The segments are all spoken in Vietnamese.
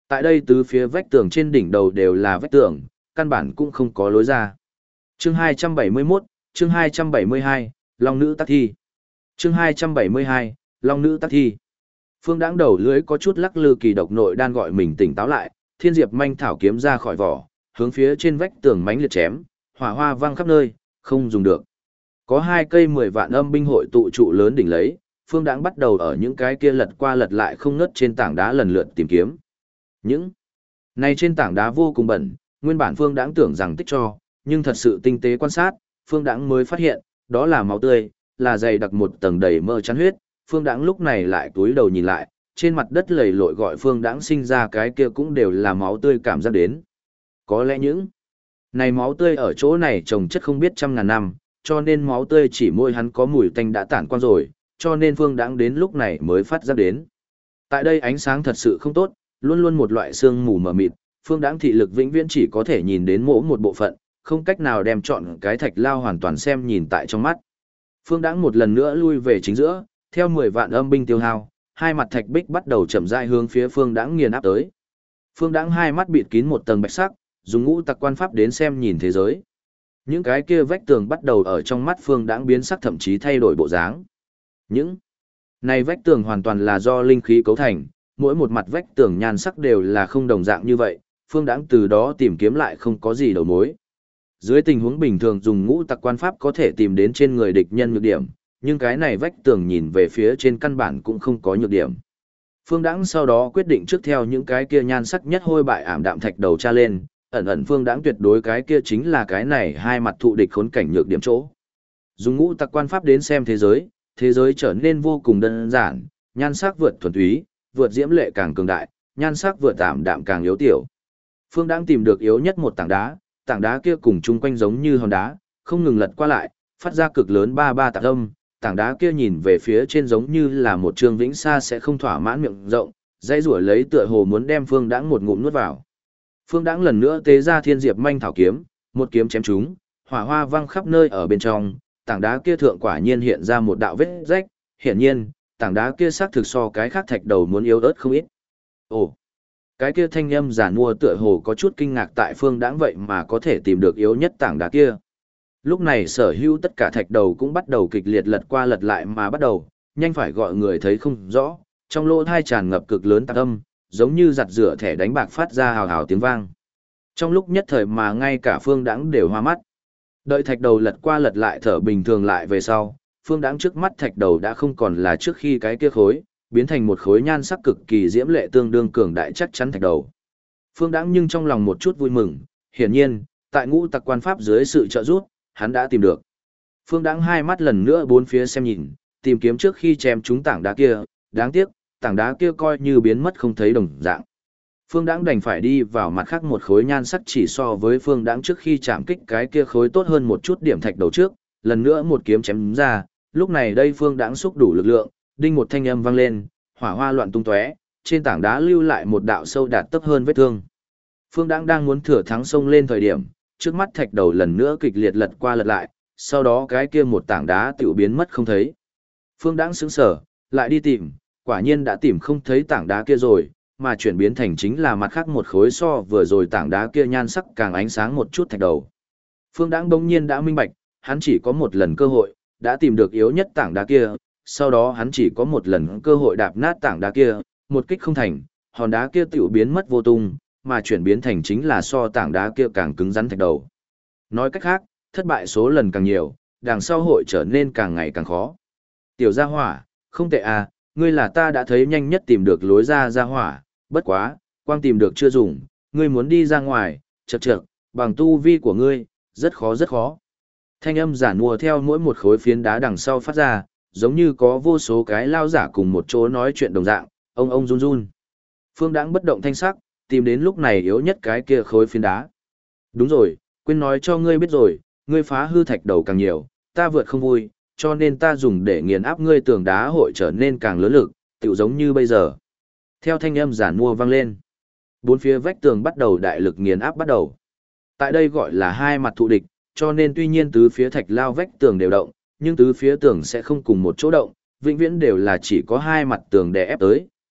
Tại đây tứ phía vách tường trên đỉnh đầu đều là vách tường, căn bản cũng không có lối ra. Chương 271, chương 272, Long nữ tác thi. Chương 272, Long nữ tác thi. Phương Đãng đầu lưỡi có chút lắc lư kỳ độc nội đan gọi mình tỉnh táo lại, Thiên Diệp manh thảo kiếm ra khỏi vỏ, hướng phía trên vách tường mãnh liệt chém, hỏa hoa văng khắp nơi, không dùng được. Có 2 cây 10 vạn âm binh hội tụ trụ lớn đỉnh lấy, Phương Đãng bắt đầu ở những cái kia lật qua lật lại không ngớt trên tảng đá lần lượt tìm kiếm. Những này trên tảng đá vô cùng bẩn, nguyên bản Phương Đãng tưởng rằng tích cho, nhưng thật sự tinh tế quan sát, Phương Đãng mới phát hiện, đó là máu tươi, là dày đặc một tầng đầy mỡ chắn huyết. Phương Đãng lúc này lại cúi đầu nhìn lại, trên mặt đất lầy lội gọi Phương Đãng sinh ra cái kia cũng đều là máu tươi cảm giác đến. Có lẽ những này máu tươi ở chỗ này trồng chất không biết trăm ngàn năm, cho nên máu tươi chỉ môi hắn có mùi tanh đã tản qua rồi, cho nên Phương Đãng đến lúc này mới phát giác đến. Tại đây ánh sáng thật sự không tốt, luôn luôn một loại sương mù mờ mịt, Phương Đãng thị lực vĩnh viễn chỉ có thể nhìn đến mỗi một bộ phận, không cách nào đem chọn cái thạch lao hoàn toàn xem nhìn tại trong mắt. Phương Đãng một lần nữa lui về chính giữa, theo 10 vạn âm binh tiêu hao, hai mặt thạch bích bắt đầu chậm rãi hướng phía Phương Đãng nghiền áp tới. Phương Đãng hai mắt bịt kín một tầng bạch sắc, dùng ngũ tặc quan pháp đến xem nhìn thế giới. Những cái kia vách tường bắt đầu ở trong mắt Phương Đãng biến sắc thậm chí thay đổi bộ dáng. Những này vách tường hoàn toàn là do linh khí cấu thành, mỗi một mặt vách tường nhan sắc đều là không đồng dạng như vậy, Phương Đãng từ đó tìm kiếm lại không có gì đầu mối. Dưới tình huống bình thường dùng ngũ tặc quan pháp có thể tìm đến trên người địch nhân nhược điểm, nhưng cái này vách tường nhìn về phía trên căn bản cũng không có nhược điểm. Phương Đãng sau đó quyết định trước theo những cái kia nhan sắc nhất hôi bại ảm đạm thạch đầu tra lên, ẩn ẩn Phương Đãng tuyệt đối cái kia chính là cái này hai mặt thụ địch khốn cảnh nhược điểm chỗ. Dùng ngũ tặc quan pháp đến xem thế giới trở nên vô cùng đơn giản, nhan sắc vượt thuần túy, vượt diễm lệ càng cường đại, nhan sắc vượt ảm đạm càng yếu tiểu. Phương Đãng tìm được yếu nhất một tảng đá kia cùng chung quanh giống như hòn đá, không ngừng lật qua lại, phát ra cực lớn ba ba tạc âm, tảng đá kia nhìn về phía trên giống như là một trường vĩnh xa sẽ không thỏa mãn miệng rộng, dãy rủa lấy tựa hồ muốn đem Phương Đãng một ngụm nuốt vào. Phương Đãng lần nữa tế ra Thiên Diệp manh thảo kiếm, một kiếm chém chúng, hỏa hoa văng khắp nơi ở bên trong, tảng đá kia thượng quả nhiên hiện ra một đạo vết rách, hiển nhiên, tảng đá kia xác thực so cái khác thạch đầu muốn yếu ớt không ít. Ồ, cái kia thanh âm giả nua tựa hồ có chút kinh ngạc tại Phương Đãng vậy mà có thể tìm được yếu nhất tảng đá kia. Lúc này sở hữu tất cả thạch đầu cũng bắt đầu kịch liệt lật qua lật lại mà bắt đầu, nhanh phải gọi người thấy không rõ, trong lỗ thai tràn ngập cực lớn tạc âm, giống như giặt rửa thẻ đánh bạc phát ra hào hào tiếng vang. Trong lúc nhất thời mà ngay cả Phương Đãng đều hoa mắt. Đợi thạch đầu lật qua lật lại thở bình thường lại về sau, Phương Đãng trước mắt thạch đầu đã không còn là trước khi cái kia khối, biến thành một khối nhan sắc cực kỳ diễm lệ tương đương cường đại chắc chắn thạch đầu. Phương Đãng nhưng trong lòng một chút vui mừng, hiển nhiên, tại ngũ tặc quan pháp dưới sự trợ giúp, hắn đã tìm được. Phương Đãng hai mắt lần nữa bốn phía xem nhìn, tìm kiếm trước khi chém trúng tảng đá kia, đáng tiếc, tảng đá kia coi như biến mất không thấy đồng dạng. Phương Đãng đành phải đi vào mặt khác một khối nhan sắc chỉ so với Phương Đãng trước khi chạm kích cái kia khối tốt hơn một chút điểm thạch đầu trước, lần nữa một kiếm chém ra, lúc này đây Phương Đãng xúc đủ lực lượng, đinh một thanh âm vang lên, hỏa hoa loạn tung tóe, trên tảng đá lưu lại một đạo sâu đạt tấc hơn vết thương. Phương Đãng đang muốn thừa thắng xông lên thời điểm, trước mắt thạch đầu lần nữa kịch liệt lật qua lật lại, sau đó cái kia một tảng đá tiểu biến mất không thấy. Phương Đãng sững sờ, lại đi tìm, quả nhiên đã tìm không thấy tảng đá kia rồi, mà chuyển biến thành chính là mặt khác một khối so vừa rồi tảng đá kia nhan sắc càng ánh sáng một chút thạch đầu. Phương Đãng bỗng nhiên đã minh bạch, hắn chỉ có một lần cơ hội, đã tìm được yếu nhất tảng đá kia, sau đó hắn chỉ có một lần cơ hội đạp nát tảng đá kia, một kích không thành, hòn đá kia tiểu biến mất vô tung, mà chuyển biến thành chính là so tảng đá kia càng cứng rắn thạch đầu. Nói cách khác, thất bại số lần càng nhiều, đằng sau hội trở nên càng ngày càng khó. Tiểu gia hỏa, không tệ à, ngươi là ta đã thấy nhanh nhất tìm được lối ra gia hỏa, bất quá, quang tìm được chưa dùng, ngươi muốn đi ra ngoài, chậc chậc, bằng tu vi của ngươi, rất khó rất khó. Thanh âm giả nua theo mỗi một khối phiến đá đằng sau phát ra, giống như có vô số cái lao giả cùng một chỗ nói chuyện đồng dạng, ông run run. Phương Đãng bất động thanh sắc, tìm đến lúc này yếu nhất cái kia khối phiến đá. Đúng rồi, quên nói cho ngươi biết rồi, ngươi phá hư thạch đầu càng nhiều, ta vượt không vui, cho nên ta dùng để nghiền áp ngươi tường đá hội trở nên càng lớn lực, tựu giống như bây giờ. Theo thanh âm giản mua vang lên, bốn phía vách tường bắt đầu đại lực nghiền áp bắt đầu. Tại đây gọi là hai mặt thụ địch, cho nên tuy nhiên tứ phía thạch lao vách tường đều động, nhưng tứ phía tường sẽ không cùng một chỗ động, vĩnh viễn đều là chỉ có hai mặt tường đè ép tới,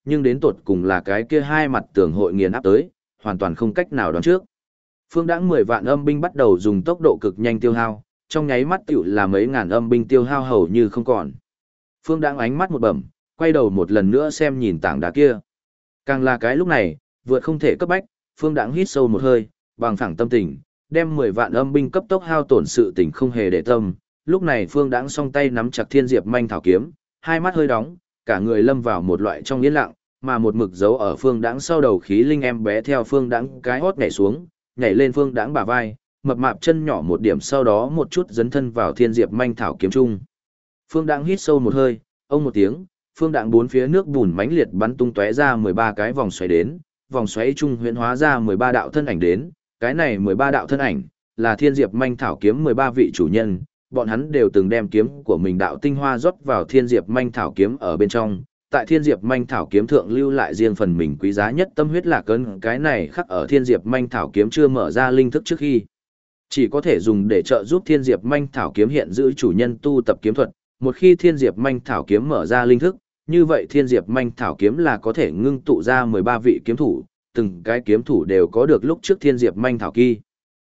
nhưng đến tột cùng là cái kia hai mặt tường hội nghiền áp tới, hoàn toàn không cách nào đoán trước. Phương Đãng 10 vạn âm binh bắt đầu dùng tốc độ cực nhanh tiêu hao, trong nháy mắt tiểu là mấy ngàn âm binh tiêu hao hầu như không còn. Phương Đãng ánh mắt một bẩm, quay đầu một lần nữa xem nhìn tảng đá kia. Càng là cái lúc này, vượt không thể cấp bách, Phương Đãng hít sâu một hơi, bằng phẳng tâm tình, đem 10 vạn âm binh cấp tốc hao tổn sự tình không hề để tâm. Lúc này Phương Đãng song tay nắm chặt Thiên Diệp Manh Thảo kiếm, hai mắt hơi đóng, cả người lâm vào một loại trong yên lặng, mà một mực dấu ở Phương Đãng sau đầu khí linh em bé theo Phương Đãng cái hót nhảy xuống, nhảy lên Phương Đãng bả vai, mập mạp chân nhỏ một điểm sau đó một chút dấn thân vào Thiên Diệp Manh Thảo kiếm trung. Phương Đãng hít sâu một hơi, ông một tiếng, Phương Đãng bốn phía nước bùn mãnh liệt bắn tung tóe ra 13 cái vòng xoáy đến, vòng xoáy trung huyễn hóa ra 13 đạo thân ảnh đến, cái này 13 đạo thân ảnh là Thiên Diệp Manh Thảo kiếm 13 vị chủ nhân, bọn hắn đều từng đem kiếm của mình đạo tinh hoa rót vào Thiên Diệp Manh Thảo kiếm ở bên trong, tại Thiên Diệp Manh Thảo kiếm thượng lưu lại riêng phần mình quý giá nhất tâm huyết lạc cấn, cái này khắc ở Thiên Diệp Manh Thảo kiếm chưa mở ra linh thức trước khi, chỉ có thể dùng để trợ giúp Thiên Diệp Manh Thảo kiếm hiện giữ chủ nhân tu tập kiếm thuật, một khi Thiên Diệp Manh Thảo kiếm mở ra linh thức, như vậy Thiên Diệp Manh Thảo kiếm là có thể ngưng tụ ra 13 vị kiếm thủ, từng cái kiếm thủ đều có được lúc trước Thiên Diệp Manh Thảo kỳ.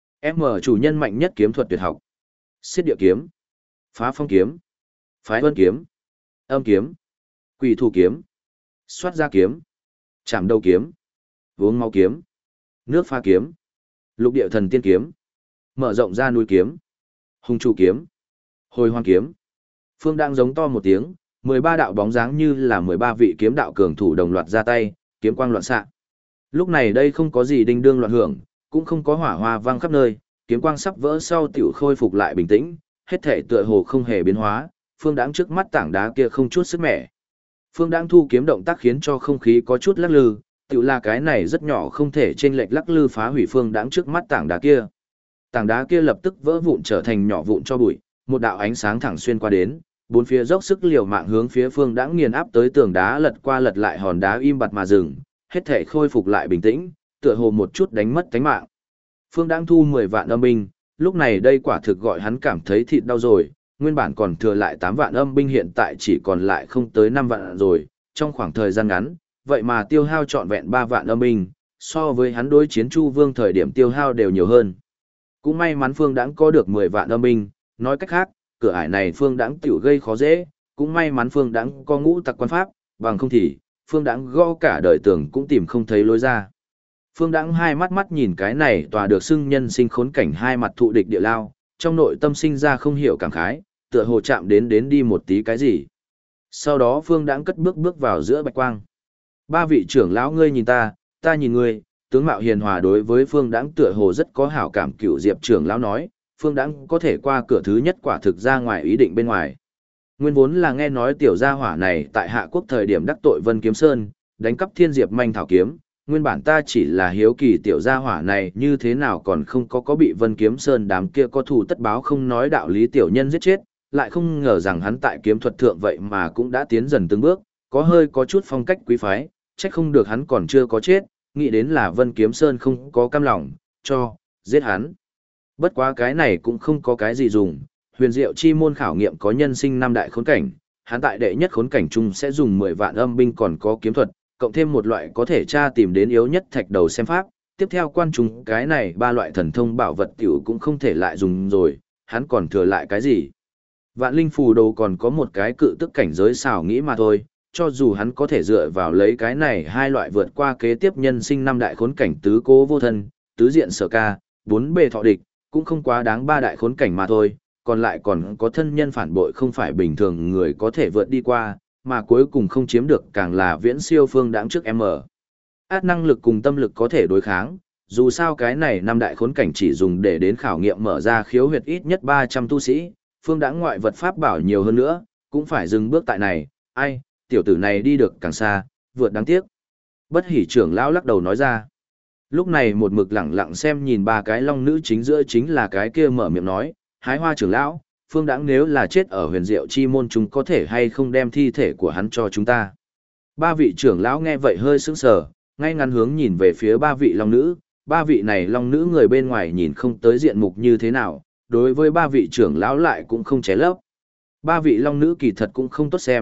Chủ nhân mạnh nhất kiếm thuật tuyệt học. Xiết địa kiếm, Phá phong kiếm, Phái vân kiếm, Âm kiếm, Quỷ thủ kiếm, Xoát ra kiếm, Chạm đầu kiếm, Uống máu kiếm, Nước pha kiếm, Lục địa thần tiên kiếm, Mở rộng ra núi kiếm, Hung trụ kiếm, Hồi hoang kiếm. Phương đang giống to một tiếng, 13 đạo bóng dáng như là 13 vị kiếm đạo cường thủ đồng loạt ra tay, kiếm quang loạn xạ. Lúc này đây không có gì đinh đương loạn hưởng, cũng không có hỏa hoa vang khắp nơi, kiếm quang sắp vỡ sau tiểu khôi phục lại bình tĩnh, hết thể tựa hồ không hề biến hóa, Phương Đãng trước mắt tảng đá kia không chút sức mẻ. Phương Đãng thu kiếm động tác khiến cho không khí có chút lắc lư, tiểu là cái này rất nhỏ không thể chênh lệch lắc lư phá hủy Phương Đãng trước mắt tảng đá kia. Tảng đá kia lập tức vỡ vụn trở thành nhỏ vụn cho bụi, một đạo ánh sáng thẳng xuyên qua đến, bốn phía dốc sức liều mạng hướng phía Phương Đãng nghiền áp tới, tường đá lật qua lật lại, hòn đá im bặt mà dừng, hết thể khôi phục lại bình tĩnh, tựa hồ một chút đánh mất tánh mạng. Phương Đãng thu 10 vạn âm binh, lúc này đây quả thực gọi hắn cảm thấy thịt đau rồi, nguyên bản còn thừa lại 8 vạn âm binh hiện tại chỉ còn lại không tới 5 vạn rồi, trong khoảng thời gian ngắn, vậy mà tiêu hao trọn vẹn 3 vạn âm binh, so với hắn đối chiến Chu Vương thời điểm tiêu hao đều nhiều hơn. Cũng may mắn Phương Đãng có được 10 vạn âm binh, nói cách khác, cửa ải này Phương Đãng tiểu gây khó dễ, cũng may mắn Phương Đãng có ngũ tặc quan pháp, bằng không thì, Phương Đãng gõ cả đời tưởng cũng tìm không thấy lối ra. Phương Đãng hai mắt mắt nhìn cái này tòa được xưng nhân sinh khốn cảnh hai mặt thụ địch địa lao, trong nội tâm sinh ra không hiểu cảm khái, tựa hồ chạm đến đi một tí cái gì. Sau đó Phương Đãng cất bước bước vào giữa bạch quang. Ba vị trưởng lão ngươi nhìn ta nhìn ngươi, tướng mạo hiền hòa đối với Phương Đãng tựa hồ rất có hảo cảm. Cửu Diệp trưởng lão nói, Phương Đãng có thể qua cửa thứ nhất quả thực ra ngoài ý định bên ngoài. Nguyên vốn là nghe nói tiểu gia hỏa này tại Hạ Quốc thời điểm đắc tội Vân Kiếm Sơn, đánh cắp Thiên Diệp Manh Thảo kiếm, nguyên bản ta chỉ là hiếu kỳ tiểu gia hỏa này như thế nào còn không có bị Vân Kiếm Sơn đám kia có thù tất báo không nói đạo lý tiểu nhân giết chết, lại không ngờ rằng hắn tại kiếm thuật thượng vậy mà cũng đã tiến dần từng bước, có chút phong cách quý phái, trách không được hắn còn chưa có chết, nghĩ đến là Vân Kiếm Sơn không có cam lòng, giết hắn. Bất quá cái này cũng không có cái gì dùng, huyền diệu chi môn khảo nghiệm có nhân sinh năm đại khốn cảnh, hắn tại đệ nhất khốn cảnh chung sẽ dùng 10 vạn âm binh còn có kiếm thuật, cộng thêm một loại có thể tra tìm đến yếu nhất thạch đầu xem pháp, tiếp theo quan trùng cái này ba loại thần thông bảo vật tiểu cũng không thể lại dùng rồi, hắn còn thừa lại cái gì. Vạn linh phù đồ còn có một cái cự tức cảnh giới xảo nghĩ mà thôi, cho dù hắn có thể dựa vào lấy cái này hai loại vượt qua kế tiếp nhân sinh năm đại khốn cảnh tứ cố vô thân, tứ diện sở ca, bốn bề thọ địch, cũng không quá đáng ba đại khốn cảnh mà thôi, còn lại còn có thân nhân phản bội không phải bình thường người có thể vượt đi qua, mà cuối cùng không chiếm được càng là viễn siêu Phương Đãng trước M. Át năng lực cùng tâm lực có thể đối kháng, dù sao cái này năm đại khốn cảnh chỉ dùng để đến khảo nghiệm mở ra khiếu huyệt ít nhất 300 tu sĩ, Phương Đãng ngoại vật pháp bảo nhiều hơn nữa, cũng phải dừng bước tại này, ai, tiểu tử này đi được càng xa, vượt đáng tiếc. Bất Hỉ trưởng lão lắc đầu nói ra. Lúc này một mực lẳng lặng xem nhìn ba cái long nữ chính giữa chính là cái kia mở miệng nói, Hái Hoa trưởng lão, Phương Đãng nếu là chết ở huyền diệu chi môn chúng có thể hay không đem thi thể của hắn cho chúng ta. Ba vị trưởng lão nghe vậy hơi sững sờ, ngay ngắn hướng nhìn về phía ba vị long nữ, ba vị này long nữ người bên ngoài nhìn không tới diện mục như thế nào, đối với ba vị trưởng lão lại cũng không ché lấp. Ba vị long nữ kỳ thật cũng không tốt xem,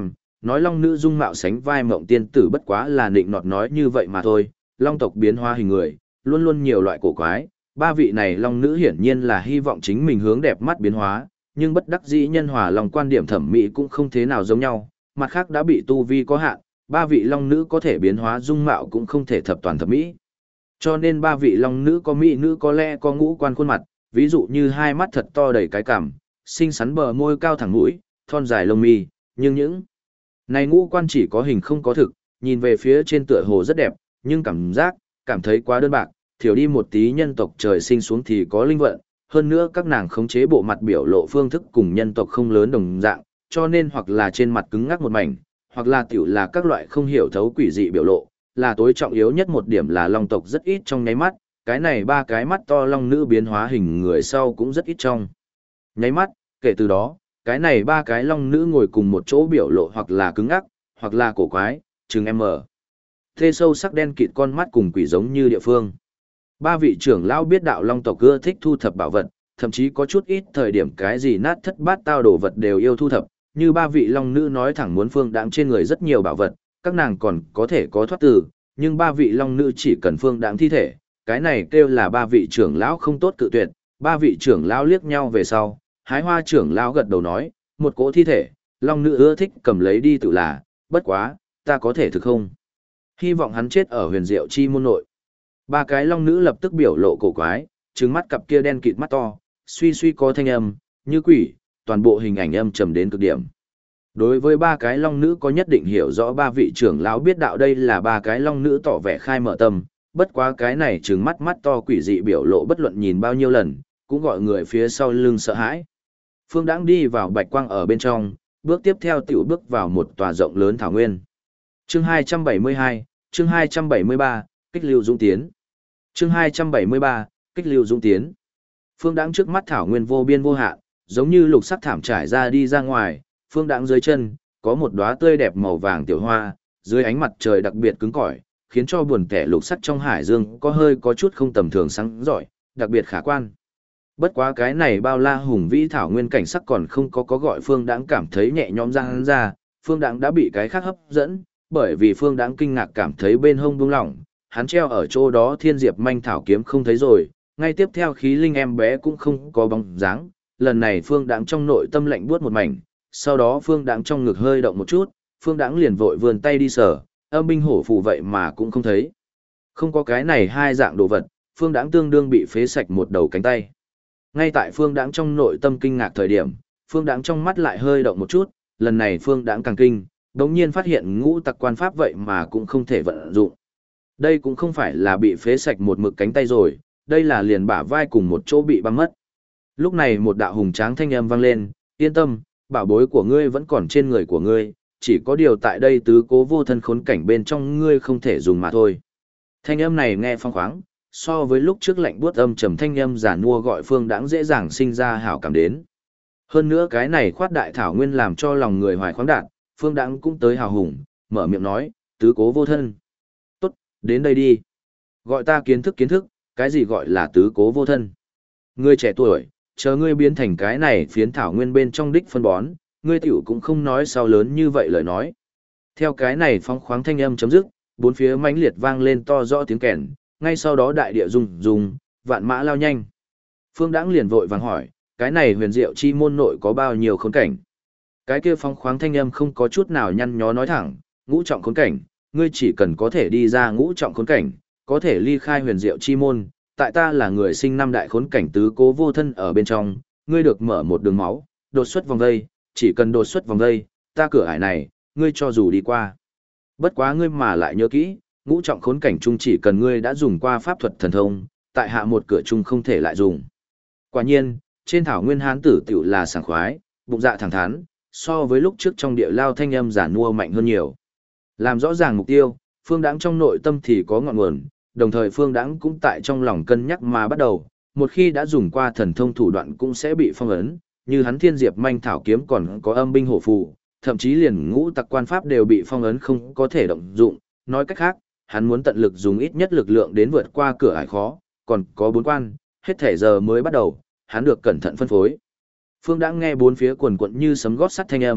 Nói long nữ dung mạo sánh vai mộng tiên tử bất quá là nịnh nọt nói như vậy mà thôi, long tộc biến hóa hình người, luôn luôn nhiều loại cổ quái, ba vị này long nữ hiển nhiên là hy vọng chính mình hướng đẹp mắt biến hóa, nhưng bất đắc dĩ nhân hòa long quan điểm thẩm mỹ cũng không thế nào giống nhau, mặt khác đã bị tu vi có hạn, ba vị long nữ có thể biến hóa dung mạo cũng không thể thập toàn thập mỹ. Cho nên ba vị long nữ có mỹ nữ có lẽ có ngũ quan khuôn mặt, ví dụ như hai mắt thật to đầy cái cằm, xinh xắn bờ môi cao thẳng mũi, thon dài lông mi, nhưng những này ngũ quan chỉ có hình không có thực, nhìn về phía trên tựa hồ rất đẹp, nhưng cảm thấy quá đơn bạc, thiểu đi một tí nhân tộc trời sinh xuống thì có linh vận, hơn nữa các nàng khống chế bộ mặt biểu lộ phương thức cùng nhân tộc không lớn đồng dạng, cho nên hoặc là trên mặt cứng ngắc một mảnh, hoặc là tiểu là các loại không hiểu thấu quỷ dị biểu lộ, là tối trọng yếu nhất một điểm là long tộc rất ít trong nháy mắt, cái này ba cái mắt to long nữ biến hóa hình người sau cũng rất ít trong nháy mắt, kể từ đó, cái này ba cái long nữ ngồi cùng một chỗ biểu lộ hoặc là cứng ngắc, hoặc là cổ quái, chừng em mở. Thê sâu sắc đen kịt con mắt cùng quỷ giống như địa phương. Ba vị trưởng lão biết đạo long tộc ưa thích thu thập bảo vật, thậm chí có chút ít thời điểm cái gì nát thất bát tao đồ vật đều yêu thu thập, như ba vị long nữ nói thẳng muốn phương đãng trên người rất nhiều bảo vật, các nàng còn có thể có thoát từ, nhưng ba vị long nữ chỉ cần phương đãng thi thể, cái này kêu là ba vị trưởng lão không tốt cự tuyệt, ba vị trưởng lão liếc nhau về sau, hái hoa trưởng lão gật đầu nói, một cỗ thi thể, long nữ ưa thích cầm lấy đi tự là, bất quá, ta có thể thực không? Hy vọng hắn chết ở huyền diệu chi môn nội. Ba cái long nữ lập tức biểu lộ cổ quái, trừng mắt cặp kia đen kịt mắt to, suy suy có thanh âm, như quỷ, toàn bộ hình ảnh âm trầm đến cực điểm. Đối với ba cái long nữ có nhất định hiểu rõ ba vị trưởng lão biết đạo đây là ba cái long nữ tỏ vẻ khai mở tâm, bất quá cái này trừng mắt mắt to quỷ dị biểu lộ bất luận nhìn bao nhiêu lần, cũng gọi người phía sau lưng sợ hãi. Phương Đãng đi vào bạch quang ở bên trong, bước tiếp theo tiểu bước vào một tòa rộng lớn thảo nguyên. Chương 272, chương 273, kích lưu dũng tiến. Chương 273, kích lưu dũng tiến. Phương Đãng trước mắt thảo nguyên vô biên vô hạn, giống như lục sắc thảm trải ra đi ra ngoài, Phương Đãng dưới chân có một đóa tươi đẹp màu vàng tiểu hoa, dưới ánh mặt trời đặc biệt cứng cỏi, khiến cho buồn tẻ lục sắc trong hải dương có chút không tầm thường sáng giỏi, đặc biệt khả quan. Bất quá cái này bao la hùng vĩ thảo nguyên cảnh sắc còn không có gọi Phương Đãng cảm thấy nhẹ nhõm ra, Phương Đãng đã bị cái khác hấp dẫn, bởi vì Phương Đãng kinh ngạc cảm thấy bên hông buông lỏng, hắn treo ở chỗ đó thiên diệp manh thảo kiếm không thấy rồi, ngay tiếp theo khí linh em bé cũng không có bóng dáng, lần này Phương Đãng trong nội tâm lạnh buốt một mảnh, sau đó Phương Đãng trong ngực hơi động một chút, Phương Đãng liền vội vươn tay đi sờ, âm binh hổ phù vậy mà cũng không thấy. Không có cái này hai dạng đồ vật, Phương Đãng tương đương bị phế sạch một đầu cánh tay. Ngay tại Phương Đãng trong nội tâm kinh ngạc thời điểm, Phương Đãng trong mắt lại hơi động một chút, lần này Phương Đãng càng kinh, đống nhiên phát hiện ngũ tặc quan pháp vậy mà cũng không thể vận dụng. Đây cũng không phải là bị phế sạch một mực cánh tay rồi, đây là liền bả vai cùng một chỗ bị băm mất. Lúc này một đạo hùng tráng thanh âm vang lên, yên tâm, bảo bối của ngươi vẫn còn trên người của ngươi, chỉ có điều tại đây tứ cố vô thân khốn cảnh bên trong ngươi không thể dùng mà thôi. Thanh âm này nghe phong khoáng, so với lúc trước lạnh buốt âm trầm thanh âm giả nua gọi Phương Đãng dễ dàng sinh ra hảo cảm đến. Hơn nữa cái này khoát đại thảo nguyên làm cho lòng người hoài khoáng đạt, Phương Đãng cũng tới hào hùng, mở miệng nói, tứ cố vô thân. Tốt, đến đây đi. Gọi ta kiến thức, cái gì gọi là tứ cố vô thân. Ngươi trẻ tuổi, chờ ngươi biến thành cái này phiến thảo nguyên bên trong đích phân bón, ngươi tiểu cũng không nói sao lớn như vậy lời nói. Theo cái này phong khoáng thanh âm chấm dứt, bốn phía mãnh liệt vang lên to rõ tiếng kèn, ngay sau đó đại địa rung, vạn mã lao nhanh. Phương Đãng liền vội vàng hỏi, cái này huyền diệu chi môn nội có bao nhiêu khốn cảnh? Cái kia phong khoáng thanh âm không có chút nào nhăn nhó nói thẳng, ngũ trọng khốn cảnh, ngươi chỉ cần có thể đi ra ngũ trọng khốn cảnh, có thể ly khai huyền diệu chi môn, tại ta là người sinh năm đại khốn cảnh tứ cố vô thân ở bên trong, ngươi được mở một đường máu, đột xuất vòng dây, chỉ cần đột xuất vòng dây, ta cửa ải này, ngươi cho dù đi qua. Bất quá ngươi mà lại nhớ kỹ, ngũ trọng khốn cảnh chung chỉ cần ngươi đã dùng qua pháp thuật thần thông, tại hạ một cửa chung không thể lại dùng. Quả nhiên, trên thảo nguyên hán tử tiểu là sảng khoái, bụng dạ thẳng thắn, so với lúc trước trong địa lao thanh âm giả nua mạnh hơn nhiều. Làm rõ ràng mục tiêu, Phương Đãng trong nội tâm thì có ngọn nguồn, đồng thời Phương Đãng cũng tại trong lòng cân nhắc mà bắt đầu, một khi đã dùng qua thần thông thủ đoạn cũng sẽ bị phong ấn, như hắn thiên diệp manh thảo kiếm còn có âm binh hổ phù, thậm chí liền ngũ tặc quan pháp đều bị phong ấn không có thể động dụng, nói cách khác, hắn muốn tận lực dùng ít nhất lực lượng đến vượt qua cửa ải khó, còn có 4 quan, hết thể giờ mới bắt đầu, hắn được cẩn thận phân phối. Phương Đãng nghe bốn phía quần quận như sấm gót sắt thanh âm,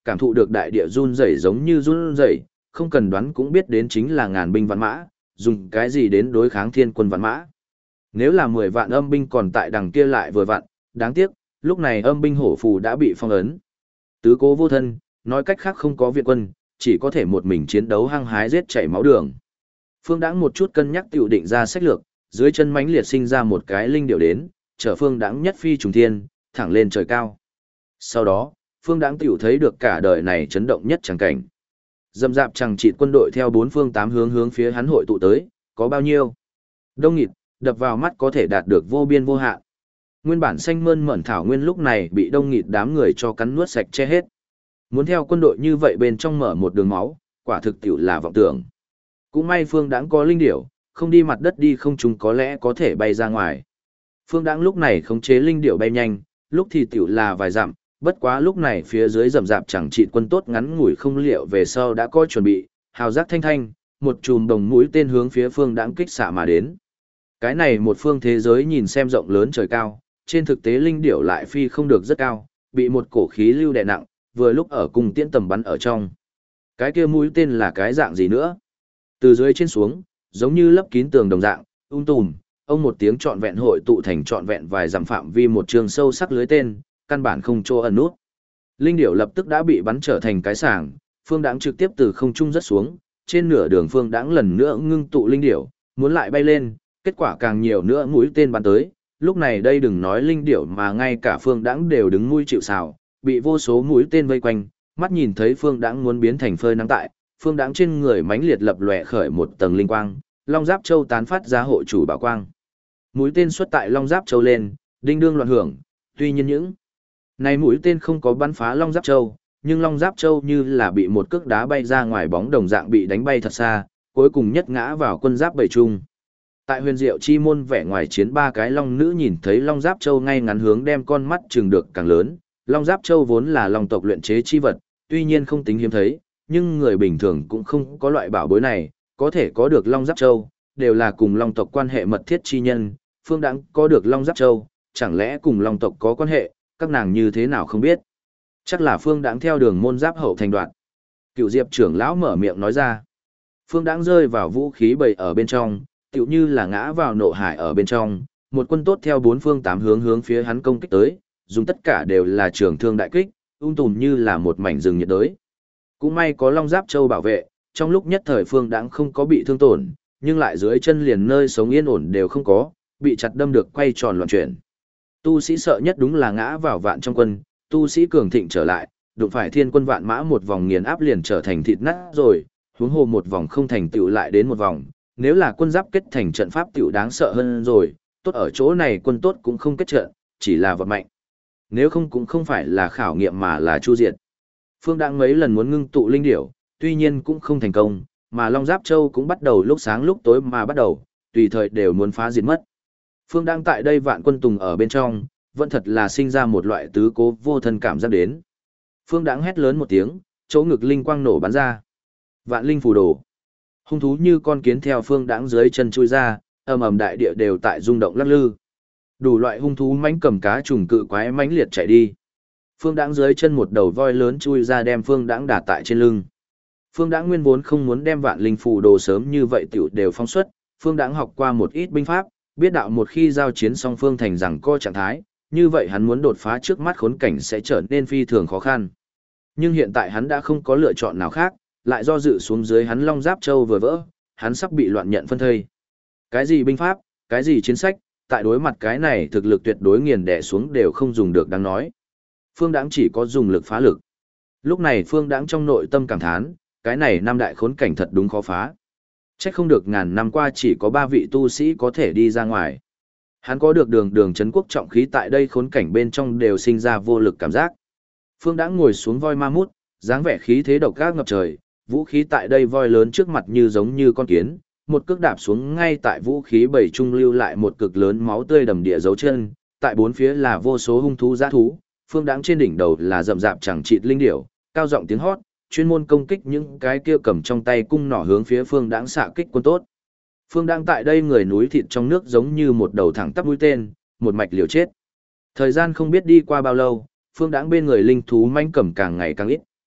cảm thụ được đại địa run rẩy giống như run rẩy, không cần đoán cũng biết đến chính là ngàn binh vạn mã, dùng cái gì đến đối kháng thiên quân vạn mã. Nếu là 10 vạn âm binh còn tại đằng kia lại vừa vặn, đáng tiếc, lúc này âm binh hổ phù đã bị phong ấn. Tứ cố vô thân, nói cách khác không có viện quân, chỉ có thể một mình chiến đấu hăng hái giết chảy máu đường. Phương Đãng một chút cân nhắc tiểu định ra sách lược, dưới chân mãnh liệt sinh ra một cái linh điểu đến, chở Phương Đãng nhất phi trùng thiên, thẳng lên trời cao. Sau đó, Phương Đãng tiểu thấy được cả đời này chấn động nhất chẳng cảnh. Dầm dạp chẳng chịt quân đội theo bốn phương tám hướng hướng phía hắn hội tụ tới, có bao nhiêu? Đông nghịt, đập vào mắt có thể đạt được vô biên vô hạn. Nguyên bản xanh mơn mởn thảo nguyên lúc này bị đông nghịt đám người cho cắn nuốt sạch che hết. Muốn theo quân đội như vậy bên trong mở một đường máu, quả thực tiểu là vọng tưởng. Cũng may Phương Đãng có linh điểu, không đi mặt đất đi không chúng có lẽ có thể bay ra ngoài. Phương Đãng lúc này khống chế linh điểu bay nhanh, lúc thì tiểu là vài dặm, bất quá lúc này phía dưới rầm rạp chẳng trị quân tốt ngắn ngủi không liệu về sau đã có chuẩn bị, hào giác thanh thanh, một chùm đồng mũi tên hướng phía Phương Đãng kích xạ mà đến. Cái này một phương thế giới nhìn xem rộng lớn trời cao, trên thực tế linh điểu lại phi không được rất cao, bị một cổ khí lưu đè nặng, vừa lúc ở cùng tiễn tầm bắn ở trong. Cái kia mũi tên là cái dạng gì nữa? Từ dưới trên xuống, giống như lấp kín tường đồng dạng, tùm, ông một tiếng trọn vẹn hội tụ thành trọn vẹn vài dặm phạm vi một trường sâu sắc lưới tên, căn bản không chỗ ẩn nút. Linh điểu lập tức đã bị bắn trở thành cái sàng, Phương Đãng trực tiếp từ không trung rất xuống, trên nửa đường Phương Đãng lần nữa ngưng tụ linh điểu, muốn lại bay lên, kết quả càng nhiều nữa mũi tên bắn tới, lúc này đây đừng nói linh điểu mà ngay cả Phương Đãng đều đứng mũi chịu sào, bị vô số mũi tên vây quanh, mắt nhìn thấy Phương Đãng muốn biến thành phơi nắng tại, Phương Đãng trên người mãnh liệt lập lòe khởi một tầng linh quang, Long Giáp Châu tán phát ra hộ chủ bảo quang. Mũi tên xuất tại Long Giáp Châu lên, đinh đương loạn hưởng, tuy nhiên những này mũi tên không có bắn phá Long Giáp Châu, nhưng Long Giáp Châu như là bị một cước đá bay ra ngoài bóng đồng dạng bị đánh bay thật xa, cuối cùng nhất ngã vào quân giáp bầy trung. Tại Huyền Diệu Chi môn vẻ ngoài chiến ba cái long nữ nhìn thấy Long Giáp Châu ngay ngắn hướng đem con mắt chừng được càng lớn, Long Giáp Châu vốn là long tộc luyện chế chi vật, tuy nhiên không tính hiếm thấy, nhưng người bình thường cũng không có loại bảo bối này, có thể có được Long Giáp Châu, đều là cùng long tộc quan hệ mật thiết chi nhân, Phương Đãng có được Long Giáp Châu, chẳng lẽ cùng long tộc có quan hệ, các nàng như thế nào không biết. Chắc là Phương Đãng theo đường môn giáp hậu thành đoạn. Cựu Diệp trưởng lão mở miệng nói ra. Phương Đãng rơi vào vũ khí bầy ở bên trong, tựu như là ngã vào nộ hải ở bên trong, một quân tốt theo bốn phương tám hướng hướng phía hắn công kích tới, dùng tất cả đều là trường thương đại kích, tùm như là một mảnh rừng nhiệt đới. Cũng may có Long Giáp Châu bảo vệ, trong lúc nhất thời Phương Đãng không có bị thương tổn, nhưng lại dưới chân liền nơi sống yên ổn đều không có, bị chặt đâm được quay tròn loạn chuyển. Tu sĩ sợ nhất đúng là ngã vào vạn trong quân, tu sĩ cường thịnh trở lại, đụng phải thiên quân vạn mã một vòng nghiền áp liền trở thành thịt nát rồi, huống hồ một vòng không thành tựu lại đến một vòng, nếu là quân giáp kết thành trận pháp tựu đáng sợ hơn rồi, tốt ở chỗ này quân tốt cũng không kết trận, chỉ là vật mạnh. Nếu không cũng không phải là khảo nghiệm mà là chu diệt. Phương Đãng mấy lần muốn ngưng tụ linh điểu, tuy nhiên cũng không thành công, mà Long Giáp Châu cũng bắt đầu lúc sáng lúc tối mà bắt đầu, tùy thời đều muốn phá diệt mất. Phương Đãng tại đây vạn quân tùng ở bên trong, vẫn thật là sinh ra một loại tứ cố vô thân cảm giác đến. Phương Đãng hét lớn một tiếng, chỗ ngực linh quang nổ bắn ra. Vạn linh phù đồ. Hung thú như con kiến theo Phương Đãng dưới chân chui ra, ầm ầm đại địa đều tại rung động lắc lư. Đủ loại hung thú mãnh cầm cá trùng cự quái mãnh liệt chạy đi. Phương Đãng dưới chân một đầu voi lớn chui ra đem Phương Đãng đả tại trên lưng. Phương Đãng nguyên vốn không muốn đem vạn linh phù đồ sớm như vậy tiểu đều phóng xuất, Phương Đãng học qua một ít binh pháp, biết đạo một khi giao chiến song phương thành rằng co trạng thái, như vậy hắn muốn đột phá trước mắt khốn cảnh sẽ trở nên phi thường khó khăn. Nhưng hiện tại hắn đã không có lựa chọn nào khác, lại do dự xuống dưới hắn Long Giáp Châu vừa vỡ, hắn sắp bị loạn nhận phân thây. Cái gì binh pháp, cái gì chiến sách, tại đối mặt cái này thực lực tuyệt đối nghiền đè xuống đều không dùng được đáng nói. Phương Đãng chỉ có dùng lực phá lực. Lúc này Phương Đãng trong nội tâm cảm thán, cái này năm đại khốn cảnh thật đúng khó phá. Chắc không được ngàn năm qua chỉ có 3 vị tu sĩ có thể đi ra ngoài. Hắn có được đường trấn quốc trọng khí tại đây khốn cảnh bên trong đều sinh ra vô lực cảm giác. Phương Đãng ngồi xuống voi ma mút, dáng vẻ khí thế độc ác ngập trời, vũ khí tại đây voi lớn trước mặt như giống như con kiến, một cước đạp xuống ngay tại vũ khí bảy trung lưu lại một cực lớn máu tươi đầm địa dấu chân, tại bốn phía là vô số hung thú dã thú, Phương Đãng trên đỉnh đầu là rậm rạp chẳng chịt linh điểu, cao giọng tiếng hót, chuyên môn công kích những cái kia cầm trong tay cung nỏ hướng phía Phương Đãng xạ kích quân tốt. Phương Đãng tại đây người núi thịt trong nước giống như một đầu thẳng tắp mũi tên, một mạch liều chết. Thời gian không biết đi qua bao lâu, Phương Đãng bên người linh thú manh cầm càng ngày càng ít,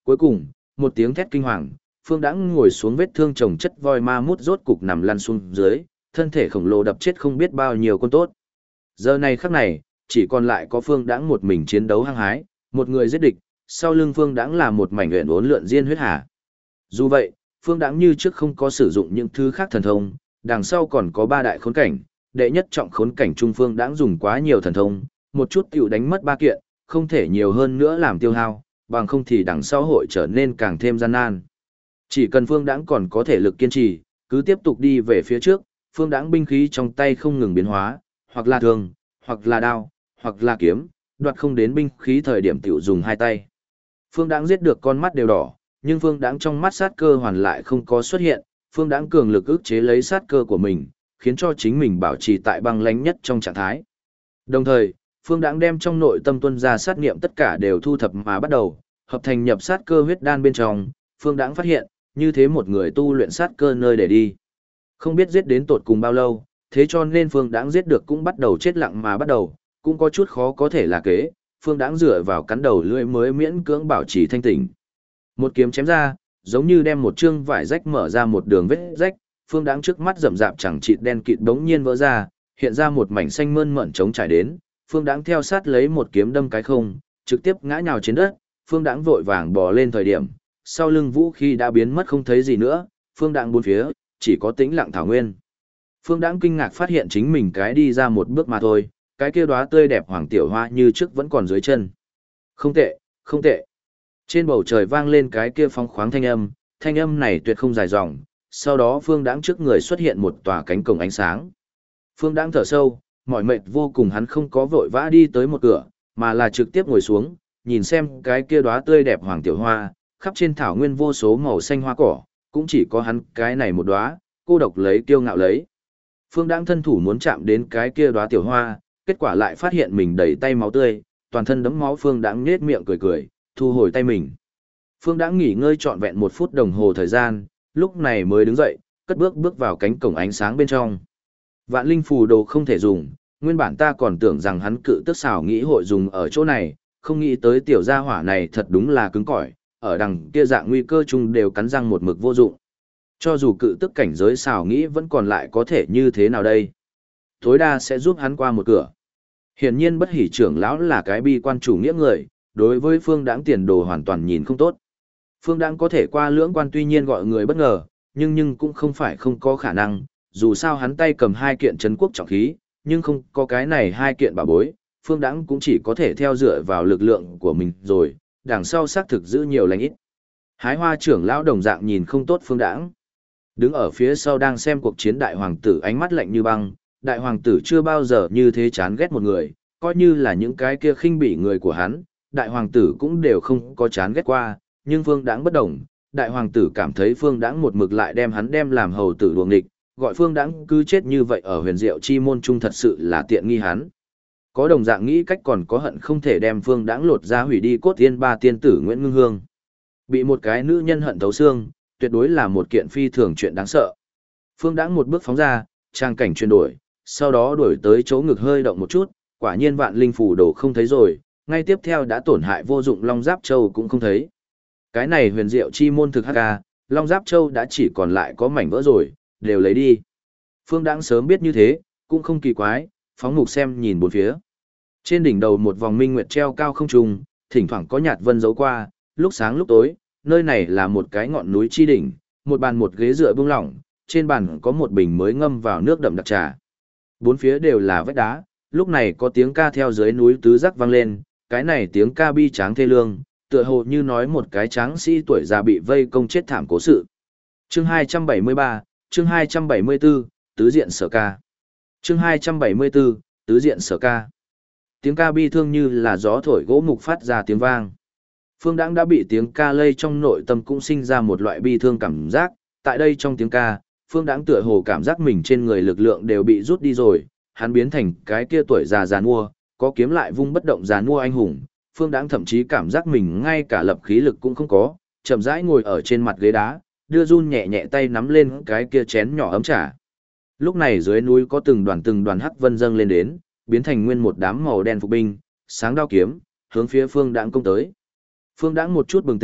Cuối cùng, một tiếng thét kinh hoàng, Phương Đãng ngồi xuống vết thương chồng chất voi ma mút rốt cục nằm lăn xuống dưới, thân thể khổng lồ đập chết không biết bao nhiêu con tốt. Giờ này khắc này, chỉ còn lại có Phương Đãng một mình chiến đấu hăng hái, một người giết địch, sau lưng Phương Đãng là một mảnh uyển uốn lượn diên huyết hà. Dù vậy, Phương Đãng như trước không có sử dụng những thứ khác thần thông, đằng sau còn có ba đại khốn cảnh, đệ nhất trọng khốn cảnh trung Phương Đãng dùng quá nhiều thần thông, một chút tiểu đánh mất ba kiện, không thể nhiều hơn nữa làm tiêu hao, bằng không thì đằng sau hội trở nên càng thêm gian nan. Chỉ cần Phương Đãng còn có thể lực kiên trì, cứ tiếp tục đi về phía trước, Phương Đãng binh khí trong tay không ngừng biến hóa, hoặc là thương, hoặc là đao, hoặc là kiếm, đoạt không đến binh khí thời điểm tiểu dùng hai tay. Phương Đãng giết được con mắt đều đỏ, nhưng Phương Đãng trong mắt sát cơ hoàn lại không có xuất hiện, Phương Đãng cường lực ức chế lấy sát cơ của mình, khiến cho chính mình bảo trì tại băng lãnh nhất trong trạng thái. Đồng thời, Phương Đãng đem trong nội tâm tuân ra sát niệm tất cả đều thu thập mà bắt đầu, hợp thành nhập sát cơ huyết đan bên trong, Phương Đãng phát hiện, như thế một người tu luyện sát cơ nơi để đi. Không biết giết đến tột cùng bao lâu, thế cho nên Phương Đãng giết được cũng bắt đầu chết lặng mà bắt đầu, cũng có chút khó có thể là kế, Phương Đãng dựa vào cắn đầu lưỡi mới miễn cưỡng bảo trì thanh tỉnh. Một kiếm chém ra, giống như đem một chương vải rách mở ra một đường vết rách, Phương Đãng trước mắt rậm rạp chẳng chịt đen kịt bỗng nhiên vỡ ra, hiện ra một mảnh xanh mơn mởn trống trải đến, Phương Đãng theo sát lấy một kiếm đâm cái không, trực tiếp ngã nhào trên đất, Phương Đãng vội vàng bò lên thời điểm, sau lưng vũ khí đã biến mất không thấy gì nữa, Phương Đãng bốn phía chỉ có tĩnh lặng thảo nguyên. Phương Đãng kinh ngạc phát hiện chính mình cái đi ra một bước mà thôi, cái kia đóa tươi đẹp hoàng tiểu hoa như trước vẫn còn dưới chân. Không tệ, không tệ. Trên bầu trời vang lên cái kia phong khoáng thanh âm này tuyệt không dài dòng, sau đó Phương Đãng trước người xuất hiện một tòa cánh cổng ánh sáng. Phương Đãng thở sâu, mỏi mệt vô cùng hắn không có vội vã đi tới một cửa, mà là trực tiếp ngồi xuống, nhìn xem cái kia đóa tươi đẹp hoàng tiểu hoa, khắp trên thảo nguyên vô số màu xanh hoa cỏ, cũng chỉ có hắn cái này một đóa, cô độc lấy kiêu ngạo lấy. Phương Đãng thân thủ muốn chạm đến cái kia đóa tiểu hoa, kết quả lại phát hiện mình đầy tay máu tươi, toàn thân đẫm máu. Phương Đãng nhếch miệng cười cười, thu hồi tay mình. Phương Đãng nghỉ ngơi trọn vẹn 1 phút đồng hồ thời gian, lúc này mới đứng dậy, cất bước bước vào cánh cổng ánh sáng bên trong. Vạn linh phù đồ không thể dùng, nguyên bản ta còn tưởng rằng hắn cự tức xảo nghĩ hội dùng ở chỗ này, không nghĩ tới tiểu gia hỏa này thật đúng là cứng cỏi, ở đằng kia dạng nguy cơ chung đều cắn răng một mực vô dụng. Cho dù cự tức cảnh giới xảo nghĩ vẫn còn lại có thể như thế nào đây? Tối đa sẽ giúp hắn qua một cửa. Hiển nhiên Bất Hỉ trưởng lão là cái bi quan chủ nghĩa người, đối với Phương Đãng tiền đồ hoàn toàn nhìn không tốt. Phương Đãng có thể qua lưỡng quan tuy nhiên gọi người bất ngờ, nhưng cũng không phải không có khả năng, dù sao hắn tay cầm 2 kiện trấn quốc trọng khí, nhưng không có cái này 2 kiện bảo bối, Phương Đãng cũng chỉ có thể theo dựa vào lực lượng của mình rồi, đằng sau xác thực giữ nhiều lành ít. Hái Hoa trưởng lão đồng dạng nhìn không tốt Phương Đãng. Đứng ở phía sau đang xem cuộc chiến đại hoàng tử ánh mắt lạnh như băng, đại hoàng tử chưa bao giờ như thế chán ghét một người, coi như là những cái kia khinh bỉ người của hắn, đại hoàng tử cũng đều không có chán ghét qua, nhưng Phương Đãng bất đồng, đại hoàng tử cảm thấy Phương Đãng một mực lại đem hắn đem làm hầu tử đuồng địch, gọi Phương Đãng cứ chết như vậy ở huyền diệu chi môn trung thật sự là tiện nghi hắn. Có đồng dạng nghĩ cách còn có hận không thể đem Phương Đãng lột ra hủy đi cốt tiên ba tiên tử Nguyễn Ngưng Hương. Bị một cái nữ nhân hận thấu xương, tuyệt đối là một kiện phi thường chuyện đáng sợ. Phương Đãng một bước phóng ra, trang cảnh chuyển đổi, sau đó đuổi tới chỗ ngực hơi động một chút, quả nhiên vạn linh phù đồ không thấy rồi, ngay tiếp theo đã tổn hại vô dụng Long Giáp Châu cũng không thấy. Cái này huyền diệu chi môn thực hắc, Long Giáp Châu đã chỉ còn lại có mảnh vỡ rồi, đều lấy đi. Phương Đãng sớm biết như thế, cũng không kỳ quái, phóng mục xem nhìn bốn phía. Trên đỉnh đầu một vòng minh nguyệt treo cao không trung, thỉnh thoảng có nhạt vân dấu qua, lúc sáng lúc tối, nơi này là một cái ngọn núi chi đỉnh, một bàn một ghế dựa buông lỏng, trên bàn có một bình mới ngâm vào nước đậm đặc trà. Bốn phía đều là vách đá, lúc này có tiếng ca theo dưới núi tứ giác vang lên, cái này tiếng ca bi tráng thê lương, tựa hồ như nói một cái tráng sĩ tuổi già bị vây công chết thảm cố sự. Chương 273, chương 274, tứ diện sở ca. Chương 274, tứ diện sở ca. Tiếng ca bi thương như là gió thổi gỗ mục phát ra tiếng vang. Phương Đãng đã bị tiếng ca lây trong nội tâm cũng sinh ra một loại bi thương cảm giác, tại đây trong tiếng ca, Phương Đãng tựa hồ cảm giác mình trên người lực lượng đều bị rút đi rồi, hắn biến thành cái kia tuổi già giàn mua, có kiếm lại vung bất động giàn mua anh hùng. Phương Đãng thậm chí cảm giác mình ngay cả lập khí lực cũng không có, chậm rãi ngồi ở trên mặt ghế đá, đưa run nhẹ nhẹ tay nắm lên cái kia chén nhỏ ấm trà. Lúc này dưới núi có từng đoàn hắc vân dâng lên đến, biến thành nguyên một đám màu đen phục binh, sáng đao kiếm, hướng phía Phương Đãng công tới. Phương Đãng một chút bừng tỉnh,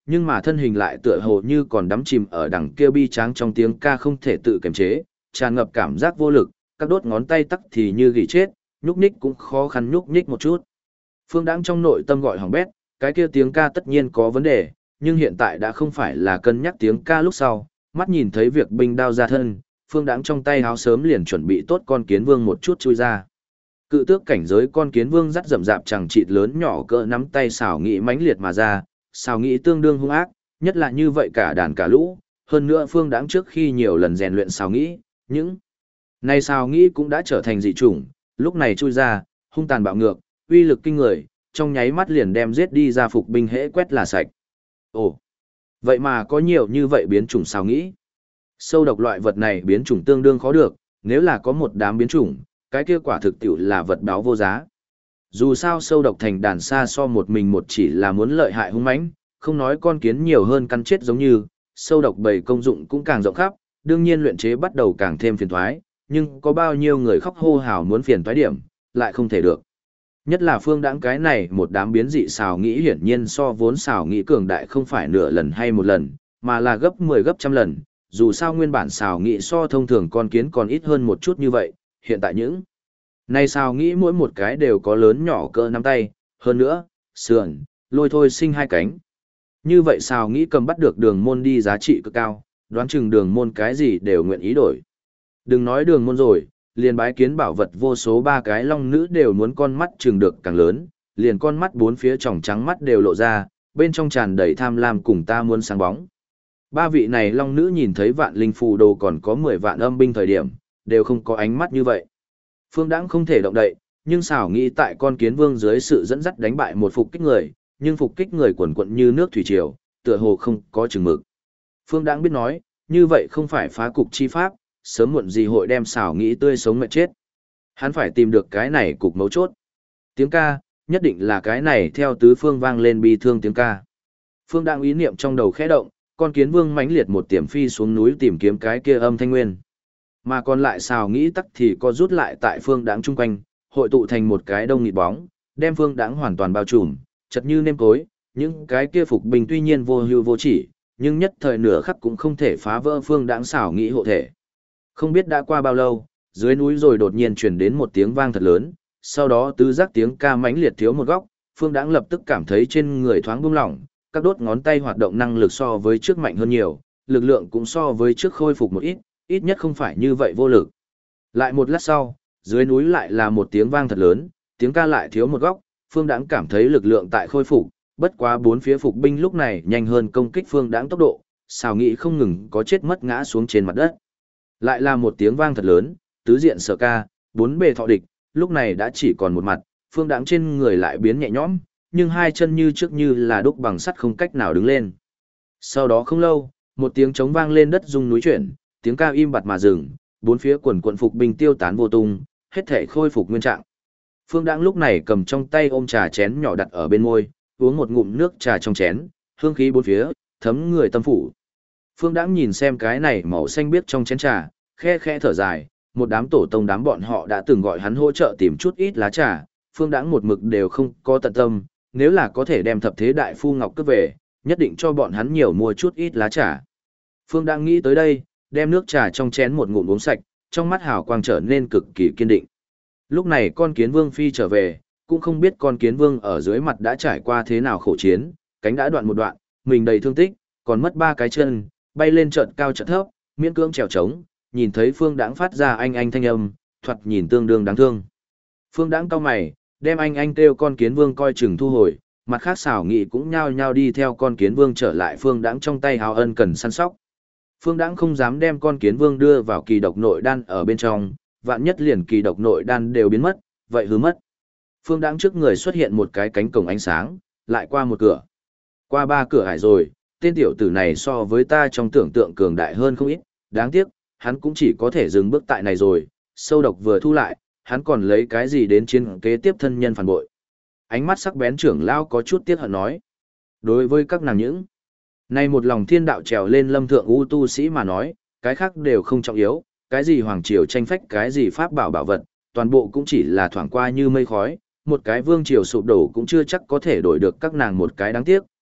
nhưng mà thân hình lại tựa hồ như còn đắm chìm ở đằng kia bi tráng trong tiếng ca không thể tự kiềm chế, tràn ngập cảm giác vô lực, các đốt ngón tay tắc thì như gỉ chết, nhúc nhích cũng khó khăn nhúc nhích một chút. Phương Đãng trong nội tâm gọi hỏng bét, cái kia tiếng ca tất nhiên có vấn đề, nhưng hiện tại đã không phải là cân nhắc tiếng ca lúc sau, mắt nhìn thấy việc binh đao ra thân, Phương Đãng trong tay háo sớm liền chuẩn bị tốt con kiến vương một chút chui ra. Cự tước cảnh giới con kiến vương dắt rậm rạp chẳng chịt lớn nhỏ cỡ nắm tay xảo nghị mãnh liệt mà ra, xảo nghị tương đương hung ác, nhất là như vậy cả đàn cả lũ, hơn nữa Phương Đãng trước khi nhiều lần rèn luyện xảo nghị, những này xảo nghị cũng đã trở thành dị chủng, lúc này chui ra, hung tàn bạo ngược, uy lực kinh người, trong nháy mắt liền đem giết đi ra phục binh hễ quét là sạch. Ồ, vậy mà có nhiều như vậy biến chủng xảo nghị. Sâu độc loại vật này biến chủng tương đương khó được, nếu là có một đám biến chủng, cái kia quả thực tiệu là vật báo vô giá. Dù sao sâu độc thành đàn xa so một mình một chỉ là muốn lợi hại hung mãnh, không nói con kiến nhiều hơn căn chết giống như, sâu độc bầy công dụng cũng càng rộng khắp, đương nhiên luyện chế bắt đầu càng thêm phiền toái, nhưng có bao nhiêu người khóc hô hào muốn phiền toái điểm, lại không thể được. Nhất là Phương Đãng cái này một đám biến dị xào nghĩ hiển nhiên so vốn xào nghĩ cường đại không phải nửa lần hay một lần, mà là gấp 10 gấp trăm lần, dù sao nguyên bản xào nghĩ so thông thường con kiến còn ít hơn một chút như vậy, hiện tại những này xào nghĩ mỗi một cái đều có lớn nhỏ cỡ nắm tay, hơn nữa, sườn, lôi thôi sinh hai cánh. Như vậy xào nghĩ cầm bắt được đường môn đi giá trị cực cao, đoán chừng đường môn cái gì đều nguyện ý đổi. Đừng nói đường môn rồi, liền bái kiến bảo vật vô số ba cái long nữ đều muốn con mắt chừng được càng lớn, liền con mắt bốn phía tròng trắng mắt đều lộ ra, bên trong tràn đầy tham lam cùng ta muốn sáng bóng. Ba vị này long nữ nhìn thấy vạn linh phù đồ còn có 10 vạn âm binh thời điểm, đều không có ánh mắt như vậy. Phương Đãng không thể động đậy, nhưng xảo nghĩ tại con kiến vương dưới sự dẫn dắt đánh bại một phục kích người, nhưng phục kích người quần quận như nước thủy triều, tựa hồ không có chừng mực. Phương Đãng biết nói, như vậy không phải phá cục chi pháp, sớm muộn gì hội đem xảo nghĩ tươi sống mệt chết. Hắn phải tìm được cái này cục mấu chốt. Tiếng ca, nhất định là cái này theo tứ phương vang lên bi thương tiếng ca. Phương Đãng ý niệm trong đầu khẽ động, con kiến vương mãnh liệt một tiềm phi xuống núi tìm kiếm cái kia âm thanh nguyên. Mà còn lại xào nghĩ tắc thì có rút lại tại Phương Đãng chung quanh, hội tụ thành một cái đông nghịt bóng, đem Phương Đãng hoàn toàn bao trùm, chật như nêm cối, những cái kia phục binh tuy nhiên vô hưu vô chỉ, nhưng nhất thời nửa khắc cũng không thể phá vỡ Phương Đãng xảo nghĩ hộ thể. Không biết đã qua bao lâu, dưới núi rồi đột nhiên truyền đến một tiếng vang thật lớn, sau đó tứ giác tiếng ca mãnh liệt thiếu một góc, Phương Đãng lập tức cảm thấy trên người thoáng buông lỏng, các đốt ngón tay hoạt động năng lực so với trước mạnh hơn nhiều, lực lượng cũng so với trước khôi phục một ít, ít nhất không phải như vậy vô lực. Lại một lát sau, dưới núi lại là một tiếng vang thật lớn, tiếng ca lại thiếu một góc, Phương Đãng cảm thấy lực lượng tại khôi phục, bất quá bốn phía phục binh lúc này nhanh hơn công kích Phương Đãng tốc độ, xào nghĩ không ngừng có chết mất ngã xuống trên mặt đất. Lại là một tiếng vang thật lớn, tứ diện sở ca, bốn bề thọ địch, lúc này đã chỉ còn một mặt, Phương Đãng trên người lại biến nhẹ nhõm, nhưng hai chân như trước như là đúc bằng sắt không cách nào đứng lên. Sau đó không lâu, một tiếng trống vang lên đất rung núi chuyển, tiếng ca im bặt mà dừng, bốn phía quần quần phục binh tiêu tán vô tung, hết thể khôi phục nguyên trạng. Phương Đãng lúc này cầm trong tay ôm trà chén nhỏ đặt ở bên môi, uống một ngụm nước trà trong chén, hương khí bốn phía, thấm người tâm phủ. Phương Đãng nhìn xem cái này màu xanh biếc trong chén trà, khe khẽ thở dài, một đám tổ tông đám bọn họ đã từng gọi hắn hỗ trợ tìm chút ít lá trà, Phương Đãng một mực đều không có tận tâm, nếu là có thể đem thập thế đại phu ngọc cướp về, nhất định cho bọn hắn nhiều mua chút ít lá trà. Phương Đãng nghĩ tới đây, đem nước trà trong chén một ngụm uống sạch, trong mắt hào quang trở nên cực kỳ kiên định. Lúc này con kiến vương phi trở về, cũng không biết con kiến vương ở dưới mặt đã trải qua thế nào khổ chiến, cánh đã đoạn một đoạn, mình đầy thương tích, còn mất ba cái chân, bay lên chợt cao chợt thấp, miễn cưỡng trèo trống, nhìn thấy Phương Đãng phát ra anh thanh âm, thoạt nhìn tương đương đáng thương. Phương Đãng cau mày, đem anh kêu con kiến vương coi chừng thu hồi, mặt khác xảo nghị cũng nhao nhao đi theo con kiến vương trở lại Phương Đãng trong tay hào ân cần săn sóc. Phương Đãng không dám đem con kiến vương đưa vào kỳ độc nội đan ở bên trong, vạn nhất liền kỳ độc nội đan đều biến mất, vậy hư mất. Phương Đãng trước người xuất hiện một cái cánh cổng ánh sáng, lại qua một cửa. Qua ba cửa ải rồi, tên tiểu tử này so với ta trong tưởng tượng cường đại hơn không ít, đáng tiếc, hắn cũng chỉ có thể dừng bước tại này rồi, sâu độc vừa thu lại, hắn còn lấy cái gì đến chiến kế tiếp thân nhân phản bội. Ánh mắt sắc bén trưởng lao có chút tiếc hận nói. Đối với các nàng những này một lòng thiên đạo trèo lên lâm thượng u tu sĩ mà nói, cái khác đều không trọng yếu, cái gì hoàng triều tranh phách cái gì pháp bảo bảo vật, toàn bộ cũng chỉ là thoảng qua như mây khói, một cái vương triều sụp đổ cũng chưa chắc có thể đổi được các nàng một cái đáng tiếc,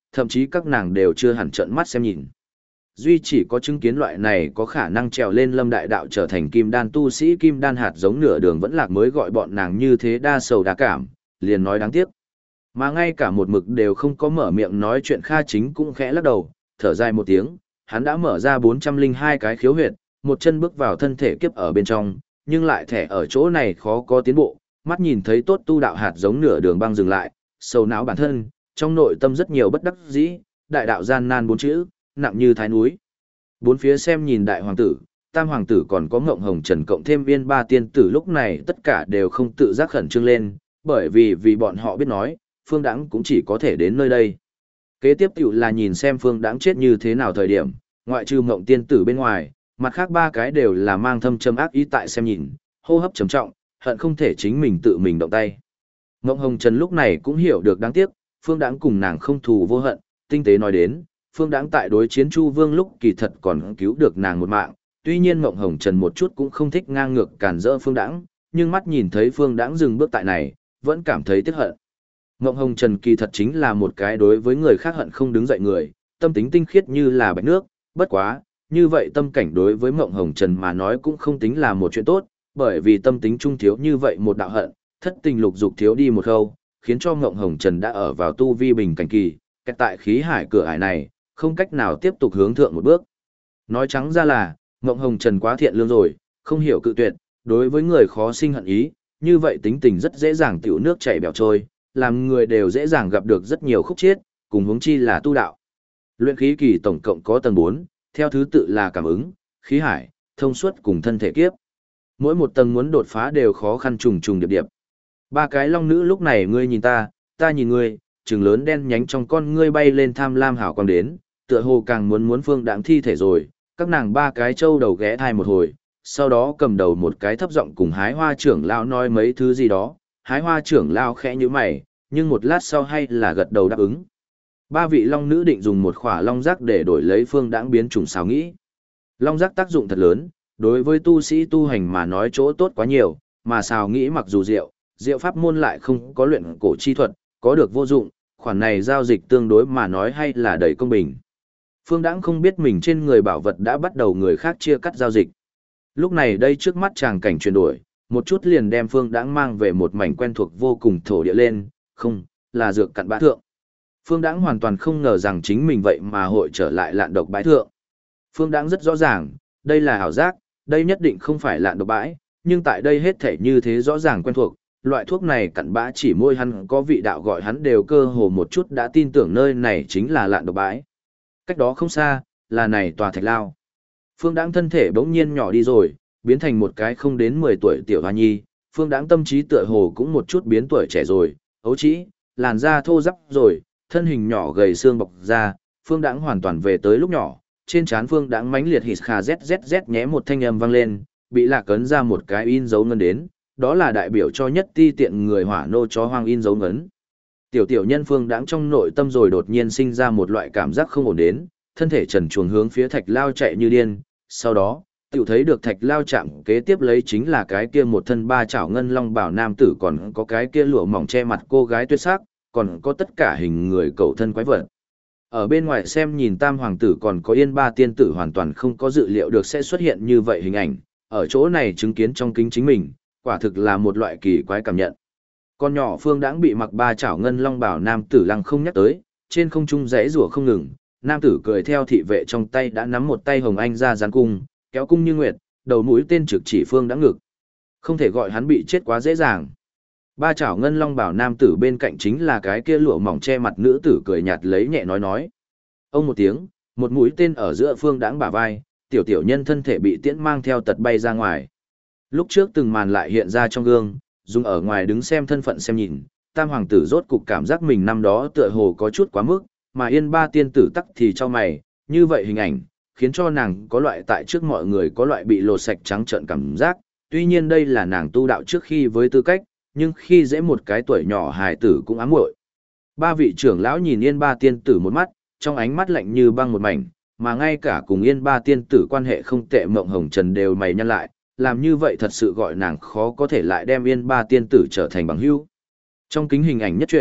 thậm chí các nàng đều chưa hẳn trợn mắt xem nhìn. Duy chỉ có chứng kiến loại này có khả năng trèo lên lâm đại đạo trở thành kim đan tu sĩ kim đan hạt giống nửa đường vẫn lạc mới gọi bọn nàng như thế đa sầu đa cảm, liền nói đáng tiếc. Mà ngay cả một mực đều không có mở miệng nói chuyện Kha Chính cũng khẽ lắc đầu, thở dài một tiếng, hắn đã mở ra 402 cái khiếu huyệt, một chân bước vào thân thể kiếp ở bên trong, nhưng lại thẻ ở chỗ này khó có tiến bộ, mắt nhìn thấy tốt tu đạo hạt giống nửa đường băng dừng lại, sầu não bản thân, trong nội tâm rất nhiều bất đắc dĩ, đại đạo gian nan bốn chữ, nặng như thái núi. Bốn phía xem nhìn đại hoàng tử, tam hoàng tử còn có Ngộng Hồng Trần cộng thêm viên ba tiên tử lúc này tất cả đều không tự giác khẩn trương lên, bởi vì bọn họ biết nói, Phương Đãng cũng chỉ có thể đến nơi đây. Kế tiếp tiểu là nhìn xem Phương Đãng chết như thế nào thời điểm, ngoại trừ Ngộng tiên tử bên ngoài, mặt khác ba cái đều là mang thâm châm ác ý tại xem nhìn, hô hấp trầm trọng, hận không thể chính mình tự mình động tay. Ngộng Hồng Trần lúc này cũng hiểu được đáng tiếc, Phương Đãng cùng nàng không thù vô hận, tinh tế nói đến, Phương Đãng tại đối chiến Chu Vương lúc kỳ thật còn cứu được nàng một mạng, tuy nhiên Ngộng Hồng Trần một chút cũng không thích ngang ngược cản rỡ Phương Đãng, nhưng mắt nhìn thấy Phương Đãng dừng bước tại này, vẫn cảm thấy tiếc hận. Ngộng Hồng Trần kỳ thật chính là một cái đối với người khác hận không đứng dậy người, tâm tính tinh khiết như là bạch nước, bất quá, như vậy tâm cảnh đối với Ngộng Hồng Trần mà nói cũng không tính là một chuyện tốt, bởi vì tâm tính trung thiếu như vậy một đạo hận, thất tình lục dục thiếu đi một khâu, khiến cho Ngộng Hồng Trần đã ở vào tu vi bình cảnh kỳ, kẹt tại khí hải cửa ải này, không cách nào tiếp tục hướng thượng một bước. Nói trắng ra là, Ngộng Hồng Trần quá thiện lương rồi, không hiểu cự tuyệt, đối với người khó sinh hận ý, như vậy tính tình rất dễ dàng tiểu nước chảy bèo trôi, làm người đều dễ dàng gặp được rất nhiều khúc chiết, cùng huống chi là tu đạo. Luyện khí kỳ tổng cộng có tầng 4, theo thứ tự là cảm ứng, khí hải, thông suốt cùng thân thể kiếp. Mỗi một tầng muốn đột phá đều khó khăn trùng trùng điệp điệp. Ba cái long nữ lúc này ngươi nhìn ta nhìn ngươi, trừng lớn đen nhánh trong con ngươi bay lên tham lam hào quang đến, tựa hồ càng muốn Phương Đãng thi thể rồi, các nàng ba cái trâu đầu ghé thai một hồi, sau đó cầm đầu một cái thấp giọng cùng Hái Hoa trưởng lão nói mấy thứ gì đó, Hái Hoa trưởng lão khẽ nhíu mày, nhưng một lát sau hay là gật đầu đáp ứng. Ba vị long nữ định dùng một khỏa long giác để đổi lấy Phương Đãng biến chủng xào nghĩ. Long giác tác dụng thật lớn, đối với tu sĩ tu hành mà nói chỗ tốt quá nhiều, mà xào nghĩ mặc dù diệu pháp môn lại không có luyện cổ chi thuật, có được vô dụng, khoản này giao dịch tương đối mà nói hay là đầy công bình. Phương Đãng không biết mình trên người bảo vật đã bắt đầu người khác chia cắt giao dịch. Lúc này đây trước mắt chàng cảnh chuyển đổi, một chút liền đem Phương Đãng mang về một mảnh quen thuộc vô cùng thổ địa lên, không, là dược cặn bã thượng. Phương Đãng hoàn toàn không ngờ rằng chính mình vậy mà hội trở lại lạn độc bãi thượng. Phương Đãng rất rõ ràng, đây là ảo giác, đây nhất định không phải lạn độc bãi, nhưng tại đây hết thể như thế rõ ràng quen thuộc, loại thuốc này cặn bã chỉ môi hắn có vị đạo gọi hắn đều cơ hồ một chút đã tin tưởng nơi này chính là lạn độc bãi. Cách đó không xa, là này tòa thạch lao. Phương Đãng thân thể bỗng nhiên nhỏ đi rồi, biến thành một cái không đến 10 tuổi tiểu hoa nhi, Phương Đãng tâm trí tựa hồ cũng một chút biến tuổi trẻ rồi, ấu trĩ, làn da thô ráp rồi, thân hình nhỏ gầy xương bọc ra, Phương Đãng hoàn toàn về tới lúc nhỏ, trên trán Phương Đãng mãnh liệt hít kha zzz nhé một thanh âm vang lên, bị Lạc Ấn ra một cái in dấu ngân đến, đó là đại biểu cho nhất ti tiện người hỏa nô chó hoang in dấu ngấn. Tiểu nhân Phương Đãng trong nội tâm rồi đột nhiên sinh ra một loại cảm giác không ổn đến, thân thể trần truồng hướng phía thạch lao chạy như điên, sau đó, tiểu thấy được thạch lao chạm kế tiếp lấy chính là cái kia một thân ba chảo ngân long bảo nam tử, còn có cái kia lụa mỏng che mặt cô gái tuyệt sắc, còn có tất cả hình người cậu thân quái vật. Ở bên ngoài xem nhìn tam hoàng tử còn có yên ba tiên tử hoàn toàn không có dự liệu được sẽ xuất hiện như vậy hình ảnh, ở chỗ này chứng kiến trong kính chính mình, quả thực là một loại kỳ quái cảm nhận. Con nhỏ Phương Đãng bị mặc ba chảo ngân long bảo nam tử lăng không nhắc tới, trên không trung rẽ rủa không ngừng, nam tử cười theo thị vệ trong tay đã nắm một tay hồng anh ra gián cung, kéo cung như nguyệt, đầu mũi tên trực chỉ Phương Đãng ngực. Không thể gọi hắn bị chết quá dễ dàng. Ba chảo ngân long bảo nam tử bên cạnh chính là cái kia lụa mỏng che mặt nữ tử cười nhạt lấy nhẹ nói. Ông một tiếng, một mũi tên ở giữa Phương Đãng bả vai, tiểu nhân thân thể bị tiễn mang theo tật bay ra ngoài. Lúc trước từng màn lại hiện ra trong gương, dùng ở ngoài đứng xem thân phận xem nhìn, tam hoàng tử rốt cục cảm giác mình năm đó tựa hồ có chút quá mức, mà yên ba tiên tử tắc thì cho mày, như vậy hình ảnh, khiến cho nàng có loại tại trước mọi người có loại bị lột sạch trắng trợn cảm giác, tuy nhiên đây là nàng tu đạo trước khi với tư cách, nhưng khi dễ một cái tuổi nhỏ hài tử cũng ám muội. Ba vị trưởng lão nhìn yên ba tiên tử một mắt, trong ánh mắt lạnh như băng một mảnh, mà ngay cả cùng yên ba tiên tử quan hệ không tệ Mộng Hồng Trần đều mày nhăn lại, làm như vậy thật sự gọi nàng khó có thể lại đem yên ba tiên tử trở thành bằng hữu. Trong kính hình ảnh nhất truyện,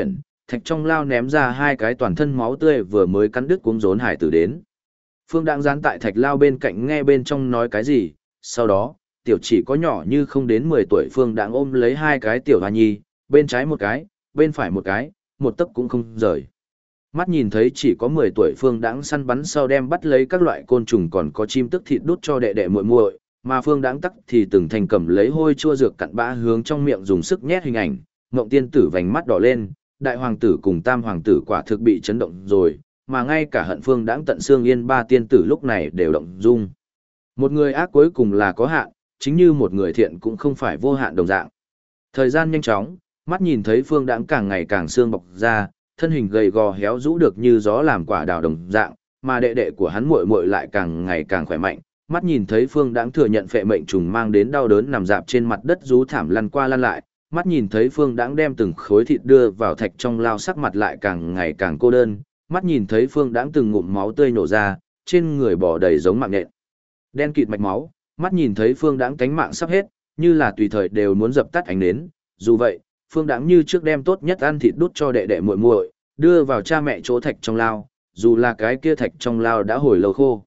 thạch trong lao ném ra hai cái toàn thân máu tươi vừa mới cắn đứt cuống rốn hải tử đến. Phương Đãng dán tại thạch lao bên cạnh nghe bên trong nói cái gì, sau đó, tiểu chỉ có nhỏ như không đến 10 tuổi Phương Đãng ôm lấy hai cái tiểu hoa nhi, bên trái một cái, bên phải một cái, một tấc cũng không rời. Mắt nhìn thấy chỉ có 10 tuổi Phương Đãng săn bắn sau đem bắt lấy các loại côn trùng còn có chim tức thịt đút cho đệ đệ muội muội, mà Phương Đãng tắc thì từng thành cầm lấy hôi chua dược cặn bã hướng trong miệng dùng sức nhét hình ảnh, Ngộng Tiên tử vành mắt đỏ lên, đại hoàng tử cùng tam hoàng tử quả thực bị chấn động rồi, mà ngay cả Hận Phương Đãng tận xương yên ba tiên tử lúc này đều động dung. Một người ác cuối cùng là có hạn, chính như một người thiện cũng không phải vô hạn đồng dạng. Thời gian nhanh chóng, mắt nhìn thấy Phương Đãng càng ngày càng xương bọc ra, thân hình gầy gò héo rũ được như gió làm quả đào đồng dạng, mà đệ đệ của hắn muội muội lại càng ngày càng khỏe mạnh. Mắt nhìn thấy Phương Đãng thừa nhận phệ mệnh trùng mang đến đau đớn nằm dạp trên mặt đất rú thảm lăn qua lăn lại, mắt nhìn thấy Phương Đãng đem từng khối thịt đưa vào thạch trong lao sắc mặt lại càng ngày càng cô đơn, mắt nhìn thấy Phương Đãng từng ngụm máu tươi nổ ra, trên người bò đầy giống mạng nhện. Đen kịt mạch máu, mắt nhìn thấy Phương Đãng cánh mạng sắp hết, như là tùy thời đều muốn dập tắt ánh nến, dù vậy, Phương Đãng như trước đem tốt nhất ăn thịt đút cho đệ đệ muội muội, đưa vào cha mẹ chỗ thạch trong lao, dù là cái kia thạch trong lao đã hồi lâu khô.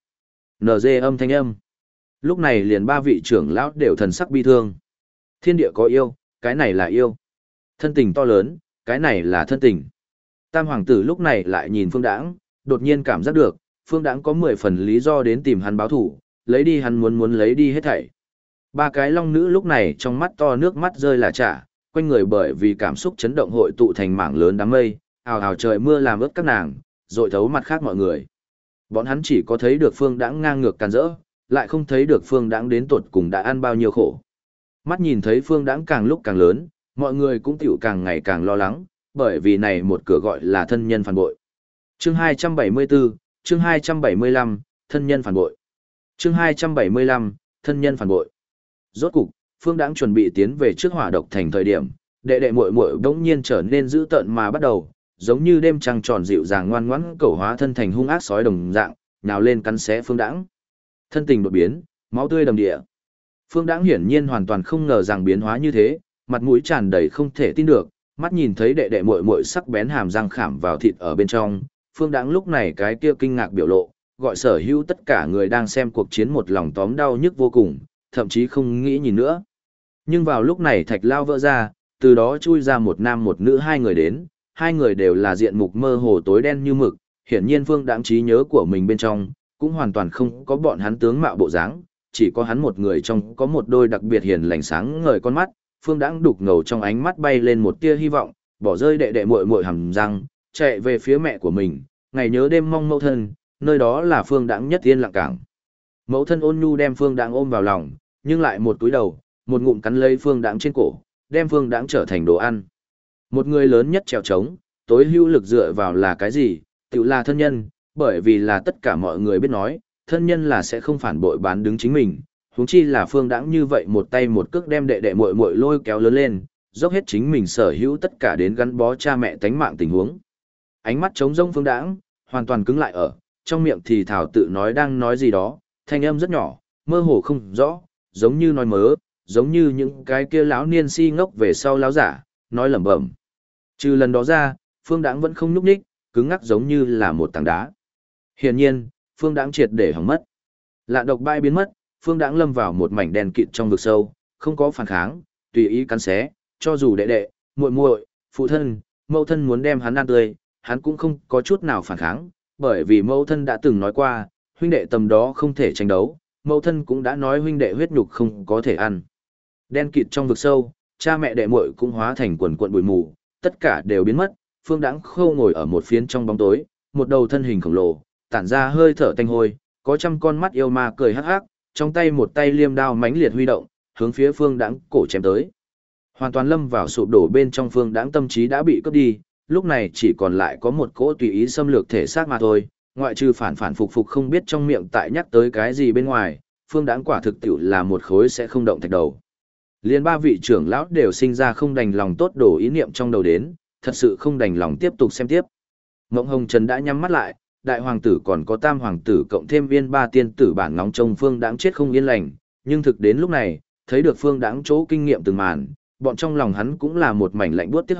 NG âm thanh âm. Lúc này liền ba vị trưởng lão đều thần sắc bi thương. Thiên địa có yêu, cái này là yêu. Thân tình to lớn, cái này là thân tình. Tam hoàng tử lúc này lại nhìn Phương Đãng, đột nhiên cảm giác được, Phương Đãng có 10 phần lý do đến tìm hắn báo thủ, lấy đi hắn muốn lấy đi hết thảy. Ba cái long nữ lúc này trong mắt to nước mắt rơi là trả, quanh người bởi vì cảm xúc chấn động hội tụ thành mảng lớn đám mây, ào ào trời mưa làm ướt các nàng, rồi thấu mặt khác mọi người. Bọn hắn chỉ có thấy được Phương Đãng ngang ngược càn rỡ, lại không thấy được Phương Đãng đến tột cùng đã ăn bao nhiêu khổ. Mắt nhìn thấy Phương Đãng càng lúc càng lớn, mọi người cũng tiểu càng ngày càng lo lắng, bởi vì này một cửa gọi là thân nhân phản bội. Chương 274, chương 275, thân nhân phản bội. Chương 275, thân nhân phản bội. Rốt cục, Phương Đãng chuẩn bị tiến về trước Hỏa Độc Thành thời điểm, đệ đệ muội muội bỗng nhiên trở nên dữ tợn mà bắt đầu, giống như đêm trăng tròn dịu dàng ngoan ngoãn cẩu hóa thân thành hung ác sói đồng dạng, nhào lên cắn xé Phương Đãng. Thân tình đột biến, máu tươi đầm địa. Phương Đãng hiển nhiên hoàn toàn không ngờ rằng biến hóa như thế, mặt mũi tràn đầy không thể tin được, mắt nhìn thấy đệ đệ muội muội sắc bén hàm răng khảm vào thịt ở bên trong, Phương Đãng lúc này cái kia kinh ngạc biểu lộ, gọi sở hữu tất cả người đang xem cuộc chiến một lòng tóm đau nhức vô cùng, thậm chí không nghĩ nhìn nữa. Nhưng vào lúc này thạch lao vỡ ra, từ đó chui ra một nam một nữ hai người đến, hai người đều là diện mục mơ hồ tối đen như mực, hiển nhiên Phương Đãng trí nhớ của mình bên trong, cũng hoàn toàn không có bọn hắn tướng mạo bộ dáng, chỉ có hắn một người trong có một đôi đặc biệt hiền lành sáng ngời con mắt, Phương Đãng đục ngầu trong ánh mắt bay lên một tia hy vọng, bỏ rơi đệ đệ muội muội hầm răng, chạy về phía mẹ của mình, ngày nhớ đêm mong mẫu thân, nơi đó là Phương Đãng nhất yên lặng cảng. Mẫu thân ôn nhu đem Phương Đãng ôm vào lòng, nhưng lại một túi đầu, một ngụm cắn lấy Phương Đãng trên cổ, đem Phương Đãng trở thành đồ ăn. Một người lớn nhất trèo trống, tối hữu lực dựa vào là cái gì? Tự là thân nhân, bởi vì là tất cả mọi người biết nói, thân nhân là sẽ không phản bội bán đứng chính mình, huống chi là Phương Đãng như vậy một tay một cước đem đệ đệ muội muội lôi kéo lớn lên, dốc hết chính mình sở hữu tất cả đến gắn bó cha mẹ tánh mạng tình huống. Ánh mắt trống rỗng Phương Đãng, hoàn toàn cứng lại ở, trong miệng thì thảo tự nói đang nói gì đó, thanh âm rất nhỏ, mơ hồ không rõ, giống như nói mớ, giống như những cái kia lão niên si ngốc về sau lão giả, nói lẩm bẩm. Trừ lần đó ra, Phương Đãng vẫn không nhúc nhích, cứng ngắc giống như là một tảng đá. Hiển nhiên, Phương Đãng triệt để hỏng mất. Lạ độc bãi biến mất, Phương Đãng lâm vào một mảnh đen kịt trong vực sâu, không có phản kháng, tùy ý cắn xé, cho dù đệ đệ, muội muội, phụ thân, mẫu thân muốn đem hắn ăn tươi, hắn cũng không có chút nào phản kháng, bởi vì mẫu thân đã từng nói qua, huynh đệ tầm đó không thể tranh đấu, mẫu thân cũng đã nói huynh đệ huyết nhục không có thể ăn. Đen kịt trong vực sâu, cha mẹ đệ muội cũng hóa thành quần quần bụi mù, tất cả đều biến mất, Phương Đãng khô ngồi ở một phiến trong bóng tối, một đầu thân hình khổng lồ, tản ra hơi thở tanh hôi, có trăm con mắt yêu ma cười hắc hắc, trong tay một tay liêm đao mãnh liệt huy động, hướng phía Phương Đãng cổ chém tới. Hoàn toàn lâm vào sụp đổ bên trong Phương Đãng tâm trí đã bị cướp đi, lúc này chỉ còn lại có một cỗ tùy ý xâm lược thể xác mà thôi, ngoại trừ phản phản phục phục không biết trong miệng tại nhắc tới cái gì bên ngoài, Phương Đãng quả thực tiệu là một khối sẽ không động thạch đầu. Liên ba vị trưởng lão đều sinh ra không đành lòng tốt đổ ý niệm trong đầu đến, thật sự không đành lòng tiếp tục xem tiếp. Mộng Hồng Trần đã nhắm mắt lại, đại hoàng tử còn có tam hoàng tử cộng thêm viên ba tiên tử bản ngóng trông Phương Đãng chết không yên lành, nhưng thực đến lúc này, thấy được Phương Đãng chỗ kinh nghiệm từng màn, bọn trong lòng hắn cũng là một mảnh lạnh buốt tiếc hận,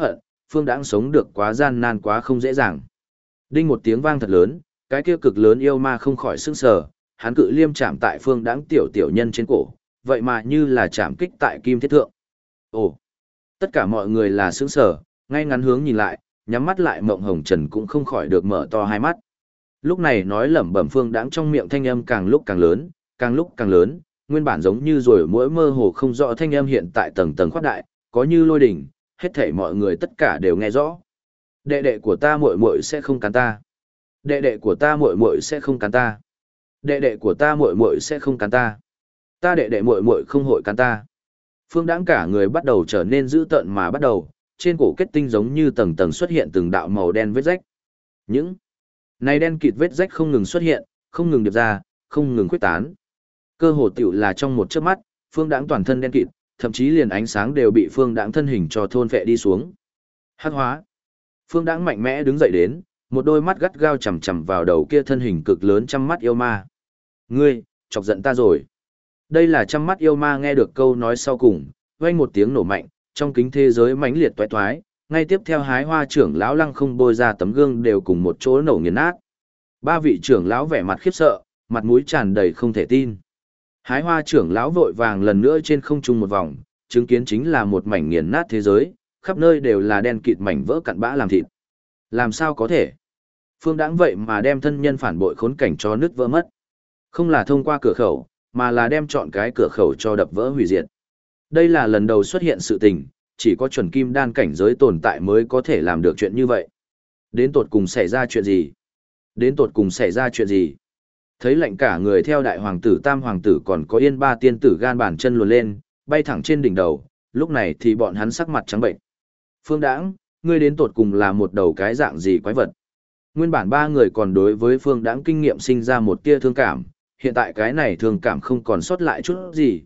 Phương Đãng sống được quá gian nan quá không dễ dàng. Đinh một tiếng vang thật lớn, cái kia cực lớn yêu ma không khỏi sững sờ, hắn cự liêm chạm tại Phương Đãng tiểu nhân trên cổ, vậy mà như là chạm kích tại kim thiết thượng. Ồ! Tất cả mọi người là sững sờ, ngay ngắn hướng nhìn lại, nhắm mắt lại Mộng Hồng Trần cũng không khỏi được mở to hai mắt. Lúc này nói lẩm bẩm Phương Đãng trong miệng thanh âm càng lúc càng lớn, càng lúc càng lớn, nguyên bản giống như rồi mỗi mơ hồ không rõ thanh âm hiện tại tầng tầng khoát đại, có như lôi đỉnh, hết thảy mọi người tất cả đều nghe rõ. Đệ đệ của ta muội muội sẽ không cắn ta. Đệ đệ của ta muội muội sẽ không cắn ta. Đệ đệ của ta muội muội sẽ không cắn ta. Ta đệ đệ muội muội không hội cắn ta. Phương Đãng cả người bắt đầu trở nên dữ tợn mà bắt đầu, trên cổ kết tinh giống như tầng tầng xuất hiện từng đạo màu đen vết rách. Những này đen kịt vết rách không ngừng xuất hiện, không ngừng điệp ra, không ngừng khuếch tán. Cơ hồ tiểu là trong một chớp mắt, Phương Đãng toàn thân đen kịt, thậm chí liền ánh sáng đều bị Phương Đãng thân hình cho thôn phệ đi xuống. Hắc hóa. Phương Đãng mạnh mẽ đứng dậy đến, một đôi mắt gắt gao chằm chằm vào đầu kia thân hình cực lớn trăm mắt yêu ma. Ngươi, chọc giận ta rồi. Đây là trăm mắt yêu ma nghe được câu nói sau cùng, vang một tiếng nổ mạnh, trong kính thế giới mãnh liệt toái toái, ngay tiếp theo Hái Hoa trưởng lão Lăng Không bôi ra tấm gương đều cùng một chỗ nổ nghiền nát. Ba vị trưởng lão vẻ mặt khiếp sợ, mặt mũi tràn đầy không thể tin. Hái Hoa trưởng lão vội vàng lần nữa trên không trung một vòng, chứng kiến chính là một mảnh nghiền nát thế giới, khắp nơi đều là đen kịt mảnh vỡ cặn bã làm thịt. Làm sao có thể? Phương Đãng vậy mà đem thân nhân phản bội khốn cảnh cho nứt vỡ mất. Không là thông qua cửa khẩu, mà là đem chọn cái cửa khẩu cho đập vỡ hủy diệt. Đây là lần đầu xuất hiện sự tình, chỉ có chuẩn kim đan cảnh giới tồn tại mới có thể làm được chuyện như vậy. Đến tột cùng xảy ra chuyện gì? Đến tột cùng xảy ra chuyện gì? Thấy lạnh cả người theo đại hoàng tử tam hoàng tử còn có yên ba tiên tử gan bàn chân luồn lên, bay thẳng trên đỉnh đầu, lúc này thì bọn hắn sắc mặt trắng bệnh. Phương Đãng, ngươi đến tột cùng là một đầu cái dạng gì quái vật? Nguyên bản ba người còn đối với Phương Đãng kinh nghiệm sinh ra một tia thương cảm, hiện tại cái này thương cảm không còn sót lại chút gì,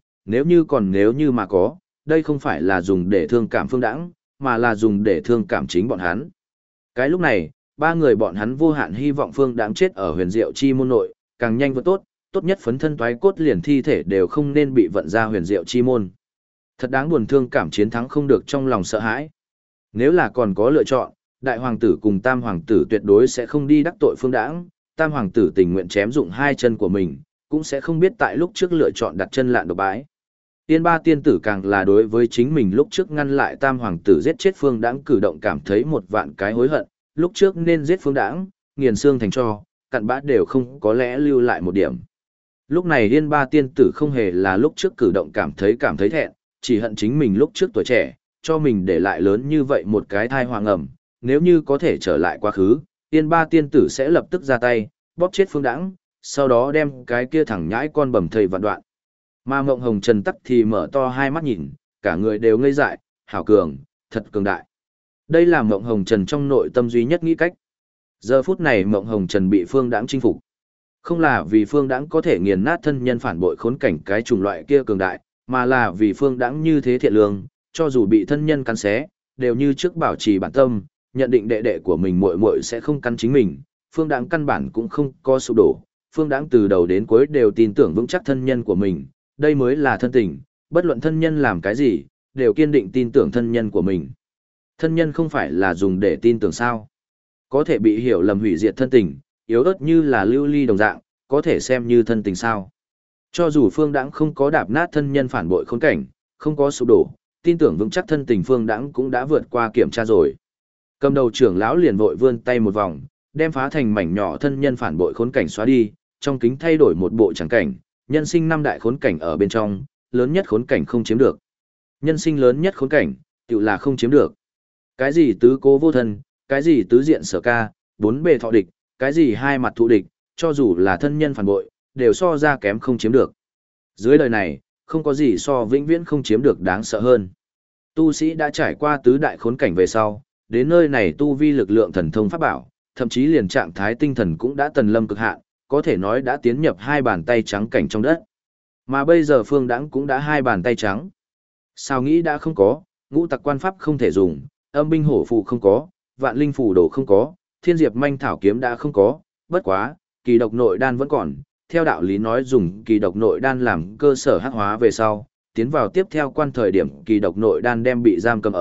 nếu như mà có, đây không phải là dùng để thương cảm Phương Đãng, mà là dùng để thương cảm chính bọn hắn. Cái lúc này, ba người bọn hắn vô hạn hy vọng Phương Đãng chết ở huyền diệu chi môn nội, càng nhanh vừa tốt, tốt nhất phấn thân toái cốt liền thi thể đều không nên bị vận ra huyền diệu chi môn. Thật đáng buồn thương cảm chiến thắng không được trong lòng sợ hãi. Nếu là còn có lựa chọn, đại hoàng tử cùng tam hoàng tử tuyệt đối sẽ không đi đắc tội Phương Đãng, tam hoàng tử tình nguyện chém dụng hai chân của mình, cũng sẽ không biết tại lúc trước lựa chọn đặt chân lạn độc bãi. Tiên ba tiên tử càng là đối với chính mình lúc trước ngăn lại tam hoàng tử giết chết Phương Đãng cử động cảm thấy một vạn cái hối hận, lúc trước nên giết Phương Đãng, nghiền xương thành tro, cặn bã đều không có lẽ lưu lại một điểm. Lúc này Yên ba tiên tử không hề là lúc trước cử động cảm thấy thẹn, chỉ hận chính mình lúc trước tuổi trẻ, cho mình để lại lớn như vậy một cái thai hoàng ẩm, nếu như có thể trở lại quá khứ, Yên ba tiên tử sẽ lập tức ra tay, bóp chết Phương Đãng, sau đó đem cái kia thẳng nhãi con bầm thây vạn đoạn. Mà Mộng Hồng Trần tắc thì mở to hai mắt nhìn, cả người đều ngây dại, hảo cường, thật cường đại. Đây là Mộng Hồng Trần trong nội tâm duy nhất nghĩ cách. Giờ phút này Mộng Hồng Trần bị Phương Đãng chinh phục. Không là vì Phương Đãng có thể nghiền nát thân nhân phản bội khốn cảnh cái chủng loại kia cường đại, mà là vì Phương Đãng như thế thiện lương, cho dù bị thân nhân cắn xé, đều như trước bảo trì bản tâm, nhận định đệ đệ của mình muội muội sẽ không cắn chính mình, Phương Đãng căn bản cũng không có sụp đổ, Phương Đãng từ đầu đến cuối đều tin tưởng vững chắc thân nhân của mình, đây mới là thân tình, bất luận thân nhân làm cái gì, đều kiên định tin tưởng thân nhân của mình. Thân nhân không phải là dùng để tin tưởng sao? Có thể bị hiểu lầm hủy diệt thân tình, yếu ớt như là lưu ly đồng dạng, có thể xem như thân tình sao? Cho dù Phương Đãng không có đạp nát thân nhân phản bội khốn cảnh, không có sụp đổ, tin tưởng vững chắc thân tình Phương Đãng cũng đã vượt qua kiểm tra rồi. Cầm đầu trưởng lão liền vội vươn tay một vòng, đem phá thành mảnh nhỏ thân nhân phản bội khốn cảnh xóa đi, trong kính thay đổi một bộ tràng cảnh, nhân sinh năm đại khốn cảnh ở bên trong, lớn nhất khốn cảnh không chiếm được. Nhân sinh lớn nhất khốn cảnh, tự là không chiếm được. Cái gì tứ cố vô thân, cái gì tứ diện sở ca, bốn bề thọ địch, cái gì hai mặt thụ địch, cho dù là thân nhân phản bội, đều so ra kém không chiếm được. Dưới đời này, không có gì so vĩnh viễn không chiếm được đáng sợ hơn. Tu sĩ đã trải qua tứ đại khốn cảnh về sau, đến nơi này tu vi lực lượng thần thông pháp bảo, thậm chí liền trạng thái tinh thần cũng đã tần lâm cực hạn, có thể nói đã tiến nhập hai bàn tay trắng cảnh trong đất. Mà bây giờ Phương Đãng cũng đã hai bàn tay trắng. Sao nghĩ đã không có, ngũ tặc quan pháp không thể dùng, âm binh hổ phù không có, vạn linh phù đồ không có, thiên diệp manh thảo kiếm đã không có, bất quá, kỳ độc nội đan vẫn còn, theo đạo lý nói dùng kỳ độc nội đan làm cơ sở hắc hóa về sau, tiến vào tiếp theo quan thời điểm kỳ độc nội đan đem bị giam cầm ở,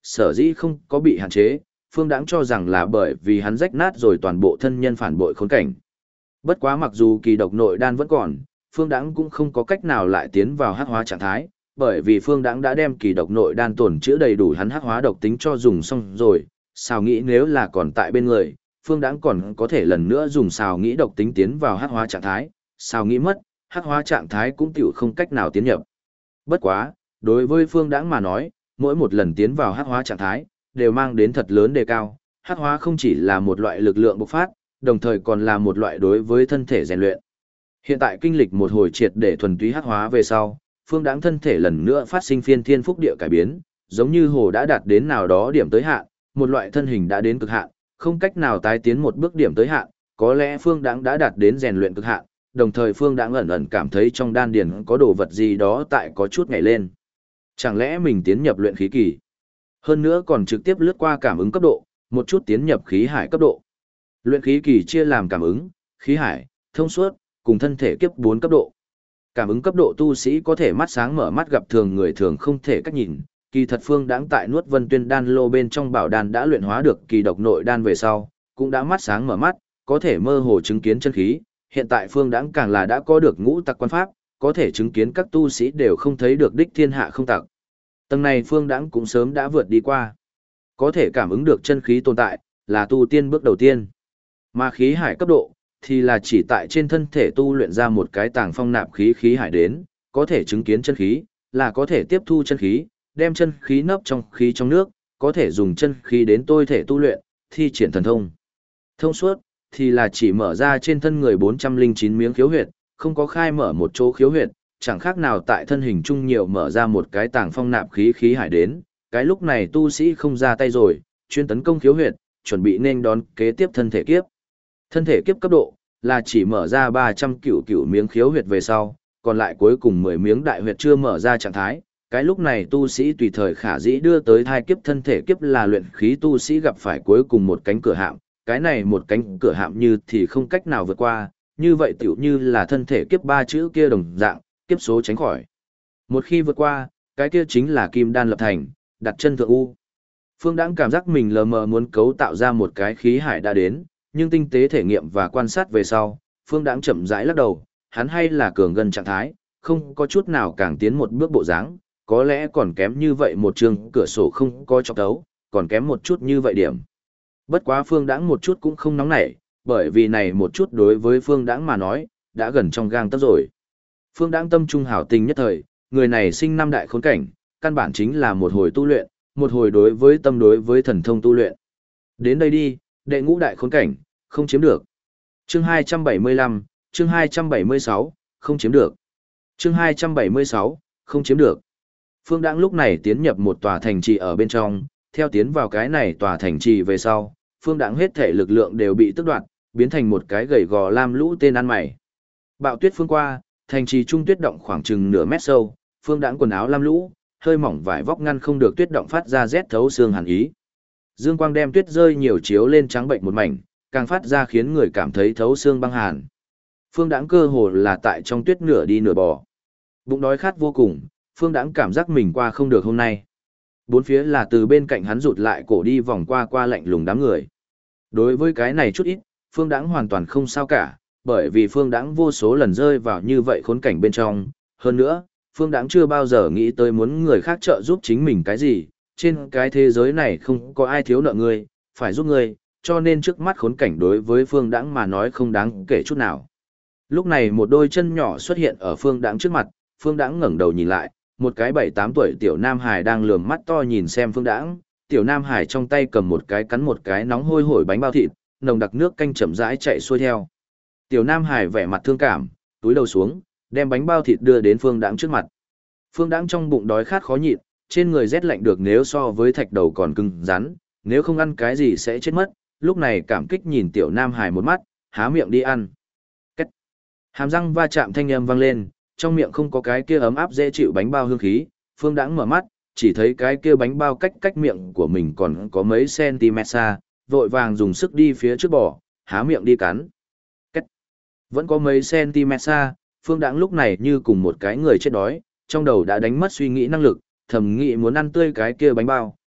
sở dĩ không có bị hạn chế, Phương Đãng cho rằng là bởi vì hắn rách nát rồi toàn bộ thân nhân phản bội khốn cảnh. Bất quá mặc dù kỳ độc nội đan vẫn còn, Phương Đãng cũng không có cách nào lại tiến vào hắc hóa trạng thái, bởi vì Phương Đãng đã đem kỳ độc nội đan tổn chữa đầy đủ hắn hắc hóa độc tính cho dùng xong rồi, sao nghĩ nếu là còn tại bên người, Phương Đãng còn có thể lần nữa dùng sao nghĩ độc tính tiến vào hắc hóa trạng thái, sao nghĩ mất, hắc hóa trạng thái cũng tiểu không cách nào tiến nhập. Bất quá, đối với Phương Đãng mà nói, mỗi một lần tiến vào hắc hóa trạng thái, đều mang đến thật lớn đề cao, hắc hóa không chỉ là một loại lực lượng bộc phát, đồng thời còn là một loại đối với thân thể rèn luyện. Hiện tại kinh lịch một hồi triệt để thuần túy hắc hóa về sau, Phương Đãng thân thể lần nữa phát sinh phiên thiên phúc địa cải biến, giống như hồ đã đạt đến nào đó điểm tới hạn, một loại thân hình đã đến cực hạn, không cách nào tái tiến một bước điểm tới hạn, có lẽ Phương Đãng đã đạt đến rèn luyện cực hạn, đồng thời Phương Đãng ẩn ẩn cảm thấy trong đan điền có đồ vật gì đó tại có chút nhảy lên. Chẳng lẽ mình tiến nhập luyện khí kỳ? Hơn nữa còn trực tiếp lướt qua cảm ứng cấp độ, một chút tiến nhập khí hải cấp độ. Luyện khí kỳ chia làm cảm ứng, khí hải, thông suốt, cùng thân thể kiếp 4 cấp độ. Cảm ứng cấp độ tu sĩ có thể mắt sáng mở mắt gặp thường người thường không thể cách nhìn. Kỳ thật Phương Đãng tại nuốt Vân Tuyên đan lô bên trong bảo đan đã luyện hóa được kỳ độc nội đan về sau, cũng đã mắt sáng mở mắt, có thể mơ hồ chứng kiến chân khí. Hiện tại Phương Đãng càng là đã có được ngũ tặc quan pháp, có thể chứng kiến các tu sĩ đều không thấy được đích thiên hạ không tặc. Tầng này Phương Đãng cũng sớm đã vượt đi qua. Có thể cảm ứng được chân khí tồn tại, là tu tiên bước đầu tiên. Mà khí hải cấp độ, thì là chỉ tại trên thân thể tu luyện ra một cái tàng phong nạp khí khí hải đến, có thể chứng kiến chân khí, là có thể tiếp thu chân khí, đem chân khí nấp trong khí trong nước, có thể dùng chân khí đến tôi thể tu luyện, thi triển thần thông. Thông suốt, thì là chỉ mở ra trên thân người 409 miếng khiếu huyệt, không có khai mở một chỗ khiếu huyệt, chẳng khác nào tại thân hình trung nhiều mở ra một cái tàng phong nạp khí khí hải đến, cái lúc này tu sĩ không ra tay rồi, chuyên tấn công khiếu huyệt, chuẩn bị nên đón kế tiếp thân thể kiếp. Thân thể kiếp cấp độ là chỉ mở ra 300 cửu miếng khiếu huyệt về sau, còn lại cuối cùng 10 miếng đại huyệt chưa mở ra trạng thái. Cái lúc này tu sĩ tùy thời khả dĩ đưa tới thai kiếp thân thể kiếp là luyện khí tu sĩ gặp phải cuối cùng một cánh cửa hạm, cái này một cánh cửa hạm như thì không cách nào vượt qua, như vậy tiểu như là thân thể kiếp 3 chữ kia đồng dạng, kiếp số tránh khỏi. Một khi vượt qua, cái kia chính là kim đan lập thành, đặt chân thượng u. Phương Đãng cảm giác mình lờ mờ muốn cấu tạo ra một cái khí hải đã đến, nhưng tinh tế thể nghiệm và quan sát về sau, Phương Đãng chậm rãi lắc đầu, hắn hay là cường gần trạng thái, không có chút nào càng tiến một bước bộ dáng, có lẽ còn kém như vậy một trường cửa sổ không có chọc tấu, còn kém một chút như vậy điểm. Bất quá Phương Đãng một chút cũng không nóng nảy, bởi vì này một chút đối với Phương Đãng mà nói, đã gần trong gang tấc rồi. Phương Đãng tâm trung hảo tình nhất thời, người này sinh năm đại khốn cảnh, căn bản chính là một hồi tu luyện, một hồi đối với tâm đối với thần thông tu luyện. Đến đây đi, đệ ngũ đại khốn cảnh, không chiếm được. Chương 275, chương 276, không chiếm được. Chương 276, không chiếm được. Phương Đãng lúc này tiến nhập một tòa thành trì ở bên trong, theo tiến vào cái này tòa thành trì về sau, Phương Đãng hết thể lực lượng đều bị tước đoạt, biến thành một cái gầy gò lam lũ tên ăn mày. Bạo tuyết phương qua, thành trì trung tuyết động khoảng chừng nửa mét sâu, Phương Đãng quần áo lam lũ, hơi mỏng vải vóc ngăn không được tuyết động phát ra rét thấu xương hàn ý. Dương quang đem tuyết rơi nhiều chiếu lên trắng bệnh một mảnh, càng phát ra khiến người cảm thấy thấu xương băng hàn. Phương Đãng cơ hồ là tại trong tuyết nửa đi nửa bò. Bụng đói khát vô cùng, Phương Đãng cảm giác mình qua không được hôm nay. Bốn phía là từ bên cạnh hắn rụt lại cổ đi vòng qua lạnh lùng đám người. Đối với cái này chút ít, Phương Đãng hoàn toàn không sao cả, bởi vì Phương Đãng vô số lần rơi vào như vậy khốn cảnh bên trong. Hơn nữa, Phương Đãng chưa bao giờ nghĩ tới muốn người khác trợ giúp chính mình cái gì, trên cái thế giới này không có ai thiếu nợ người, phải giúp người, cho nên trước mắt khốn cảnh đối với Phương Đãng mà nói không đáng kể chút nào. Lúc này một đôi chân nhỏ xuất hiện ở Phương Đãng trước mặt, Phương Đãng ngẩng đầu nhìn lại, một cái 7-8 tuổi tiểu nam hải đang lườm mắt to nhìn xem Phương Đãng, tiểu nam hải trong tay cầm một cái cắn một cái nóng hôi hổi bánh bao thịt, nồng đặc nước canh chậm rãi chạy xuôi theo. Tiểu nam hải vẻ mặt thương cảm, túi đầu xuống, đem bánh bao thịt đưa đến Phương Đãng trước mặt. Phương Đãng trong bụng đói khát khó nhịn, trên người rét lạnh được nếu so với thạch đầu còn cứng rắn, nếu không ăn cái gì sẽ chết mất, lúc này cảm kích nhìn tiểu nam hải một mắt, há miệng đi ăn. Cách. Hàm răng va chạm thanh âm vang lên, trong miệng không có cái kia ấm áp dễ chịu bánh bao hương khí, Phương Đãng mở mắt, chỉ thấy cái kia bánh bao cách miệng của mình còn có mấy cm xa, vội vàng dùng sức đi phía trước bò, há miệng đi cắn. Cách. Vẫn có mấy cm xa, Phương Đãng lúc này như cùng một cái người chết đói, trong đầu đã đánh mất suy nghĩ năng lực, thầm nghĩ muốn ăn tươi cái kia bánh bao,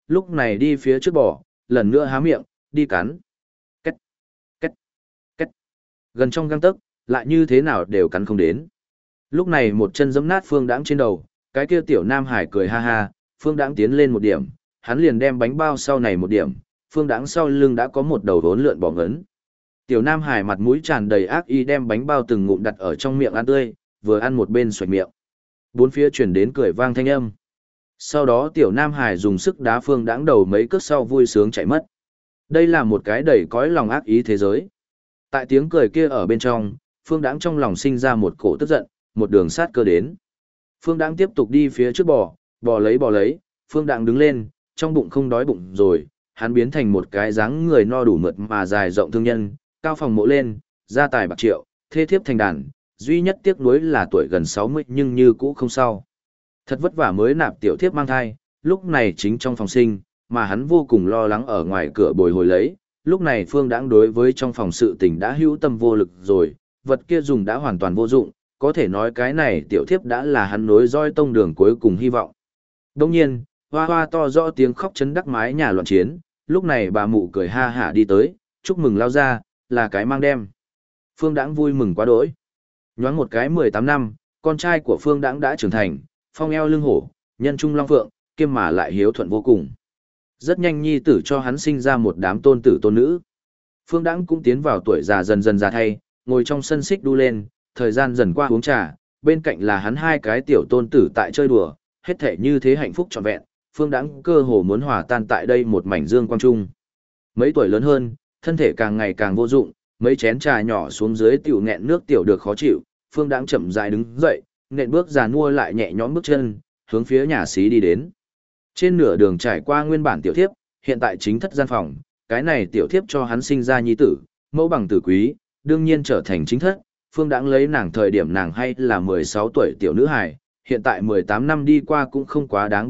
lúc này đi phía trước bò, lần nữa há miệng, đi cắn. Két, két, két. Gần trong gang tấc, lại như thế nào đều cắn không đến. Lúc này một chân giẫm nát Phương Đãng trên đầu, cái kia tiểu Nam Hải cười ha ha, Phương Đãng tiến lên một điểm, hắn liền đem bánh bao sau này một điểm, Phương Đãng sau lưng đã có một đầu vốn lượn bò ngấn. Tiểu Nam Hải mặt mũi tràn đầy ác ý đem bánh bao từng ngụm đặt ở trong miệng ăn tươi, vừa ăn một bên xoạch miệng. Bốn phía truyền đến cười vang thanh âm. Sau đó tiểu Nam Hải dùng sức đá Phương Đãng đầu mấy cước sau vui sướng chạy mất. Đây là một cái đầy cõi lòng ác ý thế giới. Tại tiếng cười kia ở bên trong, Phương Đãng trong lòng sinh ra một cổ tức giận, một đường sát cơ đến. Phương Đãng tiếp tục đi phía trước bò lấy, Phương Đãng đứng lên, trong bụng không đói bụng rồi, hắn biến thành một cái dáng người no đủ mượt mà dài rộng thương nhân, cao phòng mộ lên, gia tài bạc triệu, thê thiếp thành đàn, duy nhất tiếc nuối là tuổi gần 60 nhưng như cũ không sao. Thật vất vả mới nạp tiểu thiếp mang thai, lúc này chính trong phòng sinh, mà hắn vô cùng lo lắng ở ngoài cửa bồi hồi lấy, lúc này Phương Đãng đối với trong phòng sự tình đã hữu tâm vô lực rồi, vật kia dùng đã hoàn toàn vô dụng, có thể nói cái này tiểu thiếp đã là hắn nối roi tông đường cuối cùng hy vọng. Đồng nhiên, hoa hoa to rõ tiếng khóc chấn đắc mái nhà loạn chiến, lúc này bà mụ cười ha hả đi tới, chúc mừng lao ra, là cái mang đem. Phương Đãng vui mừng quá đỗi. Nhoáng một cái 18 năm, con trai của Phương Đãng đã trưởng thành, phong eo lưng hổ, nhân trung long phượng, kiêm mà lại hiếu thuận vô cùng. Rất nhanh nhi tử cho hắn sinh ra một đám tôn tử tôn nữ. Phương Đãng cũng tiến vào tuổi già dần dần già thay, ngồi trong sân xích đu lên, thời gian dần qua uống trà, bên cạnh là hắn hai cái tiểu tôn tử tại chơi đùa, hết thể như thế hạnh phúc trọn vẹn, Phương Đãng cơ hồ muốn hòa tan tại đây một mảnh dương quang trung. Mấy tuổi lớn hơn, thân thể càng ngày càng vô dụng, mấy chén trà nhỏ xuống dưới tiểu nghẹn nước tiểu được khó chịu, Phương Đãng chậm rãi đứng dậy, nện bước già nua lại nhẹ nhõm bước chân, hướng phía nhà xí đi đến. Trên nửa đường trải qua nguyên bản tiểu thiếp, hiện tại chính thất gian phòng, cái này tiểu thiếp cho hắn sinh ra nhi tử, mẫu bằng tử quý, đương nhiên trở thành chính thất. Phương Đãng lấy nàng thời điểm nàng hay là 16 tuổi tiểu nữ hài, hiện tại 18 năm đi qua cũng không quá đáng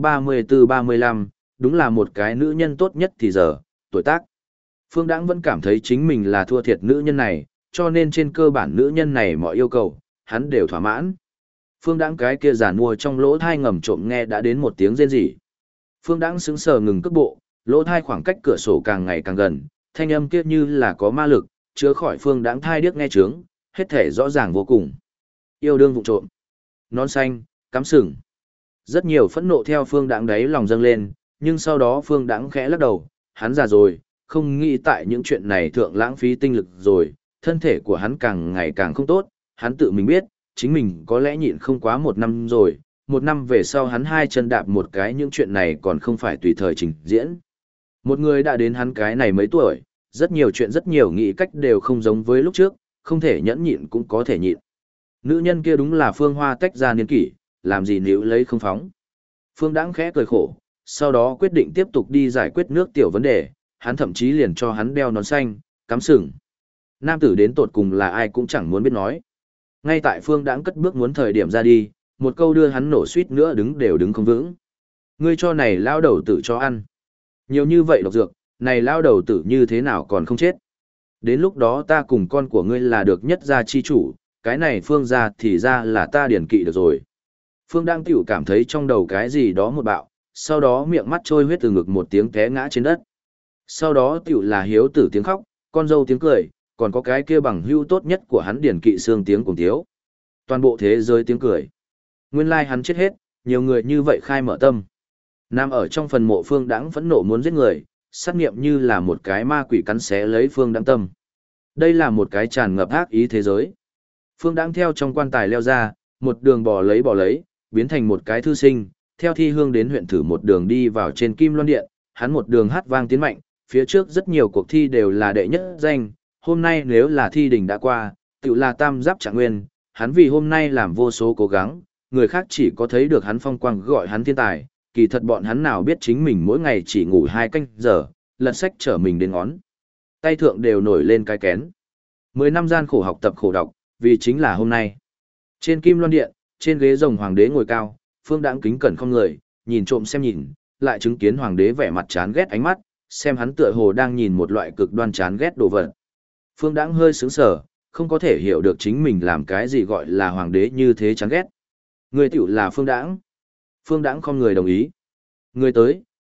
34-35, đúng là một cái nữ nhân tốt nhất thì giờ, tuổi tác. Phương Đãng vẫn cảm thấy chính mình là thua thiệt nữ nhân này, cho nên trên cơ bản nữ nhân này mọi yêu cầu, hắn đều thỏa mãn. Phương Đãng cái kia giàn mua trong lỗ thai ngầm trộm nghe đã đến một tiếng rên rỉ. Phương Đãng sững sờ ngừng cước bộ, lỗ thai khoảng cách cửa sổ càng ngày càng gần, thanh âm kia như là có ma lực, chứa khỏi Phương Đãng thai điếc nghe trướng, hết thể rõ ràng vô cùng. Yêu đương vụ trộm, nón xanh, cắm sừng. Rất nhiều phẫn nộ theo Phương Đãng đáy lòng dâng lên, nhưng sau đó Phương Đãng khẽ lắc đầu, hắn già rồi, không nghĩ tại những chuyện này thượng lãng phí tinh lực rồi, thân thể của hắn càng ngày càng không tốt, hắn tự mình biết, chính mình có lẽ nhịn không quá một năm rồi, một năm về sau hắn hai chân đạp một cái những chuyện này còn không phải tùy thời trình diễn. Một người đã đến hắn cái này mấy tuổi, rất nhiều chuyện rất nhiều nghĩ cách đều không giống với lúc trước, không thể nhẫn nhịn cũng có thể nhịn. Nữ nhân kia đúng là Phương Hoa tách ra niên kỷ, làm gì níu lấy không phóng. Phương Đãng khẽ cười khổ, sau đó quyết định tiếp tục đi giải quyết nước tiểu vấn đề, hắn thậm chí liền cho hắn đeo nón xanh, cắm sừng. Nam tử đến tột cùng là ai cũng chẳng muốn biết nói. Ngay tại Phương Đãng cất bước muốn thời điểm ra đi, một câu đưa hắn nổ suýt nữa đứng không vững. Ngươi cho này lao đầu tử cho ăn. Nhiều như vậy độc dược, này lao đầu tử như thế nào còn không chết. Đến lúc đó ta cùng con của ngươi là được nhất gia chi chủ, cái này Phương gia thì ra là ta điển kỵ được rồi. Phương Đãng tiểu cảm thấy trong đầu cái gì đó một bạo, sau đó miệng mắt trôi huyết từ ngực một tiếng té ngã trên đất. Sau đó tiểu là hiếu tử tiếng khóc, con dâu tiếng cười, còn có cái kia bằng hữu tốt nhất của hắn điển kỵ xương tiếng cùng thiếu. Toàn bộ thế giới tiếng cười. Nguyên lai hắn chết hết, nhiều người như vậy khai mở tâm. Nằm ở trong phần mộ Phương Đãng phẫn nộ muốn giết người, sát nghiệm như là một cái ma quỷ cắn xé lấy Phương Đãng tâm. Đây là một cái tràn ngập ác ý thế giới. Phương Đãng theo trong quan tài leo ra, một đường bò lấy, biến thành một cái thư sinh, theo thi hương đến huyện thử một đường đi vào trên Kim Loan Điện, hắn một đường hát vang tiến mạnh, phía trước rất nhiều cuộc thi đều là đệ nhất danh, hôm nay nếu là thi đình đã qua, tự là tam giáp trạng nguyên, hắn vì hôm nay làm vô số cố gắng, người khác chỉ có thấy được hắn phong quang gọi hắn thiên tài, kỳ thật bọn hắn nào biết chính mình mỗi ngày chỉ ngủ 2 canh giờ, lật sách trở mình đến ngón. Tay thượng đều nổi lên cái kén. 10 năm gian khổ học tập khổ đọc, vì chính là hôm nay. Trên Kim Loan Điện, trên ghế rồng hoàng đế ngồi cao, Phương Đãng kính cẩn không người, nhìn trộm xem nhìn, lại chứng kiến hoàng đế vẻ mặt chán ghét ánh mắt, xem hắn tựa hồ đang nhìn một loại cực đoan chán ghét đồ vật. Phương Đãng hơi sững sờ, không có thể hiểu được chính mình làm cái gì gọi là hoàng đế như thế chán ghét. Người tiểu là Phương Đãng. Phương Đãng không người đồng ý. Người tới,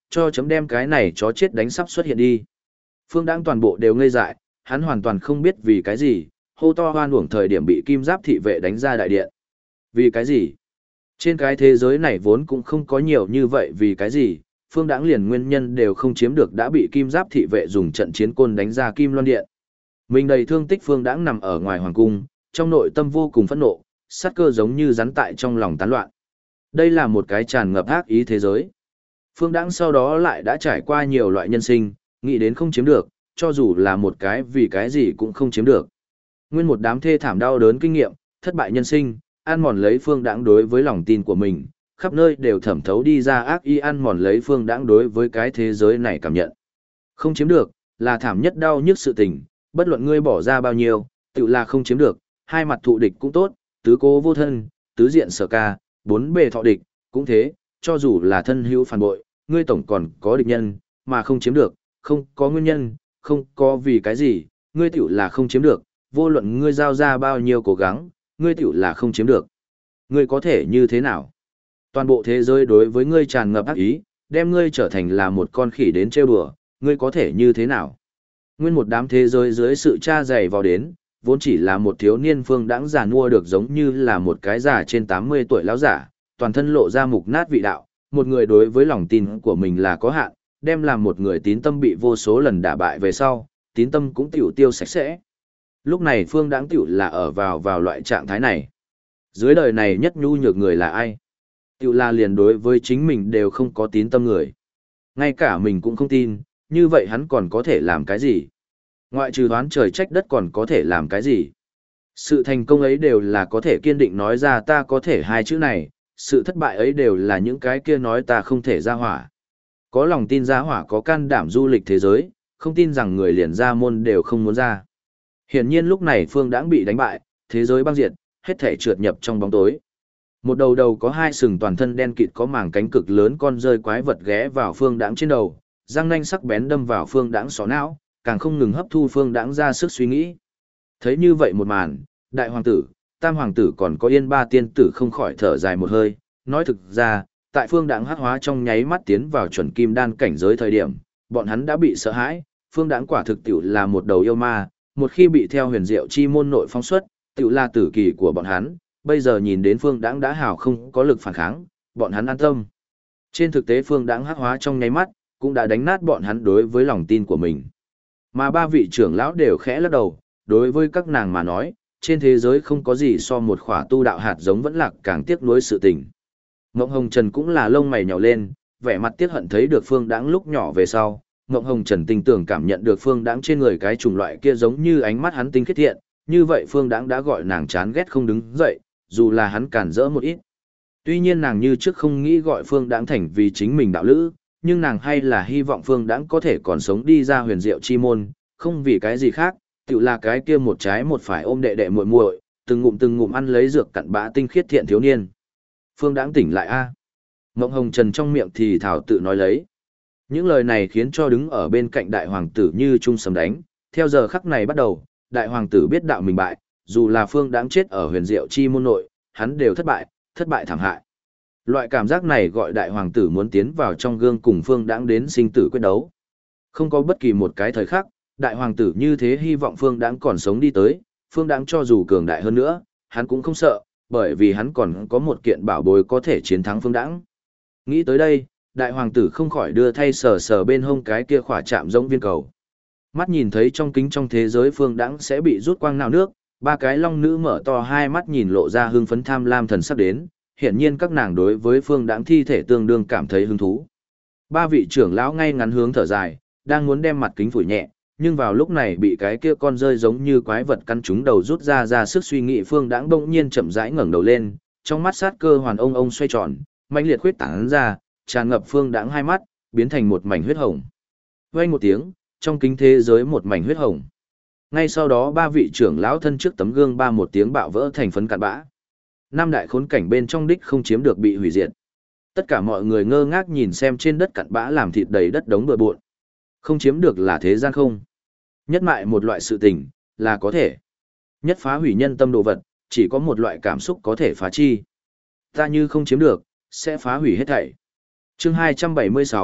cho chấm đem cái này chó chết đánh sắp xuất hiện đi. Phương Đãng toàn bộ đều ngây dại, hắn hoàn toàn không biết vì cái gì, hô to hoan uổng thời điểm bị kim giáp thị vệ đánh ra đại điện. Vì cái gì? Trên cái thế giới này vốn cũng không có nhiều như vậy vì cái gì, Phương Đãng liền nguyên nhân đều không chiếm được đã bị kim giáp thị vệ dùng trận chiến côn đánh ra kim loan điện. Mình đầy thương tích Phương Đãng nằm ở ngoài hoàng cung, trong nội tâm vô cùng phẫn nộ, sát cơ giống như rắn tại trong lòng tán loạn. Đây là một cái tràn ngập ác ý thế giới. Phương Đãng sau đó lại đã trải qua nhiều loại nhân sinh, nghĩ đến không chiếm được, cho dù là một cái vì cái gì cũng không chiếm được. Nguyên một đám thê thảm đau đớn kinh nghiệm, thất bại nhân sinh, ăn mòn lấy Phương Đãng đối với lòng tin của mình, khắp nơi đều thẩm thấu đi ra ác ý ăn mòn lấy Phương Đãng đối với cái thế giới này cảm nhận. Không chiếm được, là thảm nhất đau nhức sự tình, bất luận ngươi bỏ ra bao nhiêu, tự là không chiếm được, hai mặt thụ địch cũng tốt, tứ cố vô thân, tứ diện sở ca, bốn bề thọ địch, cũng thế, cho dù là thân hữu phản bội, ngươi tổng còn có địch nhân, mà không chiếm được, không có nguyên nhân, không có vì cái gì, ngươi tiểu là không chiếm được, vô luận ngươi giao ra bao nhiêu cố gắng, ngươi tiểu là không chiếm được. Ngươi có thể như thế nào? Toàn bộ thế giới đối với ngươi tràn ngập ác ý, đem ngươi trở thành là một con khỉ đến trêu đùa, ngươi có thể như thế nào? Nguyên một đám thế giới dưới sự tra dày vào đến, vốn chỉ là một thiếu niên Phương Đãng già nua được giống như là một cái già trên 80 tuổi lão giả, toàn thân lộ ra mục nát vị đạo, một người đối với lòng tin của mình là có hạn, đem làm một người tín tâm bị vô số lần đả bại về sau, tín tâm cũng tiểu tiêu sạch sẽ. Lúc này Phương Đãng tiểu là ở vào loại trạng thái này. Dưới đời này nhất nhu nhược người là ai? Tiểu là liền đối với chính mình đều không có tín tâm người. Ngay cả mình cũng không tin, như vậy hắn còn có thể làm cái gì? Ngoại trừ đoán trời trách đất còn có thể làm cái gì? Sự thành công ấy đều là có thể kiên định nói ra ta có thể hai chữ này, sự thất bại ấy đều là những cái kia nói ta không thể ra hỏa. Có lòng tin ra hỏa có can đảm du lịch thế giới, không tin rằng người liền ra môn đều không muốn ra. Hiển nhiên lúc này Phương Đãng bị đánh bại, thế giới băng diệt, hết thể trượt nhập trong bóng tối. Một đầu đầu có hai sừng toàn thân đen kịt có màng cánh cực lớn con rơi quái vật ghé vào Phương Đãng trên đầu, răng nanh sắc bén đâm vào Phương Đãng xó não, càng không ngừng hấp thu Phương Đãng ra sức suy nghĩ. Thấy như vậy một màn, đại hoàng tử, tam hoàng tử còn có yên ba tiên tử không khỏi thở dài một hơi, nói thực ra, tại Phương Đãng hắc hóa trong nháy mắt tiến vào chuẩn kim đan cảnh giới thời điểm, bọn hắn đã bị sợ hãi, Phương Đãng quả thực tiểu là một đầu yêu ma, một khi bị theo huyền diệu chi môn nội phóng xuất, tiểu là tử kỳ của bọn hắn, bây giờ nhìn đến Phương Đãng đã hào không có lực phản kháng, bọn hắn an tâm. Trên thực tế Phương Đãng hắc hóa trong nháy mắt, cũng đã đánh nát bọn hắn đối với lòng tin của mình. Mà ba vị trưởng lão đều khẽ lắc đầu, đối với các nàng mà nói, trên thế giới không có gì so một khỏa tu đạo hạt giống vẫn lạc càng tiếc nuối sự tình. Ngộng Hồng Trần cũng là lông mày nhào lên, vẻ mặt tiếc hận thấy được Phương Đãng lúc nhỏ về sau, Ngộng Hồng Trần tình tưởng cảm nhận được Phương Đãng trên người cái chủng loại kia giống như ánh mắt hắn tinh khiết thiện, như vậy Phương Đãng đã gọi nàng chán ghét không đứng dậy, dù là hắn cản rỡ một ít. Tuy nhiên nàng như trước không nghĩ gọi Phương Đãng thành vì chính mình đạo lữ, nhưng nàng hay là hy vọng Phương Đãng có thể còn sống đi ra huyền diệu chi môn, không vì cái gì khác, tự là cái kia một trái một phải ôm đệ đệ muội muội, từng ngụm ăn lấy dược cặn bã tinh khiết thiện thiếu niên. Phương Đãng tỉnh lại a. Mộng Hồng Trần trong miệng thì thảo tự nói lấy. Những lời này khiến cho đứng ở bên cạnh đại hoàng tử như trung sấm đánh, theo giờ khắc này bắt đầu, đại hoàng tử biết đạo mình bại, dù là Phương Đãng chết ở huyền diệu chi môn nội, hắn đều thất bại thảm hại. Loại cảm giác này gọi đại hoàng tử muốn tiến vào trong gương cùng Phương Đãng đến sinh tử quyết đấu. Không có bất kỳ một cái thời khắc, đại hoàng tử như thế hy vọng Phương Đãng còn sống đi tới, Phương Đãng cho dù cường đại hơn nữa, hắn cũng không sợ, bởi vì hắn còn có một kiện bảo bối có thể chiến thắng Phương Đãng. Nghĩ tới đây, đại hoàng tử không khỏi đưa thay sờ sờ bên hông cái kia khỏa chạm giống viên cầu. Mắt nhìn thấy trong kính trong thế giới Phương Đãng sẽ bị rút quang nào nước, ba cái long nữ mở to hai mắt nhìn lộ ra hưng phấn tham lam thần sắc đến, hiển nhiên các nàng đối với Phương Đãng thi thể tương đương cảm thấy hứng thú. Ba vị trưởng lão ngay ngắn hướng thở dài, đang muốn đem mặt kính phủi nhẹ, nhưng vào lúc này bị cái kia con rơi giống như quái vật căn trúng đầu rút ra sức suy nghĩ Phương Đãng bỗng nhiên chậm rãi ngẩng đầu lên, trong mắt sát cơ hoàn ông xoay tròn, mãnh liệt khuyết tán ra, tràn ngập Phương Đãng hai mắt, biến thành một mảnh huyết hồng. Vang một tiếng, trong kính thế giới một mảnh huyết hồng. Ngay sau đó ba vị trưởng lão thân trước tấm gương ba một tiếng bạo vỡ thành phấn cặn bã. Năm đại khốn cảnh bên trong đích không chiếm được bị hủy diệt. Tất cả mọi người ngơ ngác nhìn xem trên đất cặn bã làm thịt đầy đất đống bừa bộn. Không chiếm được là thế gian không. Nhất mại một loại sự tình, là có thể. Nhất phá hủy nhân tâm đồ vật, chỉ có một loại cảm xúc có thể phá chi. Ta như không chiếm được, sẽ phá hủy hết thảy. Chương 276,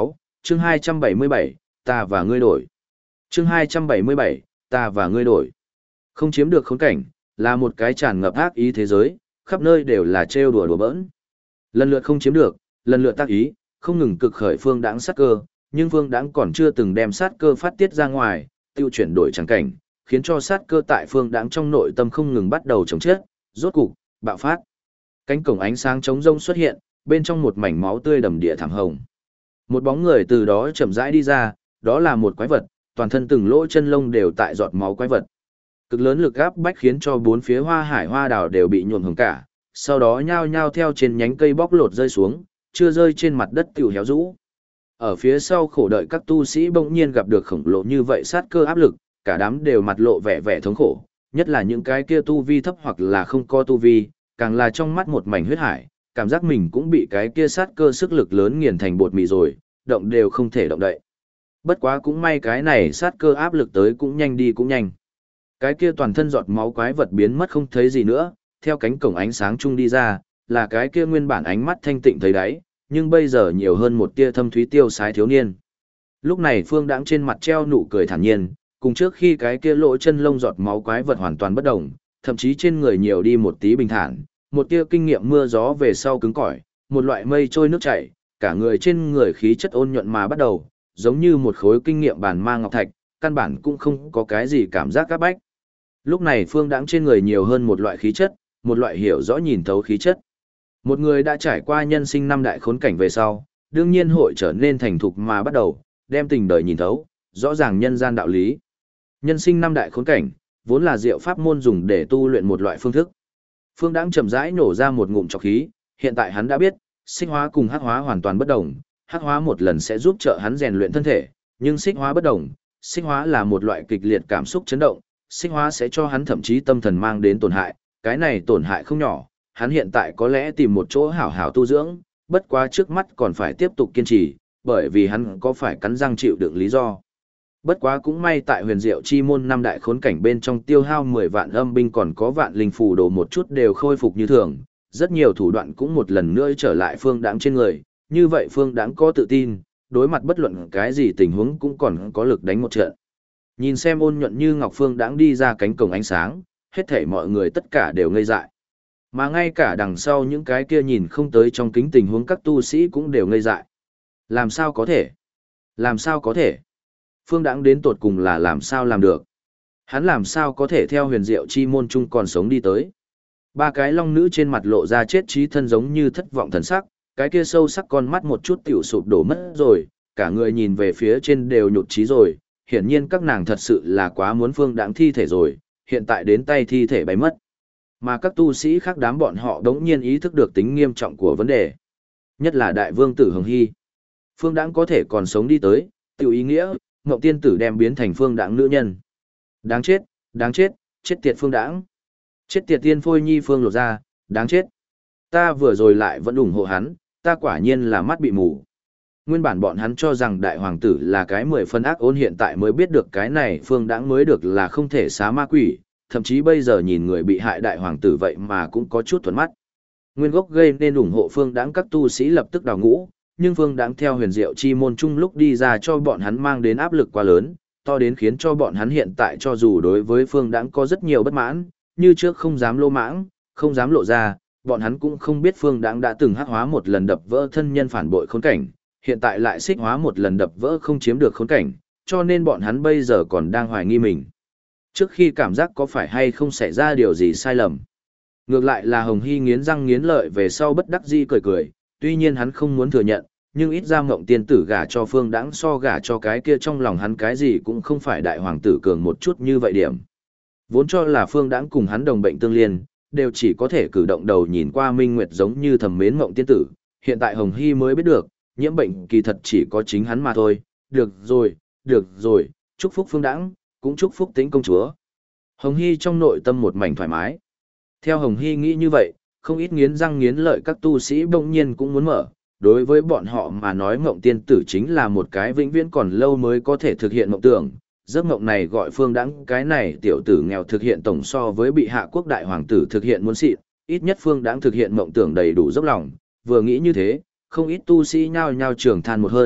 chương 277, ta và ngươi đổi. Chương 277, ta và ngươi đổi. Không chiếm được khốn cảnh, là một cái tràn ngập ác ý thế giới, khắp nơi đều là trêu đùa đùa bỡn. Lần lượt không chiếm được, lần lượt tác ý, không ngừng cực khởi phương đãng sát cơ, nhưng phương đãng còn chưa từng đem sát cơ phát tiết ra ngoài, tiêu chuyển đổi chẳng cảnh, khiến cho sát cơ tại phương đãng trong nội tâm không ngừng bắt đầu chống chết, rốt cục bạo phát. Cánh cổng ánh sáng trống rông xuất hiện, bên trong một mảnh máu tươi đầm địa thảm hồng. Một bóng người từ đó chậm rãi đi ra, đó là một quái vật, toàn thân từng lỗ chân lông đều tại giọt máu quái vật. Cực lớn lực áp bách khiến cho bốn phía hoa hải hoa đào đều bị nhuộm hồng cả, sau đó nhao nhao theo trên nhánh cây bóc lột rơi xuống, chưa rơi trên mặt đất tiểu héo rũ. Ở phía sau khổ đợi các tu sĩ bỗng nhiên gặp được khổng lồ như vậy sát cơ áp lực, cả đám đều mặt lộ vẻ vẻ thống khổ, nhất là những cái kia tu vi thấp hoặc là không có tu vi, càng là trong mắt một mảnh huyết hải, cảm giác mình cũng bị cái kia sát cơ sức lực lớn nghiền thành bột mì rồi, động đều không thể động đậy. Bất quá cũng may cái này sát cơ áp lực tới cũng nhanh đi cũng nhanh. Cái kia toàn thân giọt máu quái vật biến mất không thấy gì nữa, theo cánh cổng ánh sáng chung đi ra, là cái kia nguyên bản ánh mắt thanh tịnh thấy đáy, nhưng bây giờ nhiều hơn một tia thâm thúy tiêu sái thiếu niên. Lúc này Phương Đãng trên mặt treo nụ cười thản nhiên, cùng trước khi cái kia lỗ chân lông giọt máu quái vật hoàn toàn bất động, thậm chí trên người nhiều đi một tí bình thản, một tia kinh nghiệm mưa gió về sau cứng cỏi, một loại mây trôi nước chảy, cả người trên người khí chất ôn nhuận mà bắt đầu, giống như một khối kinh nghiệm bản mang ngọc thạch, căn bản cũng không có cái gì cảm giác áp bách. Lúc này Phương Đãng trên người nhiều hơn một loại khí chất, một loại hiểu rõ nhìn thấu khí chất. Một người đã trải qua nhân sinh năm đại khốn cảnh về sau, đương nhiên hội trở nên thành thục mà bắt đầu, đem tình đời nhìn thấu, rõ ràng nhân gian đạo lý. Nhân sinh năm đại khốn cảnh, vốn là diệu pháp môn dùng để tu luyện một loại phương thức. Phương Đãng chậm rãi nổ ra một ngụm trọc khí, hiện tại hắn đã biết, xích hóa cùng hắc hóa hoàn toàn bất đồng, hắc hóa một lần sẽ giúp trợ hắn rèn luyện thân thể, nhưng xích hóa bất đồng, xích hóa là một loại kịch liệt cảm xúc chấn động, xích hóa sẽ cho hắn thậm chí tâm thần mang đến tổn hại, cái này tổn hại không nhỏ, hắn hiện tại có lẽ tìm một chỗ hảo hảo tu dưỡng, bất quá trước mắt còn phải tiếp tục kiên trì, bởi vì hắn có phải cắn răng chịu đựng lý do. Bất quá cũng may tại huyền diệu chi môn năm đại khốn cảnh bên trong tiêu hao 10 vạn âm binh còn có vạn linh phù đồ một chút đều khôi phục như thường, rất nhiều thủ đoạn cũng một lần nữa trở lại Phương Đãng trên người, như vậy Phương Đãng có tự tin, đối mặt bất luận cái gì tình huống cũng còn có lực đánh một trận. Nhìn xem ôn nhuận như ngọc Phương Đãng đi ra cánh cổng ánh sáng, hết thảy mọi người tất cả đều ngây dại. Mà ngay cả đằng sau những cái kia nhìn không tới trong kính tình huống các tu sĩ cũng đều ngây dại. Làm sao có thể? Làm sao có thể? Phương Đãng đến tột cùng là làm sao làm được? Hắn làm sao có thể theo huyền diệu chi môn chung còn sống đi tới? Ba cái long nữ trên mặt lộ ra chết trí thân giống như thất vọng thần sắc, cái kia sâu sắc con mắt một chút tiểu sụp đổ mất rồi, cả người nhìn về phía trên đều nhụt chí rồi, hiển nhiên các nàng thật sự là quá muốn Phương Đãng thi thể rồi, hiện tại đến tay thi thể bay mất. Mà các tu sĩ khác đám bọn họ đống nhiên ý thức được tính nghiêm trọng của vấn đề. Nhất là đại vương tử Hồng Hy. Phương Đãng có thể còn sống đi tới, tiểu ý nghĩa, Ngộng Tiên Tử đem biến thành Phương Đãng nữ nhân. Đáng chết, chết tiệt Phương Đãng. Chết tiệt tiên phôi nhi Phương lột ra, đáng chết. Ta vừa rồi lại vẫn ủng hộ hắn, ta quả nhiên là mắt bị mù. Nguyên bản bọn hắn cho rằng đại hoàng tử là cái 10 phân ác ôn, hiện tại mới biết được cái này Phương Đãng mới được là không thể xá ma quỷ, thậm chí bây giờ nhìn người bị hại đại hoàng tử vậy mà cũng có chút thuận mắt. Nguyên gốc gây nên ủng hộ Phương Đãng các tu sĩ lập tức đào ngũ, nhưng Phương Đãng theo huyền diệu chi môn chung lúc đi ra cho bọn hắn mang đến áp lực quá lớn, to đến khiến cho bọn hắn hiện tại cho dù đối với Phương Đãng có rất nhiều bất mãn, như trước không dám lô mãng, không dám lộ ra, bọn hắn cũng không biết Phương Đãng đã từng hắc hóa một lần đập vỡ thân nhân phản bội khốn cảnh, hiện tại lại xích hóa một lần đập vỡ không chiếm được khốn cảnh, cho nên bọn hắn bây giờ còn đang hoài nghi mình. Trước khi cảm giác có phải hay không xảy ra điều gì sai lầm. Ngược lại là Hồng Hy nghiến răng nghiến lợi về sau bất đắc dĩ cười cười, tuy nhiên hắn không muốn thừa nhận, nhưng ít ra Ngộng Tiên Tử gả cho Phương Đãng so gả cho cái kia trong lòng hắn cái gì cũng không phải đại hoàng tử cường một chút như vậy điểm. Vốn cho là Phương Đãng cùng hắn đồng bệnh tương liên, đều chỉ có thể cử động đầu nhìn qua minh nguyệt giống như thầm mến Ngộng Tiên Tử, hiện tại Hồng Hy mới biết được, nhiễm bệnh kỳ thật chỉ có chính hắn mà thôi. Được rồi, chúc phúc Phương Đãng, cũng chúc phúc Tĩnh công chúa. Hồng Hy trong nội tâm một mảnh thoải mái. Theo Hồng Hy nghĩ như vậy, không ít nghiến răng nghiến lợi các tu sĩ bỗng nhiên cũng muốn mở. Đối với bọn họ mà nói Ngộng Tiên Tử chính là một cái vĩnh viễn còn lâu mới có thể thực hiện mộng tưởng. Giấc mộng này gọi Phương Đãng cái này tiểu tử nghèo thực hiện tổng so với bị hạ quốc đại hoàng tử thực hiện muốn xịn, ít nhất Phương Đãng thực hiện mộng tưởng đầy đủ dốc lòng. Vừa nghĩ như thế, không ít tu sĩ nhao nhao trường than một hơn,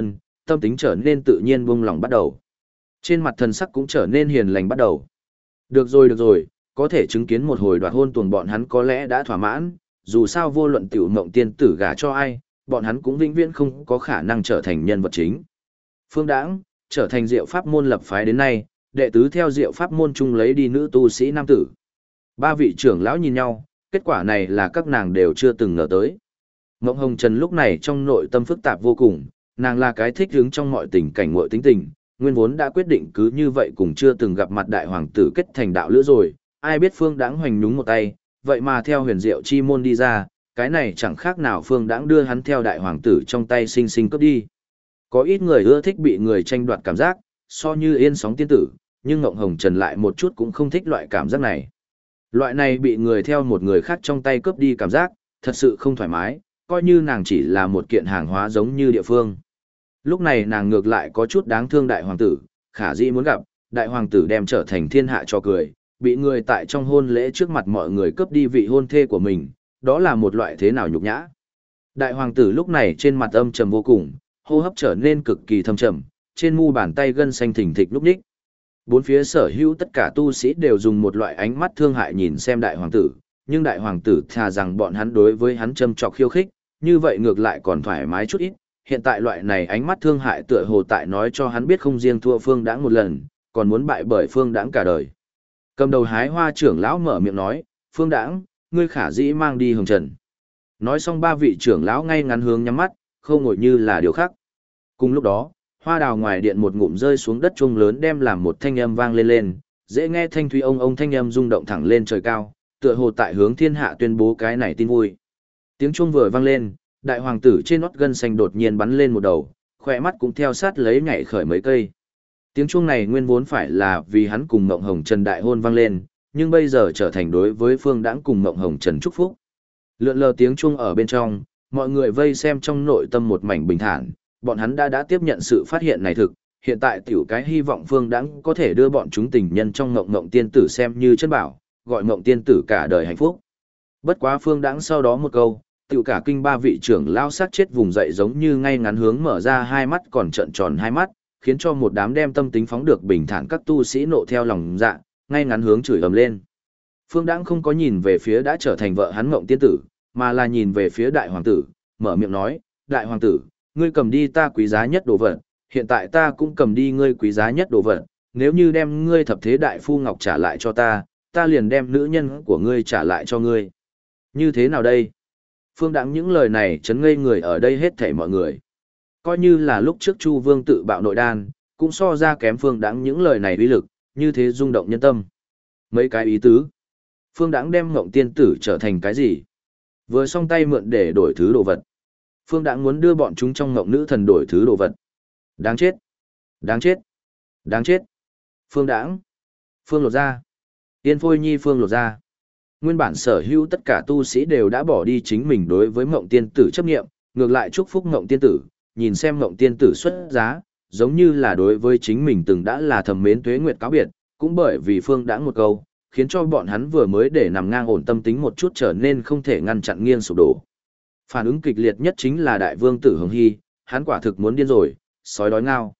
tâm tính trở nên tự nhiên buông lỏng bắt đầu. Trên mặt thần sắc cũng trở nên hiền lành bắt đầu. Được rồi, có thể chứng kiến một hồi đoạt hôn tuồng bọn hắn có lẽ đã thỏa mãn, dù sao vô luận tiểu mộng tiên tử gả cho ai, bọn hắn cũng vĩnh viễn không có khả năng trở thành nhân vật chính. Phương Đãng, trở thành Diệu Pháp môn lập phái đến nay, đệ tứ theo Diệu Pháp môn chung lấy đi nữ tu sĩ nam tử. Ba vị trưởng lão nhìn nhau, kết quả này là các nàng đều chưa từng ngờ tới. Mộng Hồng Trần lúc này trong nội tâm phức tạp vô cùng, nàng là cái thích hứng trong mọi tình cảnh muội tính tình, nguyên vốn đã quyết định cứ như vậy cùng chưa từng gặp mặt đại hoàng tử kết thành đạo lữ rồi, ai biết Phương Đãng hoành nhúng một tay, vậy mà theo huyền diệu chi môn đi ra, cái này chẳng khác nào Phương Đãng đưa hắn theo đại hoàng tử trong tay sinh sinh cướp đi. Có ít người ưa thích bị người tranh đoạt cảm giác, so như yên sóng tiên tử, nhưng Ngộng Hồng Trần lại một chút cũng không thích loại cảm giác này. Loại này bị người theo một người khác trong tay cướp đi cảm giác, thật sự không thoải mái, coi như nàng chỉ là một kiện hàng hóa giống như địa phương. Lúc này nàng ngược lại có chút đáng thương đại hoàng tử, khả dĩ muốn gặp, đại hoàng tử đem trở thành thiên hạ cho cười, bị người tại trong hôn lễ trước mặt mọi người cướp đi vị hôn thê của mình, đó là một loại thế nào nhục nhã. Đại hoàng tử lúc này trên mặt âm trầm vô cùng, hô hấp trở nên cực kỳ thâm trầm, trên mu bàn tay gân xanh thình thịch lúc ních. Bốn phía sở hữu tất cả tu sĩ đều dùng một loại ánh mắt thương hại nhìn xem đại hoàng tử, nhưng đại hoàng tử thà rằng bọn hắn đối với hắn châm chọc khiêu khích, như vậy ngược lại còn thoải mái chút ít. Hiện tại loại này ánh mắt thương hại tựa hồ tại nói cho hắn biết không riêng thua Phương Đãng một lần, còn muốn bại bởi Phương Đãng cả đời. Cầm đầu hái hoa trưởng lão mở miệng nói, Phương Đãng, ngươi khả dĩ mang đi Hồng Trần. Nói xong ba vị trưởng lão ngay ngắn hướng nhắm mắt, không ngồi như là điều khác. Cùng lúc đó, hoa đào ngoài điện một ngụm rơi xuống đất chuông lớn đem làm một thanh âm vang lên lên, dễ nghe thanh thúy ông thanh âm rung động thẳng lên trời cao, tựa hồ tại hướng thiên hạ tuyên bố cái này tin vui. Tiếng chuông vừa vang lên, đại hoàng tử trên nót gân xanh đột nhiên bắn lên một đầu, khỏe mắt cũng theo sát lấy nhảy khởi mấy cây. Tiếng chuông này nguyên vốn phải là vì hắn cùng Ngộng Hồng Trần đại hôn vang lên, nhưng bây giờ trở thành đối với Phương Đãng cùng Ngộng Hồng Trần chúc phúc. Lượn lờ tiếng chuông ở bên trong, mọi người vây xem trong nội tâm một mảnh bình thản, bọn hắn đã tiếp nhận sự phát hiện này thực, hiện tại tiểu cái hy vọng Phương Đãng có thể đưa bọn chúng tình nhân trong Ngộng tiên tử xem như chân bảo, gọi Ngộng tiên tử cả đời hạnh phúc. Bất quá Phương Đãng sau đó một câu, tiểu cả kinh ba vị trưởng lao sát chết vùng dậy giống như ngay ngắn hướng mở ra hai mắt còn trợn tròn hai mắt, khiến cho một đám đem tâm tính phóng được bình thản các tu sĩ nộ theo lòng dạ, ngay ngắn hướng chửi ầm lên. Phương Đãng không có nhìn về phía đã trở thành vợ hắn Ngộng tiên tử, mà là nhìn về phía đại hoàng tử, mở miệng nói, đại hoàng tử, ngươi cầm đi ta quý giá nhất đồ vật, hiện tại ta cũng cầm đi ngươi quý giá nhất đồ vật, nếu như đem ngươi thập thế đại phu ngọc trả lại cho ta, ta liền đem nữ nhân của ngươi trả lại cho ngươi. Như thế nào đây? Phương Đãng những lời này chấn ngây người ở đây hết thảy mọi người. Coi như là lúc trước Chu Vương tự bạo nội đan, cũng so ra kém Phương Đãng những lời này uy lực, như thế rung động nhân tâm. Mấy cái ý tứ. Phương Đãng đem Ngộng tiên tử trở thành cái gì? Vừa xong tay mượn để đổi thứ đồ vật. Phương Đãng muốn đưa bọn chúng trong Ngộng nữ thần đổi thứ đồ vật. Đáng chết! Đáng chết! Đáng chết! Phương Đãng! Phương lột ra! Yên Phôi Nhi Phương lột ra! Nguyên bản sở hữu tất cả tu sĩ đều đã bỏ đi chính mình đối với Ngộng tiên tử chấp nghiệm, ngược lại chúc phúc Ngộng tiên tử, nhìn xem Ngộng tiên tử xuất giá, giống như là đối với chính mình từng đã là thầm mến tuế nguyệt cáo biệt, cũng bởi vì Phương Đãng một câu, khiến cho bọn hắn vừa mới để nằm ngang ổn tâm tính một chút trở nên không thể ngăn chặn nghiêng sụp đổ. Phản ứng kịch liệt nhất chính là đại vương tử Hồng Hy, hắn quả thực muốn điên rồi, sói đói ngao.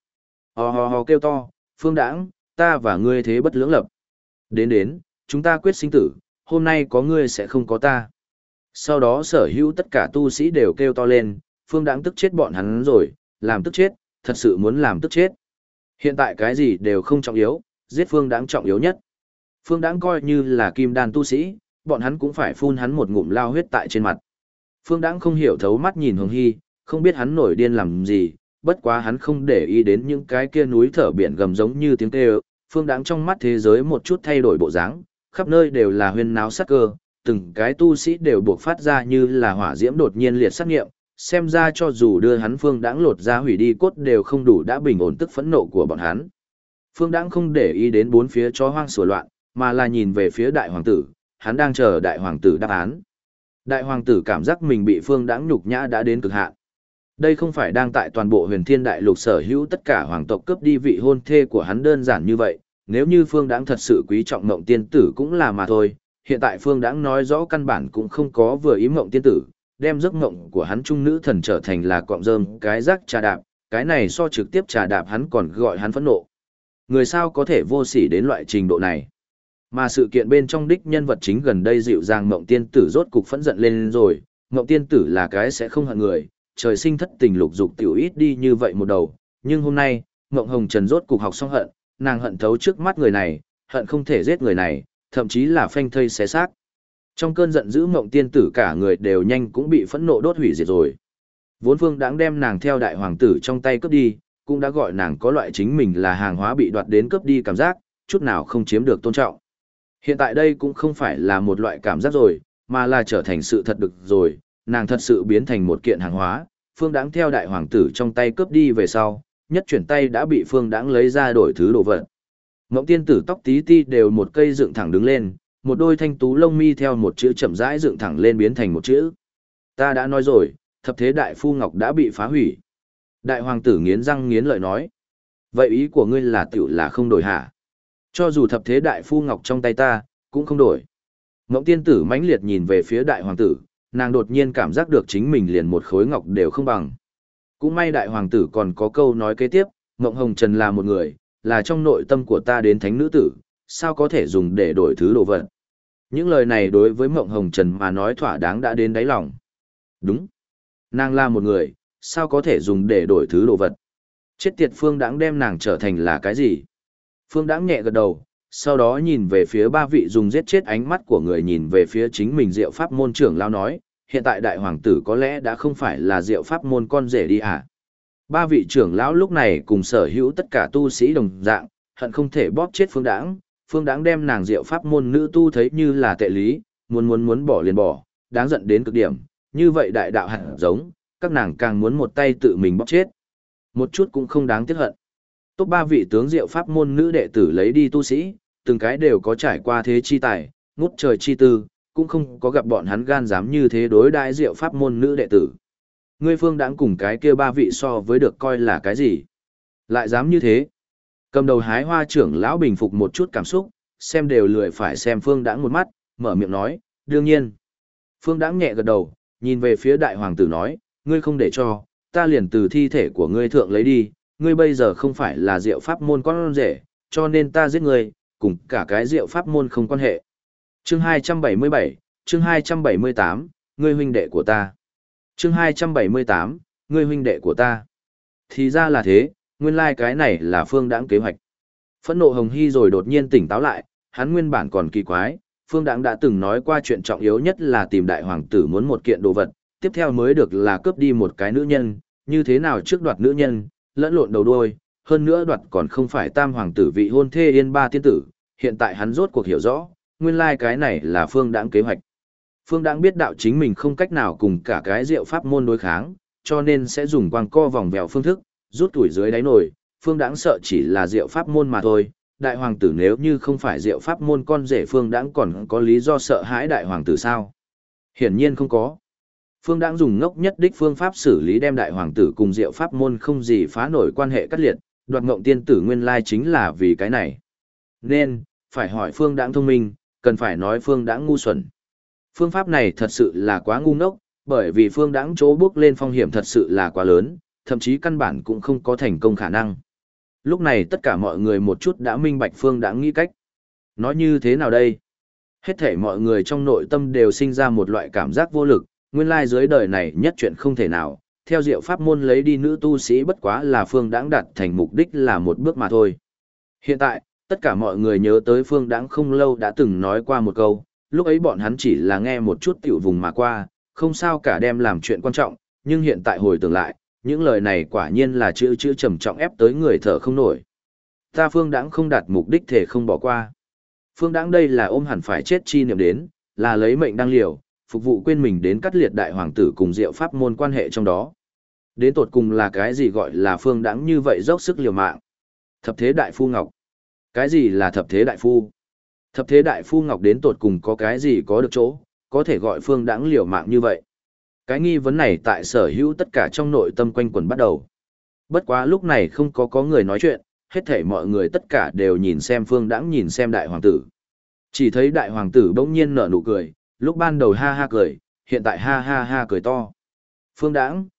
Ho kêu to, Phương Đãng, ta và ngươi thế bất lưỡng lập. Đến, chúng ta quyết sinh tử, hôm nay có ngươi sẽ không có ta. Sau đó sở hữu tất cả tu sĩ đều kêu to lên, Phương Đãng tức chết bọn hắn rồi, làm tức chết, thật sự muốn làm tức chết. Hiện tại cái gì đều không trọng yếu, giết Phương Đãng trọng yếu nhất. Phương Đãng coi như là kim đan tu sĩ, bọn hắn cũng phải phun hắn một ngụm lao huyết tại trên mặt. Phương Đãng không hiểu thấu mắt nhìn Hồng Hy, không biết hắn nổi điên làm gì, bất quá hắn không để ý đến những cái kia núi thở biển gầm giống như tiếng kêu. Phương Đãng trong mắt thế giới một chút thay đổi bộ dáng, khắp nơi đều là huyên náo sát cơ, từng cái tu sĩ đều buộc phát ra như là hỏa diễm đột nhiên liệt sát nghiệm, xem ra cho dù đưa hắn Phương Đãng lột ra hủy đi cốt đều không đủ đã bình ổn tức phẫn nộ của bọn hắn. Phương Đãng không để ý đến bốn phía chó hoang sủa loạn, mà là nhìn về phía đại hoàng tử, hắn đang chờ đại hoàng tử đáp án. Đại hoàng tử cảm giác mình bị Phương Đãng nhục nhã đã đến cực hạn. Đây không phải đang tại toàn bộ huyền thiên đại lục sở hữu tất cả hoàng tộc cướp đi vị hôn thê của hắn đơn giản như vậy, nếu như Phương Đãng thật sự quý trọng Ngộng tiên tử cũng là mà thôi, hiện tại Phương Đãng nói rõ căn bản cũng không có vừa ý Ngộng tiên tử, đem giấc mộng của hắn trung nữ thần trở thành là cọng rơm cái rác trà đạp, cái này so trực tiếp trà đạp hắn còn gọi hắn phẫn nộ. Người sao có thể vô sỉ đến loại trình độ này. Mà sự kiện bên trong đích nhân vật chính gần đây dịu dàng Mộng Tiên Tử rốt cục phẫn giận lên rồi, Mộng Tiên Tử là cái sẽ không hận người, trời sinh thất tình lục dục tiểu ít đi như vậy một đầu, nhưng hôm nay, Mộng Hồng Trần rốt cục học xong hận, nàng hận thấu trước mắt người này, hận không thể giết người này, thậm chí là phanh thây xé xác. Trong cơn giận dữ Mộng Tiên Tử cả người đều nhanh cũng bị phẫn nộ đốt hủy diệt rồi. Vốn Phương Đãng đem nàng theo đại hoàng tử trong tay cướp đi, cũng đã gọi nàng có loại chính mình là hàng hóa bị đoạt đến cướp đi cảm giác, chút nào không chiếm được tôn trọng. Hiện tại đây cũng không phải là một loại cảm giác rồi, mà là trở thành sự thật được rồi, nàng thật sự biến thành một kiện hàng hóa, Phương Đãng theo đại hoàng tử trong tay cướp đi về sau, nhất chuyển tay đã bị Phương Đãng lấy ra đổi thứ đồ vật. Mộng Tiên Tử tóc tí ti đều một cây dựng thẳng đứng lên, một đôi thanh tú lông mi theo một chữ chậm rãi dựng thẳng lên biến thành một chữ. Ta đã nói rồi, thập thế đại phu ngọc đã bị phá hủy. Đại hoàng tử nghiến răng nghiến lợi nói. Vậy ý của ngươi là tiểu là không đổi hả? Cho dù thập thế đại phu ngọc trong tay ta, cũng không đổi. Mộng Tiên Tử mãnh liệt nhìn về phía đại hoàng tử, nàng đột nhiên cảm giác được chính mình liền một khối ngọc đều không bằng. Cũng may đại hoàng tử còn có câu nói kế tiếp, Mộng Hồng Trần là một người, là trong nội tâm của ta đến thánh nữ tử, sao có thể dùng để đổi thứ đồ vật. Những lời này đối với Mộng Hồng Trần mà nói thỏa đáng đã đến đáy lòng. Đúng. Nàng là một người, sao có thể dùng để đổi thứ đồ vật. Chết tiệt Phương Đãng đem nàng trở thành là cái gì? Phương Đãng nhẹ gật đầu, sau đó nhìn về phía ba vị dùng giết chết ánh mắt của người nhìn về phía chính mình Diệu Pháp môn trưởng lão nói, hiện tại đại hoàng tử có lẽ đã không phải là Diệu Pháp môn con rể đi à? Ba vị trưởng lão lúc này cùng sở hữu tất cả tu sĩ đồng dạng, hận không thể bóp chết Phương Đãng. Phương Đãng đem nàng Diệu Pháp môn nữ tu thấy như là tệ lý, muốn bỏ liền bỏ, đáng giận đến cực điểm, như vậy đại đạo hẳn giống, các nàng càng muốn một tay tự mình bóp chết. Một chút cũng không đáng tiếc hận. Tốt ba vị tướng Diệu Pháp môn nữ đệ tử lấy đi tu sĩ, từng cái đều có trải qua thế chi tài, ngút trời chi tư, cũng không có gặp bọn hắn gan dám như thế đối đãi Diệu Pháp môn nữ đệ tử. Ngươi Phương Đãng cùng cái kia ba vị so với được coi là cái gì? Lại dám như thế? Cầm đầu Hái Hoa trưởng lão bình phục một chút cảm xúc, xem đều lười phải xem Phương Đãng một mắt, mở miệng nói, đương nhiên. Phương Đãng nhẹ gật đầu, nhìn về phía đại hoàng tử nói, ngươi không để cho, ta liền từ thi thể của ngươi thượng lấy đi, ngươi bây giờ không phải là Diệu Pháp môn con rể, cho nên ta giết ngươi, cùng cả cái Diệu Pháp môn không quan hệ. Chương 277, chương 278, ngươi huynh đệ của ta. Chương 278, ngươi huynh đệ của ta. Thì ra là thế, nguyên lai cái này là Phương Đãng kế hoạch. Phẫn nộ Hồng Hy rồi đột nhiên tỉnh táo lại, hắn nguyên bản còn kỳ quái, Phương Đãng đã từng nói qua chuyện trọng yếu nhất là tìm đại hoàng tử muốn một kiện đồ vật, tiếp theo mới được là cướp đi một cái nữ nhân, như thế nào trước đoạt nữ nhân, lẫn lộn đầu đuôi, hơn nữa đoạt còn không phải tam hoàng tử vị hôn thê Yên Ba tiên tử, hiện tại hắn rốt cuộc hiểu rõ, nguyên lai cái này là Phương Đãng kế hoạch. Phương Đãng biết đạo chính mình không cách nào cùng cả cái Diệu Pháp môn đối kháng, cho nên sẽ dùng quang co vòng vèo phương thức, rút tuổi dưới đáy nồi, Phương Đãng sợ chỉ là Diệu Pháp môn mà thôi, đại hoàng tử nếu như không phải Diệu Pháp môn con rể Phương Đãng còn có lý do sợ hãi đại hoàng tử sao? Hiển nhiên không có. Phương Đãng dùng ngốc nhất đích phương pháp xử lý đem đại hoàng tử cùng Diệu Pháp môn không gì phá nổi quan hệ cắt liệt, đoạt Ngộng tiên tử nguyên lai chính là vì cái này. Nên, phải hỏi Phương Đãng thông minh, cần phải nói Phương Đãng ngu xuẩn. Phương pháp này thật sự là quá ngu ngốc, bởi vì Phương Đãng chỗ bước lên phong hiểm thật sự là quá lớn, thậm chí căn bản cũng không có thành công khả năng. Lúc này tất cả mọi người một chút đã minh bạch Phương Đãng nghĩ cách. Nói như thế nào đây? Hết thể mọi người trong nội tâm đều sinh ra một loại cảm giác vô lực, nguyên lai dưới đời này nhất chuyện không thể nào, theo Diệu Pháp môn lấy đi nữ tu sĩ bất quá là Phương Đãng đạt thành mục đích là một bước mà thôi. Hiện tại, tất cả mọi người nhớ tới Phương Đãng không lâu đã từng nói qua một câu, lúc ấy bọn hắn chỉ là nghe một chút tiểu vùng mà qua, không sao cả đem làm chuyện quan trọng, nhưng hiện tại hồi tưởng lại, những lời này quả nhiên là chữ trầm trọng ép tới người thở không nổi. Ta Phương Đãng không đạt mục đích thể không bỏ qua. Phương Đãng đây là ôm hẳn phải chết chi niệm đến, là lấy mệnh đang liều, phục vụ quên mình đến cắt liệt đại hoàng tử cùng Diệu Pháp môn quan hệ trong đó. Đến tột cùng là cái gì gọi là Phương Đãng như vậy dốc sức liều mạng? Thập thế đại phu ngọc. Cái gì là thập thế đại phu? Thập thế đại phu ngọc đến tột cùng có cái gì có được chỗ, có thể gọi Phương Đãng liều mạng như vậy? Cái nghi vấn này tại sở hữu tất cả trong nội tâm quanh quẩn bắt đầu. Bất quá lúc này không có người nói chuyện, hết thảy mọi người tất cả đều nhìn xem Phương Đãng nhìn xem đại hoàng tử. Chỉ thấy đại hoàng tử bỗng nhiên nở nụ cười, lúc ban đầu ha ha cười, hiện tại ha ha ha cười to. Phương Đãng,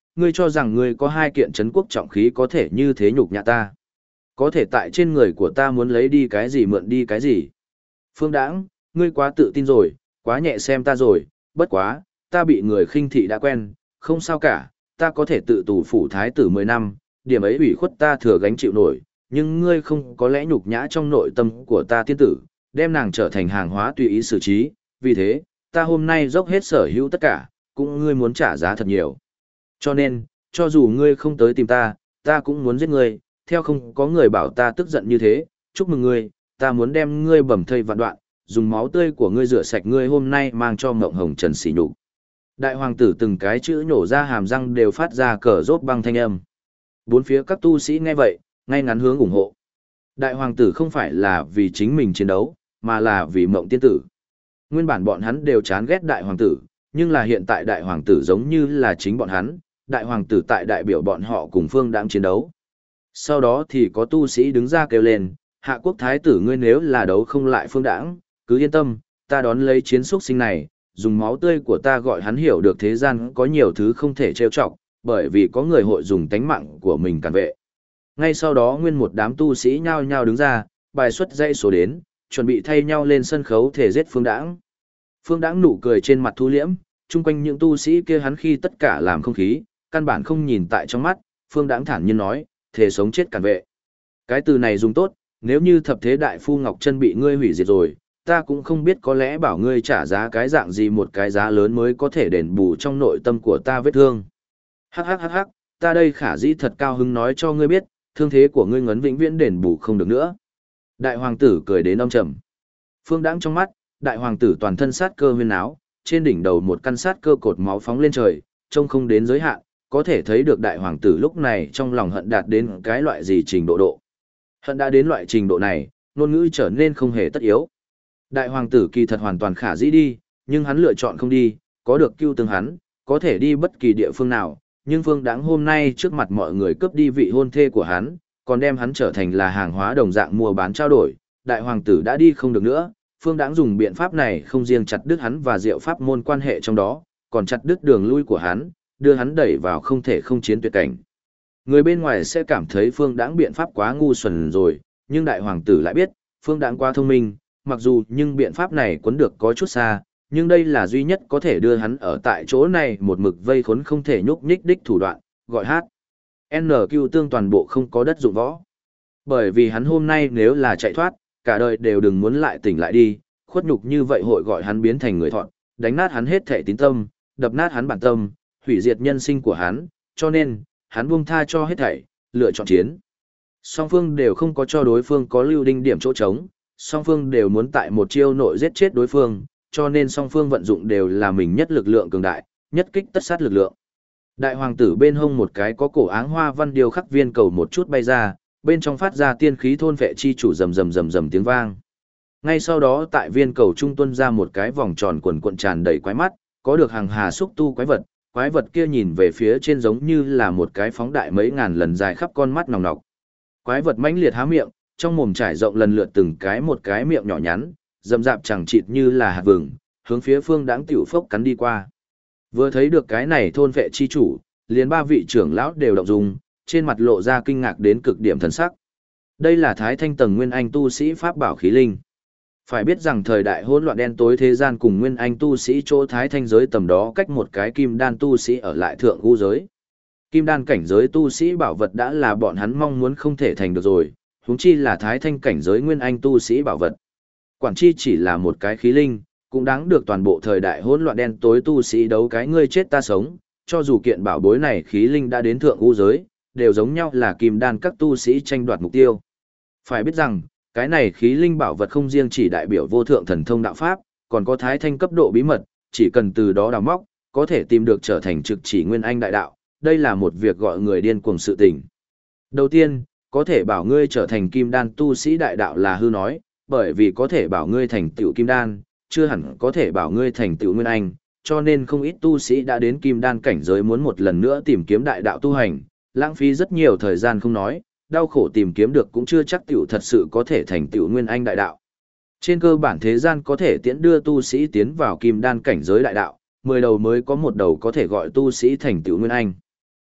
ngươi cho rằng ngươi có 2 kiện trấn quốc trọng khí có thể như thế nhục nhã ta. Có thể tại trên người của ta muốn lấy đi cái gì mượn đi cái gì. Phương Đãng, ngươi quá tự tin rồi, quá nhẹ xem ta rồi, bất quá, ta bị người khinh thị đã quen, không sao cả, ta có thể tự tù phủ thái tử 10 năm, điểm ấy ủy khuất ta thừa gánh chịu nổi, nhưng ngươi không có lẽ nhục nhã trong nội tâm của ta tiên tử, đem nàng trở thành hàng hóa tùy ý xử trí, vì thế, ta hôm nay dốc hết sở hữu tất cả, cũng ngươi muốn trả giá thật nhiều. Cho nên, cho dù ngươi không tới tìm ta, ta cũng muốn giết ngươi, theo không có người bảo ta tức giận như thế, chúc mừng ngươi, ta muốn đem ngươi bầm thây vạn đoạn, dùng máu tươi của ngươi rửa sạch ngươi hôm nay mang cho Mộng Hồng Trần sỉ nhục. Đại hoàng tử từng cái chữ nhổ ra hàm răng đều phát ra cờ rốt băng thanh âm. Bốn phía các tu sĩ nghe vậy, ngay ngắn hướng ủng hộ. Đại hoàng tử không phải là vì chính mình chiến đấu, mà là vì Mộng tiên tử. Nguyên bản bọn hắn đều chán ghét đại hoàng tử, nhưng là hiện tại đại hoàng tử giống như là chính bọn hắn, đại hoàng tử tại đại biểu bọn họ cùng Phương Đãng chiến đấu. Sau đó thì có tu sĩ đứng ra kêu lên, hạ quốc thái tử ngươi nếu là đấu không lại Phương Đãng, cứ yên tâm, ta đón lấy chiến xúc sinh này, dùng máu tươi của ta gọi hắn hiểu được thế gian có nhiều thứ không thể trêu chọc, bởi vì có người hội dùng tánh mạng của mình cản vệ. Ngay sau đó nguyên một đám tu sĩ nhao nhao đứng ra, bài xuất dãy số đến, chuẩn bị thay nhau lên sân khấu thể giết Phương Đãng. Phương Đãng nụ cười trên mặt thu liễm, chung quanh những tu sĩ kia hắn khi tất cả làm không khí, căn bản không nhìn tại trong mắt, Phương Đãng thản nhiên nói, thể sống chết cản vệ. Cái từ này dùng tốt, nếu như thập thế đại phu Ngọc Chân bị ngươi hủy diệt rồi, ta cũng không biết có lẽ bảo ngươi trả giá cái dạng gì một cái giá lớn mới có thể đền bù trong nội tâm của ta vết thương. Hắc hắc hắc hắc, ta đây khả dĩ thật cao hứng nói cho ngươi biết, thương thế của ngươi ngấn vĩnh viễn đền bù không được nữa. Đại hoàng tử cười đến âm trầm. Phương Đãng trong mắt, đại hoàng tử toàn thân sát cơ huyên áo, trên đỉnh đầu một căn sát cơ cột máu phóng lên trời, trông không đến giới hạn, có thể thấy được đại hoàng tử lúc này trong lòng hận đạt đến cái loại gì trình độ độ. Hận đã đến loại trình độ này, ngôn ngữ trở nên không hề tất yếu. Đại hoàng tử kỳ thật hoàn toàn khả dĩ đi, nhưng hắn lựa chọn không đi, có được cưu tương hắn, có thể đi bất kỳ địa phương nào, nhưng Phương Đãng hôm nay trước mặt mọi người cướp đi vị hôn thê của hắn, còn đem hắn trở thành là hàng hóa đồng dạng mua bán trao đổi, đại hoàng tử đã đi không được nữa. Phương Đãng dùng biện pháp này không riêng chặt đứt hắn và Diệu pháp môn quan hệ trong đó, còn chặt đứt đường lui của hắn, đưa hắn đẩy vào không thể không chiến tuyệt cảnh. Người bên ngoài sẽ cảm thấy Phương Đãng biện pháp quá ngu xuẩn rồi, nhưng đại hoàng tử lại biết, Phương Đãng quá thông minh, mặc dù nhưng biện pháp này quấn được có chút xa, nhưng đây là duy nhất có thể đưa hắn ở tại chỗ này một mực vây khốn không thể nhúc nhích đích thủ đoạn, gọi hát. NQ tương toàn bộ không có đất dụng võ. Bởi vì hắn hôm nay nếu là chạy thoát, cả đời đều đừng muốn lại tỉnh lại đi, khuất nhục như vậy hội gọi hắn biến thành người thọn, đánh nát hắn hết thể tín tâm, đập nát hắn bản tâm, hủy diệt nhân sinh của hắn, cho nên, hắn buông tha cho hết thảy, lựa chọn chiến. Song phương đều không có cho đối phương có lưu đinh điểm chỗ trống, song phương đều muốn tại một chiêu nội giết chết đối phương, cho nên song phương vận dụng đều là mình nhất lực lượng cường đại, nhất kích tất sát lực lượng. Đại hoàng tử bên hông một cái có cổ áng hoa văn điêu khắc viên cầu một chút bay ra, bên trong phát ra tiên khí thôn vệ chi chủ rầm rầm rầm rầm tiếng vang. Ngay sau đó tại viên cầu trung tuân ra một cái vòng tròn quần cuộn tràn đầy quái mắt, có được hàng hà xúc tu quái vật kia nhìn về phía trên giống như là một cái phóng đại mấy ngàn lần dài khắp con mắt nòng nọc. Quái vật mãnh liệt há miệng, trong mồm trải rộng lần lượt từng cái một cái miệng nhỏ nhắn, rậm rạp chẳng chịt như là hạt vừng, hướng phía Phương Đãng tiểu phốc cắn đi qua. Vừa thấy được cái này thôn vệ chi chủ, liền 3 vị trưởng lão đều động dung, trên mặt lộ ra kinh ngạc đến cực điểm thần sắc. Đây là Thái Thanh tầng Nguyên Anh tu sĩ pháp bảo khí linh. Phải biết rằng thời đại hỗn loạn đen tối thế gian cùng Nguyên Anh tu sĩ chỗ Thái Thanh giới tầm đó cách một cái kim đan tu sĩ ở lại thượng u giới. Kim đan cảnh giới tu sĩ bảo vật đã là bọn hắn mong muốn không thể thành được rồi, huống chi là Thái Thanh cảnh giới Nguyên Anh tu sĩ bảo vật. Quản chi chỉ là một cái khí linh, cũng đáng được toàn bộ thời đại hỗn loạn đen tối tu sĩ đấu cái ngươi chết ta sống, cho dù kiện bảo bối này khí linh đã đến thượng u giới, đều giống nhau là kim đan các tu sĩ tranh đoạt mục tiêu. Phải biết rằng, cái này khí linh bảo vật không riêng chỉ đại biểu vô thượng thần thông đạo pháp, còn có Thái Thanh cấp độ bí mật, chỉ cần từ đó đào móc, có thể tìm được trở thành trực chỉ Nguyên Anh đại đạo, đây là một việc gọi người điên cuồng sự tình. Đầu tiên, có thể bảo ngươi trở thành kim đan tu sĩ đại đạo là hư nói, bởi vì có thể bảo ngươi thành tựu kim đan, chưa hẳn có thể bảo ngươi thành tựu Nguyên Anh, cho nên không ít tu sĩ đã đến kim đan cảnh giới muốn một lần nữa tìm kiếm đại đạo tu hành, lãng phí rất nhiều thời gian không nói, đau khổ tìm kiếm được cũng chưa chắc tiểu thật sự có thể thành tựu Nguyên Anh đại đạo. Trên cơ bản thế gian có thể tiễn đưa tu sĩ tiến vào kim đan cảnh giới đại đạo, 10 đầu mới có một đầu có thể gọi tu sĩ thành tựu Nguyên Anh.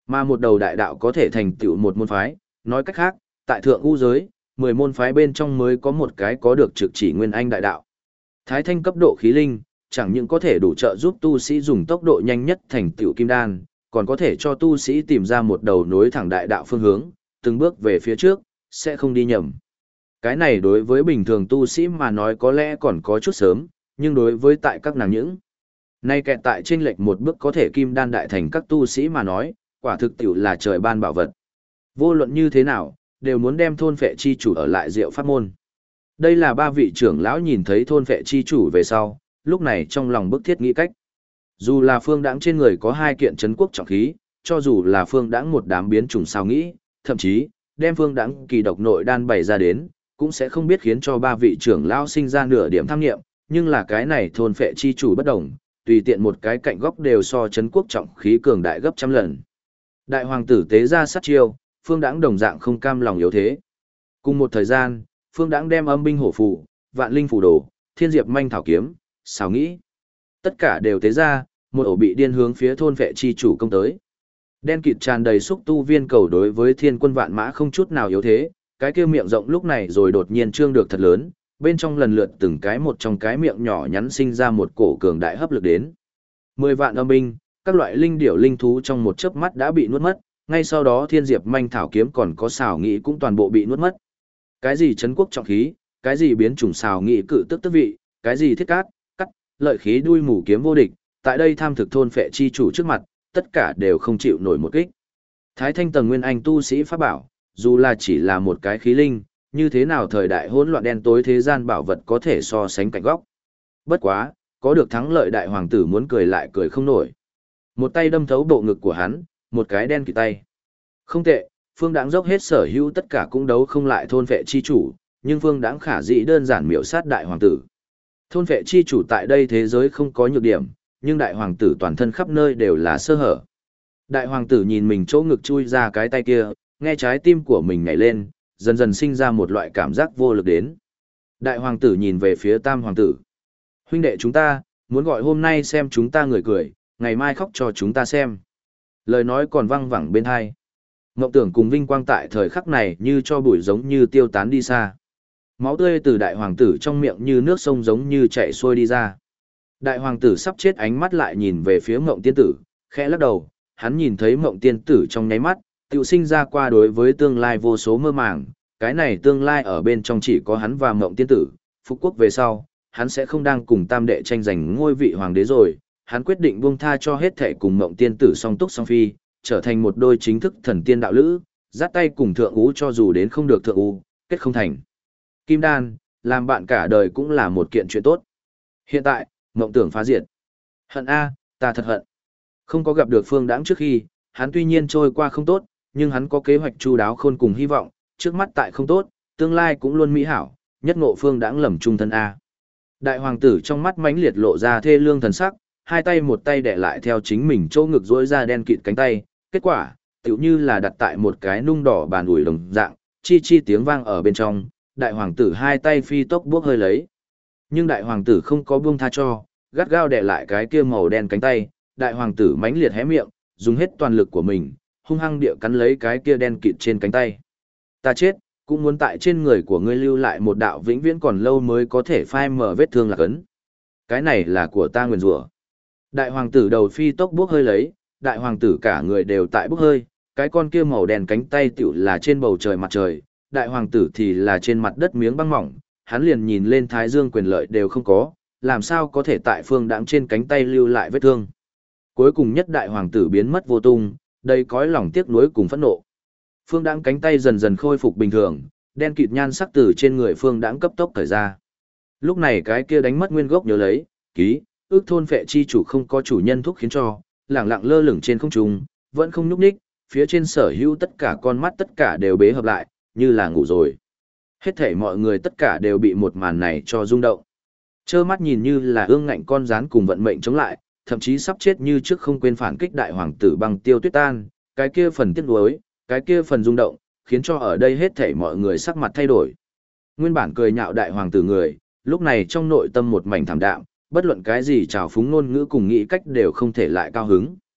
Mà một đầu đại đạo có thể thành tựu một môn phái, nói cách khác, tại thượng u giới, 10 môn phái bên trong mới có một cái có được trực chỉ nguyên anh đại đạo. Thái thanh cấp độ khí linh, chẳng những có thể đủ trợ giúp tu sĩ dùng tốc độ nhanh nhất thành tựu kim đan, còn có thể cho tu sĩ tìm ra một đầu nối thẳng đại đạo phương hướng, từng bước về phía trước, sẽ không đi nhầm. Cái này đối với bình thường tu sĩ mà nói có lẽ còn có chút sớm, nhưng đối với tại các nàng những nay kẹt tại trên lệch một bước có thể kim đan đại thành các tu sĩ mà nói, quả thực tiểu là trời ban bảo vật. Vô luận như thế nào, đều muốn đem thôn phệ chi chủ ở lại Diệu Pháp môn. Đây là ba vị trưởng lão nhìn thấy thôn phệ chi chủ về sau, lúc này trong lòng bức thiết nghĩ cách. Dù là phương đãng trên người có 2 kiện trấn quốc trọng khí, cho dù là phương đãng một đám biến chủng sao nghĩ, thậm chí, đem phương đãng kỳ độc nội đan bày ra đến, cũng sẽ không biết khiến cho ba vị trưởng lão sinh ra nửa điểm tham nghiệm, nhưng là cái này thôn phệ chi chủ bất đồng, tùy tiện một cái cạnh góc đều so trấn quốc trọng khí cường đại gấp trăm lần. Đại hoàng tử tế ra sát chiêu, phương đãng đồng dạng không cam lòng yếu thế. Cùng một thời gian, phương đãng đem âm binh hổ phù, vạn linh phù đồ, thiên diệp manh thảo kiếm, xảo nghĩ. Tất cả đều tế ra, một ổ bị điên hướng phía thôn vệ chi chủ công tới. Đen kịt tràn đầy xúc tu viên cầu đối với thiên quân vạn mã không chút nào yếu thế, cái kia miệng rộng lúc này rồi đột nhiên trương được thật lớn, bên trong lần lượt từng cái một trong cái miệng nhỏ nhắn sinh ra một cổ cường đại hấp lực đến. 10 vạn âm binh, các loại linh điểu linh thú trong một chớp mắt đã bị nuốt mất, ngay sau đó thiên diệp manh thảo kiếm còn có xảo nghị cũng toàn bộ bị nuốt mất. Cái gì trấn quốc trọng khí, cái gì biến chủng xảo nghị cự tức tức vị, cái gì thiết cát, cắt, lợi khí đuôi mù kiếm vô địch, tại đây tham thực thôn phệ chi chủ trước mặt, tất cả đều không chịu nổi một kích. Thái thanh tầng nguyên anh tu sĩ pháp bảo, dù là chỉ là một cái khí linh, như thế nào thời đại hỗn loạn đen tối thế gian bảo vật có thể so sánh cạnh góc. Bất quá, có được thắng lợi đại hoàng tử muốn cười lại cười không nổi. Một tay đâm thấu bộ ngực của hắn, một cái đen kịt tay. Không tệ, Phương Đãng dốc hết sở hữu tất cả cũng đấu không lại thôn vệ chi chủ, nhưng Phương Đãng khả dĩ đơn giản miểu sát đại hoàng tử. Thôn vệ chi chủ tại đây thế giới không có nhược điểm, nhưng đại hoàng tử toàn thân khắp nơi đều là sơ hở. Đại hoàng tử nhìn mình chỗ ngực chui ra cái tay kia, nghe trái tim của mình nhảy lên, dần dần sinh ra một loại cảm giác vô lực đến. Đại hoàng tử nhìn về phía tam hoàng tử. Huynh đệ chúng ta, muốn gọi hôm nay xem chúng ta người cười, ngày mai khóc cho chúng ta xem. Lời nói còn văng vẳng bên hai. Ngộng tưởng cùng vinh quang tại thời khắc này như cho bụi giống như tiêu tán đi xa. Máu tươi từ đại hoàng tử trong miệng như nước sông giống như chảy xuôi đi ra. Đại hoàng tử sắp chết ánh mắt lại nhìn về phía Ngộng tiên tử, khẽ lắc đầu, hắn nhìn thấy Ngộng tiên tử trong nháy mắt, tự sinh ra qua đối với tương lai vô số mơ màng, cái này tương lai ở bên trong chỉ có hắn và Ngộng tiên tử, Phúc quốc về sau, hắn sẽ không đang cùng tam đệ tranh giành ngôi vị hoàng đế rồi, hắn quyết định buông tha cho hết thể cùng Ngộng tiên tử song túc song phi, trở thành một đôi chính thức thần tiên đạo lữ, dắt tay cùng thượng ú cho dù đến không được thượng ú, kết không thành. Kim đan, làm bạn cả đời cũng là một kiện chuyện tốt. Hiện tại, mộng tưởng phá diệt. Hận a, ta thật hận. Không có gặp được Phương Đãng trước khi, hắn tuy nhiên trôi qua không tốt, nhưng hắn có kế hoạch chu đáo khôn cùng hy vọng, trước mắt tại không tốt, tương lai cũng luôn mỹ hảo, nhất ngộ Phương Đãng lầm trung thân a. Đại hoàng tử trong mắt mãnh liệt lộ ra thê lương thần sắc, hai tay một tay đè lại theo chính mình chỗ ngực rỗi ra đen kịt cánh tay, kết quả, tựu như là đặt tại một cái nung đỏ bàn ủi đồng dạng, chi chi tiếng vang ở bên trong, đại hoàng tử hai tay phi tốc bước hơi lấy. Nhưng đại hoàng tử không có buông tha cho, gắt gao đè lại cái kia màu đen cánh tay, đại hoàng tử mãnh liệt hé miệng, dùng hết toàn lực của mình, hung hăng địa cắn lấy cái kia đen kịt trên cánh tay. Ta chết, cũng muốn tại trên người của ngươi lưu lại một đạo vĩnh viễn còn lâu mới có thể phai mở vết thương lạc ấn. Cái này là của ta nguyền rủa. Đại hoàng tử đầu phi tốc bước hơi lấy, đại hoàng tử cả người đều tại bước hơi, cái con kia màu đen cánh tay tiểu là trên bầu trời mặt trời, đại hoàng tử thì là trên mặt đất miếng băng mỏng, hắn liền nhìn lên thái dương quyền lợi đều không có, làm sao có thể tại Phương Đãng trên cánh tay lưu lại vết thương. Cuối cùng nhất đại hoàng tử biến mất vô tung, đầy cõi lòng tiếc nuối cùng phẫn nộ. Phương Đãng cánh tay dần dần khôi phục bình thường, đen kịt nhan sắc từ trên người Phương Đãng cấp tốc thời ra. Lúc này cái kia đánh mất nguyên gốc nhớ lấy, ký, ước thôn phệ chi chủ không có chủ nhân thúc khiến cho, lẳng lặng lơ lửng trên không trung, vẫn không nhúc nhích, phía trên sở hữu tất cả con mắt tất cả đều bế hợp lại, như là ngủ rồi. Hết thảy mọi người tất cả đều bị một màn này cho rung động. Trơ mắt nhìn như là ương ngạnh con rán cùng vận mệnh chống lại, thậm chí sắp chết như trước không quên phản kích đại hoàng tử Băng Tiêu Tuyết tan, cái kia phần tiếc nuối, cái kia phần rung động, khiến cho ở đây hết thảy mọi người sắc mặt thay đổi. Nguyên bản cười nhạo đại hoàng tử người, lúc này trong nội tâm một mảnh thảm đạm, bất luận cái gì trào phúng ngôn ngữ cùng nghĩ cách đều không thể lại cao hứng.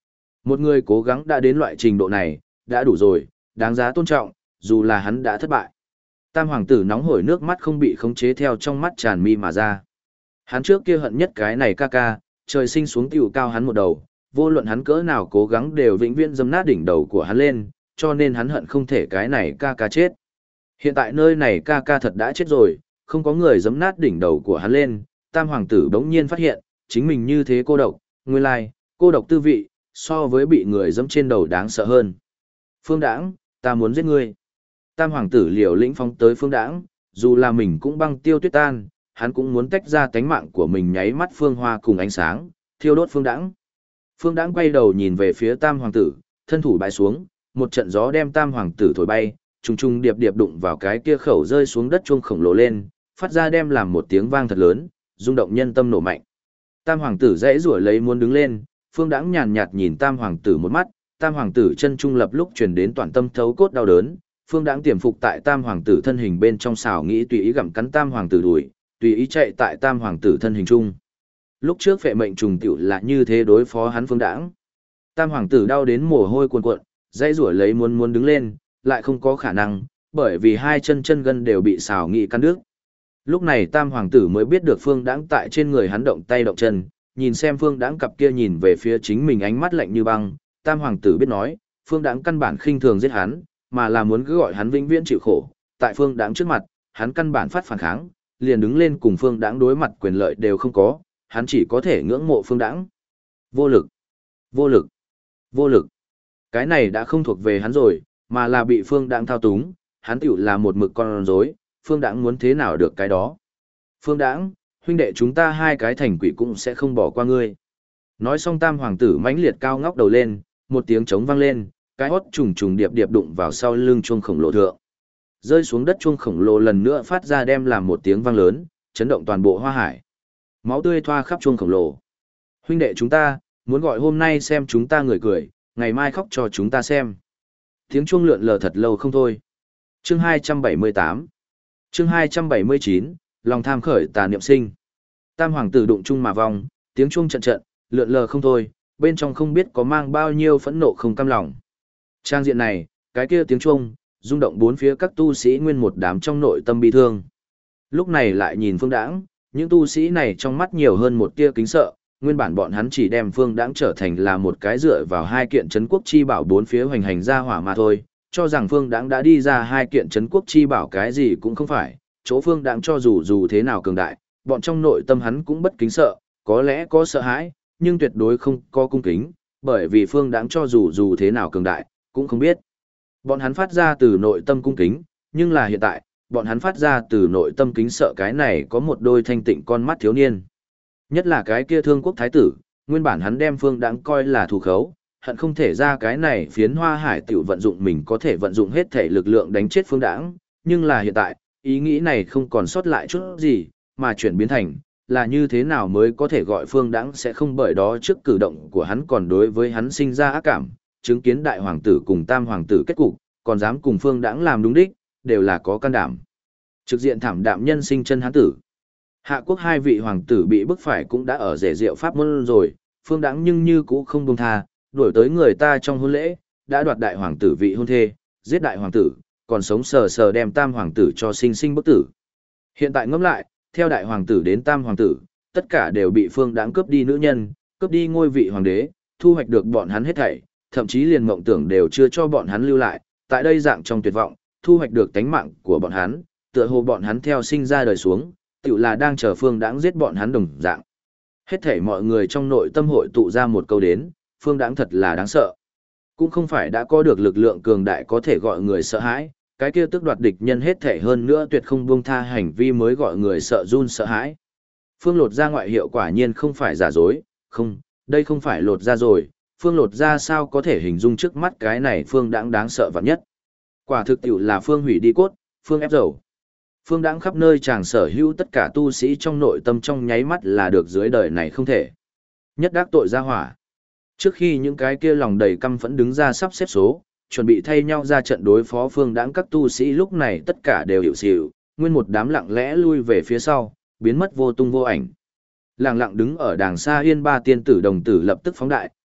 Một người cố gắng đã đến loại trình độ này, đã đủ rồi, đáng giá tôn trọng, dù là hắn đã thất bại. Tam hoàng tử nóng hổi nước mắt không bị khống chế theo trong mắt tràn mi mà ra. Hắn trước kia hận nhất cái này ca ca, trời sinh xuống tiểu cao hắn một đầu, vô luận hắn cỡ nào cố gắng đều vĩnh viễn dâm nát đỉnh đầu của hắn lên, cho nên hắn hận không thể cái này ca ca chết. Hiện tại nơi này ca ca thật đã chết rồi, không có người dấm nát đỉnh đầu của hắn lên, tam hoàng tử đống nhiên phát hiện, chính mình như thế cô độc, nguyên lai, cô độc tư vị, so với bị người dẫm trên đầu đáng sợ hơn. Phương Đãng, ta muốn giết ngươi. Tam hoàng tử liều lĩnh phóng tới Phương Đãng, dù là mình cũng băng tiêu tuyết tan, hắn cũng muốn tách ra tánh mạng của mình nháy mắt phương hoa cùng ánh sáng, thiêu đốt Phương Đãng. Phương Đãng quay đầu nhìn về phía tam hoàng tử, thân thủ bãi xuống, một trận gió đem tam hoàng tử thổi bay, trùng trùng điệp điệp đụng vào cái kia khẩu rơi xuống đất chuông khổng lồ lên, phát ra đem làm một tiếng vang thật lớn, rung động nhân tâm nổ mạnh. Tam hoàng tử dãy rủa lấy muốn đứng lên, Phương Đãng nhàn nhạt nhìn tam hoàng tử một mắt, tam hoàng tử chân trung lập lúc truyền đến toàn tâm thấu cốt đau đớn, Phương Đãng tiềm phục tại tam hoàng tử thân hình bên trong xào nghĩ tùy ý gặm cắn tam hoàng tử đùi, tùy ý chạy tại tam hoàng tử thân hình trung. Lúc trước phệ mệnh trùng tiểu là như thế đối phó hắn Phương Đãng. Tam hoàng tử đau đến mồ hôi cuồn cuộn, dãy rủa lấy muốn đứng lên, lại không có khả năng, bởi vì hai chân gân đều bị xào nghị căn đứt. Lúc này tam hoàng tử mới biết được Phương Đãng tại trên người hắn động tay động chân, nhìn xem Phương Đãng cặp kia nhìn về phía chính mình ánh mắt lạnh như băng, tam hoàng tử biết nói, Phương Đãng căn bản khinh thường giết hắn, mà là muốn cứ gọi hắn vĩnh viễn chịu khổ. Tại Phương Đãng trước mặt, hắn căn bản phát phản kháng, liền đứng lên cùng Phương Đãng đối mặt quyền lợi đều không có, hắn chỉ có thể ngưỡng mộ Phương Đãng. Vô lực, vô lực, vô lực. Cái này đã không thuộc về hắn rồi, mà là bị Phương Đãng thao túng, hắn tiểu là một mực con rối, Phương Đãng muốn thế nào được cái đó. Phương Đãng, huynh đệ chúng ta hai cái thành quỷ cũng sẽ không bỏ qua ngươi. Nói xong tam hoàng tử mãnh liệt cao ngóc đầu lên, một tiếng trống vang lên, cái hót trùng trùng điệp điệp đụng vào sau lưng chuông khổng lồ thượng. Rơi xuống đất chuông khổng lồ lần nữa phát ra đem làm một tiếng vang lớn, chấn động toàn bộ Hoa Hải. Máu tươi thoa khắp chuông khổng lồ. Huynh đệ chúng ta, muốn gọi hôm nay xem chúng ta người cười, ngày mai khóc cho chúng ta xem. Tiếng chuông lượn lờ thật lâu không thôi. Chương 278. Chương 279, lòng tham khởi tà niệm sinh. Tam hoàng tử đụng chung mà vong, tiếng chuông trận trận, lượn lờ không thôi, bên trong không biết có mang bao nhiêu phẫn nộ không cam lòng. Trang diện này, cái kia tiếng chuông, rung động bốn phía các tu sĩ nguyên một đám trong nội tâm bi thương. Lúc này lại nhìn Phương Đãng, những tu sĩ này trong mắt nhiều hơn một tia kính sợ, nguyên bản bọn hắn chỉ đem Phương Đãng trở thành là một cái dựa vào hai kiện trấn quốc chi bảo bốn phía hoành hành ra hỏa mà thôi, cho rằng Phương Đãng đã đi ra hai kiện trấn quốc chi bảo cái gì cũng không phải, chỗ Phương Đãng cho dù thế nào cường đại, bọn trong nội tâm hắn cũng bất kính sợ, có lẽ có sợ hãi, nhưng tuyệt đối không có cung kính, bởi vì Phương Đãng cho dù thế nào cường đại, cũng không biết. Bọn hắn phát ra từ nội tâm cung kính, nhưng là hiện tại, bọn hắn phát ra từ nội tâm kính sợ cái này có một đôi thanh tịnh con mắt thiếu niên. Nhất là cái kia Thương Quốc thái tử, nguyên bản hắn đem Phương Đãng coi là thù khấu, hận không thể ra cái này phiến Hoa Hải tiểu vận dụng mình có thể vận dụng hết thể lực lượng đánh chết Phương Đãng, nhưng là hiện tại, ý nghĩ này không còn sót lại chút gì, mà chuyển biến thành là như thế nào mới có thể gọi Phương Đãng sẽ không bởi đó trước cử động của hắn còn đối với hắn sinh ra ác cảm, chứng kiến đại hoàng tử cùng tam hoàng tử kết cục, còn dám cùng Phương Đãng làm đúng đích, đều là có can đảm. Trực diện thảm đạm nhân sinh chân hán tử. Hạ quốc hai vị hoàng tử bị bức phải cũng đã ở rể rượu pháp môn rồi, Phương Đãng nhưng như cũ không buông tha, đuổi tới người ta trong hôn lễ, đã đoạt đại hoàng tử vị hôn thê, giết đại hoàng tử, còn sống sờ sờ đem tam hoàng tử cho sinh bức tử. Hiện tại ngẫm lại, theo đại hoàng tử đến tam hoàng tử, tất cả đều bị Phương Đãng cướp đi nữ nhân, cướp đi ngôi vị hoàng đế, thu hoạch được bọn hắn hết thảy, thậm chí liền mộng tưởng đều chưa cho bọn hắn lưu lại, tại đây dạng trong tuyệt vọng, thu hoạch được tánh mạng của bọn hắn, tựa hồ bọn hắn theo sinh ra đời xuống, tựu là đang chờ Phương Đãng giết bọn hắn đồng dạng. Hết thảy mọi người trong nội tâm hội tụ ra một câu đến, Phương Đãng thật là đáng sợ. Cũng không phải đã có được lực lượng cường đại có thể gọi người sợ hãi, cái kia tước đoạt địch nhân hết thảy hơn nữa tuyệt không buông tha hành vi mới gọi người sợ run sợ hãi. Phương lột ra ngoại hiệu quả nhiên không phải giả dối, không, đây không phải lột ra rồi, Phương lột ra sao có thể hình dung trước mắt cái này Phương Đãng đáng sợ vạn nhất. Quả thực tiểu là Phương hủy đi cốt, Phương ép dầu. Phương Đãng khắp nơi chàng sở hữu tất cả tu sĩ trong nội tâm trong nháy mắt là được dưới đời này không thể. Nhất đắc tội ra hỏa. Trước khi những cái kia lòng đầy căm phẫn đứng ra sắp xếp số, chuẩn bị thay nhau ra trận đối phó Phương Đãng các tu sĩ lúc này tất cả đều hiểu xỉu, nguyên một đám lặng lẽ lui về phía sau, biến mất vô tung vô ảnh. Lặng lặng đứng ở đàng xa Yên Ba tiên tử đồng tử lập tức phóng đại,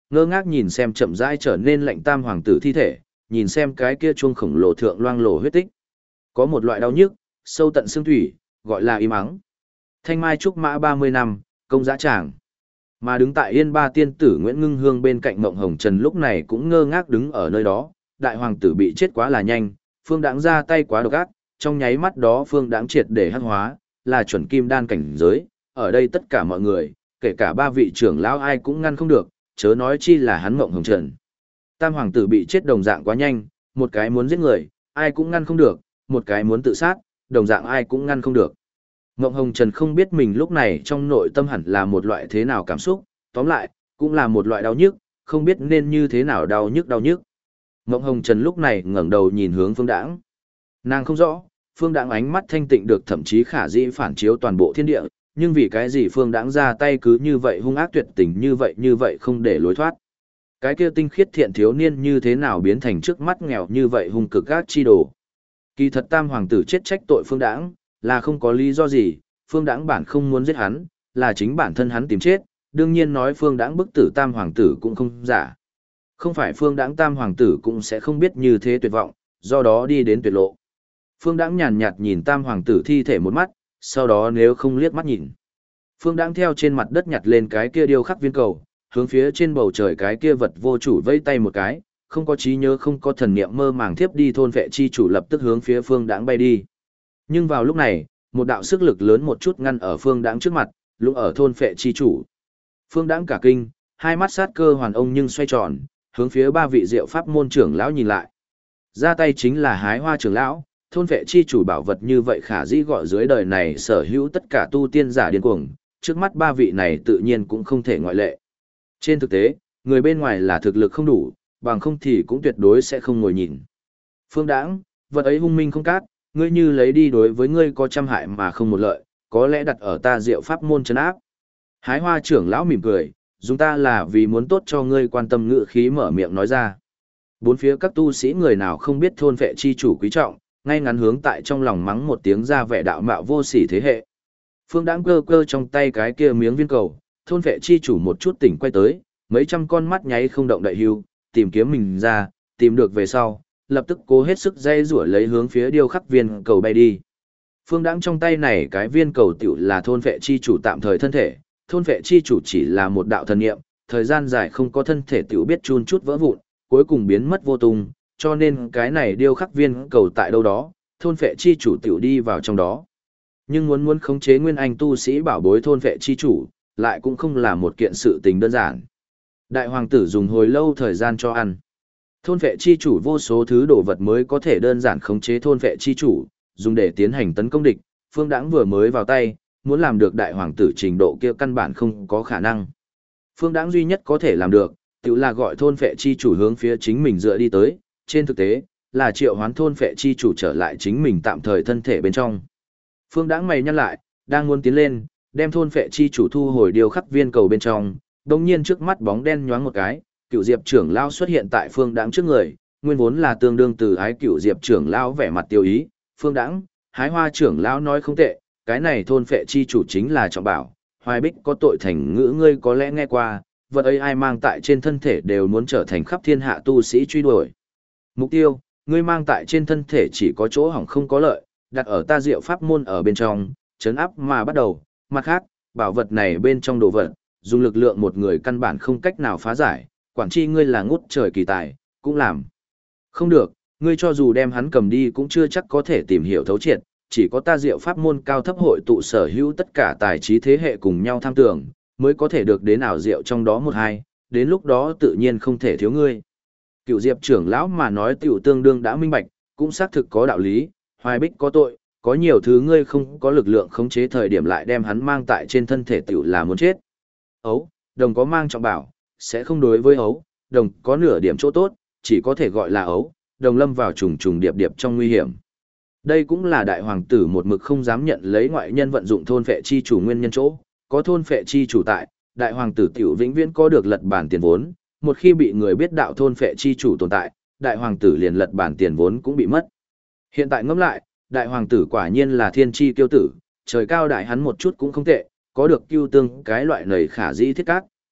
ngơ ngác nhìn xem chậm rãi trở nên lạnh tam hoàng tử thi thể, nhìn xem cái kia chuông khổng lồ thượng loang lổ huyết tích. Có một loại đau nhức, sâu tận xương thủy, gọi là im ắng. Thanh mai trúc mã 30 năm, công dã tràng. Mà đứng tại Yên Ba tiên tử Nguyễn Ngưng Hương bên cạnh Mộng Hồng Trần lúc này cũng ngơ ngác đứng ở nơi đó, đại hoàng tử bị chết quá là nhanh, Phương Đãng ra tay quá độc ác, trong nháy mắt đó Phương Đãng triệt để hắc hóa, là chuẩn kim đan cảnh giới, ở đây tất cả mọi người, kể cả ba vị trưởng lão ai cũng ngăn không được, chớ nói chi là hắn Mộng Hồng Trần. Tam hoàng tử bị chết đồng dạng quá nhanh, một cái muốn giết người, ai cũng ngăn không được, một cái muốn tự sát, đồng dạng ai cũng ngăn không được. Mộng Hồng Trần không biết mình lúc này trong nội tâm hẳn là một loại thế nào cảm xúc, tóm lại, cũng là một loại đau nhức, không biết nên như thế nào đau nhức đau nhức. Mộng Hồng Trần lúc này ngẩng đầu nhìn hướng Phương Đãng. Nàng không rõ, Phương Đãng ánh mắt thanh tịnh được thậm chí khả dĩ phản chiếu toàn bộ thiên địa, nhưng vì cái gì Phương Đãng ra tay cứ như vậy hung ác tuyệt tình như vậy không để lối thoát. Cái kia tinh khiết thiện thiếu niên như thế nào biến thành trước mắt nghèo như vậy hung cực ác chi đồ. Kỳ thật tam hoàng tử chết trách tội Phương Đãng là không có lý do gì, Phương Đãng bản không muốn giết hắn, là chính bản thân hắn tìm chết, đương nhiên nói Phương Đãng bức tử tam hoàng tử cũng không giả. Không phải Phương Đãng tam hoàng tử cũng sẽ không biết như thế tuyệt vọng, do đó đi đến tuyệt lộ. Phương Đãng nhàn nhạt nhìn tam hoàng tử thi thể một mắt, sau đó nếu không liếc mắt nhìn. Phương Đãng theo trên mặt đất nhặt lên cái kia điêu khắc viên cầu, hướng phía trên bầu trời cái kia vật vô chủ vây tay một cái, không có trí nhớ không có thần niệm mơ màng thiếp đi thôn vệ chi chủ lập tức hướng phía Phương Đãng bay đi. Nhưng vào lúc này, một đạo sức lực lớn một chút ngăn ở Phương Đãng trước mặt, lúc ở thôn vệ chi chủ. Phương Đãng cả kinh, hai mắt sát cơ hoàn ông nhưng xoay tròn, hướng phía ba vị diệu pháp môn trưởng lão nhìn lại. Ra tay chính là Hái Hoa trưởng lão, thôn vệ chi chủ bảo vật như vậy khả dĩ gọi dưới đời này sở hữu tất cả tu tiên giả điên cuồng, trước mắt ba vị này tự nhiên cũng không thể ngoại lệ. Trên thực tế, người bên ngoài là thực lực không đủ, bằng không thì cũng tuyệt đối sẽ không ngồi nhìn. Phương Đãng, vật ấy hung minh không cát, ngươi như lấy đi đối với ngươi có trăm hại mà không một lợi, có lẽ đặt ở ta diệu pháp môn trấn áp. Hái Hoa trưởng lão mỉm cười, dùng ta là vì muốn tốt cho ngươi quan tâm ngữ khí mở miệng nói ra. Bốn phía các tu sĩ người nào không biết thôn vệ chi chủ quý trọng, ngay ngắn hướng tại trong lòng mắng một tiếng ra vẻ đạo mạo vô sỉ thế hệ. Phương Đãng cơ cơ trong tay cái kia miếng viên cầu, thôn vệ chi chủ một chút tỉnh quay tới, mấy trăm con mắt nháy không động đậy hưu, tìm kiếm mình ra, tìm được về sau, lập tức cố hết sức dây rủa lấy hướng phía điêu khắc viên cầu bay đi. Phương Đãng trong tay này cái viên cầu tiểu là thôn vệ chi chủ tạm thời thân thể, thôn vệ chi chủ chỉ là một đạo thần niệm, thời gian dài không có thân thể tiểu biết chun chút vỡ vụn, cuối cùng biến mất vô tung, cho nên cái này điêu khắc viên cầu tại đâu đó, thôn vệ chi chủ tiểu đi vào trong đó. Nhưng muốn khống chế nguyên anh tu sĩ bảo bối thôn vệ chi chủ, lại cũng không là một kiện sự tình đơn giản. Đại hoàng tử dùng hồi lâu thời gian cho ăn. Thôn vệ chi chủ vô số thứ đồ vật mới có thể đơn giản khống chế thôn vệ chi chủ, dùng để tiến hành tấn công địch. Phương Đãng vừa mới vào tay, muốn làm được đại hoàng tử trình độ kia căn bản không có khả năng. Phương Đãng duy nhất có thể làm được, tự là gọi thôn vệ chi chủ hướng phía chính mình dựa đi tới, trên thực tế, là triệu hoán thôn vệ chi chủ trở lại chính mình tạm thời thân thể bên trong. Phương Đãng mày nhăn lại, đang muốn tiến lên, đem thôn vệ chi chủ thu hồi điêu khắc viên cầu bên trong, đồng nhiên trước mắt bóng đen nhoáng một cái, cựu diệp trưởng lão xuất hiện tại Phương Đãng trước người, nguyên vốn là tương đương từ ái cựu diệp trưởng lão vẻ mặt tiêu ý, Phương Đãng, Hái Hoa trưởng lão nói không tệ, cái này thôn vệ chi chủ chính là trọng bảo, Hoài Bích có tội thành ngữ ngươi có lẽ nghe qua, vật ấy ai mang tại trên thân thể đều muốn trở thành khắp thiên hạ tu sĩ truy đuổi. Mục tiêu, ngươi mang tại trên thân thể chỉ có chỗ hỏng không có lợi, đặt ở ta diệu pháp môn ở bên trong, chấn áp mà bắt đầu, mặt khác, bảo vật này bên trong đồ vật, dùng lực lượng một người căn bản không cách nào phá giải, quản chi ngươi là ngút trời kỳ tài, cũng làm. Không được, ngươi cho dù đem hắn cầm đi cũng chưa chắc có thể tìm hiểu thấu triệt, chỉ có ta diệu pháp môn cao thấp hội tụ sở hữu tất cả tài trí thế hệ cùng nhau tham tưởng, mới có thể được đến ảo diệu trong đó một hai, đến lúc đó tự nhiên không thể thiếu ngươi. Cựu diệp trưởng lão mà nói tiểu tương đương đã minh bạch, cũng xác thực có đạo lý, Hoài Bích có tội, có nhiều thứ ngươi không có lực lượng khống chế thời điểm lại đem hắn mang tại trên thân thể tiểu là muốn chết. Ấu, đồng có mang trọng bảo, sẽ không đối với ấu, đồng có nửa điểm chỗ tốt, chỉ có thể gọi là ấu, đồng lâm vào trùng trùng điệp điệp trong nguy hiểm. Đây cũng là đại hoàng tử một mực không dám nhận lấy ngoại nhân vận dụng thôn phệ chi chủ nguyên nhân chỗ, có thôn phệ chi chủ tại, đại hoàng tử tiểu vĩnh viễn có được lật bản tiền vốn, một khi bị người biết đạo thôn phệ chi chủ tồn tại, đại hoàng tử liền lật bản tiền vốn cũng bị mất. Hiện tại ngẫm lại, đại hoàng tử quả nhiên là thiên chi tiêu tử, trời cao đại hắn một chút cũng không tệ, có được cưu tương cái loại nầy khả dĩ thiết cát, cắt,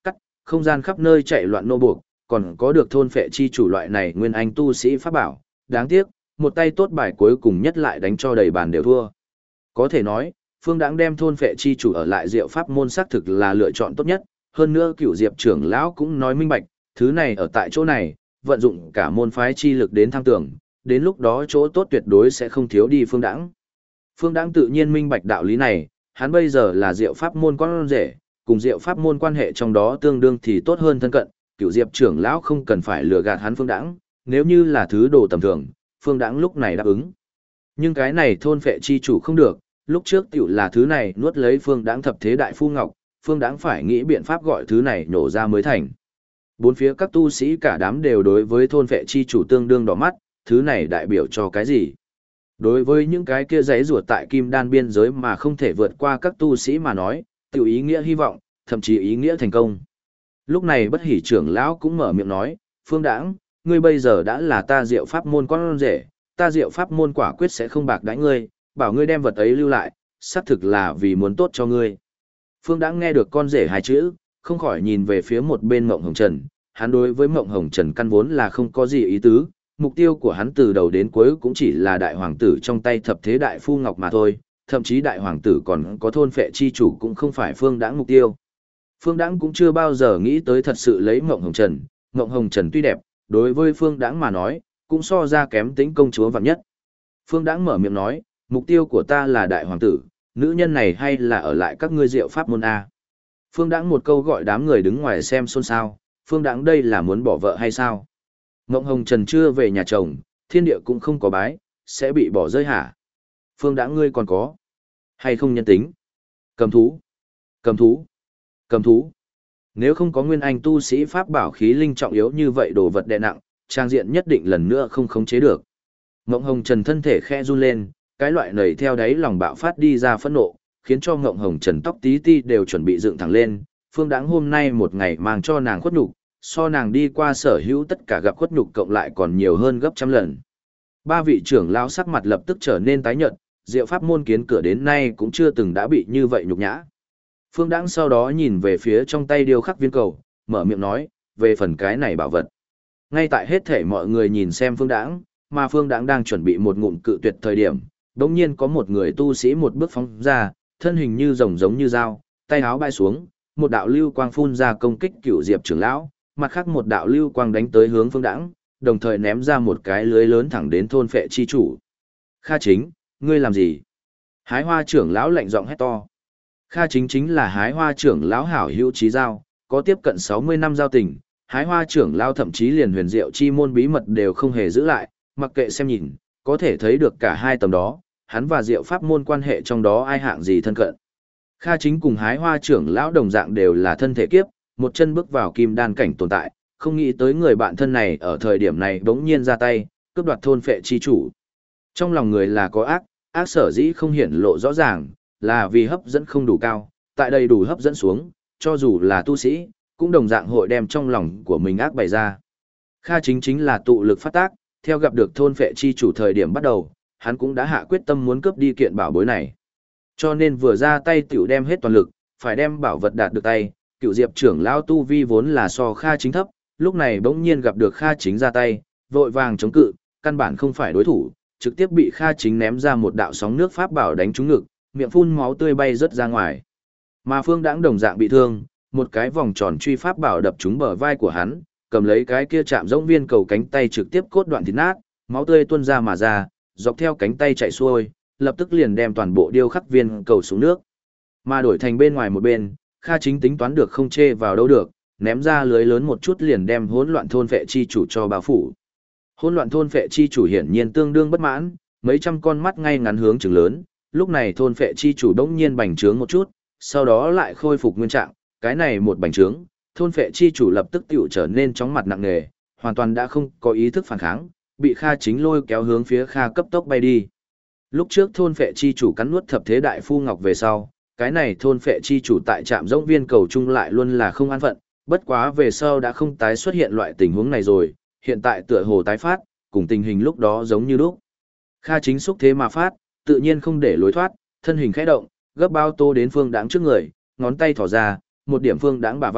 không gian khắp nơi chạy loạn nô buộc, còn có được thôn phệ chi chủ loại này nguyên anh tu sĩ pháp bảo, đáng tiếc, một tay tốt bài cuối cùng nhất lại đánh cho đầy bàn đều thua. Có thể nói, Phương Đãng đem thôn phệ chi chủ ở lại Diệu pháp môn xác thực là lựa chọn tốt nhất, hơn nữa Cửu Diệp trưởng lão cũng nói minh bạch, thứ này ở tại chỗ này, vận dụng cả môn phái chi lực đến tham tưởng, đến lúc đó chỗ tốt tuyệt đối sẽ không thiếu đi Phương Đãng. Phương Đãng tự nhiên minh bạch đạo lý này, hắn bây giờ là Diệu pháp môn con rể, cùng Diệu pháp môn quan hệ trong đó tương đương thì tốt hơn thân cận, Cửu Diệp trưởng lão không cần phải lừa gạt hắn Phương Đãng, nếu như là thứ đồ tầm thường, Phương Đãng lúc này đáp ứng. Nhưng cái này thôn phệ chi chủ không được, lúc trước tiểu là thứ này nuốt lấy Phương Đãng thập thế đại phu ngọc, Phương Đãng phải nghĩ biện pháp gọi thứ này nổ ra mới thành. Bốn phía các tu sĩ cả đám đều đối với thôn phệ chi chủ tương đương đỏ mắt, thứ này đại biểu cho cái gì? Đối với những cái kia giấy ruột tại kim đan biên giới mà không thể vượt qua các tu sĩ mà nói, tiểu ý nghĩa hy vọng, thậm chí ý nghĩa thành công. Lúc này Bất Hỉ trưởng lão cũng mở miệng nói, Phương Đãng, ngươi bây giờ đã là ta Diệu pháp môn con rể, ta Diệu pháp môn quả quyết sẽ không bạc đãi ngươi, bảo ngươi đem vật ấy lưu lại, xác thực là vì muốn tốt cho ngươi. Phương Đãng nghe được con rể hai chữ, không khỏi nhìn về phía một bên Mộng Hồng Trần, hắn đối với Mộng Hồng Trần căn vốn là không có gì ý tứ, mục tiêu của hắn từ đầu đến cuối cũng chỉ là đại hoàng tử trong tay thập thế đại phu ngọc mà thôi, thậm chí đại hoàng tử còn có thôn phệ chi chủ cũng không phải Phương Đãng mục tiêu. Phương Đãng cũng chưa bao giờ nghĩ tới thật sự lấy Mộng Hồng Trần, Mộng Hồng Trần tuy đẹp, đối với Phương Đãng mà nói, cũng so ra kém tính công chúa vạn nhất. Phương Đãng mở miệng nói, mục tiêu của ta là đại hoàng tử, nữ nhân này hay là ở lại các ngươi Diệu pháp môn A. Phương Đãng một câu gọi đám người đứng ngoài xem xôn xao, Phương Đãng đây là muốn bỏ vợ hay sao? Mộng Hồng Trần chưa về nhà chồng, thiên địa cũng không có bái, sẽ bị bỏ rơi hả? Phương Đãng ngươi còn có hay không nhân tính? Cầm thú, cầm thú, cầm thú. Nếu không có nguyên anh tu sĩ pháp bảo khí linh trọng yếu như vậy đồ vật đè nặng, trang diện nhất định lần nữa không khống chế được. Mộng Hồng Trần thân thể khẽ run lên, cái loại nảy theo đáy lòng bạo phát đi ra phẫn nộ, khiến cho Mộng Hồng Trần tóc tí ti đều chuẩn bị dựng thẳng lên. Phương Đãng hôm nay một ngày mang cho nàng khuất nhục, so nàng đi qua sở hữu tất cả gặp khuất nhục cộng lại còn nhiều hơn gấp trăm lần. Ba vị trưởng lão sắc mặt lập tức trở nên tái nhợt, Diệu pháp môn kiến cửa đến nay cũng chưa từng đã bị như vậy nhục nhã. Phương Đãng sau đó nhìn về phía trong tay điêu khắc viên cầu, mở miệng nói, về phần cái này bảo vật. Ngay tại hết thể mọi người nhìn xem Phương Đãng, mà Phương Đãng đang chuẩn bị một ngụm cự tuyệt thời điểm, đột nhiên có một người tu sĩ một bước phóng ra, thân hình như rồng giống như dao, tay áo bay xuống, một đạo lưu quang phun ra công kích Cửu Diệp trưởng lão, mặt khác một đạo lưu quang đánh tới hướng Phương Đãng, đồng thời ném ra một cái lưới lớn thẳng đến thôn phệ chi chủ. Kha Chính, ngươi làm gì? Hái Hoa trưởng lão lạnh giọng hét to. Kha Chính chính là Hái Hoa trưởng lão hảo hữu chí giao, có tiếp cận 60 năm giao tình, Hái Hoa trưởng lão thậm chí liền huyền diệu chi môn bí mật đều không hề giữ lại, mặc kệ xem nhìn, có thể thấy được cả hai tầm đó, hắn và diệu pháp môn quan hệ trong đó ai hạng gì thân cận. Kha Chính cùng Hái Hoa trưởng lão đồng dạng đều là thân thể kiếp, một chân bước vào kim đan cảnh tồn tại, không nghĩ tới người bạn thân này ở thời điểm này bỗng nhiên ra tay, cướp đoạt thôn phệ chi chủ. Trong lòng người là có ác, ác sở dĩ không hiển lộ rõ ràng, là vì hấp dẫn không đủ cao, tại đây đủ hấp dẫn xuống, cho dù là tu sĩ, cũng đồng dạng hội đem trong lòng của mình ác bày ra. Kha Chính chính là tụ lực phát tác, theo gặp được thôn phệ chi chủ thời điểm bắt đầu, hắn cũng đã hạ quyết tâm muốn cướp đi kiện bảo bối này. Cho nên vừa ra tay tiểu đem hết toàn lực, phải đem bảo vật đạt được tay, Cựu Diệp trưởng lão tu vi vốn là so Kha Chính thấp, lúc này bỗng nhiên gặp được Kha Chính ra tay, vội vàng chống cự, căn bản không phải đối thủ, trực tiếp bị Kha Chính ném ra một đạo sóng nước pháp bảo đánh trúng ngực, miệng phun máu tươi bay rớt ra ngoài. Mà Phương Đãng đồng dạng bị thương, một cái vòng tròn truy pháp bảo đập trúng bờ vai của hắn, cầm lấy cái kia chạm giống viên cầu cánh tay trực tiếp cốt đoạn thịt nát, máu tươi tuôn ra mà ra, dọc theo cánh tay chạy xuôi, lập tức liền đem toàn bộ điêu khắc viên cầu xuống nước. Mà đổi thành bên ngoài một bên, Kha Chính tính toán được không chê vào đâu được, ném ra lưới lớn một chút liền đem hỗn loạn thôn phệ chi chủ cho bao phủ. Hỗn loạn thôn phệ chi chủ hiển nhiên tương đương bất mãn, mấy trăm con mắt ngay ngắn hướng trừng lớn, lúc này thôn phệ chi chủ đống nhiên bành trướng một chút, sau đó lại khôi phục nguyên trạng, cái này một bành trướng, thôn phệ chi chủ lập tức tiểu trở nên chóng mặt nặng nề, hoàn toàn đã không có ý thức phản kháng, bị Kha Chính lôi kéo hướng phía Kha cấp tốc bay đi. Lúc trước thôn phệ chi chủ cắn nuốt thập thế đại phu ngọc về sau, cái này thôn phệ chi chủ tại trạm rỗng viên cầu chung lại luôn là không an phận, bất quá về sau đã không tái xuất hiện loại tình huống này rồi, hiện tại tựa hồ tái phát, cùng tình hình lúc đó giống như lúc. Kha Chính xúc thế mà phát, tự nhiên không để lối thoát, thân hình khẽ động, gấp bao tô đến Phương Đãng trước người, ngón tay thỏ ra, một điểm Phương Đãng bả vai,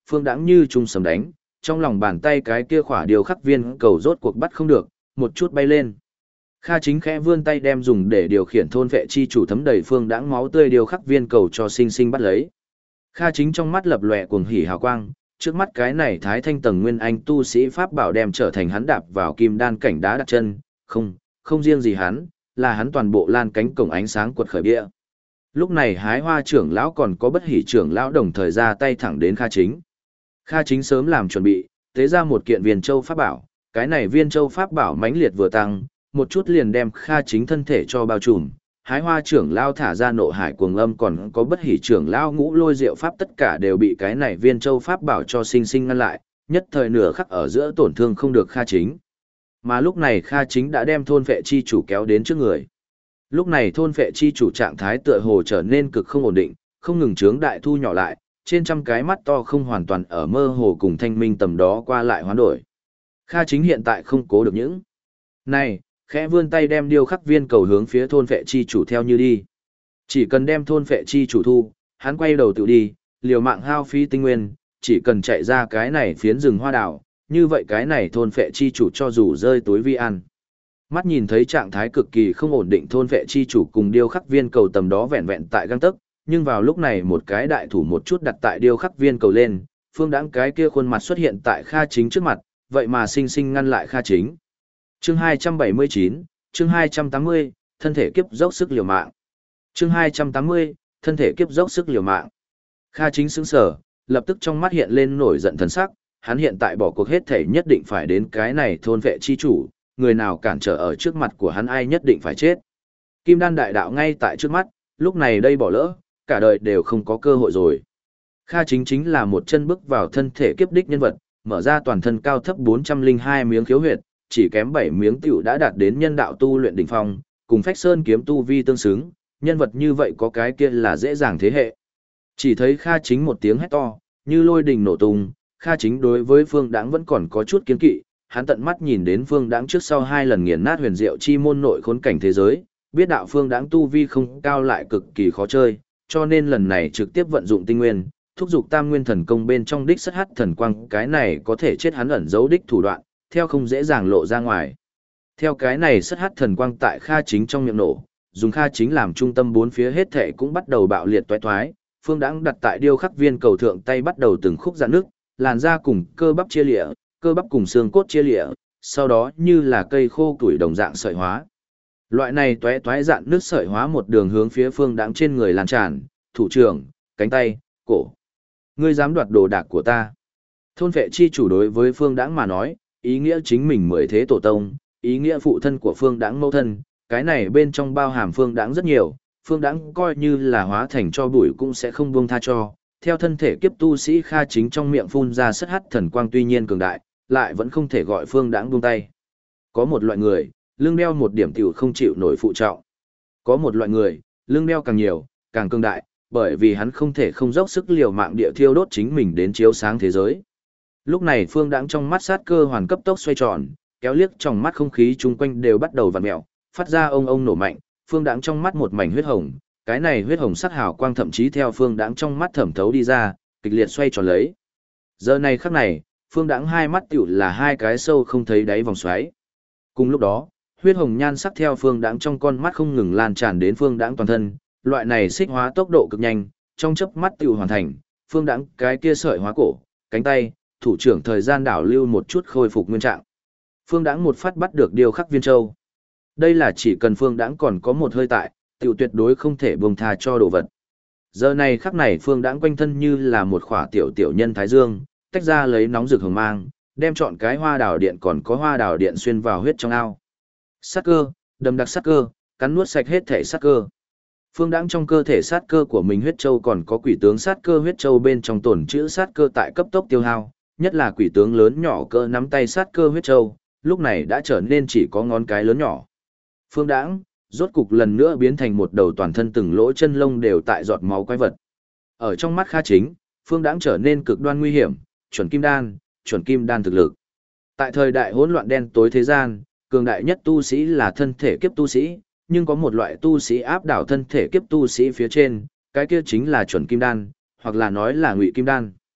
Phương Đãng như trung sấm đánh, trong lòng bàn tay cái kia khỏa điều khắc viên cầu rốt cuộc bắt không được, một chút bay lên. Kha Chính khẽ vươn tay đem dùng để điều khiển thôn vệ chi chủ thấm đầy Phương Đãng máu tươi điều khắc viên cầu cho sinh sinh bắt lấy. Kha Chính trong mắt lập lòe cuồng hỉ hào quang, trước mắt cái này thái thanh tầng nguyên anh tu sĩ pháp bảo đem trở thành hắn đạp vào kim đan cảnh đá đặt chân, không riêng gì hắn, là hắn toàn bộ lan cánh cổng ánh sáng quật khởi bia. Lúc này Hái Hoa trưởng lão còn có Bất Hỉ trưởng lão đồng thời ra tay thẳng đến Kha Chính. Kha Chính sớm làm chuẩn bị, tế ra một kiện viên châu pháp bảo, cái này viên châu pháp bảo mãnh liệt vừa tăng, một chút liền đem Kha Chính thân thể cho bao trùm. Hái Hoa trưởng lão thả ra nộ hải cuồng âm còn có Bất Hỉ trưởng lão ngũ lôi diệu pháp tất cả đều bị cái này viên châu pháp bảo cho sinh sinh ngăn lại, nhất thời nửa khắc ở giữa tổn thương không được Kha Chính. Mà lúc này Kha Chính đã đem thôn vệ chi chủ kéo đến trước người. Lúc này thôn vệ chi chủ trạng thái tựa hồ trở nên cực không ổn định, không ngừng chướng đại thu nhỏ lại, trên trăm cái mắt to không hoàn toàn ở mơ hồ cùng thanh minh tầm đó qua lại hoán đổi. Kha Chính hiện tại không cố được những. Này, khẽ vươn tay đem điêu khắc viên cầu hướng phía thôn vệ chi chủ theo như đi. Chỉ cần đem thôn vệ chi chủ thu, hắn quay đầu tự đi, liều mạng hao phí tinh nguyên, chỉ cần chạy ra cái này phiến rừng hoa đảo, như vậy cái này thôn vệ chi chủ cho dù rơi túi vi ăn. Mắt nhìn thấy trạng thái cực kỳ không ổn định thôn vệ chi chủ cùng điêu khắc viên cầu tầm đó vẹn vẹn tại găng tấc, nhưng vào lúc này một cái đại thủ một chút đặt tại điêu khắc viên cầu lên, Phương Đãng cái kia khuôn mặt xuất hiện tại Kha Chính trước mặt, vậy mà sinh sinh ngăn lại Kha Chính. Chương 279, chương 280, thân thể kiếp dốc sức liều mạng. Chương 280, thân thể kiếp dốc sức liều mạng. Kha Chính sững sờ, lập tức trong mắt hiện lên nổi giận thần sắc, hắn hiện tại bỏ cuộc hết thể nhất định phải đến cái này thôn vệ chi chủ, người nào cản trở ở trước mặt của hắn ai nhất định phải chết. Kim đan đại đạo ngay tại trước mắt, lúc này đây bỏ lỡ, cả đời đều không có cơ hội rồi. Kha Chính là một chân bước vào thân thể kiếp đích nhân vật, mở ra toàn thân cao thấp 402 miếng khiếu huyệt, chỉ kém 7 miếng tiểu đã đạt đến nhân đạo tu luyện đỉnh phong, cùng Phách Sơn kiếm tu vi tương xứng, nhân vật như vậy có cái kia là dễ dàng thế hệ. Chỉ thấy Kha Chính một tiếng hét to, như lôi đình nổ tung, Kha Chính đối với Phương Đãng vẫn còn có chút kiêng kỵ, hắn tận mắt nhìn đến Phương Đãng trước sau 2 lần nghiền nát huyền diệu chi môn nội khốn cảnh thế giới, biết đạo Phương Đãng tu vi không cao lại cực kỳ khó chơi, cho nên lần này trực tiếp vận dụng tinh nguyên, thúc giục tam nguyên thần công bên trong đích sắt hắt thần quang, cái này có thể chết hắn ẩn giấu đích thủ đoạn, theo không dễ dàng lộ ra ngoài. Theo cái này sắt hắt thần quang tại Kha Chính trong miệng nổ, dùng Kha Chính làm trung tâm bốn phía hết thể cũng bắt đầu bạo liệt toái toái, Phương Đãng đặt tại điêu khắc viên cầu thượng tay bắt đầu từng khúc rạn nước, làn da cùng cơ bắp chia lịa, cơ bắp cùng xương cốt chia lịa, sau đó như là cây khô tuổi đồng dạng sợi hóa. Loại này toái toái dạn nước sợi hóa một đường hướng phía Phương Đãng trên người lan tràn, thủ trưởng, cánh tay, cổ. Ngươi dám đoạt đồ đạc của ta. Thôn vệ chi chủ đối với Phương Đãng mà nói, ý nghĩa chính mình mười thế tổ tông, ý nghĩa phụ thân của Phương Đãng mẫu thân, cái này bên trong bao hàm Phương Đãng rất nhiều, Phương Đãng coi như là hóa thành cho bụi cũng sẽ không buông tha cho. Theo thân thể kiếp tu sĩ Kha Chính trong miệng phun ra sất hắt thần quang tuy nhiên cường đại, lại vẫn không thể gọi Phương Đãng buông tay. Có một loại người, lưng đeo một điểm tiểu không chịu nổi phụ trọng. Có một loại người, lưng đeo càng nhiều, càng cường đại, bởi vì hắn không thể không dốc sức liều mạng địa thiêu đốt chính mình đến chiếu sáng thế giới. Lúc này Phương Đãng trong mắt sát cơ hoàn cấp tốc xoay tròn, kéo liếc trong mắt không khí chung quanh đều bắt đầu vặn mèo, phát ra ông nổ mạnh, Phương Đãng trong mắt một mảnh huyết hồng, cái này huyết hồng sắc hào quang thậm chí theo Phương Đãng trong mắt thẩm thấu đi ra, kịch liệt xoay tròn lấy. Giờ này khắc này, Phương Đãng hai mắt tiểu là hai cái sâu không thấy đáy vòng xoáy. Cùng lúc đó, huyết hồng nhan sắc theo Phương Đãng trong con mắt không ngừng lan tràn đến Phương Đãng toàn thân, loại này xích hóa tốc độ cực nhanh, trong chớp mắt tiểu hoàn thành, Phương Đãng cái kia sợi hóa cổ, cánh tay, thủ trưởng thời gian đảo lưu một chút khôi phục nguyên trạng. Phương Đãng một phát bắt được điêu khắc viên châu. Đây là chỉ cần Phương Đãng còn có một hơi tại, tiểu tuyệt đối không thể buông tha cho đồ vật. Giờ này khắc này Phương Đãng quanh thân như là một khỏa tiểu nhân thái dương, tách ra lấy nóng rực hồng mang, đem chọn cái hoa đào điện còn có hoa đào điện xuyên vào huyết trong ao. Sát cơ, đầm đặc sát cơ, cắn nuốt sạch hết thể sát cơ. Phương Đãng trong cơ thể sát cơ của mình huyết châu còn có quỷ tướng sát cơ huyết châu bên trong tổn trữ sát cơ tại cấp tốc tiêu hao, nhất là quỷ tướng lớn nhỏ cỡ nắm tay sát cơ huyết châu, lúc này đã trở nên chỉ có ngón cái lớn nhỏ. Phương Đãng rốt cục lần nữa biến thành một đầu toàn thân từng lỗ chân lông đều tại giọt máu quái vật. Ở trong mắt Kha Chính, Phương Đãng trở nên cực đoan nguy hiểm, chuẩn kim đan thực lực. Tại thời đại hỗn loạn đen tối thế gian, cường đại nhất tu sĩ là thân thể kiếp tu sĩ, nhưng có một loại tu sĩ áp đảo thân thể kiếp tu sĩ phía trên, cái kia chính là chuẩn kim đan, hoặc là nói là ngụy kim đan.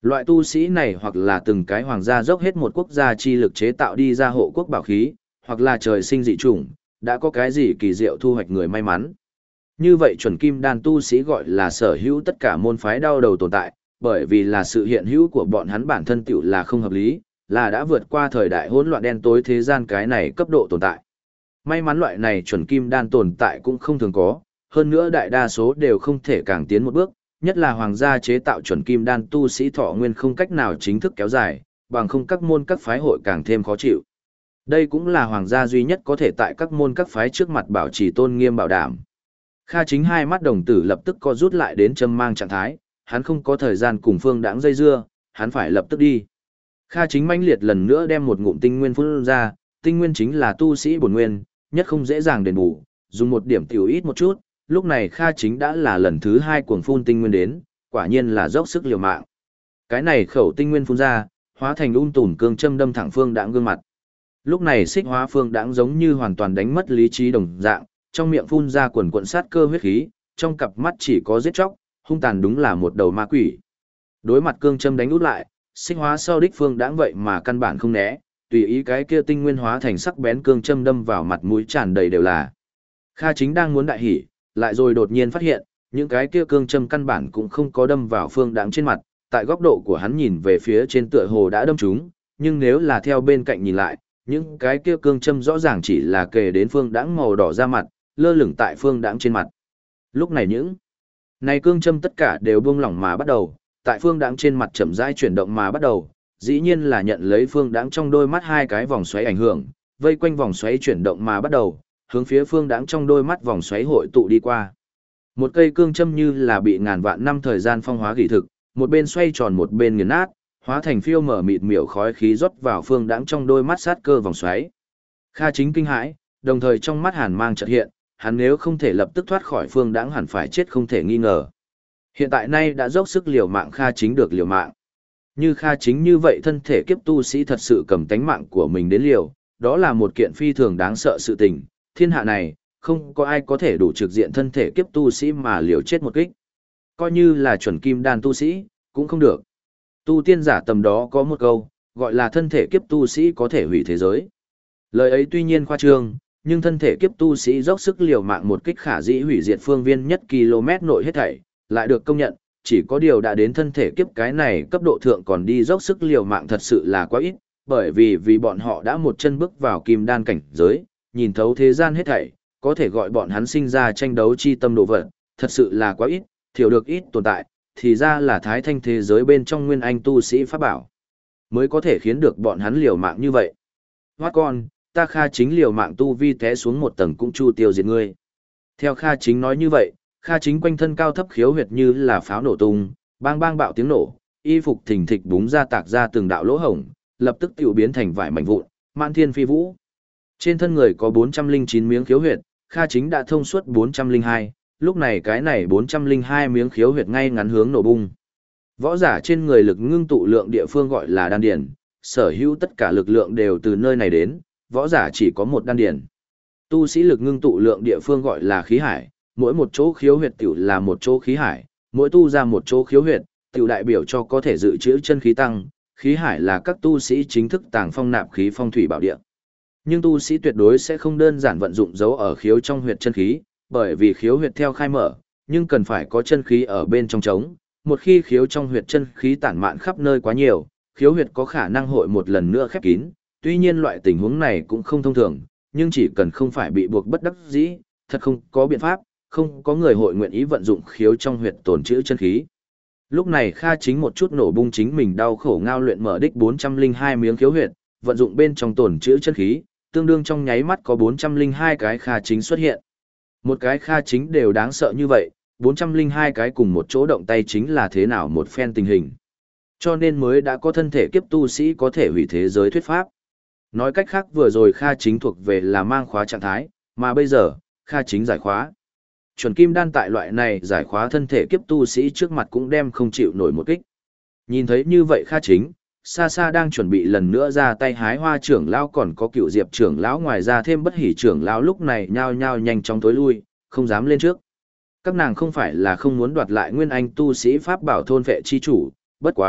Loại tu sĩ này hoặc là từng cái hoàng gia dốc hết một quốc gia chi lực chế tạo đi ra hộ quốc bảo khí, hoặc là trời sinh dị chủng, đã có cái gì kỳ diệu thu hoạch người may mắn. Như vậy chuẩn kim đan tu sĩ gọi là sở hữu tất cả môn phái đau đầu tồn tại, bởi vì là sự hiện hữu của bọn hắn bản thân tiểu là không hợp lý, là đã vượt qua thời đại hỗn loạn đen tối thế gian cái này cấp độ tồn tại. May mắn loại này chuẩn kim đan tồn tại cũng không thường có, hơn nữa đại đa số đều không thể càng tiến một bước, nhất là hoàng gia chế tạo chuẩn kim đan tu sĩ thọ nguyên không cách nào chính thức kéo dài, bằng không các môn các phái hội càng thêm khó chịu. Đây cũng là hoàng gia duy nhất có thể tại các môn các phái trước mặt bảo trì tôn nghiêm bảo đảm. Kha Chính hai mắt đồng tử lập tức co rút lại đến châm mang trạng thái, hắn không có thời gian cùng Phương Đãng dây dưa, hắn phải lập tức đi. Kha Chính mãnh liệt lần nữa đem một ngụm tinh nguyên phun ra, tinh nguyên chính là tu sĩ bổn nguyên, nhất không dễ dàng đền bù, dùng một điểm tiểu ít một chút, lúc này Kha Chính đã là lần thứ 2 cuồng phun tinh nguyên đến, quả nhiên là dốc sức liều mạng. Cái này khẩu tinh nguyên phun ra, hóa thành tùm cương châm đâm thẳng Phương Đãng gương mặt. Lúc này Xích Hóa Phương Đãng giống như hoàn toàn đánh mất lý trí đồng dạng, trong miệng phun ra quần quần sát cơ huyết khí, trong cặp mắt chỉ có giết chóc, hung tàn đúng là một đầu ma quỷ. Đối mặt cương châm đánh út lại, Xích Hóa sau đích Phương Đãng vậy mà căn bản không né, tùy ý cái kia tinh nguyên hóa thành sắc bén cương châm đâm vào mặt mũi tràn đầy đều là. Kha Chính đang muốn đại hỉ, lại rồi đột nhiên phát hiện, những cái kia cương châm căn bản cũng không có đâm vào Phương Đãng trên mặt, tại góc độ của hắn nhìn về phía trên tựa hồ đã đâm trúng, nhưng nếu là theo bên cạnh nhìn lại, những cái kia cương châm rõ ràng chỉ là kề đến Phương Đãng màu đỏ ra mặt, lơ lửng tại Phương Đãng trên mặt. Lúc này những này cương châm tất cả đều buông lỏng mà bắt đầu, tại Phương Đãng trên mặt chậm rãi chuyển động mà bắt đầu, dĩ nhiên là nhận lấy Phương Đãng trong đôi mắt hai cái vòng xoáy ảnh hưởng, vây quanh vòng xoáy chuyển động mà bắt đầu, hướng phía Phương Đãng trong đôi mắt vòng xoáy hội tụ đi qua. Một cây cương châm như là bị ngàn vạn năm thời gian phong hóa gỉ thực, một bên xoay tròn một bên nghiền nát, hóa thành phiêu mở mịt miểu khói khí rót vào Phương Đãng trong đôi mắt sát cơ vòng xoáy. Kha Chính kinh hãi, đồng thời trong mắt hàn mang chợt hiện, hắn nếu không thể lập tức thoát khỏi Phương Đãng hẳn phải chết không thể nghi ngờ. Hiện tại nay đã dốc sức liều mạng Kha Chính được liều mạng. Như Kha Chính như vậy thân thể kiếp tu sĩ thật sự cầm tánh mạng của mình đến liều, đó là một kiện phi thường đáng sợ sự tình, thiên hạ này, không có ai có thể đủ trực diện thân thể kiếp tu sĩ mà liều chết một kích. Coi như là chuẩn kim đan tu sĩ, cũng không được. Tu tiên giả tầm đó có một câu, gọi là thân thể kiếp tu sĩ có thể hủy thế giới. Lời ấy tuy nhiên khoa trương, nhưng thân thể kiếp tu sĩ dốc sức liều mạng một kích khả dĩ hủy diệt phương viên nhất km nội hết thảy, lại được công nhận, chỉ có điều đã đến thân thể kiếp cái này cấp độ thượng còn đi dốc sức liều mạng thật sự là quá ít, bởi vì bọn họ đã một chân bước vào kim đan cảnh giới, nhìn thấu thế gian hết thảy, có thể gọi bọn hắn sinh ra tranh đấu chi tâm độ vật, thật sự là quá ít, thiểu được ít tồn tại, thì ra là thái thanh thế giới bên trong nguyên anh tu sĩ pháp bảo, mới có thể khiến được bọn hắn liều mạng như vậy. Hoát con, ta Kha Chính liều mạng tu vi té xuống một tầng cũng chu tiêu diệt ngươi. Theo Kha Chính nói như vậy, Kha Chính quanh thân cao thấp khiếu huyệt như là pháo nổ tung, bang bang bạo tiếng nổ, y phục thình thịch búng ra tạc ra từng đạo lỗ hổng, lập tức tiểu biến thành vải mảnh vụn, mạn thiên phi vũ. Trên thân người có 409 miếng khiếu huyệt, Kha Chính đã thông suốt 402, lúc này cái này 402 miếng khiếu huyệt ngay ngắn hướng nổ bung. Võ giả trên người lực ngưng tụ lượng địa phương gọi là đan điền, sở hữu tất cả lực lượng đều từ nơi này đến, võ giả chỉ có một đan điền. Tu sĩ lực ngưng tụ lượng địa phương gọi là khí hải, mỗi một chỗ khiếu huyệt tiểu là một chỗ khí hải, mỗi tu ra một chỗ khiếu huyệt, tiểu đại biểu cho có thể dự trữ chân khí tăng, khí hải là các tu sĩ chính thức tàng phong nạp khí phong thủy bảo địa. Nhưng tu sĩ tuyệt đối sẽ không đơn giản vận dụng dấu ở khiếu trong huyệt chân khí, bởi vì khiếu huyệt theo khai mở, nhưng cần phải có chân khí ở bên trong trống. Một khi khiếu trong huyệt chân khí tản mạn khắp nơi quá nhiều, khiếu huyệt có khả năng hội một lần nữa khép kín. Tuy nhiên loại tình huống này cũng không thông thường, nhưng chỉ cần không phải bị buộc bất đắc dĩ, thật không có biện pháp, không có người hội nguyện ý vận dụng khiếu trong huyệt tồn trữ chân khí. Lúc này Kha Chính một chút nổ bung chính mình đau khổ ngao luyện mở đích 402 miếng khiếu huyệt, vận dụng bên trong tồn trữ chân khí, tương đương trong nháy mắt có 402 cái Kha Chính xuất hiện. Một cái Kha Chính đều đáng sợ như vậy, 402 cái cùng một chỗ động tay chính là thế nào một phen tình hình. Cho nên mới đã có thân thể kiếp tu sĩ có thể hủy thế giới thuyết pháp. Nói cách khác vừa rồi Kha Chính thuộc về là mang khóa trạng thái, mà bây giờ, Kha Chính giải khóa. Chuẩn kim đan tại loại này giải khóa thân thể kiếp tu sĩ trước mặt cũng đem không chịu nổi một kích. Nhìn thấy như vậy Kha Chính, xa xa đang chuẩn bị lần nữa ra tay hái hoa trưởng lão còn có cựu diệp trưởng lão ngoài ra thêm bất hỉ trưởng lão lúc này nhao nhao nhanh chóng tối lui, không dám lên trước. Các nàng không phải là không muốn đoạt lại nguyên anh tu sĩ pháp bảo thôn vệ chi chủ, bất quá,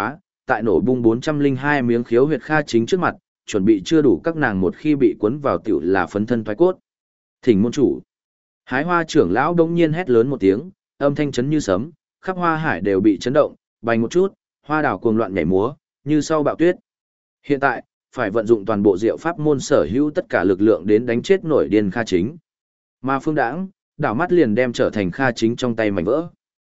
tại nổ bung 402 miếng khiếu huyệt Kha Chính trước mặt, chuẩn bị chưa đủ các nàng một khi bị cuốn vào tiểu là phấn thân thoái cốt. Thỉnh môn chủ. Hái hoa trưởng lão đông nhiên hét lớn một tiếng, âm thanh chấn như sấm, khắp hoa hải đều bị chấn động, bành một chút, hoa đào cuồng loạn nhảy múa, như sau bạo tuyết. Hiện tại, phải vận dụng toàn bộ diệu pháp môn sở hữu tất cả lực lượng đến đánh chết nổi điên Kha Chính. Mà Phương Đãng, đảo mắt liền đem trở thành Kha Chính trong tay mảnh vỡ.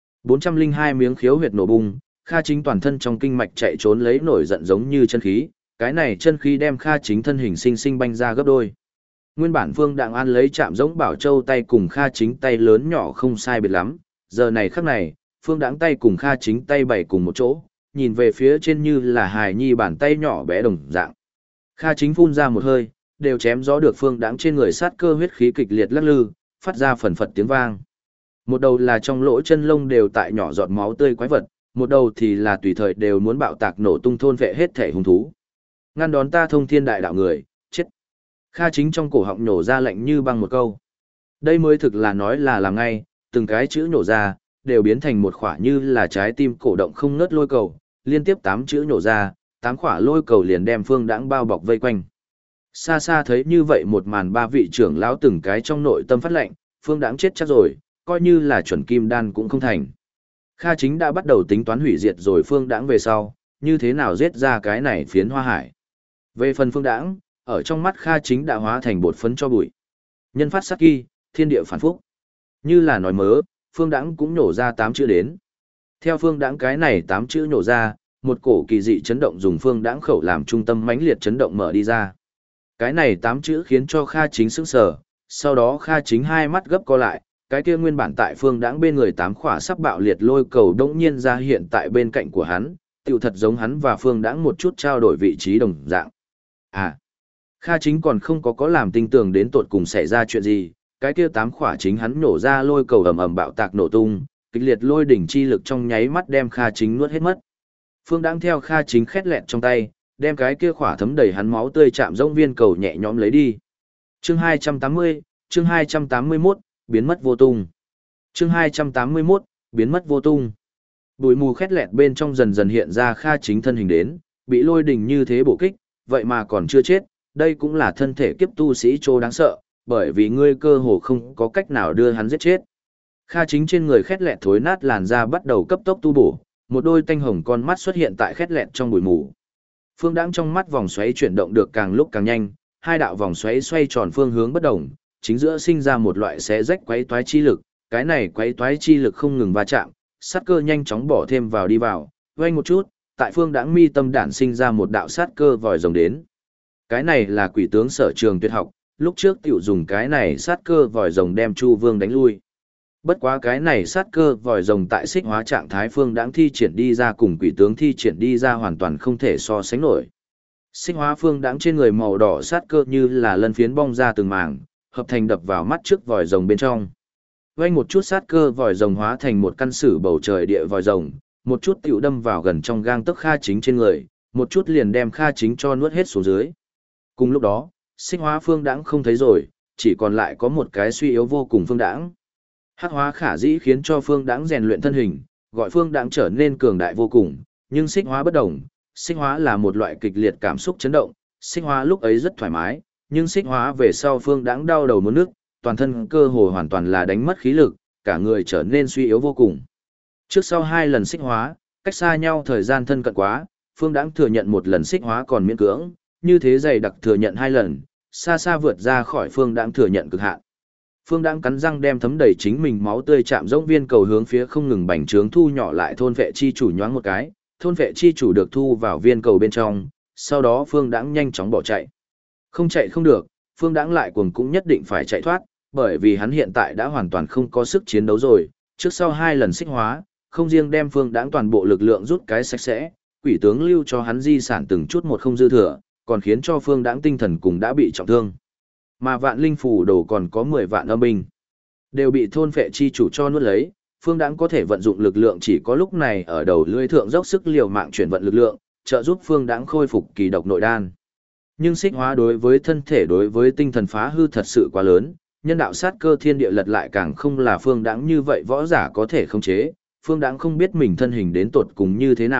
402 miếng khiếu huyệt nổ bung, Kha Chính toàn thân trong kinh mạch chạy trốn lấy nổi giận giống như chân khí, cái này chân khí đem Kha Chính thân hình sinh sinh banh ra gấp đôi. Nguyên bản Phương Đãng An lấy chạm giống Bảo Châu tay cùng Kha Chính tay lớn nhỏ không sai biệt lắm, giờ này khắc này, Phương Đãng tay cùng Kha Chính tay bày cùng một chỗ, nhìn về phía trên như là hài nhi bàn tay nhỏ bé đồng dạng. Kha Chính phun ra một hơi, đều chém gió được Phương Đãng trên người sát cơ huyết khí kịch liệt lắc lư, phát ra phần phật tiếng vang. Một đầu là trong lỗ chân lông đều tại nhỏ giọt máu tươi quái vật, một đầu thì là tùy thời đều muốn bạo tạc nổ tung thôn vệ hết thể hung thú. Ngăn đón ta thông thiên đại đạo người, chết. Kha Chính trong cổ họng nhổ ra lạnh như băng một câu. Đây mới thực là nói là làm ngay, từng cái chữ nhổ ra, đều biến thành một khỏa như là trái tim cổ động không ngớt lôi cầu, liên tiếp 8 chữ nhổ ra, 8 khỏa lôi cầu liền đem Phương Đãng bao bọc vây quanh. Xa xa thấy như vậy một màn, ba vị trưởng lão từng cái trong nội tâm phát lệnh, Phương Đãng chết chắc rồi, coi như là chuẩn kim đan cũng không thành. Kha Chính đã bắt đầu tính toán hủy diệt rồi Phương Đãng về sau, như thế nào giết ra cái này phiến hoa hải. Về phần Phương Đãng, ở trong mắt Kha Chính đã hóa thành bột phấn cho bụi. Nhân phát sát kỳ, thiên địa phản phúc. Như là nói mớ, Phương Đãng cũng nổ ra 8 chữ đến. Theo Phương Đãng cái này 8 chữ nổ ra, một cổ kỳ dị chấn động dùng Phương Đãng khẩu làm trung tâm mãnh liệt chấn động mở đi ra. Cái này 8 chữ khiến cho Kha Chính sững sờ, sau đó Kha Chính hai mắt gấp co lại, cái kia nguyên bản tại Phương Đãng bên người 8 khỏa sắp bạo liệt lôi cầu đống nhiên ra hiện tại bên cạnh của hắn, tựu thật giống hắn và Phương Đãng một chút trao đổi vị trí đồng dạng. À, Kha Chính còn không có làm tinh tường đến tột cùng xảy ra chuyện gì, cái kia 8 khỏa chính hắn nổ ra lôi cầu ầm ầm bạo tạc nổ tung, kịch liệt lôi đỉnh chi lực trong nháy mắt đem Kha Chính nuốt hết mất. Phương Đãng theo Kha Chính khét lẹt trong tay, đem cái kia khỏa thấm đầy hắn máu tươi chạm rỗng viên cầu nhẹ nhõm lấy đi. Chương 280, chương 281, biến mất vô tung. Chương 281, biến mất vô tung. Bụi mù khét lẹt bên trong dần dần hiện ra Kha Chính thân hình đến, bị lôi đỉnh như thế bổ kích, vậy mà còn chưa chết, đây cũng là thân thể kiếp tu sĩ trô đáng sợ, bởi vì ngươi cơ hồ không có cách nào đưa hắn giết chết. Kha Chính trên người khét lẹt thối nát làn da bắt đầu cấp tốc tu bổ, một đôi tanh hồng con mắt xuất hiện tại khét lẹt trong bụi mù. Phương Đãng trong mắt vòng xoáy chuyển động được càng lúc càng nhanh, hai đạo vòng xoáy xoay tròn phương hướng bất đồng, chính giữa sinh ra một loại xé rách quấy toái chi lực, cái này quấy toái chi lực không ngừng va chạm, sát cơ nhanh chóng bỏ thêm vào đi vào, vang một chút, tại Phương Đãng mi tâm đản sinh ra một đạo sát cơ vòi rồng đến. Cái này là quỷ tướng sở trường tuyệt học, lúc trước tiểu dùng cái này sát cơ vòi rồng đem Chu Vương đánh lui. Bất quá cái này sát cơ vòi rồng tại xích hóa trạng thái Phương Đãng thi triển đi ra cùng quỷ tướng thi triển đi ra hoàn toàn không thể so sánh nổi. Xích hóa Phương Đãng trên người màu đỏ sát cơ như là lân phiến bong ra từng mảng, hợp thành đập vào mắt trước vòi rồng bên trong. Vang một chút sát cơ vòi rồng hóa thành một căn sử bầu trời địa vòi rồng, một chút tiểu đâm vào gần trong gang tấc Kha Chính trên người, một chút liền đem Kha Chính cho nuốt hết xuống dưới. Cùng lúc đó, xích hóa Phương Đãng không thấy rồi, chỉ còn lại có một cái suy yếu vô cùng Phương Đãng. Hắc hóa khả dĩ khiến cho Phương Đãng rèn luyện thân hình, gọi Phương Đãng trở nên cường đại vô cùng, nhưng xích hóa bất đồng, xích hóa là một loại kịch liệt cảm xúc chấn động, xích hóa lúc ấy rất thoải mái, nhưng xích hóa về sau Phương Đãng đau đầu muốn nức, toàn thân cơ hồ hoàn toàn là đánh mất khí lực, cả người trở nên suy yếu vô cùng. Trước sau 2 lần xích hóa, cách xa nhau thời gian thân cận quá, Phương Đãng thừa nhận một lần xích hóa còn miễn cưỡng, như thế dày đặc thừa nhận 2 lần, xa xa vượt ra khỏi Phương Đãng thừa nhận cực hạn. Phương Đãng cắn răng đem thấm đầy chính mình máu tươi chạm rỗng viên cầu hướng phía không ngừng bành trướng thu nhỏ lại thôn vệ chi chủ nhoáng một cái, thôn vệ chi chủ được thu vào viên cầu bên trong, sau đó Phương Đãng nhanh chóng bỏ chạy. Không chạy không được, Phương Đãng lại cuồng cũng nhất định phải chạy thoát, bởi vì hắn hiện tại đã hoàn toàn không có sức chiến đấu rồi, trước sau 2 lần xích hóa, không riêng đem Phương Đãng toàn bộ lực lượng rút cái sạch sẽ, quỷ tướng lưu cho hắn di sản từng chút một không dư thừa, còn khiến cho Phương Đãng tinh thần cùng đã bị trọng thương. Mà vạn linh phù đồ còn có 10 vạn âm binh, đều bị thôn phệ chi chủ cho nuốt lấy, Phương Đãng có thể vận dụng lực lượng chỉ có lúc này ở đầu lưỡi thượng dốc sức liều mạng chuyển vận lực lượng, trợ giúp Phương Đãng khôi phục kỳ độc nội đan. Nhưng xích hóa đối với thân thể đối với tinh thần phá hư thật sự quá lớn, nhân đạo sát cơ thiên địa lật lại càng không là Phương Đãng như vậy võ giả có thể khống chế, Phương Đãng không biết mình thân hình đến tột cùng như thế nào,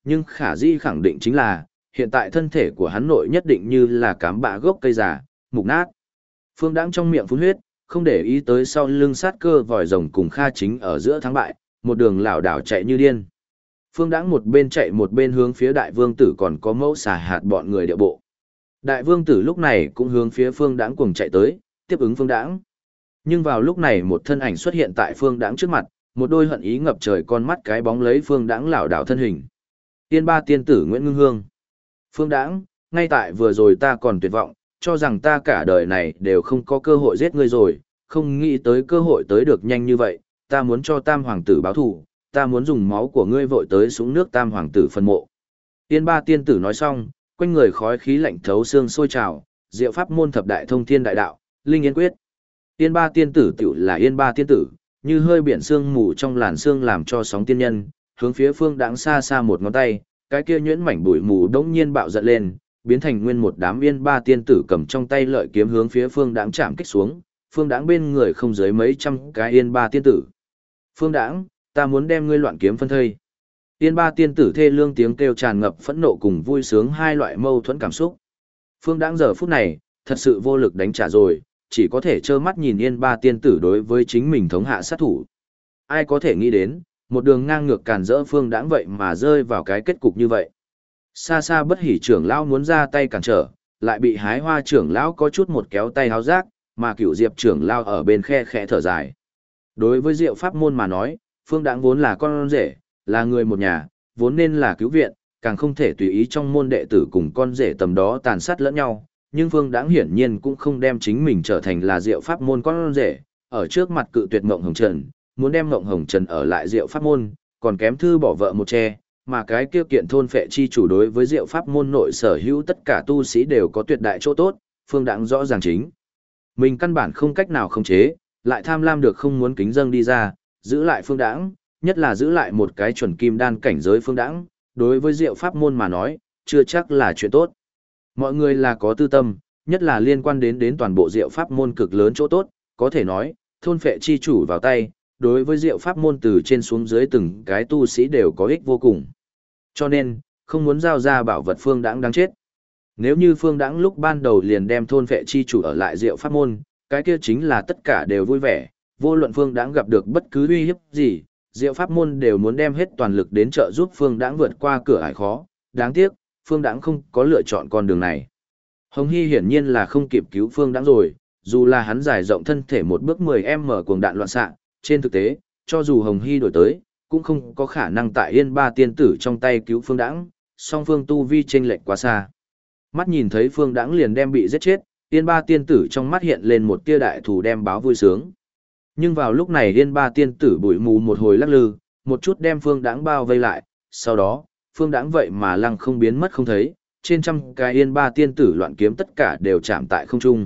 nhưng khả dĩ khẳng định chính là, hiện tại thân thể của hắn nội nhất định như là cám bạ gốc cây già, mục nát. Phương Đãng trong miệng phun huyết, không để ý tới sau lưng sát cơ vòi rồng cùng Kha Chính ở giữa thắng bại, một đường lảo đảo chạy như điên. Phương Đãng một bên chạy một bên hướng phía đại vương tử còn có mẫu xà hạt bọn người địa bộ. Đại vương tử lúc này cũng hướng phía Phương Đãng cùng chạy tới, tiếp ứng Phương Đãng. Nhưng vào lúc này một thân ảnh xuất hiện tại Phương Đãng trước mặt, một đôi hận ý ngập trời con mắt cái bóng lấy Phương Đãng lảo đảo thân hình. Tiên ba tiên tử Nguyễn Ngưng Hương. Phương Đãng, ngay tại vừa rồi ta còn tuyệt vọng, cho rằng ta cả đời này đều không có cơ hội giết ngươi rồi, không nghĩ tới cơ hội tới được nhanh như vậy, ta muốn cho Tam Hoàng tử báo thù, ta muốn dùng máu của ngươi vội tới xuống nước Tam Hoàng tử phân mộ. Tiên ba tiên tử nói xong, quanh người khói khí lạnh thấu xương sôi trào, diệu pháp môn thập đại thông thiên đại đạo, linh yên quyết. Yên ba tiên tử tiểu là yên ba tiên tử, như hơi biển sương mù trong làn sương làm cho sóng tiên nhân, hướng phía Phương Đãng xa xa một ngón tay, cái kia nhuyễn mảnh bụi mù đống nhiên bạo giận lên, biến thành nguyên một đám yên ba tiên tử cầm trong tay lợi kiếm hướng phía Phương Đãng chạm kích xuống, Phương Đãng bên người không dưới mấy trăm cái yên ba tiên tử. Phương Đãng, ta muốn đem ngươi loạn kiếm phân thây. Yên ba tiên tử thê lương tiếng kêu tràn ngập phẫn nộ cùng vui sướng hai loại mâu thuẫn cảm xúc. Phương Đãng giờ phút này, thật sự vô lực đánh trả rồi, chỉ có thể trơ mắt nhìn yên ba tiên tử đối với chính mình thống hạ sát thủ. Ai có thể nghĩ đến, một đường ngang ngược càn rỡ Phương Đãng vậy mà rơi vào cái kết cục như vậy. Xa xa bất hỉ trưởng lão muốn ra tay cản trở, lại bị hái hoa trưởng lão có chút một kéo tay háo giác, mà cửu diệp trưởng lão ở bên khe khẽ thở dài. Đối với diệu pháp môn mà nói, Phương Đãng vốn là con rể, là người một nhà, vốn nên là cứu viện, càng không thể tùy ý trong môn đệ tử cùng con rể tầm đó tàn sát lẫn nhau. Nhưng Phương Đãng hiển nhiên cũng không đem chính mình trở thành là diệu pháp môn con rể, ở trước mặt cự tuyệt Mộng Hồng Trần, muốn đem Mộng Hồng Trần ở lại diệu pháp môn, còn kém thư bỏ vợ một tre, mà cái kia kiện thôn phệ chi chủ đối với diệu pháp môn nội sở hữu tất cả tu sĩ đều có tuyệt đại chỗ tốt, Phương Đãng rõ ràng chính. Mình căn bản không cách nào khống chế, lại tham lam được không muốn kính dâng đi ra, giữ lại Phương Đãng, nhất là giữ lại một cái chuẩn kim đan cảnh giới Phương Đãng, đối với diệu pháp môn mà nói, chưa chắc là chuyện tốt. Mọi người là có tư tâm, nhất là liên quan đến toàn bộ diệu pháp môn cực lớn chỗ tốt, có thể nói, thôn phệ chi chủ vào tay, đối với diệu pháp môn từ trên xuống dưới từng cái tu sĩ đều có ích vô cùng. Cho nên, không muốn giao ra bảo vật Phương Đãng đáng chết. Nếu như Phương Đãng lúc ban đầu liền đem thôn phệ chi chủ ở lại diệu pháp môn, cái kia chính là tất cả đều vui vẻ, vô luận Phương Đãng gặp được bất cứ uy hiếp gì, diệu pháp môn đều muốn đem hết toàn lực đến trợ giúp Phương Đãng vượt qua cửa ải khó, đáng tiếc, Phương Đãng không có lựa chọn con đường này. Hồng Hy hiển nhiên là không kịp cứu Phương Đãng rồi, dù là hắn giải rộng thân thể một bước 10m cuồng đạn loạn xạ, trên thực tế, cho dù Hồng Hy đổi tới, cũng không có khả năng tại Yên Ba tiên tử trong tay cứu Phương Đãng, song phương tu vi chênh lệch quá xa. Mắt nhìn thấy Phương Đãng liền đem bị giết chết, Yên Ba tiên tử trong mắt hiện lên một tia đại thù đem báo vui sướng. Nhưng vào lúc này Yên Ba tiên tử bụi mù một hồi lắc lư, một chút đem Phương Đãng bao vây lại, sau đó, Phương Đãng vậy mà lăng không biến mất không thấy, trên trăm cái Yên Ba tiên tử loạn kiếm tất cả đều chạm tại không trung.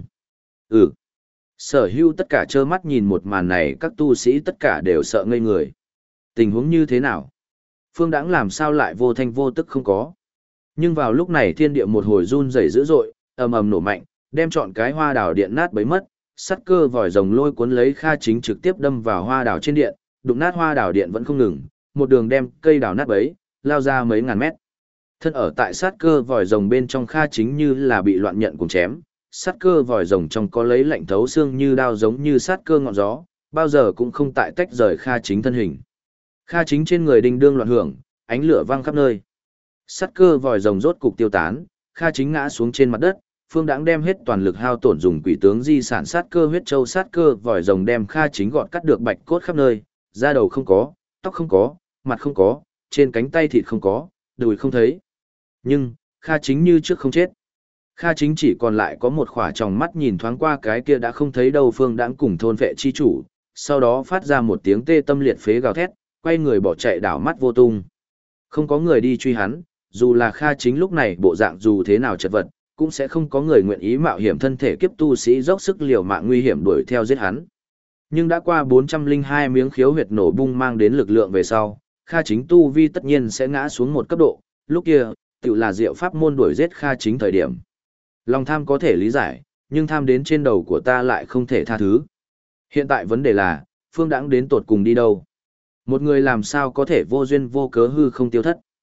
Sở hữu tất cả trơ mắt nhìn một màn này, các tu sĩ tất cả đều sợ ngây người. Tình huống như thế nào? Phương Đãng làm sao lại vô thanh vô tức không có? Nhưng vào lúc này thiên địa một hồi run rẩy dữ dội, ầm ầm nổ mạnh, đem trọn cái hoa đào điện nát bấy mất, sắt cơ vòi rồng lôi cuốn lấy Kha Chính trực tiếp đâm vào hoa đào trên điện, đụng nát hoa đào điện vẫn không ngừng, một đường đem cây đào nát bấy, lao ra mấy ngàn mét. Thân ở tại sát cơ vòi rồng bên trong Kha Chính như là bị loạn nhận cùng chém, sát cơ vòi rồng trong có lấy lạnh thấu xương như đao giống như sát cơ ngọn gió, bao giờ cũng không tại tách rời Kha Chính thân hình. Kha Chính trên người đinh đương loạn hưởng, ánh lửa vang khắp nơi. Sát cơ vòi rồng rốt cục tiêu tán, Kha Chính ngã xuống trên mặt đất, Phương Đãng đem hết toàn lực hao tổn dùng quỷ tướng di sản sát cơ huyết châu sát cơ vòi rồng đem Kha Chính gọt cắt được bạch cốt khắp nơi, da đầu không có, tóc không có, mặt không có, trên cánh tay thịt không có, đùi không thấy. Nhưng, Kha Chính như trước không chết. Kha Chính chỉ còn lại có một khỏa tròng mắt nhìn thoáng qua cái kia đã không thấy đâu Phương Đãng cùng thôn vệ chi chủ, sau đó phát ra một tiếng tê tâm liệt phế gào thét, quay người bỏ chạy đảo mắt vô tung. Không có người đi truy hắn, dù là Kha Chính lúc này bộ dạng dù thế nào chật vật, cũng sẽ không có người nguyện ý mạo hiểm thân thể kiếp tu sĩ dốc sức liều mạng nguy hiểm đuổi theo giết hắn. Nhưng đã qua 402 miếng khiếu huyệt nổ bung mang đến lực lượng về sau, Kha Chính tu vi tất nhiên sẽ ngã xuống một cấp độ, lúc kia, tự là diệu pháp môn đuổi giết Kha Chính thời điểm. Lòng tham có thể lý giải, nhưng tham đến trên đầu của ta lại không thể tha thứ. Hiện tại vấn đề là, Phương Đãng đến tột cùng đi đâu? Một người làm sao có thể vô duyên vô cớ hư không tiêu thất?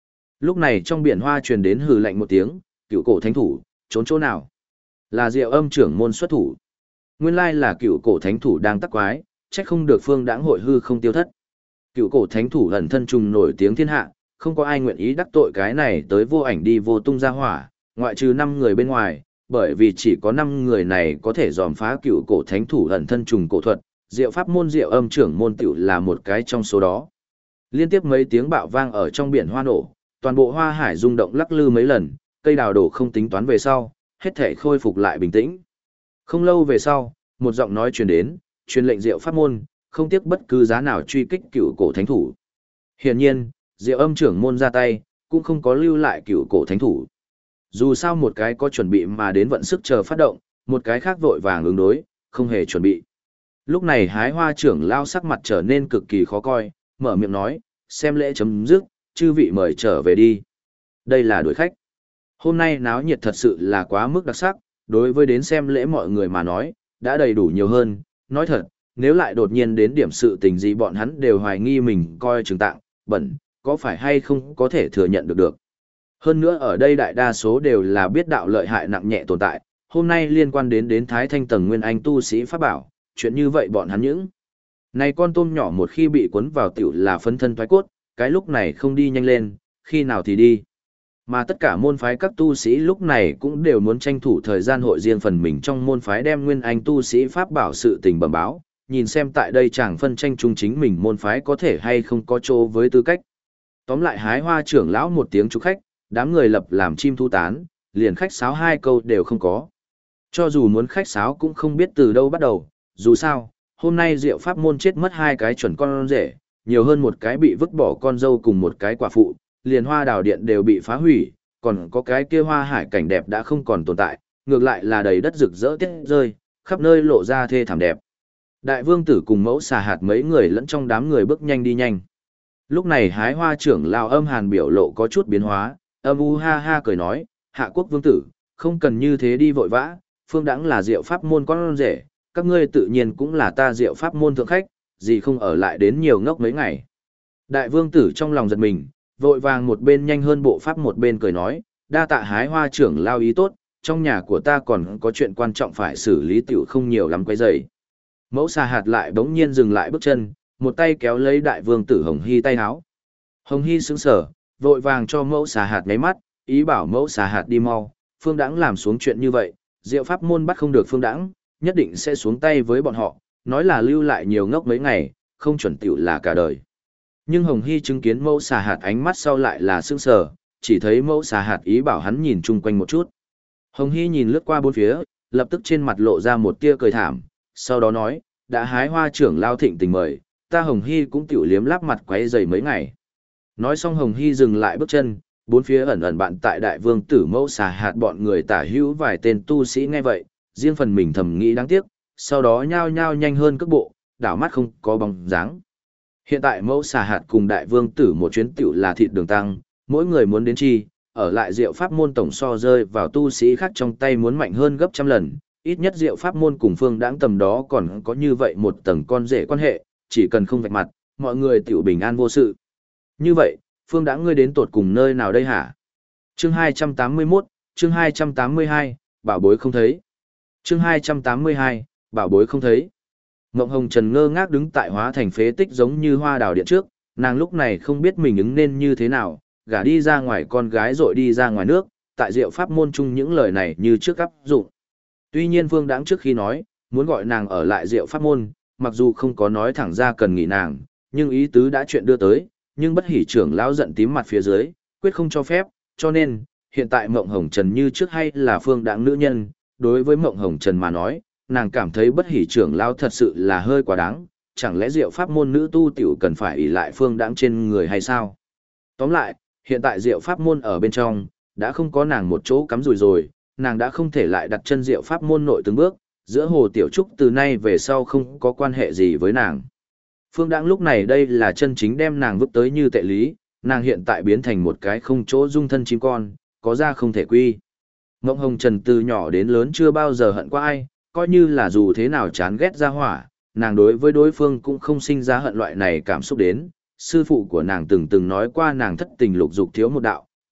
Lúc này trong biển hoa truyền đến hừ lạnh một tiếng, cựu cổ thánh thủ, trốn chỗ nào? Là Diệu Âm trưởng môn xuất thủ. Nguyên lai là cựu cổ thánh thủ đang tắc quái, trách không được Phương Đãng hội hư không tiêu thất. Cựu cổ thánh thủ ẩn thân trùng nổi tiếng thiên hạ, không có ai nguyện ý đắc tội cái này tới vô ảnh đi vô tung ra hỏa, ngoại trừ 5 người bên ngoài, bởi vì chỉ có 5 người này có thể dòm phá cựu cổ thánh thủ ẩn thân trùng cổ thuật, Diệu pháp môn Diệu Âm trưởng môn tiểu là một cái trong số đó. Liên tiếp mấy tiếng bạo vang ở trong biển hoa nổ, toàn bộ hoa hải rung động lắc lư mấy lần, cây đào đổ không tính toán về sau, hết thể khôi phục lại bình tĩnh. Không lâu về sau, một giọng nói truyền đến, truyền lệnh Diệu pháp môn, không tiếc bất cứ giá nào truy kích cựu cổ thánh thủ. Hiển nhiên, Diệu Âm trưởng môn ra tay, cũng không có lưu lại cựu cổ thánh thủ. Dù sao một cái có chuẩn bị mà đến vận sức chờ phát động, một cái khác vội vàng ứng đối, không hề chuẩn bị. Lúc này Hái Hoa trưởng lao sắc mặt trở nên cực kỳ khó coi, mở miệng nói, xem lễ chấm dứt, chư vị mời trở về đi. Đây là đuổi khách. Hôm nay náo nhiệt thật sự là quá mức đặc sắc, đối với đến xem lễ mọi người mà nói, đã đầy đủ nhiều hơn. Nói thật, nếu lại đột nhiên đến điểm sự tình gì bọn hắn đều hoài nghi mình coi trường tạng, bẩn, có phải hay không có thể thừa nhận được. Hơn nữa ở đây đại đa số đều là biết đạo lợi hại nặng nhẹ tồn tại, hôm nay liên quan đến Thái Thanh tầng nguyên anh tu sĩ pháp bảo, chuyện như vậy bọn hắn những. Này con tôm nhỏ một khi bị cuốn vào tiểu là phấn thân thoái cốt, cái lúc này không đi nhanh lên, khi nào thì đi. Mà tất cả môn phái các tu sĩ lúc này cũng đều muốn tranh thủ thời gian hội riêng phần mình trong môn phái đem nguyên anh tu sĩ pháp bảo sự tình bẩm báo, nhìn xem tại đây chẳng phân tranh chung chính mình môn phái có thể hay không có chỗ với tư cách. Tóm lại Hái Hoa trưởng lão một tiếng chúc khách, đám người lập làm chim thu tán, liền khách sáo 2 câu đều không có. Cho dù muốn khách sáo cũng không biết từ đâu bắt đầu, dù sao, hôm nay Diệu pháp môn chết mất 2 cái chuẩn con rể, nhiều hơn một cái bị vứt bỏ con dâu cùng một cái quả phụ, liền Hoa Đào Điện đều bị phá hủy, còn có cái kia hoa hải cảnh đẹp đã không còn tồn tại, ngược lại là đầy đất rực rỡ tiết rơi, khắp nơi lộ ra thê thảm đẹp. Đại vương tử cùng Mẫu Xà Hạt mấy người lẫn trong đám người bước nhanh đi nhanh. Lúc này Hái Hoa trưởng lão Âm Hàn biểu lộ có chút biến hóa, âm u ha ha cười nói, Hạ quốc vương tử, không cần như thế đi vội vã, Phương Đãng là Diệu pháp môn con rể, các ngươi tự nhiên cũng là ta Diệu pháp môn thượng khách, gì không ở lại đến nhiều ngốc mấy ngày. Đại vương tử trong lòng giật mình, vội vàng một bên nhanh hơn bộ pháp một bên cười nói, đa tạ Hái Hoa trưởng lao ý tốt, trong nhà của ta còn có chuyện quan trọng phải xử lý tiểu không nhiều lắm quấy rầy. Mẫu Xà Hạt lại bỗng nhiên dừng lại bước chân, một tay kéo lấy đại vương tử Hồng Hy tay áo. Hồng Hy sững sờ, vội vàng cho Mẫu Xà Hạt nháy mắt, ý bảo Mẫu Xà Hạt đi mau, Phương Đãng làm xuống chuyện như vậy, Diệu pháp môn bắt không được Phương Đãng, nhất định sẽ xuống tay với bọn họ, nói là lưu lại nhiều ngốc mấy ngày, không chuẩn tiểu là cả đời. Nhưng Hồng Hy chứng kiến Mẫu Xà Hạt ánh mắt sau lại là sững sờ, chỉ thấy Mẫu Xà Hạt ý bảo hắn nhìn chung quanh một chút. Hồng Hy nhìn lướt qua bốn phía, lập tức trên mặt lộ ra một tia cười thảm, sau đó nói, đã Hái Hoa trưởng lao thịnh tình mời, ta Hồng Hy cũng tiểu liếm láp mặt quấy rầy mấy ngày. Nói xong Hồng Hy dừng lại bước chân, bốn phía ẩn ẩn bạn tại đại vương tử Mẫu Xà Hạt bọn người tả hữu vài tên tu sĩ nghe vậy, riêng phần mình thầm nghĩ đáng tiếc, sau đó nhao nhao nhanh hơn cước bộ, đảo mắt không có bóng dáng. Hiện tại Mẫu Xà Hạt cùng đại vương tử một chuyến tiểu là thịt đường tăng, mỗi người muốn đến chi, ở lại Diệu pháp môn tổng so rơi vào tu sĩ khác trong tay muốn mạnh hơn gấp trăm lần, ít nhất Diệu pháp môn cùng Phương Đãng tầm đó còn có như vậy một tầng con rể quan hệ, chỉ cần không vạch mặt, mọi người tiểu bình an vô sự. Như vậy, Phương Đãng ngươi đến tột cùng nơi nào đây hả? Chương 281, chương 282, bảo bối không thấy. Chương 282, bảo bối không thấy. Ngộng Hồng Trần ngơ ngác đứng tại hóa thành phế tích giống như Hoa Đào Điện trước, nàng lúc này không biết mình ứng nên như thế nào, gả đi ra ngoài con gái rồi đi ra ngoài nước, tại Diệu pháp môn chung những lời này như trước áp dụng. Tuy nhiên Phương Đãng trước khi nói, muốn gọi nàng ở lại Diệu pháp môn, mặc dù không có nói thẳng ra cần nghỉ nàng, nhưng ý tứ đã chuyện đưa tới, nhưng Bất Hỉ trưởng lão giận tím mặt phía dưới, quyết không cho phép, cho nên, hiện tại Mộng Hồng Trần như trước hay là Phương Đãng nữ nhân, đối với Mộng Hồng Trần mà nói, nàng cảm thấy Bất Hỉ trưởng lão thật sự là hơi quá đáng, chẳng lẽ Diệu pháp môn nữ tu tiểu cần phải ỷ lại Phương Đãng trên người hay sao? Tóm lại, hiện tại Diệu pháp môn ở bên trong, đã không có nàng một chỗ cắm rủi rồi, nàng đã không thể lại đặt chân Diệu pháp môn nội từng bước, giữa Hồ Tiểu Trúc từ nay về sau không có quan hệ gì với nàng. Phương Đãng lúc này đây là chân chính đem nàng vứt tới như tệ lý, nàng hiện tại biến thành một cái không chỗ dung thân chim con, có ra không thể quy. Mộng Hồng Trần từ nhỏ đến lớn chưa bao giờ hận qua ai, coi như là dù thế nào chán ghét ra hỏa, nàng đối với đối phương cũng không sinh ra hận loại này cảm xúc đến. Sư phụ của nàng từng nói qua nàng thất tình lục dục thiếu một đạo,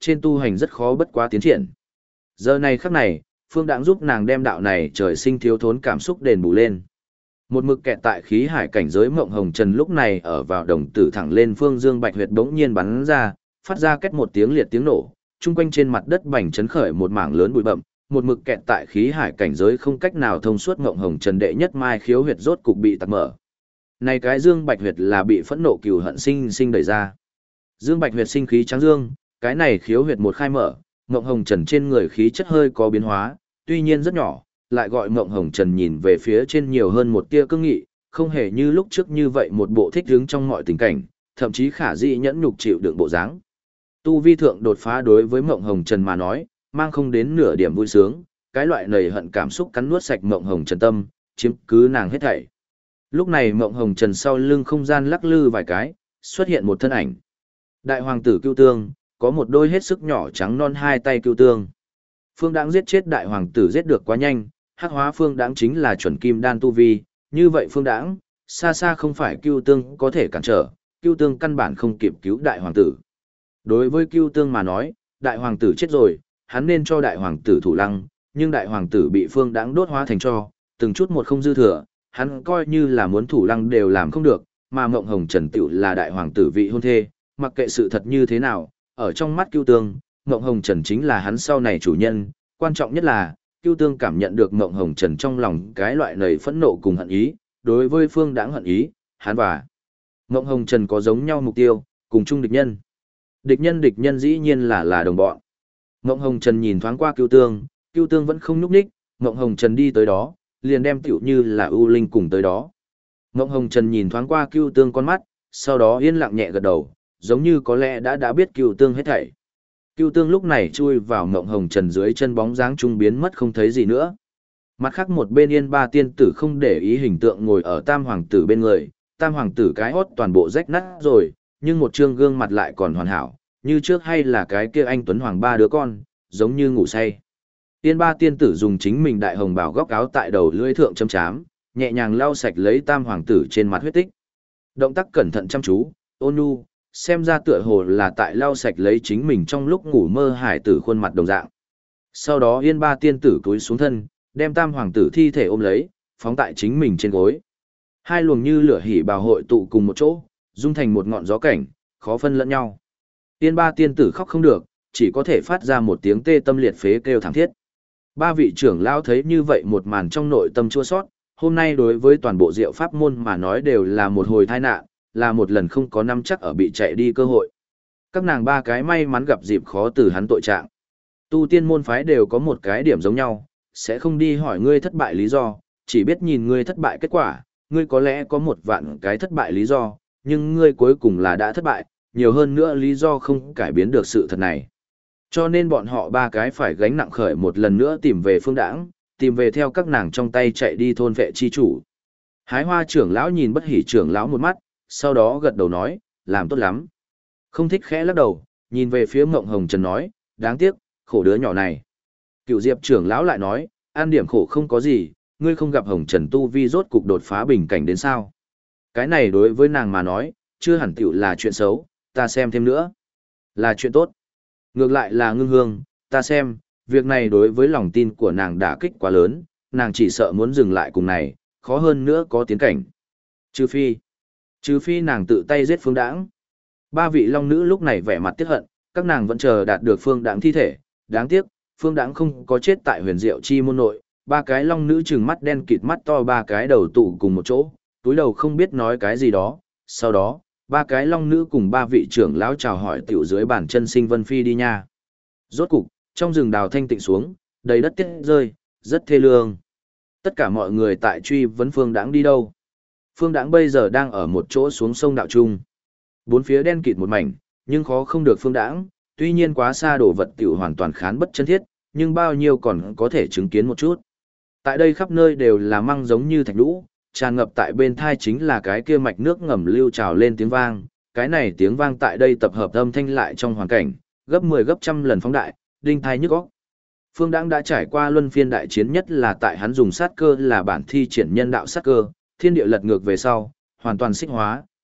trên tu hành rất khó bất quá tiến triển. Giờ này khắc này, Phương Đãng giúp nàng đem đạo này trời sinh thiếu thốn cảm xúc đền bù lên. Một mực kẹt tại khí hải cảnh giới Mộng Hồng Trần lúc này ở vào đồng tử thẳng lên phương dương bạch huyệt bỗng nhiên bắn ra, phát ra két một tiếng liệt tiếng nổ, chung quanh trên mặt đất bành chấn khởi một mảng lớn bụi bậm, một mực kẹt tại khí hải cảnh giới không cách nào thông suốt Mộng Hồng Trần đệ nhất mai khiếu huyệt rốt cục bị tắc mở. Này cái dương bạch huyệt là bị phẫn nộ cừu hận sinh đẩy ra. Dương bạch huyệt sinh khí trắng dương, cái này khiếu huyệt một khai mở, Mộng Hồng Trần trên người khí chất hơi có biến hóa, tuy nhiên rất nhỏ, lại gọi Mộng Hồng Trần nhìn về phía trên nhiều hơn một tia cương nghị, không hề như lúc trước như vậy một bộ thích hứng trong mọi tình cảnh, thậm chí khả dĩ nhẫn nhục chịu đựng bộ dáng. Tu vi thượng đột phá đối với Mộng Hồng Trần mà nói, mang không đến nửa điểm vui sướng, cái loại nầy hận cảm xúc cắn nuốt sạch Mộng Hồng Trần tâm, chiếm cứ nàng hết thảy. Lúc này Mộng Hồng Trần sau lưng không gian lắc lư vài cái, xuất hiện một thân ảnh. Đại hoàng tử Cưu Tương, có một đôi hết sức nhỏ trắng non hai tay Cưu Tương. Phương Đãng giết chết đại hoàng tử giết được quá nhanh, hắc hóa Phương Đãng chính là chuẩn kim đan tu vi, như vậy Phương Đãng, xa xa không phải Cưu Tương có thể cản trở, Cưu Tương căn bản không kịp cứu đại hoàng tử. Đối với Cưu Tương mà nói, đại hoàng tử chết rồi, hắn nên cho đại hoàng tử thủ lăng, nhưng đại hoàng tử bị Phương Đãng đốt hóa thành tro, từng chút một không dư thừa, hắn coi như là muốn thủ lăng đều làm không được, mà Mộng Hồng Trần tựu là đại hoàng tử vị hôn thê, mặc kệ sự thật như thế nào, ở trong mắt Cưu Tương, Mộng Hồng Trần chính là hắn sau này chủ nhân, quan trọng nhất là, Cưu Tương cảm nhận được Mộng Hồng Trần trong lòng cái loại nầy phẫn nộ cùng hận ý, đối với Phương Đãng hận ý, hắn và Mộng Hồng Trần có giống nhau mục tiêu, cùng chung địch nhân. Địch nhân dĩ nhiên là đồng bọn. Mộng Hồng Trần nhìn thoáng qua Cưu Tương vẫn không nhúc nhích, Mộng Hồng Trần đi tới đó, liền đem tiểu như là ưu linh cùng tới đó. Mộng Hồng Trần nhìn thoáng qua Cưu Tương con mắt, sau đó yên lặng nhẹ gật đầu, giống như có lẽ đã biết Cưu Tương hết thảy. Cưu Tương lúc này chui vào Mộng Hồng Trần dưới chân bóng dáng trung biến mất không thấy gì nữa. Mặt khác một bên Yên Ba tiên tử không để ý hình tượng ngồi ở Tam hoàng tử bên người, Tam hoàng tử cái hốt toàn bộ rách nát rồi, nhưng một trương gương mặt lại còn hoàn hảo, như trước hay là cái kia anh tuấn hoàng ba đứa con, giống như ngủ say. Yên Ba tiên tử dùng chính mình đại hồng bào góc áo tại đầu lưỡi thượng châm chám, nhẹ nhàng lau sạch lấy Tam hoàng tử trên mặt huyết tích. Động tác cẩn thận chăm chú, ôn nhu, xem ra tựa hồ là tại lau sạch lấy chính mình trong lúc ngủ mơ hải tử khuôn mặt đồng dạng. Sau đó Yên Ba tiên tử cúi xuống thân, đem Tam hoàng tử thi thể ôm lấy, phóng tại chính mình trên gối. Hai luồng như lửa hỉ bào hội tụ cùng một chỗ, dung thành một ngọn gió cảnh, khó phân lẫn nhau. Yên Ba tiên tử khóc không được, chỉ có thể phát ra một tiếng tê tâm liệt phế kêu thảm thiết. Ba vị trưởng lão thấy như vậy một màn trong nội tâm chua sót, hôm nay đối với toàn bộ Diệu pháp môn mà nói đều là một hồi tai nạn, là một lần không có năm chắc ở bị chạy đi cơ hội. Các nàng ba cái may mắn gặp dịp khó từ hắn tội trạng. Tu tiên môn phái đều có một cái điểm giống nhau, sẽ không đi hỏi ngươi thất bại lý do, chỉ biết nhìn ngươi thất bại kết quả, ngươi có lẽ có một vạn cái thất bại lý do, nhưng ngươi cuối cùng là đã thất bại, nhiều hơn nữa lý do không cải biến được sự thật này. Cho nên bọn họ ba cái phải gánh nặng khởi một lần nữa tìm về Phương Đãng, tìm về theo các nàng trong tay chạy đi thôn vệ chi chủ. Hái Hoa trưởng lão nhìn Bất Hỉ trưởng lão một mắt, sau đó gật đầu nói, làm tốt lắm. Không thích khẽ lắc đầu, nhìn về phía Mộng Hồng Trần nói, đáng tiếc, khổ đứa nhỏ này. Cựu Diệp trưởng lão lại nói, an điểm khổ không có gì, ngươi không gặp Hồng Trần tu vi rốt cục đột phá bình cảnh đến sao. Cái này đối với nàng mà nói, chưa hẳn tiểu là chuyện xấu, ta xem thêm nữa. Là chuyện tốt. Ngược lại là Ngưng Hương, ta xem, việc này đối với lòng tin của nàng đả kích quá lớn, nàng chỉ sợ muốn dừng lại cùng này, khó hơn nữa có tiến cảnh. Trừ phi nàng tự tay giết Phương Đãng. Ba vị long nữ lúc này vẻ mặt tiếc hận, các nàng vẫn chờ đạt được Phương Đãng thi thể, đáng tiếc, Phương Đãng không có chết tại Huyền Diệu chi môn nội. Ba cái long nữ trừng mắt đen kịt mắt to, ba cái đầu tụ cùng một chỗ, túi đầu không biết nói cái gì đó. Sau đó, ba cái long nữ cùng ba vị trưởng lão chào hỏi tiểu dưới bàn chân Sinh Vân Phi đi nha. Rốt cục, trong rừng đào thanh tịnh xuống, đầy đất tiết rơi, rất thê lương. Tất cả mọi người tại truy vấn Phương Đãng đi đâu. Phương Đãng bây giờ đang ở một chỗ xuống sông đạo trung. Bốn phía đen kịt một mảnh, nhưng khó không được Phương Đãng, tuy nhiên quá xa đồ vật tiểu hoàn toàn khán bất chân thiết, nhưng bao nhiêu còn có thể chứng kiến một chút. Tại đây khắp nơi đều là măng giống như thạch lũ, tràn ngập tại bên thai chính là cái kia mạch nước ngầm lưu trào lên tiếng vang, cái này tiếng vang tại đây tập hợp âm thanh lại trong hoàn cảnh, gấp 10 gấp trăm lần phóng đại, đinh thai nhức óc. Phương Đãng đã trải qua luân phiên đại chiến, nhất là tại hắn dùng sát cơ là bản thi triển nhân đạo sát cơ, thiên địa lật ngược về sau, hoàn toàn xích hóa,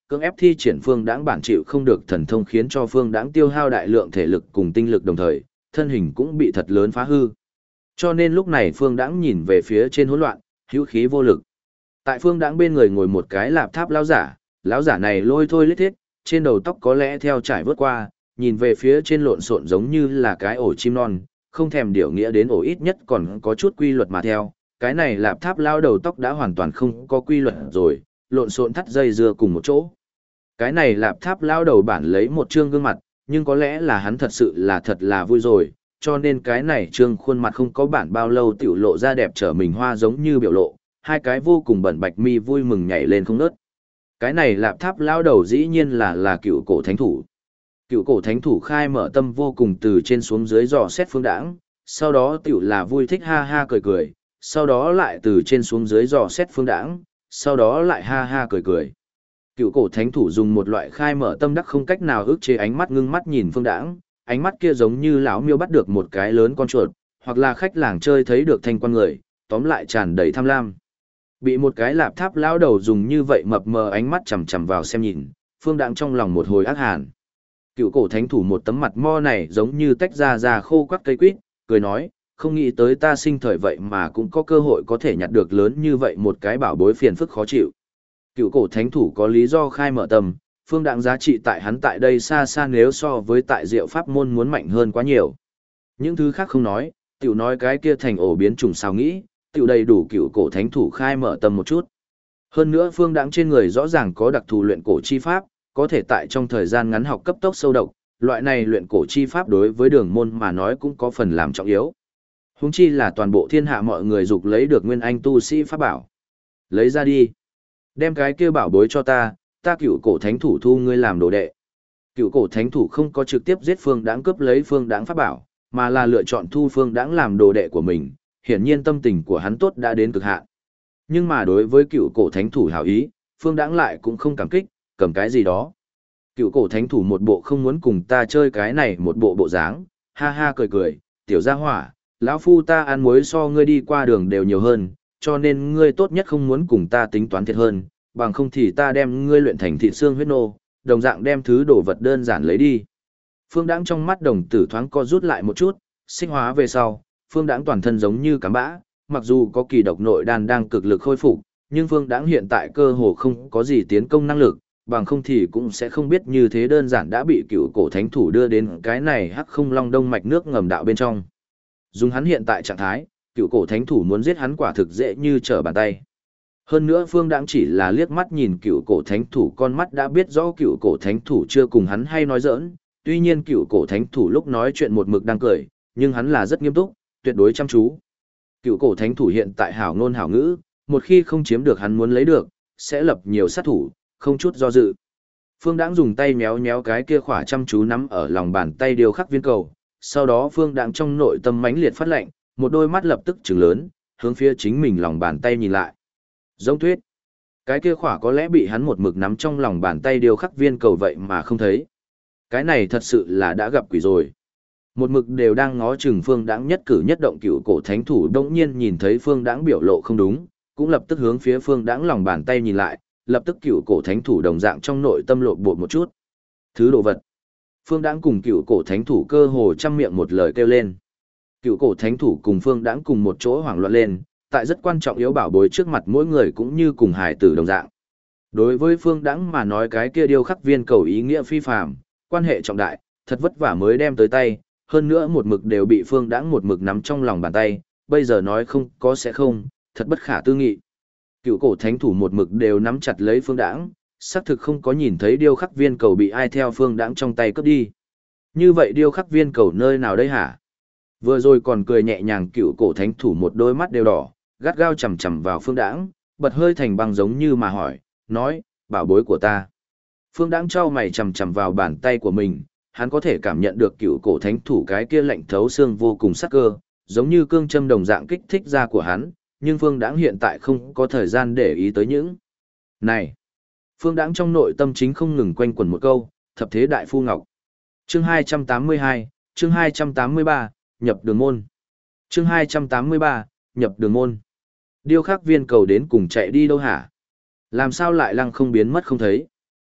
cưỡng ép thi triển Phương Đãng bản chịu không được thần thông khiến cho Phương Đãng tiêu hao đại lượng thể lực cùng tinh lực đồng thời, thân hình cũng bị thật lớn phá hư. Cho nên lúc này Phương Đãng nhìn về phía trên hỗn loạn, hữu khí vô lực. Tại Phương Đãng bên người ngồi một cái lạp tháp lão giả này lôi thôi lết thiết, trên đầu tóc có lẽ theo trải vớt qua, nhìn về phía trên lộn xộn giống như là cái ổ chim non, không thèm điều nghĩa đến ổ ít nhất còn có chút quy luật mà theo. Cái này lạp tháp lao đầu tóc đã hoàn toàn không có quy luật rồi, lộn xộn thắt dây dưa cùng một chỗ. Cái này lạp tháp lao đầu bản lấy một trương gương mặt, nhưng có lẽ là hắn thật sự là thật là vui rồi, cho nên cái này trương khuôn mặt không có bản bao lâu tiểu lộ ra đẹp trở mình hoa giống như biểu lộ, hai cái vô cùng bẩn bạch mi vui mừng nhảy lên không nớt. Cái này lạp tháp lao đầu dĩ nhiên là cựu cổ thánh thủ. Cựu cổ thánh thủ khai mở tâm vô cùng từ trên xuống dưới dò xét Phương Đãng, sau đó tiểu là vui thích ha ha cười cười, sau đó lại từ trên xuống dưới dò xét Phương Đãng, sau đó lại ha ha cười cười. Cựu cổ thánh thủ dùng một loại khai mở tâm đắc không cách nào ức chế ánh mắt ngưng mắt nhìn Phương Đãng, ánh mắt kia giống như lão miêu bắt được một cái lớn con chuột, hoặc là khách làng chơi thấy được thanh quan người, tóm lại tràn đầy tham lam. Bị một cái lạp tháp lão đầu dùng như vậy mập mờ ánh mắt chằm chằm vào xem nhìn, Phương Đãng trong lòng một hồi ác hàn. Cựu cổ thánh thủ một tấm mặt mo này giống như tách ra khô quắt cây quýt, cười nói, không nghĩ tới ta sinh thời vậy mà cũng có cơ hội có thể nhặt được lớn như vậy một cái bảo bối phiền phức khó chịu. Cựu cổ thánh thủ có lý do khai mở tâm, Phương Đãng giá trị tại hắn tại đây xa xa nếu so với tại Diệu Pháp môn muốn mạnh hơn quá nhiều. Những thứ khác không nói, tiểu nói cái kia thành ổ biến chủng sao nghĩ, tiểu đầy đủ cựu cổ thánh thủ khai mở tâm một chút. Hơn nữa Phương Đãng trên người rõ ràng có đặc thù luyện cổ chi pháp, có thể tại trong thời gian ngắn học cấp tốc sâu độc, loại này luyện cổ chi pháp đối với đường môn mà nói cũng có phần làm trọng yếu. Huống chi là toàn bộ thiên hạ mọi người dục lấy được nguyên anh tu sĩ pháp bảo. Lấy ra đi. Đem cái kia bảo bối cho ta cựu cổ thánh thủ thu ngươi làm đồ đệ. Cựu cổ thánh thủ không có trực tiếp giết Phương Đãng cướp lấy Phương Đãng pháp bảo, mà là lựa chọn thu Phương Đãng làm đồ đệ của mình, hiển nhiên tâm tình của hắn tốt đã đến cực hạn. Nhưng mà đối với cựu cổ thánh thủ hảo ý, Phương Đãng lại cũng không cảm kích, cầm cái gì đó. Cựu cổ thánh thủ một bộ không muốn cùng ta chơi cái này một bộ dáng, ha ha cười cười, tiểu gia hỏa, lão phu ta ăn muối so ngươi đi qua đường đều nhiều hơn, cho nên ngươi tốt nhất không muốn cùng ta tính toán thiệt hơn, bằng không thì ta đem ngươi luyện thành thịt xương huyết nô, đồng dạng đem thứ đồ vật đơn giản lấy đi. Phương Đãng trong mắt đồng tử thoáng co rút lại một chút, sinh hóa về sau, Phương Đãng toàn thân giống như cám bã, mặc dù có kỳ độc nội đan đang cực lực khôi phục, nhưng Phương Đãng hiện tại cơ hồ không có gì tiến công năng lực, bằng không thì cũng sẽ không biết như thế đơn giản đã bị cựu cổ thánh thủ đưa đến cái này hắc không long đông mạch nước ngầm đạo bên trong. Dùng hắn hiện tại trạng thái, cựu cổ thánh thủ muốn giết hắn quả thực dễ như trở bàn tay. Hơn nữa Phương Đãng chỉ là liếc mắt nhìn cựu cổ thánh thủ con mắt đã biết rõ cựu cổ thánh thủ chưa cùng hắn hay nói giỡn, tuy nhiên cựu cổ thánh thủ lúc nói chuyện một mực đang cười, nhưng hắn là rất nghiêm túc, tuyệt đối chăm chú. Cựu cổ thánh thủ hiện tại hảo ngôn hảo ngữ, một khi không chiếm được hắn muốn lấy được, sẽ lập nhiều sát thủ, không chút do dự. Phương Đãng dùng tay méo méo cái kia khỏa chăm chú nắm ở lòng bàn tay điêu khắc viên cầu, sau đó Phương Đãng trong nội tâm mãnh liệt phát lệnh, một đôi mắt lập tức trừng lớn, hướng phía chính mình lòng bàn tay nhìn lại. Giống tuyết. Cái kia khỏa có lẽ bị hắn một mực nắm trong lòng bàn tay điêu khắc viên cầu vậy mà không thấy. Cái này thật sự là đã gặp quỷ rồi. Một mực đều đang ngó chừng Phương Đãng nhất cử nhất động cựu cổ thánh thủ đống nhiên nhìn thấy Phương Đãng biểu lộ không đúng, cũng lập tức hướng phía Phương Đãng lòng bàn tay nhìn lại, lập tức cựu cổ thánh thủ đồng dạng trong nội tâm lộn bột một chút. Thứ đồ vật. Phương Đãng cùng cựu cổ thánh thủ cơ hồ trăm miệng một lời kêu lên. Cựu cổ thánh thủ cùng Phương Đãng cùng một chỗ hoảng loạn lên, tại rất quan trọng yếu bảo bối trước mặt mỗi người cũng như cùng hài tử đồng dạng. Đối với Phương Đãng mà nói cái kia điêu khắc viên cầu ý nghĩa phi phàm, quan hệ trọng đại, thật vất vả mới đem tới tay, hơn nữa một mực đều bị Phương Đãng một mực nắm trong lòng bàn tay, bây giờ nói không có sẽ không, thật bất khả tư nghị. Cựu cổ thánh thủ một mực đều nắm chặt lấy Phương Đãng, xác thực không có nhìn thấy điêu khắc viên cầu bị ai theo Phương Đãng trong tay cướp đi. Như vậy điêu khắc viên cầu nơi nào đây hả? Vừa rồi còn cười nhẹ nhàng cựu cổ thánh thủ một đôi mắt đều đỏ, gắt gao chằm chằm vào Phương Đãng, bật hơi thành băng giống như mà hỏi, nói, bảo bối của ta. Phương Đãng trao mày chằm chằm vào bàn tay của mình, hắn có thể cảm nhận được cựu cổ thánh thủ cái kia lạnh thấu xương vô cùng sắc cơ, giống như cương châm đồng dạng kích thích da của hắn, nhưng Phương Đãng hiện tại không có thời gian để ý tới những này. Phương Đãng trong nội tâm chính không ngừng quanh quẩn một câu, thập thế đại phu ngọc. Chương 282, chương 283, nhập đường môn. Chương 283, nhập đường môn. Điêu khắc viên cầu đến cùng chạy đi đâu hả? Làm sao lại lăng không biến mất không thấy?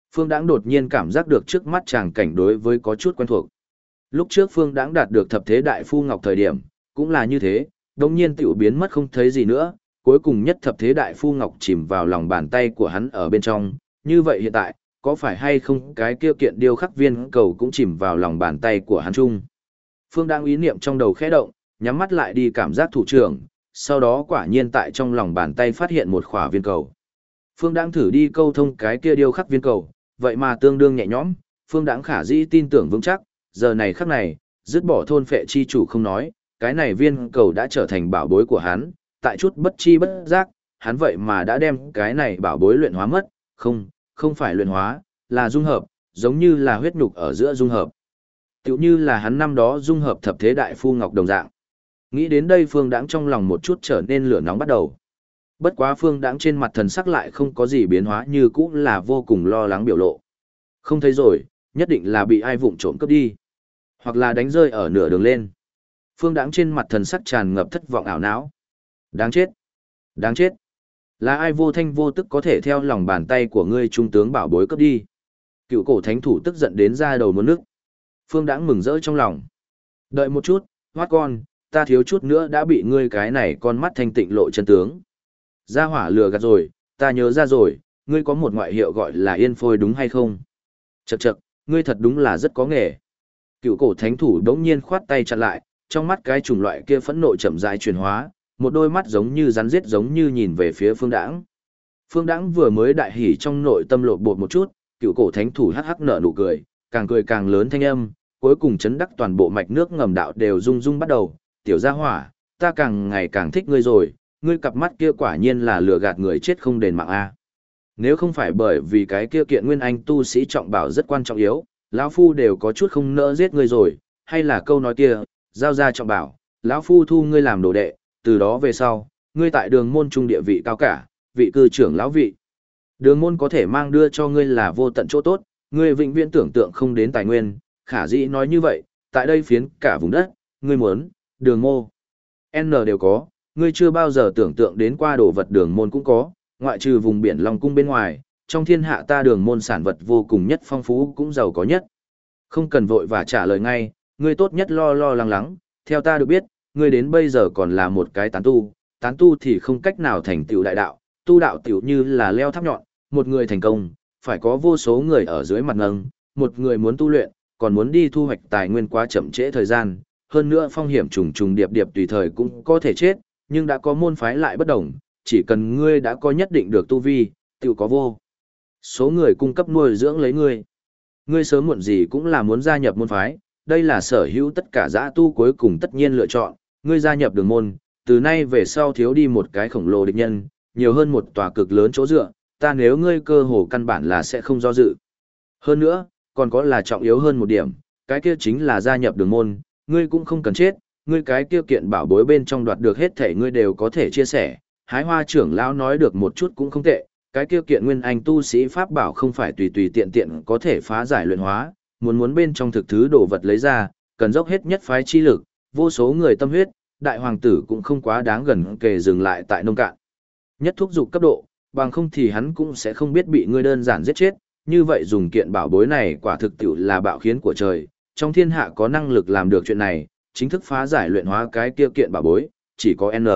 Phương Đãng đột nhiên cảm giác được trước mắt chàng cảnh đối với có chút quen thuộc. Lúc trước Phương Đãng đạt được thập thế đại phu ngọc thời điểm, cũng là như thế, đồng nhiên tiểu biến mất không thấy gì nữa, cuối cùng nhất thập thế đại phu ngọc chìm vào lòng bàn tay của hắn ở bên trong, như vậy hiện tại, có phải hay không cái kia kiện điêu khắc viên cầu cũng chìm vào lòng bàn tay của hắn chung. Phương Đãng ý niệm trong đầu khẽ động, nhắm mắt lại đi cảm giác thủ trưởng, sau đó quả nhiên tại trong lòng bàn tay phát hiện một khỏa viên cầu. Phương Đãng thử đi câu thông cái kia điêu khắc viên cầu, vậy mà tương đương nhẹ nhõm, Phương Đãng khả dĩ tin tưởng vững chắc, giờ này khắc này, dứt bỏ thôn phệ chi chủ không nói, cái này viên cầu đã trở thành bảo bối của hắn, tại chút bất chi bất giác, hắn vậy mà đã đem cái này bảo bối luyện hóa mất, không phải luyện hóa, là dung hợp, giống như là huyết nhục ở giữa dung hợp. Tựu như là hắn năm đó dung hợp thập thế đại phu ngọc đồng dạng. Nghĩ đến đây Phương Đãng trong lòng một chút trở nên lửa nóng bắt đầu. Bất quá Phương Đãng trên mặt thần sắc lại không có gì biến hóa, như cũ là vô cùng lo lắng biểu lộ. Không thấy rồi, nhất định là bị ai vụng trộm cướp đi, hoặc là đánh rơi ở nửa đường lên. Phương Đãng trên mặt thần sắc tràn ngập thất vọng ảo não. Đáng chết, đáng chết. Là ai vô thanh vô tức có thể theo lòng bàn tay của ngươi trung tướng bảo bối cướp đi? Cựu cổ thánh thủ tức giận đến ra đầu muốn nước. Phương Đãng mừng rỡ trong lòng. Đợi một chút, hoát con, ta thiếu chút nữa đã bị ngươi cái này con mắt thanh tịnh lộ chân tướng. Gia hỏa lừa gạt rồi, ta nhớ ra rồi, ngươi có một ngoại hiệu gọi là Yên Phôi đúng hay không? Chậc chậc, ngươi thật đúng là rất có nghề. Cựu cổ thánh thủ đống nhiên khoát tay chặn lại, trong mắt cái chủng loại kia phẫn nộ chậm rãi chuyển hóa, một đôi mắt giống như rắn giết giống như nhìn về phía Phương Đãng. Phương Đãng vừa mới đại hỉ trong nội tâm lột bột một chút, cựu cổ thánh thủ hắc hắc nở nụ cười càng lớn thanh âm, cuối cùng chấn đắc toàn bộ mạch nước ngầm đạo đều rung rung bắt đầu, tiểu gia hỏa, ta càng ngày càng thích ngươi rồi, ngươi cặp mắt kia quả nhiên là lừa gạt người chết không đền mạng a. Nếu không phải bởi vì cái kia kiện nguyên anh tu sĩ trọng bảo rất quan trọng yếu, lão phu đều có chút không nỡ giết ngươi rồi, hay là câu nói kia, giao ra trọng bảo, lão phu thu ngươi làm đồ đệ, từ đó về sau, ngươi tại đường môn trung địa vị cao cả, vị cư trưởng lão vị. Đường môn có thể mang đưa cho ngươi là vô tận chỗ tốt, ngươi vĩnh viễn tưởng tượng không đến tài nguyên, khả dĩ nói như vậy, tại đây phiến cả vùng đất, ngươi muốn, đường mô, N đều có, ngươi chưa bao giờ tưởng tượng đến qua đồ vật đường môn cũng có, ngoại trừ vùng biển Long Cung bên ngoài, trong thiên hạ ta đường môn sản vật vô cùng nhất phong phú cũng giàu có nhất. Không cần vội và trả lời ngay, ngươi tốt nhất lo lo lắng lắng, theo ta được biết, ngươi đến bây giờ còn là một cái tán tu thì không cách nào thành tựu đại đạo, tu đạo tiểu như là leo tháp nhọn, một người thành công, phải có vô số người ở dưới mặt nâng, một người muốn tu luyện, còn muốn đi thu hoạch tài nguyên quá chậm trễ thời gian, hơn nữa phong hiểm trùng trùng điệp điệp tùy thời cũng có thể chết, nhưng đã có môn phái lại bất đồng, chỉ cần ngươi đã có nhất định được tu vi, tiểu có vô số người cung cấp nuôi dưỡng lấy ngươi. Ngươi sớm muộn gì cũng là muốn gia nhập môn phái, đây là sở hữu tất cả dã tu cuối cùng tất nhiên lựa chọn, ngươi gia nhập đường môn, từ nay về sau thiếu đi một cái khổng lồ địch nhân, nhiều hơn một tòa cực lớn chỗ dựa, ta nếu ngươi cơ hồ căn bản là sẽ không do dự. Hơn nữa, còn có là trọng yếu hơn một điểm, cái kia chính là gia nhập đường môn, ngươi cũng không cần chết, ngươi cái kia kiện bảo bối bên trong đoạt được hết thể ngươi đều có thể chia sẻ. Hái Hoa trưởng lão nói được một chút cũng không tệ, cái kia kiện nguyên anh tu sĩ pháp bảo không phải tùy tùy tiện tiện có thể phá giải luyện hóa, muốn bên trong thực thứ đồ vật lấy ra, cần dốc hết nhất phái chi lực, vô số người tâm huyết, đại hoàng tử cũng không quá đáng gần kề dừng lại tại nông cạn. Nhất thúc dục cấp độ, bằng không thì hắn cũng sẽ không biết bị ngươi đơn giản giết chết, như vậy dùng kiện bảo bối này quả thực tiệu là bạo khiến của trời, trong thiên hạ có năng lực làm được chuyện này, chính thức phá giải luyện hóa cái kia kiện bảo bối, chỉ có N.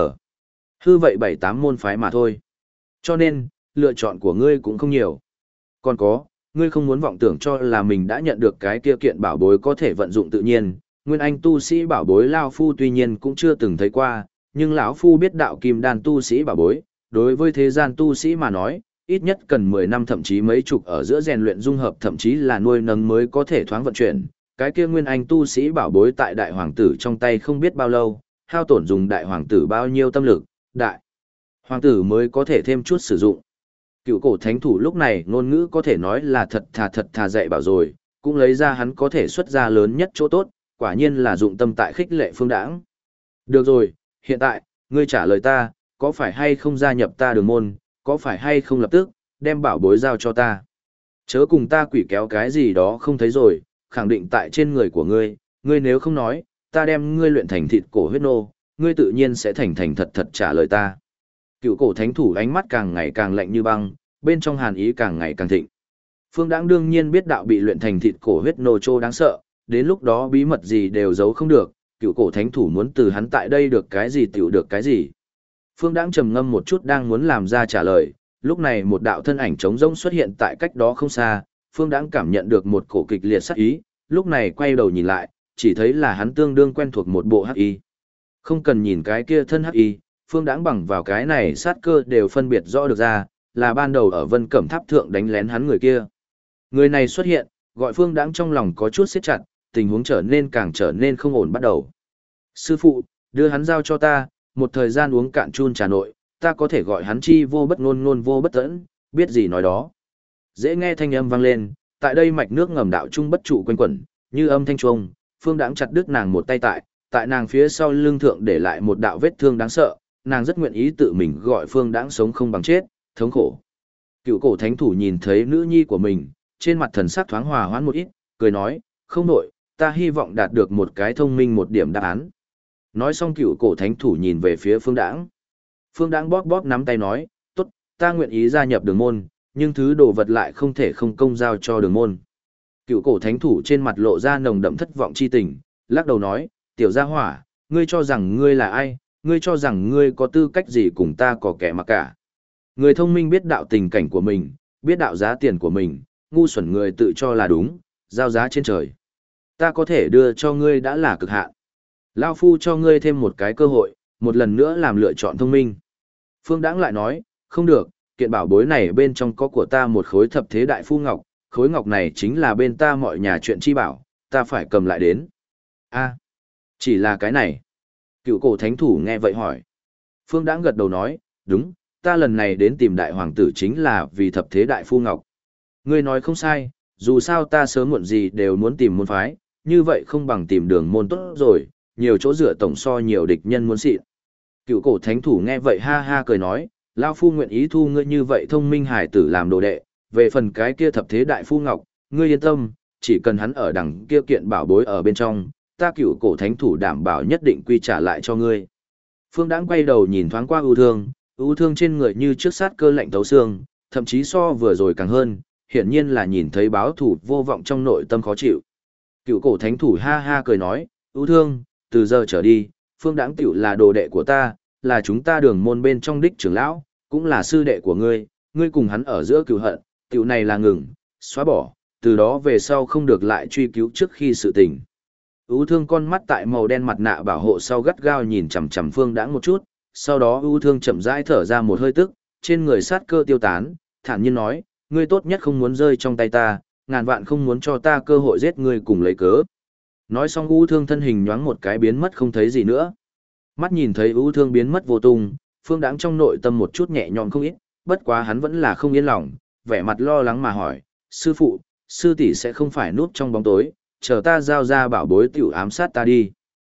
Hư vậy 7-8 môn phái mà thôi. Cho nên, lựa chọn của ngươi cũng không nhiều. Còn có, ngươi không muốn vọng tưởng cho là mình đã nhận được cái kia kiện bảo bối có thể vận dụng tự nhiên. Nguyên anh tu sĩ bảo bối Lao Phu tuy nhiên cũng chưa từng thấy qua, nhưng lão Phu biết đạo kim đan tu sĩ bảo bối, đối với thế gian tu sĩ mà nói, ít nhất cần 10 năm thậm chí mấy chục ở giữa rèn luyện dung hợp thậm chí là nuôi nấng mới có thể thoáng vận chuyển. Cái kia nguyên anh tu sĩ bảo bối tại đại hoàng tử trong tay không biết bao lâu, hao tổn dùng đại hoàng tử bao nhiêu tâm lực, đại hoàng tử mới có thể thêm chút sử dụng. Cựu cổ thánh thủ lúc này ngôn ngữ có thể nói là thật thà dạy bảo rồi, cũng lấy ra hắn có thể xuất ra lớn nhất chỗ tốt, quả nhiên là dụng tâm tại khích lệ Phương Đãng. Được rồi, hiện tại, ngươi trả lời ta, có phải hay không gia nhập ta đường môn, có phải hay không lập tức, đem bảo bối giao cho ta. Chớ cùng ta quỷ kéo cái gì đó không thấy rồi, khẳng định tại trên người của ngươi, ngươi nếu không nói, ta đem ngươi luyện thành thịt cổ huyết nô, ngươi tự nhiên sẽ thành thật trả lời ta. Cựu cổ thánh thủ ánh mắt càng ngày càng lạnh như băng, bên trong hàn ý càng ngày càng thịnh. Phương Đãng đương nhiên biết đạo bị luyện thành thịt cổ huyết nô trô đáng sợ, đến lúc đó bí mật gì đều giấu không được, cựu cổ thánh thủ muốn từ hắn tại đây được cái gì tiểu được cái gì. Phương Đãng trầm ngâm một chút đang muốn làm ra trả lời, lúc này một đạo thân ảnh trống rỗng xuất hiện tại cách đó không xa, Phương Đãng cảm nhận được một cổ kịch liệt sát ý, lúc này quay đầu nhìn lại, chỉ thấy là hắn tương đương quen thuộc một bộ hắc y. Không cần nhìn cái kia thân hắc y, Phương Đãng bằng vào cái này sát cơ đều phân biệt rõ được ra, là ban đầu ở Vân Cẩm Tháp thượng đánh lén hắn người kia. Người này xuất hiện, gọi Phương Đãng trong lòng có chút siết chặt, tình huống càng trở nên không ổn bắt đầu. Sư phụ, đưa hắn giao cho ta, một thời gian uống cạn chun trà nội, ta có thể gọi hắn chi vô bất ngôn ngôn vô bất tẫn, biết gì nói đó. Dễ nghe thanh âm vang lên, tại đây mạch nước ngầm đạo trung bất trụ quanh quẩn, như âm thanh chuông, Phương Đãng chặt đứt nàng một tay tại nàng phía sau lưng thượng để lại một đạo vết thương đáng sợ, nàng rất nguyện ý tự mình gọi Phương Đãng sống không bằng chết, thống khổ. Cựu cổ thánh thủ nhìn thấy nữ nhi của mình, trên mặt thần sắc thoáng hòa hoãn một ít, cười nói, không nổi, ta hy vọng đạt được một cái thông minh một điểm đáp án. Nói xong cựu cổ thánh thủ nhìn về phía Phương Đãng. Phương Đãng bóp bóp nắm tay nói, tốt, ta nguyện ý gia nhập đường môn, nhưng thứ đồ vật lại không thể không công giao cho đường môn. Cựu cổ thánh thủ trên mặt lộ ra nồng đậm thất vọng chi tình, lắc đầu nói, tiểu gia hỏa, ngươi cho rằng ngươi là ai, ngươi cho rằng ngươi có tư cách gì cùng ta có kẻ mà cả. Người thông minh biết đạo tình cảnh của mình, biết đạo giá tiền của mình, ngu xuẩn người tự cho là đúng, giao giá trên trời. Ta có thể đưa cho ngươi đã là cực hạn. Lao phu cho ngươi thêm một cái cơ hội, một lần nữa làm lựa chọn thông minh. Phương Đãng lại nói, không được, kiện bảo bối này bên trong có của ta một khối thập thế đại phu ngọc, khối ngọc này chính là bên ta mọi nhà chuyện chi bảo, ta phải cầm lại đến. A, chỉ là cái này. Cựu cổ thánh thủ nghe vậy hỏi. Phương Đãng gật đầu nói, đúng, ta lần này đến tìm đại hoàng tử chính là vì thập thế đại phu ngọc. Ngươi nói không sai, dù sao ta sớm muộn gì đều muốn tìm môn phái, như vậy không bằng tìm đường môn tốt rồi, nhiều chỗ dựa tổng so nhiều địch nhân muốn xịn. Cựu cổ thánh thủ nghe vậy ha ha cười nói, Lao phu nguyện ý thu ngươi như vậy thông minh hải tử làm đồ đệ, về phần cái kia thập thế đại phu ngọc, ngươi yên tâm, chỉ cần hắn ở đằng kia kiện bảo bối ở bên trong, ta cựu cổ thánh thủ đảm bảo nhất định quy trả lại cho ngươi. Phương Đãng quay đầu nhìn thoáng qua ưu thương trên người như trước sát cơ lạnh thấu xương, thậm chí so vừa rồi càng hơn, hiển nhiên là nhìn thấy báo thủ vô vọng trong nội tâm khó chịu. Cựu cổ thánh thủ ha ha cười nói, ưu thương, từ giờ trở đi, Phương Đãng tiểu là đồ đệ của ta, là chúng ta đường môn bên trong đích trưởng lão, cũng là sư đệ của ngươi, ngươi cùng hắn ở giữa cừu hận, tiểu này là ngừng, xóa bỏ, từ đó về sau không được lại truy cứu trước khi sự tình. Ưu thương con mắt tại màu đen mặt nạ bảo hộ sau gắt gao nhìn chằm chằm Phương Đãng một chút, sau đó ưu thương chậm rãi thở ra một hơi tức, trên người sát cơ tiêu tán, thản nhiên nói, ngươi tốt nhất không muốn rơi trong tay ta, ngàn vạn không muốn cho ta cơ hội giết ngươi cùng lấy cớ. Nói xong ưu thương thân hình nhoáng một cái biến mất không thấy gì nữa. Mắt nhìn thấy ưu thương biến mất vô tung, Phương Đãng trong nội tâm một chút nhẹ nhõm không ít, bất quá hắn vẫn là không yên lòng, vẻ mặt lo lắng mà hỏi, sư phụ, sư tỷ sẽ không phải núp trong bóng tối, chờ ta giao ra bảo bối tiểu ám sát ta đi.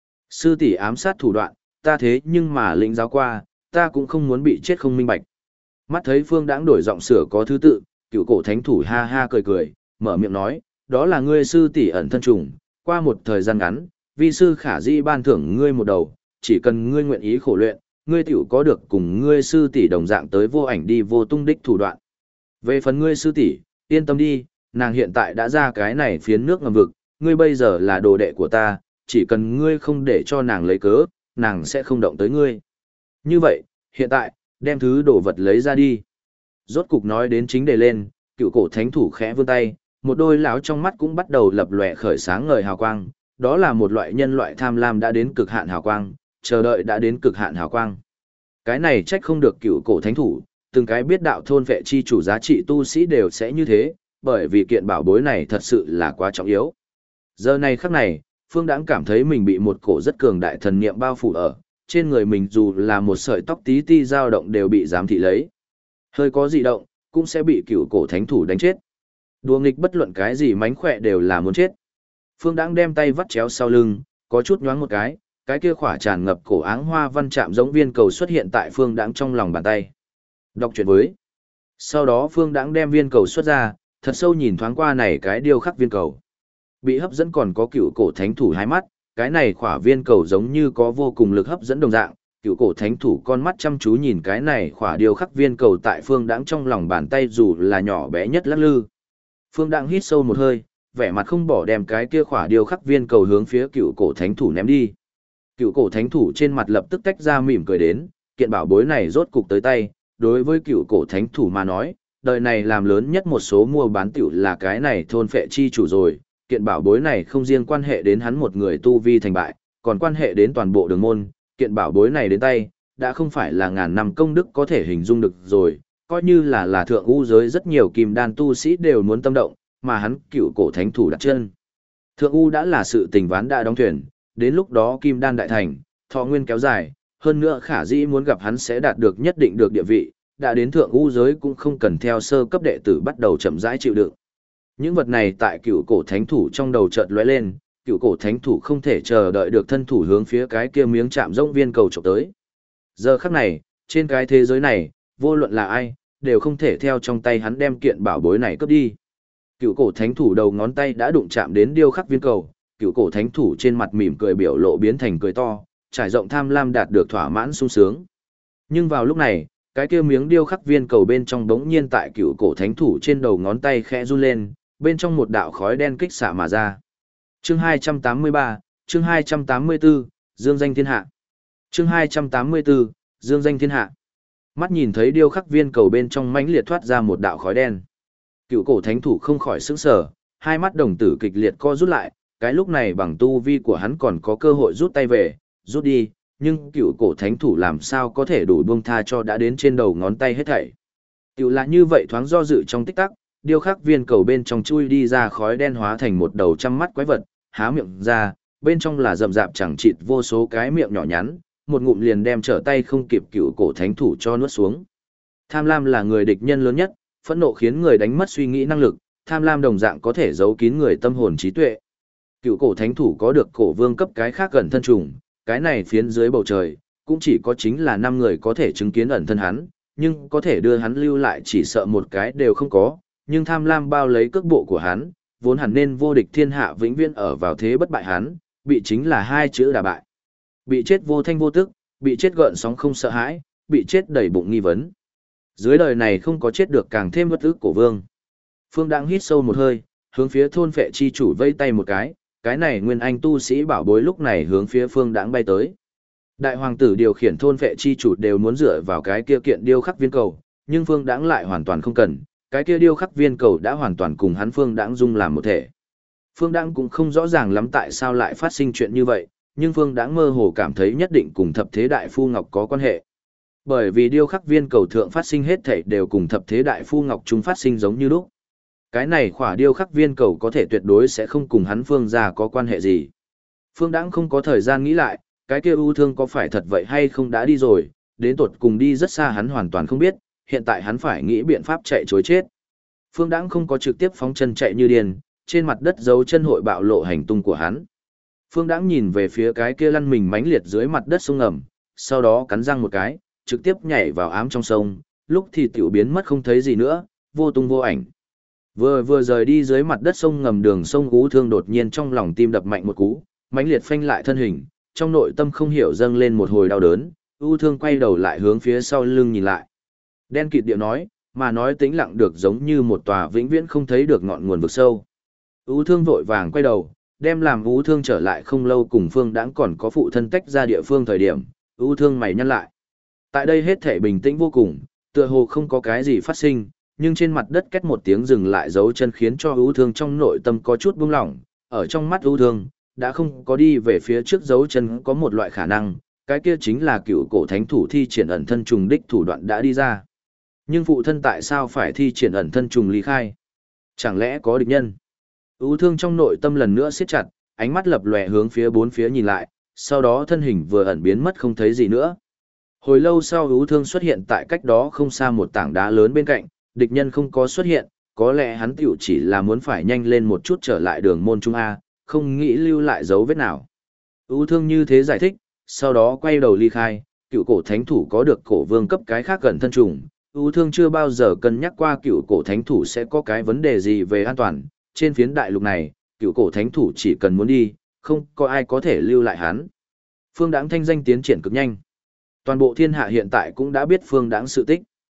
Sư tỷ ám sát thủ đoạn, ta thế nhưng mà lĩnh giáo qua, ta cũng không muốn bị chết không minh bạch. Mắt thấy Phương Đãng đổi giọng sửa có thứ tự, cựu cổ thánh thủ ha ha cười cười, mở miệng nói, đó là ngươi sư tỷ ẩn thân trùng, qua một thời gian ngắn, vi sư khả dĩ ban thưởng ngươi một đầu, chỉ cần ngươi nguyện ý khổ luyện, ngươi tiểu có được cùng ngươi sư tỷ đồng dạng tới vô ảnh đi vô tung đích thủ đoạn. Về phần ngươi sư tỷ, yên tâm đi, nàng hiện tại đã ra cái này phiến nước ngầm vực, ngươi bây giờ là đồ đệ của ta, chỉ cần ngươi không để cho nàng lấy cớ, nàng sẽ không động tới ngươi. Như vậy, hiện tại, đem thứ đồ vật lấy ra đi. Rốt cục nói đến chính đề lên, cựu cổ thánh thủ khẽ vươn tay, một đôi lão trong mắt cũng bắt đầu lập lòe khởi sáng ngời hào quang, đó là một loại nhân loại tham lam đã đến cực hạn hào quang, chờ đợi đã đến cực hạn hào quang. Cái này trách không được cựu cổ thánh thủ, từng cái biết đạo thôn vệ chi chủ giá trị tu sĩ đều sẽ như thế, bởi vì kiện bảo bối này thật sự là quá trọng yếu. Giờ này khắc này, Phương Đãng cảm thấy mình bị một cổ rất cường đại thần niệm bao phủ ở, trên người mình dù là một sợi tóc tí ti dao động đều bị giám thị lấy. Hơi có dị động, cũng sẽ bị cựu cổ thánh thủ đánh chết. Đùa nghịch bất luận cái gì mánh khỏe đều là muốn chết. Phương Đãng đem tay vắt chéo sau lưng, có chút nhoáng một cái kia khỏa tràn ngập cổ áng hoa văn chạm giống viên cầu xuất hiện tại Phương Đãng trong lòng bàn tay. Đọc truyện với. Sau đó Phương Đãng đem viên cầu xuất ra, thật sâu nhìn thoáng qua này cái điêu khắc viên cầu. Bị hấp dẫn còn có cựu cổ thánh thủ hai mắt, cái này khỏa viên cầu giống như có vô cùng lực hấp dẫn đồng dạng, cựu cổ thánh thủ con mắt chăm chú nhìn cái này khỏa điêu khắc viên cầu tại Phương Đãng trong lòng bàn tay dù là nhỏ bé nhất lắc lư. Phương Đãng hít sâu một hơi, vẻ mặt không bỏ đem cái kia khỏa điêu khắc viên cầu hướng phía cựu cổ thánh thủ ném đi. Cựu cổ thánh thủ trên mặt lập tức tách ra mỉm cười đến, kiện bảo bối này rốt cục tới tay, đối với cựu cổ thánh thủ mà nói, đời này làm lớn nhất một số mua bán tiểu là cái này thôn phệ chi chủ rồi, kiện bảo bối này không riêng quan hệ đến hắn một người tu vi thành bại, còn quan hệ đến toàn bộ đường môn, kiện bảo bối này đến tay, đã không phải là ngàn năm công đức có thể hình dung được rồi, coi như là thượng u giới rất nhiều kim đan tu sĩ đều muốn tâm động, mà hắn cựu cổ thánh thủ đặt chân. Thượng u đã là sự tình ván đã đóng thuyền, đến lúc đó kim đan đại thành, thọ nguyên kéo dài, hơn nữa khả dĩ muốn gặp hắn sẽ đạt được nhất định được địa vị, đã đến thượng u giới cũng không cần theo sơ cấp đệ tử bắt đầu chậm rãi chịu đựng. Những vật này tại cựu cổ thánh thủ trong đầu chợt lóe lên, cựu cổ thánh thủ không thể chờ đợi được thân thủ hướng phía cái kia miếng chạm rỗng viên cầu chụp tới. Giờ khắc này, trên cái thế giới này, vô luận là ai, đều không thể theo trong tay hắn đem kiện bảo bối này cướp đi. Cựu cổ thánh thủ đầu ngón tay đã đụng chạm đến điêu khắc viên cầu, cựu cổ thánh thủ trên mặt mỉm cười biểu lộ biến thành cười to, trải rộng tham lam đạt được thỏa mãn sung sướng. Nhưng vào lúc này, cái kia miếng điêu khắc viên cầu bên trong đống nhiên tại cựu cổ thánh thủ trên đầu ngón tay khẽ run lên, bên trong một đạo khói đen kích xạ mà ra. Chương 283, chương 284, Dương danh thiên hạ. Chương 284, Dương danh thiên hạ. Mắt nhìn thấy điêu khắc viên cầu bên trong mãnh liệt thoát ra một đạo khói đen. Cựu cổ thánh thủ không khỏi sững sờ, hai mắt đồng tử kịch liệt co rút lại, cái lúc này bằng tu vi của hắn còn có cơ hội rút tay về, rút đi, nhưng cựu cổ thánh thủ làm sao có thể đủ buông tha cho đã đến trên đầu ngón tay hết thảy. Tiểu là như vậy thoáng do dự trong tích tắc, điêu khắc viên cầu bên trong chui đi ra khói đen hóa thành một đầu trăm mắt quái vật, há miệng ra, bên trong là rậm rạp chẳng chịt vô số cái miệng nhỏ nhắn, một ngụm liền đem trở tay không kịp cựu cổ thánh thủ cho nuốt xuống. Tham lam là người địch nhân lớn nhất, phẫn nộ khiến người đánh mất suy nghĩ năng lực, tham lam đồng dạng có thể giấu kín người tâm hồn trí tuệ. Cựu cổ thánh thủ có được cổ vương cấp cái khác gần thân trùng, cái này phiến dưới bầu trời, cũng chỉ có chính là 5 người có thể chứng kiến ẩn thân hắn, nhưng có thể đưa hắn lưu lại chỉ sợ một cái đều không có, nhưng tham lam bao lấy cước bộ của hắn, vốn hẳn nên vô địch thiên hạ vĩnh viễn ở vào thế bất bại hắn, bị chính là 2 chữ đả bại. Bị chết vô thanh vô tức, bị chết gợn sóng không sợ hãi, bị chết đầy bụng nghi vấn. Dưới đời này không có chết được càng thêm bất ức cổ vương. Phương Đãng hít sâu một hơi, hướng phía thôn phệ chi chủ vây tay một cái này nguyên anh tu sĩ bảo bối lúc này hướng phía Phương Đãng bay tới. Đại hoàng tử điều khiển thôn phệ chi chủ đều muốn dựa vào cái kia kiện điêu khắc viên cầu, nhưng Phương Đãng lại hoàn toàn không cần, cái kia điêu khắc viên cầu đã hoàn toàn cùng hắn Phương Đãng dung làm một thể. Phương Đãng cũng không rõ ràng lắm tại sao lại phát sinh chuyện như vậy, nhưng Phương Đãng mơ hồ cảm thấy nhất định cùng thập thế đại phu ngọc có quan hệ. Bởi vì điêu khắc viên cầu thượng phát sinh hết thảy đều cùng thập thế đại phu ngọc chúng phát sinh giống như lúc. Cái này khỏa điêu khắc viên cầu có thể tuyệt đối sẽ không cùng hắn Phương gia có quan hệ gì. Phương Đãng không có thời gian nghĩ lại, cái kia ưu thương có phải thật vậy hay không đã đi rồi, đến tột cùng đi rất xa hắn hoàn toàn không biết, hiện tại hắn phải nghĩ biện pháp chạy trối chết. Phương Đãng không có trực tiếp phóng chân chạy như điên, trên mặt đất dấu chân hội bạo lộ hành tung của hắn. Phương Đãng nhìn về phía cái kia lăn mình mãnh liệt dưới mặt đất sông ngầm, sau đó cắn răng một cái, trực tiếp nhảy vào ám trong sông, lúc thì tiểu biến mất không thấy gì nữa, vô tung vô ảnh. Vừa rời đi dưới mặt đất sông ngầm đường sông Ú Thương đột nhiên trong lòng tim đập mạnh một cú, mãnh liệt phanh lại thân hình, trong nội tâm không hiểu dâng lên một hồi đau đớn, Ú Thương quay đầu lại hướng phía sau lưng nhìn lại. Đen kịt điệu nói, mà nói tĩnh lặng được giống như một tòa vĩnh viễn không thấy được ngọn nguồn vực sâu. Ú Thương vội vàng quay đầu, đem làm Ú Thương trở lại không lâu cùng Phương Đãng còn có phụ thân tách ra địa phương thời điểm, Ú Thương mày nhăn lại. Tại đây hết thể bình tĩnh vô cùng, tựa hồ không có cái gì phát sinh, nhưng trên mặt đất két một tiếng dừng lại dấu chân khiến cho ưu thương trong nội tâm có chút buông lỏng, ở trong mắt ưu thương, đã không có đi về phía trước dấu chân có một loại khả năng, cái kia chính là cựu cổ thánh thủ thi triển ẩn thân trùng đích thủ đoạn đã đi ra. Nhưng phụ thân tại sao phải thi triển ẩn thân trùng ly khai? Chẳng lẽ có địch nhân? Ưu thương trong nội tâm lần nữa siết chặt, ánh mắt lập lòe hướng phía bốn phía nhìn lại, sau đó thân hình vừa ẩn biến mất không thấy gì nữa. Hồi lâu sau ưu thương xuất hiện tại cách đó không xa một tảng đá lớn bên cạnh, địch nhân không có xuất hiện, có lẽ hắn tiểu chỉ là muốn phải nhanh lên một chút trở lại đường môn trung A, không nghĩ lưu lại dấu vết nào. Ưu thương như thế giải thích, sau đó quay đầu ly khai, cựu cổ thánh thủ có được cổ vương cấp cái khác gần thân trùng. Ưu thương chưa bao giờ cân nhắc qua cựu cổ thánh thủ sẽ có cái vấn đề gì về an toàn, trên phiến đại lục này, cựu cổ thánh thủ chỉ cần muốn đi, không có ai có thể lưu lại hắn. Phương Đãng thanh danh tiến triển cực nhanh. Toàn bộ thiên hạ hiện tại cũng đã biết Phương Đãng sự tích.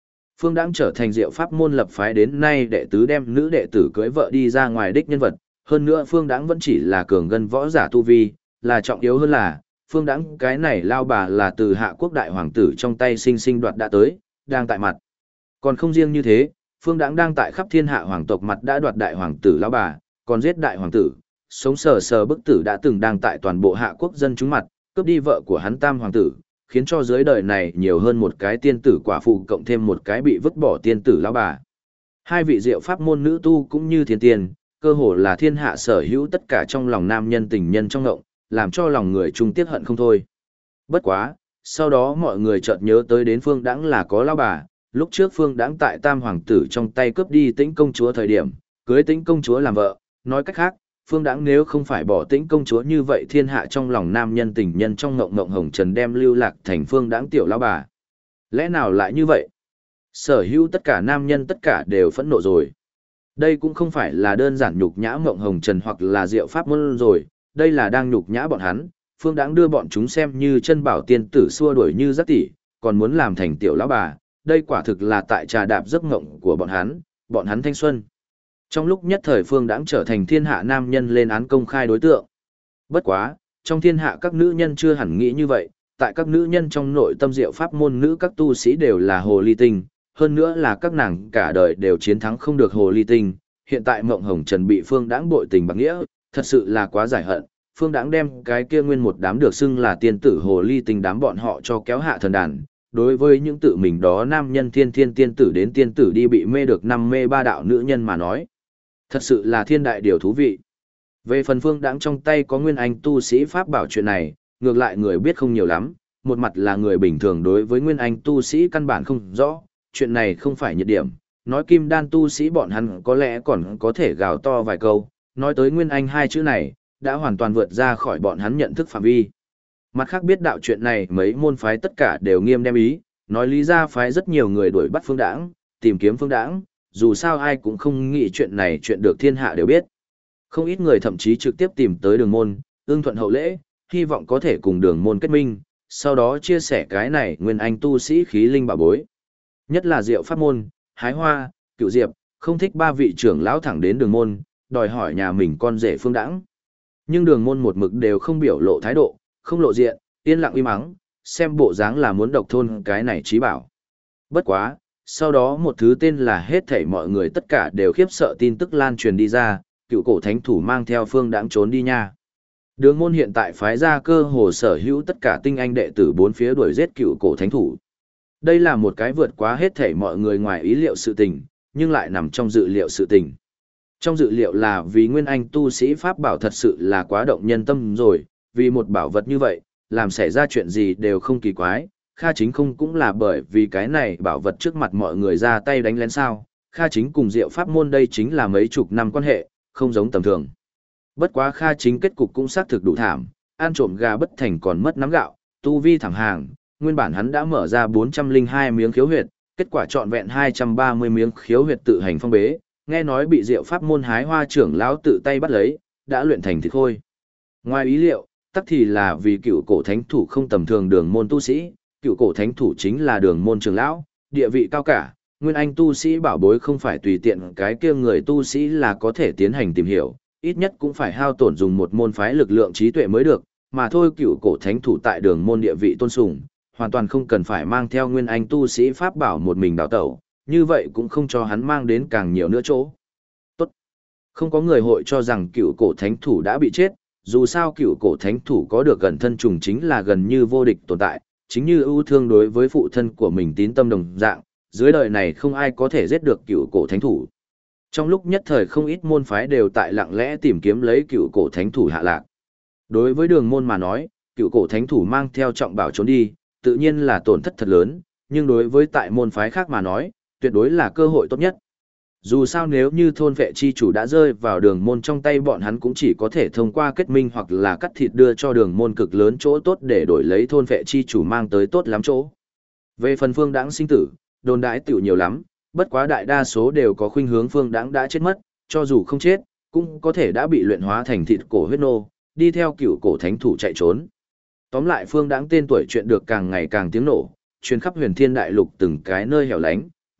Phương Đãng trở thành Diệu Pháp môn lập phái đến nay đệ tứ đem nữ đệ tử cưới vợ đi ra ngoài đích nhân vật, hơn nữa Phương Đãng vẫn chỉ là cường ngân võ giả tu vi, là trọng yếu hơn là, Phương Đãng cái này lao bà là từ Hạ Quốc đại hoàng tử trong tay sinh sinh đoạt đã tới, đang tại mặt. Còn không riêng như thế, Phương Đãng đang tại khắp thiên hạ hoàng tộc mặt đã đoạt đại hoàng tử lao bà, còn giết đại hoàng tử, sống sờ sờ bức tử đã từng đang tại toàn bộ Hạ Quốc dân chúng mặt, cướp đi vợ của hắn tam hoàng tử, khiến cho dưới đời này nhiều hơn một cái tiên tử quả phụ cộng thêm một cái bị vứt bỏ tiên tử lão bà. Hai vị Diệu Pháp môn nữ tu cũng như thiên tiên, cơ hồ là thiên hạ sở hữu tất cả trong lòng nam nhân tình nhân trong ngộng, làm cho lòng người trung tiếc hận không thôi. Bất quá, sau đó mọi người chợt nhớ tới đến Phương Đãng là có lão bà, lúc trước Phương Đãng tại tam hoàng tử trong tay cướp đi Tĩnh công chúa thời điểm, cưới Tĩnh công chúa làm vợ, nói cách khác, Phương Đãng nếu không phải bỏ Tĩnh công chúa như vậy thiên hạ trong lòng nam nhân tình nhân trong ngộng ngộng hồng trần đem lưu lạc thành Phương Đãng tiểu lão bà. Lẽ nào lại như vậy? Sở hữu tất cả nam nhân tất cả đều phẫn nộ rồi. Đây cũng không phải là đơn giản nhục nhã ngộng hồng trần hoặc là Diệu Pháp môn rồi, đây là đang nhục nhã bọn hắn. Phương Đãng đưa bọn chúng xem như chân bảo tiên tử xua đuổi như giác tỷ, còn muốn làm thành tiểu lão bà, đây quả thực là tại trà đạp giấc ngộng của bọn hắn thanh xuân. Trong lúc nhất thời Phương Đãng trở thành thiên hạ nam nhân lên án công khai đối tượng. Bất quá, trong thiên hạ các nữ nhân chưa hẳn nghĩ như vậy, tại các nữ nhân trong nội tâm Diệu Pháp môn nữ các tu sĩ đều là hồ ly tinh, hơn nữa là các nàng cả đời đều chiến thắng không được hồ ly tinh. Hiện tại Mộng Hồng Trần bị Phương Đãng bội tình bạc nghĩa, thật sự là quá giải hận. Phương Đãng đem cái kia nguyên một đám được xưng là tiên tử hồ ly tinh đám bọn họ cho kéo hạ thần đàn. Đối với những tự mình đó nam nhân thiên thiên tiên tử đến tiên tử đi bị mê được năm mê ba đạo nữ nhân mà nói. Thật sự là thiên đại điều thú vị. Về phần Phương Đãng trong tay có nguyên anh tu sĩ pháp bảo chuyện này, ngược lại người biết không nhiều lắm, một mặt là người bình thường đối với nguyên anh tu sĩ căn bản không rõ, chuyện này không phải nhiệt điểm, nói kim đan tu sĩ bọn hắn có lẽ còn có thể gào to vài câu, nói tới nguyên anh hai chữ này, đã hoàn toàn vượt ra khỏi bọn hắn nhận thức phạm vi. Mặt khác biết đạo chuyện này mấy môn phái tất cả đều nghiêm đem ý, nói lý ra phái rất nhiều người đuổi bắt Phương Đãng, tìm kiếm Phương Đãng, dù sao ai cũng không nghĩ chuyện này chuyện được thiên hạ đều biết. Không ít người thậm chí trực tiếp tìm tới Đường Môn, ưng thuận hậu lễ, hy vọng có thể cùng Đường Môn kết minh, sau đó chia sẻ cái này nguyên anh tu sĩ khí linh bảo bối. Nhất là Diệu Pháp môn, Hái Hoa, Cựu Diệp, không thích ba vị trưởng lão thẳng đến Đường Môn, đòi hỏi nhà mình con rể Phương Đãng. Nhưng Đường Môn một mực đều không biểu lộ thái độ, không lộ diện, yên lặng im mắng, xem bộ dáng là muốn độc thôn cái này trí bảo. Bất quá, sau đó một thứ tên là hết thảy mọi người tất cả đều khiếp sợ tin tức lan truyền đi ra, cựu cổ thánh thủ mang theo Phương Đãng trốn đi nha. Đường Môn hiện tại phái ra cơ hồ sở hữu tất cả tinh anh đệ tử bốn phía đuổi giết cựu cổ thánh thủ. Đây là một cái vượt quá hết thảy mọi người ngoài ý liệu sự tình, nhưng lại nằm trong dự liệu sự tình. Trong dự liệu là vì nguyên anh tu sĩ pháp bảo thật sự là quá động nhân tâm rồi, vì một bảo vật như vậy, làm xảy ra chuyện gì đều không kỳ quái. Kha Chính không cũng là bởi vì cái này bảo vật trước mặt mọi người ra tay đánh lén sao. Kha Chính cùng Diệu Pháp môn đây chính là mấy chục năm quan hệ, không giống tầm thường. Bất quá Kha Chính kết cục cũng xác thực đủ thảm, ăn trộm gà bất thành còn mất nắm gạo, tu vi thẳng hàng, nguyên bản hắn đã mở ra 402 miếng khiếu huyệt, kết quả trọn vẹn 230 miếng khiếu huyệt tự hành phong bế, nghe nói bị Diệu Pháp môn Hái Hoa trưởng lão tự tay bắt lấy, đã luyện thành thịt khôi. Ngoài ý liệu, tắc thì là vì cựu cổ thánh thủ không tầm thường Đường Môn tu sĩ, cựu cổ thánh thủ chính là Đường Môn trưởng lão, địa vị cao cả, nguyên anh tu sĩ bảo bối không phải tùy tiện cái kia người tu sĩ là có thể tiến hành tìm hiểu, ít nhất cũng phải hao tổn dùng một môn phái lực lượng trí tuệ mới được, mà thôi cựu cổ thánh thủ tại Đường Môn địa vị tôn sùng, hoàn toàn không cần phải mang theo nguyên anh tu sĩ pháp bảo một mình đào tẩu, như vậy cũng không cho hắn mang đến càng nhiều nữa chỗ. Tốt. Không có người hội cho rằng cựu cổ thánh thủ đã bị chết, dù sao cựu cổ thánh thủ có được gần thân trùng chính là gần như vô địch tồn tại, chính như ưu thương đối với phụ thân của mình tín tâm đồng dạng, dưới đời này không ai có thể giết được cựu cổ thánh thủ. Trong lúc nhất thời không ít môn phái đều tại lặng lẽ tìm kiếm lấy cựu cổ thánh thủ hạ lạc. Đối với Đường Môn mà nói, cựu cổ thánh thủ mang theo trọng bảo trốn đi, tự nhiên là tổn thất thật lớn, nhưng đối với tại môn phái khác mà nói, tuyệt đối là cơ hội tốt nhất. Dù sao nếu như thôn vệ chi chủ đã rơi vào Đường Môn trong tay bọn hắn cũng chỉ có thể thông qua kết minh hoặc là cắt thịt đưa cho Đường Môn cực lớn chỗ tốt để đổi lấy thôn vệ chi chủ mang tới tốt lắm chỗ. Về phần Phương Đãng sinh tử, đồn đãi tiểu nhiều lắm, bất quá đại đa số đều có khuynh hướng Phương Đãng đã chết mất, cho dù không chết, cũng có thể đã bị luyện hóa thành thịt cổ huyết nô, đi theo cựu cổ thánh thủ chạy trốn. Tóm lại Phương Đãng tên tuổi chuyện được càng ngày càng tiếng nổ, truyền khắp huyền thiên đại lục từng cái nơi hẻo lánh,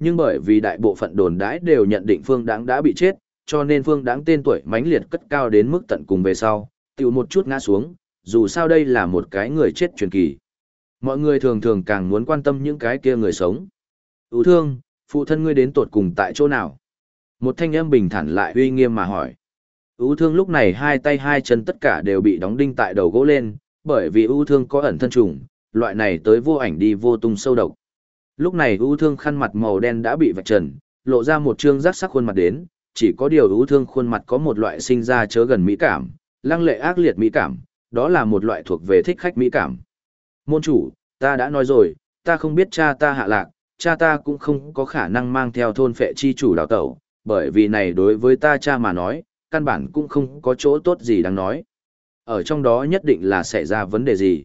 nhưng bởi vì đại bộ phận đồn đãi đều nhận định Phương Đãng đã bị chết, cho nên Phương Đãng tên tuổi mãnh liệt cất cao đến mức tận cùng về sau, tiểu một chút ngã xuống, dù sao đây là một cái người chết truyền kỳ. Mọi người thường thường càng muốn quan tâm những cái kia người sống. Ú Thương, phụ thân ngươi đến tột cùng tại chỗ nào? Một thanh âm bình thản lại uy nghiêm mà hỏi. Ú Thương lúc này hai tay hai chân tất cả đều bị đóng đinh tại đầu gỗ lên, bởi vì Ú Thương có ẩn thân trùng, loại này tới vô ảnh đi vô tung sâu độc. Lúc này Ú Thương khăn mặt màu đen đã bị vạch trần, lộ ra một trương rắc sắc khuôn mặt đến, chỉ có điều Ú Thương khuôn mặt có một loại sinh ra chớ gần mỹ cảm, lăng lệ ác liệt mỹ cảm, đó là một loại thuộc về thích khách mỹ cảm. Môn chủ, ta đã nói rồi, ta không biết cha ta hạ lạc, cha ta cũng không có khả năng mang theo thôn phệ chi chủ đào tẩu, bởi vì này đối với ta cha mà nói, căn bản cũng không có chỗ tốt gì đáng nói. Ở trong đó nhất định là xảy ra vấn đề gì?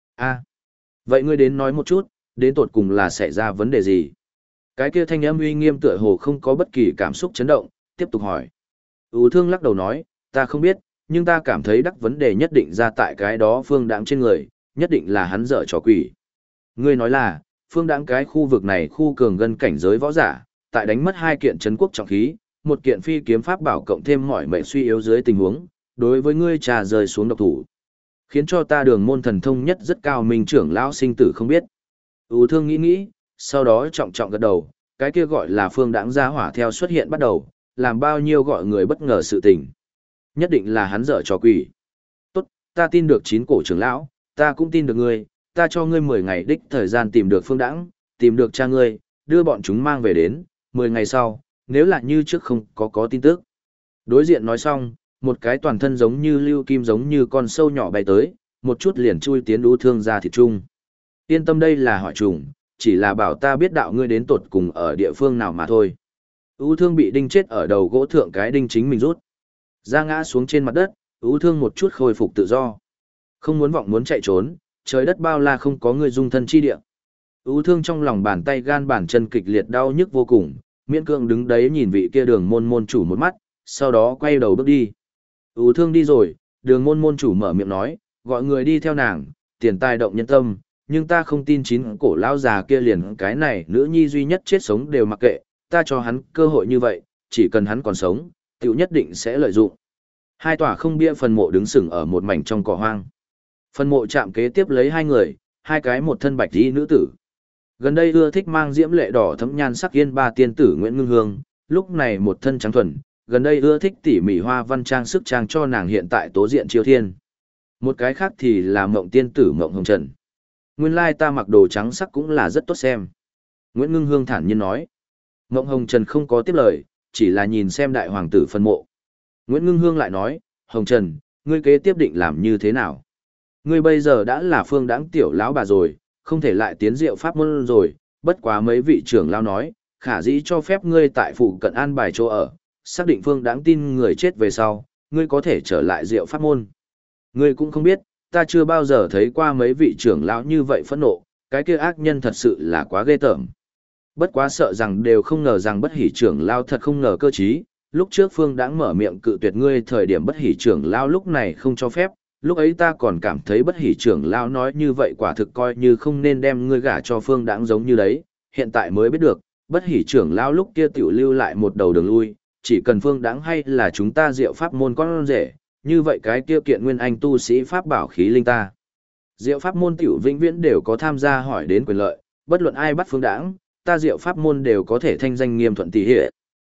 Vậy ngươi đến nói một chút, đến tột cùng là xảy ra vấn đề gì? Cái kia thanh âm uy nghiêm tựa hồ không có bất kỳ cảm xúc chấn động, tiếp tục hỏi. Ú Thương lắc đầu nói, ta không biết, nhưng ta cảm thấy đắc vấn đề nhất định ra tại cái đó Phương Đãng trên người, nhất định là hắn dở trò quỷ. Ngươi nói là, Phương Đãng cái khu vực này khu cường ngân cảnh giới võ giả, tại đánh mất 2 kiện trấn quốc trọng khí, một kiện phi kiếm pháp bảo cộng thêm mọi mệnh suy yếu dưới tình huống, đối với ngươi trà rơi xuống độc thủ. Khiến cho ta Đường môn thần thông nhất rất cao minh trưởng lão sinh tử không biết. Ú Thương nghĩ nghĩ, sau đó trọng trọng gật đầu, cái kia gọi là Phương Đãng gia hỏa theo xuất hiện bắt đầu, làm bao nhiêu gọi người bất ngờ sự tình. Nhất định là hắn dở trò quỷ. Tốt, ta tin được 9 cổ trưởng lão, ta cũng tin được ngươi, ta cho ngươi 10 ngày đích thời gian tìm được Phương Đãng, tìm được cha ngươi, đưa bọn chúng mang về đến, 10 ngày sau, nếu là như trước không có tin tức. Đối diện nói xong, một cái toàn thân giống như lưu kim giống như con sâu nhỏ bay tới, một chút liền chui tiến Ú Thương ra thịt trung. Yên tâm, đây là hỏi trùng, chỉ là bảo ta biết đạo ngươi đến tột cùng ở địa phương nào mà thôi. Ú Thương bị đinh chết ở đầu gỗ thượng, cái đinh chính mình rút ra, ngã xuống trên mặt đất. Ú Thương một chút khôi phục tự do, không muốn vọng muốn chạy trốn, trời đất bao la không có người dung thân chi địa. Ú Thương trong lòng bàn tay gan bàn chân kịch liệt đau nhức vô cùng, miễn cưỡng đứng đấy nhìn vị kia Đường môn môn chủ một mắt, sau đó quay đầu bước đi. Ú Thương đi rồi, Đường môn môn chủ mở miệng nói, gọi người đi theo nàng, tiền tài động nhân tâm, nhưng ta không tin 9 cổ lão già kia liền cái này nữ nhi duy nhất chết sống đều mặc kệ, ta cho hắn cơ hội như vậy, chỉ cần hắn còn sống, tiểu nhất định sẽ lợi dụng. 2 tòa không bia phần mộ đứng sừng ở một mảnh trong cỏ hoang. Phần mộ chạm kế tiếp lấy 2 người, 2 cái một thân bạch y nữ tử. Gần đây ưa thích mang diễm lệ đỏ thẫm nhan sắc Yên Ba tiên tử Nguyễn Ngưng Hương, lúc này một thân trắng thuần, gần đây ưa thích tỉ mỉ hoa văn trang sức trang cho nàng hiện tại tố diện chiêu thiên. Một cái khác thì là Mộng tiên tử Mộng Hồng Trần. Nguyên lai ta mặc đồ trắng sắc cũng là rất tốt xem. Nguyễn Ngưng Hương thản nhiên nói. Mộng Hồng Trần không có tiếp lời, chỉ là nhìn xem đại hoàng tử phân mộ. Nguyễn Ngưng Hương lại nói, Hồng Trần, ngươi kế tiếp định làm như thế nào? Ngươi bây giờ đã là Phương Đãng tiểu lão bà rồi, không thể lại tiến diệu pháp môn rồi, bất quá mấy vị trưởng lão nói, khả dĩ cho phép ngươi tại phụ cận an bài chỗ ở, xác định Phương Đãng tin người chết về sau, ngươi có thể trở lại diệu pháp môn. Ngươi cũng không biết, ta chưa bao giờ thấy qua mấy vị trưởng lão như vậy phẫn nộ, cái kia ác nhân thật sự là quá ghê tởm. Bất quá sợ rằng đều không ngờ rằng Bất Hỉ trưởng lão thật không ngờ cơ trí, lúc trước Phương Đãng mở miệng cự tuyệt ngươi thời điểm Bất Hỉ trưởng lão lúc này không cho phép, lúc ấy ta còn cảm thấy Bất Hỉ trưởng lão nói như vậy quả thực coi như không nên đem ngươi gả cho Phương Đãng giống như đấy, hiện tại mới biết được, Bất Hỉ trưởng lão lúc kia tiểu lưu lại một đầu đường lui, chỉ cần Phương Đãng hay là chúng ta diệu pháp môn con rể, như vậy cái kia kiện nguyên anh tu sĩ pháp bảo khí linh ta. Diệu pháp môn tiểu vĩnh viễn đều có tham gia hỏi đến quyền lợi, bất luận ai bắt Phương Đãng, ta diệu pháp môn đều có thể thanh danh nghiêm thuận tỷ hệ.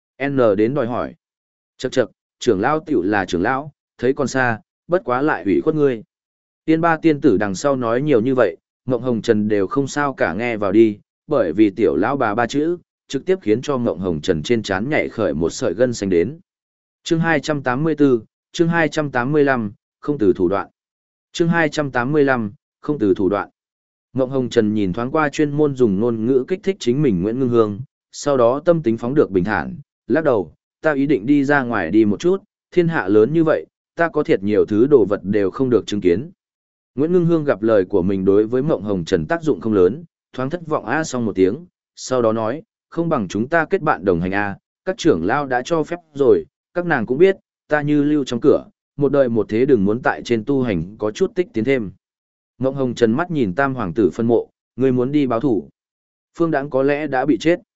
N đến đòi hỏi. Chậc chậc, trưởng lão tiểu là trưởng lão, thấy còn xa, bất quá lại hủy khuất ngươi. Tiên Ba tiên tử đằng sau nói nhiều như vậy, Mộng Hồng Trần đều không sao cả nghe vào đi, bởi vì tiểu lão bà 3 chữ, trực tiếp khiến cho Mộng Hồng Trần trên trán nhảy khởi một sợi gân xanh đến. Chương 284, chương 285, không từ thủ đoạn. Chương 285, không từ thủ đoạn. Mộng Hồng Trần nhìn thoáng qua chuyên môn dùng ngôn ngữ kích thích chính mình Nguyễn Ngưng Hương, sau đó tâm tính phóng được bình thản, lắc đầu, ta ý định đi ra ngoài đi một chút, thiên hạ lớn như vậy, ta có thiệt nhiều thứ đồ vật đều không được chứng kiến. Nguyễn Ngưng Hương gặp lời của mình đối với Mộng Hồng Trần tác dụng không lớn, thoáng thất vọng a xong một tiếng, sau đó nói, không bằng chúng ta kết bạn đồng hành a, các trưởng lao đã cho phép rồi, các nàng cũng biết, ta như lưu trong cửa, một đời một thế đừng muốn tại trên tu hành có chút tích tiến thêm. Mộng Hồng Trần mắt nhìn Tam hoàng tử phân mộ, ngươi muốn đi báo thủ. Phương Đãng có lẽ đã bị chết.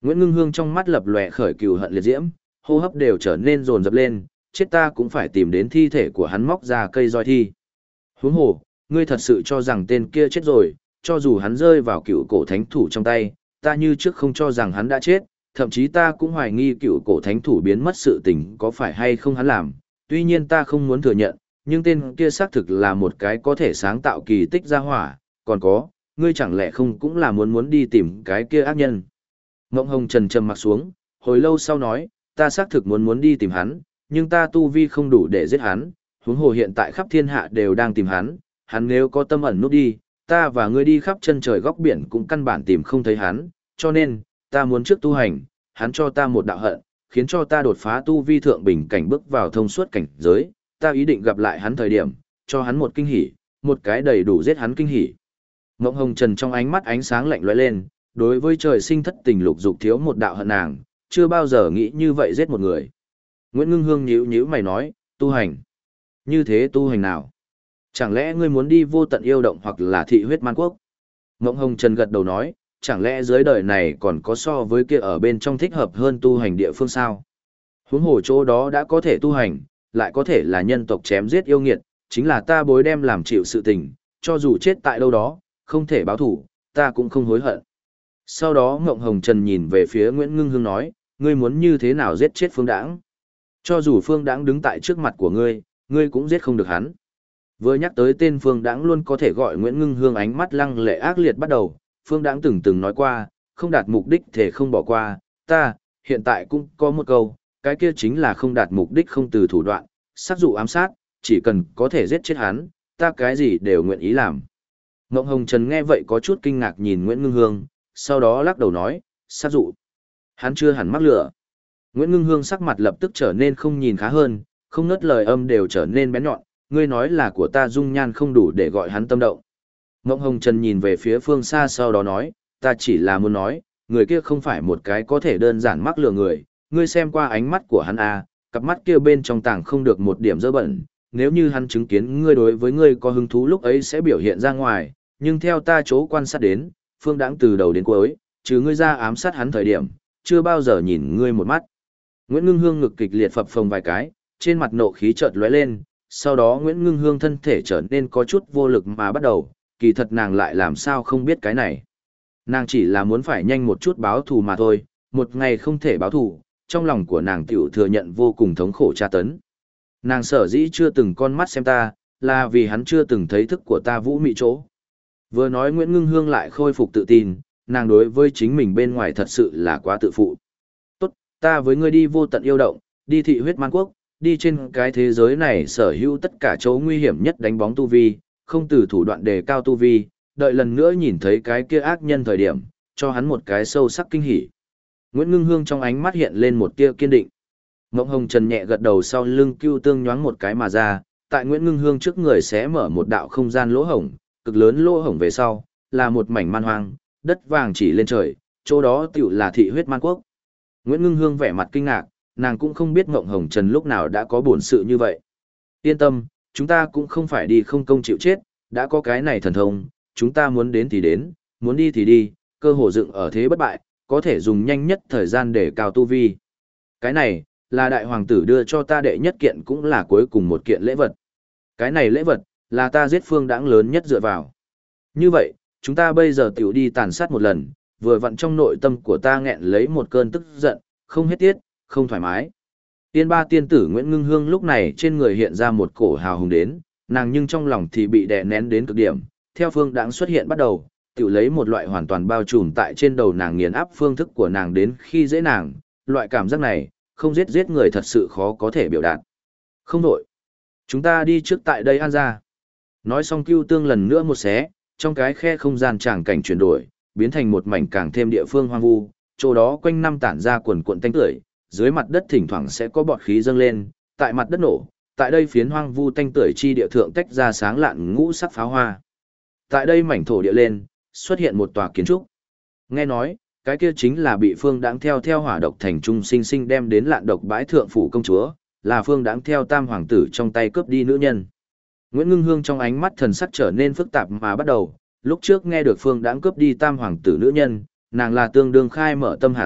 Nguyễn Ngưng Hương trong mắt lập lòe khởi cừu hận liệt diễm, hô hấp đều trở nên dồn dập lên, chết ta cũng phải tìm đến thi thể của hắn móc ra cây roi thi. Huống hồ, ngươi thật sự cho rằng tên kia chết rồi, cho dù hắn rơi vào cựu cổ thánh thủ trong tay, ta như trước không cho rằng hắn đã chết, thậm chí ta cũng hoài nghi cựu cổ thánh thủ biến mất sự tình có phải hay không hắn làm, tuy nhiên ta không muốn thừa nhận, nhưng tên kia xác thực là một cái có thể sáng tạo kỳ tích ra hỏa, còn có, ngươi chẳng lẽ không cũng là muốn đi tìm cái kia ác nhân. Mộng Hồng Trần trầm mặt xuống, hồi lâu sau nói, ta xác thực muốn đi tìm hắn, nhưng ta tu vi không đủ để giết hắn, huống hồ hiện tại khắp thiên hạ đều đang tìm hắn, hắn nếu có tâm ẩn nút đi, ta và ngươi đi khắp chân trời góc biển cũng căn bản tìm không thấy hắn, cho nên, ta muốn trước tu hành, hắn cho ta một đạo hận, khiến cho ta đột phá tu vi thượng bình cảnh bước vào thông suốt cảnh giới, ta ý định gặp lại hắn thời điểm, cho hắn một kinh hỉ, một cái đầy đủ giết hắn kinh hỉ. Mộng Hồng Trần trong ánh mắt ánh sáng lạnh lóe lên, đối với trời sinh thất tình lục dục thiếu một đạo hận nàng, chưa bao giờ nghĩ như vậy giết một người. Nguyễn Ngưng Hương nhíu nhíu mày nói, tu hành. Như thế tu hành nào? Chẳng lẽ ngươi muốn đi vô tận yêu động hoặc là thị huyết man quốc? Mộng Hồng Trần gật đầu nói, chẳng lẽ dưới đời này còn có so với kia ở bên trong thích hợp hơn tu hành địa phương sao? Huống hồ chỗ đó đã có thể tu hành, lại có thể là nhân tộc chém giết yêu nghiệt, chính là ta bối đem làm chịu sự tình, cho dù chết tại đâu đó, không thể báo thủ, ta cũng không hối hận. Sau đó Ngộng Hồng Trần nhìn về phía Nguyễn Ngưng Hương nói, ngươi muốn như thế nào giết chết Phương Đãng? Cho dù Phương Đãng đứng tại trước mặt của ngươi, ngươi cũng giết không được hắn. Vừa nhắc tới tên Phương Đãng luôn có thể gọi Nguyễn Ngưng Hương ánh mắt lăng lệ ác liệt bắt đầu, Phương Đãng từng nói qua, không đạt mục đích thể không bỏ qua, ta, hiện tại cũng có một câu, cái kia chính là không đạt mục đích không từ thủ đoạn, sát dụ ám sát, chỉ cần có thể giết chết hắn, ta cái gì đều nguyện ý làm. Ngộng Hồng Trần nghe vậy có chút kinh ngạc nhìn Nguyễn Ngưng Hương, sau đó lắc đầu nói, sát dụ. Hắn chưa hẳn mắc lửa. Nguyễn Ngưng Hương sắc mặt lập tức trở nên không nhìn khá hơn, không ngớt lời âm đều trở nên bén nhọn, ngươi nói là của ta dung nhan không đủ để gọi hắn tâm động. Ngộng Hồng Trần nhìn về phía phương xa sau đó nói, ta chỉ là muốn nói, người kia không phải một cái có thể đơn giản mắc lừa người, ngươi xem qua ánh mắt của hắn à, cặp mắt kia bên trong tảng không được một điểm dơ bẩn, nếu như hắn chứng kiến ngươi đối với ngươi có hứng thú lúc ấy sẽ biểu hiện ra ngoài, nhưng theo ta chỗ quan sát đến, Phương Đãng từ đầu đến cuối, trừ ngươi ra ám sát hắn thời điểm, chưa bao giờ nhìn ngươi một mắt. Nguyễn Ngưng Hương ngực kịch liệt phập phồng vài cái, trên mặt nộ khí chợt lóe lên, sau đó Nguyễn Ngưng Hương thân thể trở nên có chút vô lực mà bắt đầu, kỳ thật nàng lại làm sao không biết cái này. Nàng chỉ là muốn phải nhanh một chút báo thù mà thôi, một ngày không thể báo thù, trong lòng của nàng tiểu thừa nhận vô cùng thống khổ tra tấn. Nàng sở dĩ chưa từng con mắt xem ta, là vì hắn chưa từng thấy thức của ta vũ mị chỗ. Vừa nói Nguyễn Ngưng Hương lại khôi phục tự tin, nàng đối với chính mình bên ngoài thật sự là quá tự phụ. Tốt, ta với ngươi đi vô tận yêu động, đi thị huyết man quốc, đi trên cái thế giới này sở hữu tất cả chỗ nguy hiểm nhất đánh bóng tu vi, không từ thủ đoạn đề cao tu vi, đợi lần nữa nhìn thấy cái kia ác nhân thời điểm, cho hắn một cái sâu sắc kinh hỉ. Nguyễn Ngưng Hương trong ánh mắt hiện lên một tia kiên định. Mộng Hồng Trần nhẹ gật đầu sau lưng cưu tương nhoáng một cái mà ra, tại Nguyễn Ngưng Hương trước người sẽ mở một đạo không gian lỗ hổng, cực lớn lỗ hổng về sau, là một mảnh man hoang, đất vàng chỉ lên trời, chỗ đó tiểu là thị huyết man quốc. Nguyễn Ngưng Hương vẻ mặt kinh ngạc, nàng cũng không biết Mộng Hồng Trần lúc nào đã có bổn sự như vậy. Yên tâm, chúng ta cũng không phải đi không công chịu chết, đã có cái này thần thông, chúng ta muốn đến thì đến, muốn đi thì đi, cơ hồ dựng ở thế bất bại, có thể dùng nhanh nhất thời gian để cao tu vi. Cái này, là đại hoàng tử đưa cho ta đệ nhất kiện cũng là cuối cùng một kiện lễ vật. Cái này lễ vật, là ta giết Phương Đãng lớn nhất dựa vào. Như vậy, chúng ta bây giờ tiểu đi tàn sát một lần, vừa vặn trong nội tâm của ta nghẹn lấy một cơn tức giận, không hết tiết, không thoải mái. Tiên ba tiên tử Nguyễn Ngưng Hương lúc này trên người hiện ra một cổ hào hùng đến, nàng nhưng trong lòng thì bị đè nén đến cực điểm, theo Phương Đãng xuất hiện bắt đầu, tiểu lấy một loại hoàn toàn bao trùm tại trên đầu nàng nghiền áp phương thức của nàng đến khi dễ nàng, loại cảm giác này, không giết người thật sự khó có thể biểu đạt. Không đổi. Chúng ta đi trước tại đây an ra. Nói xong cưu tương lần nữa một xé, trong cái khe không gian tràng cảnh chuyển đổi, biến thành một mảnh càng thêm địa phương hoang vu, chỗ đó quanh năm tản ra quần cuộn tanh tưởi, dưới mặt đất thỉnh thoảng sẽ có bọt khí dâng lên, tại mặt đất nổ, tại đây phiến hoang vu tanh tưởi chi địa thượng tách ra sáng lạn ngũ sắc pháo hoa. Tại đây mảnh thổ địa lên, xuất hiện một tòa kiến trúc. Nghe nói, cái kia chính là bị Phương Đãng theo hỏa độc thành trung sinh sinh đem đến lạn độc bãi thượng phủ công chúa, là Phương Đãng theo tam hoàng tử trong tay cướp đi nữ nhân. Nguyễn Ngưng Hương trong ánh mắt thần sắc trở nên phức tạp mà bắt đầu, lúc trước nghe được Phương Đãng cướp đi tam hoàng tử nữ nhân, nàng là tương đương khai mở tâm hạ giận,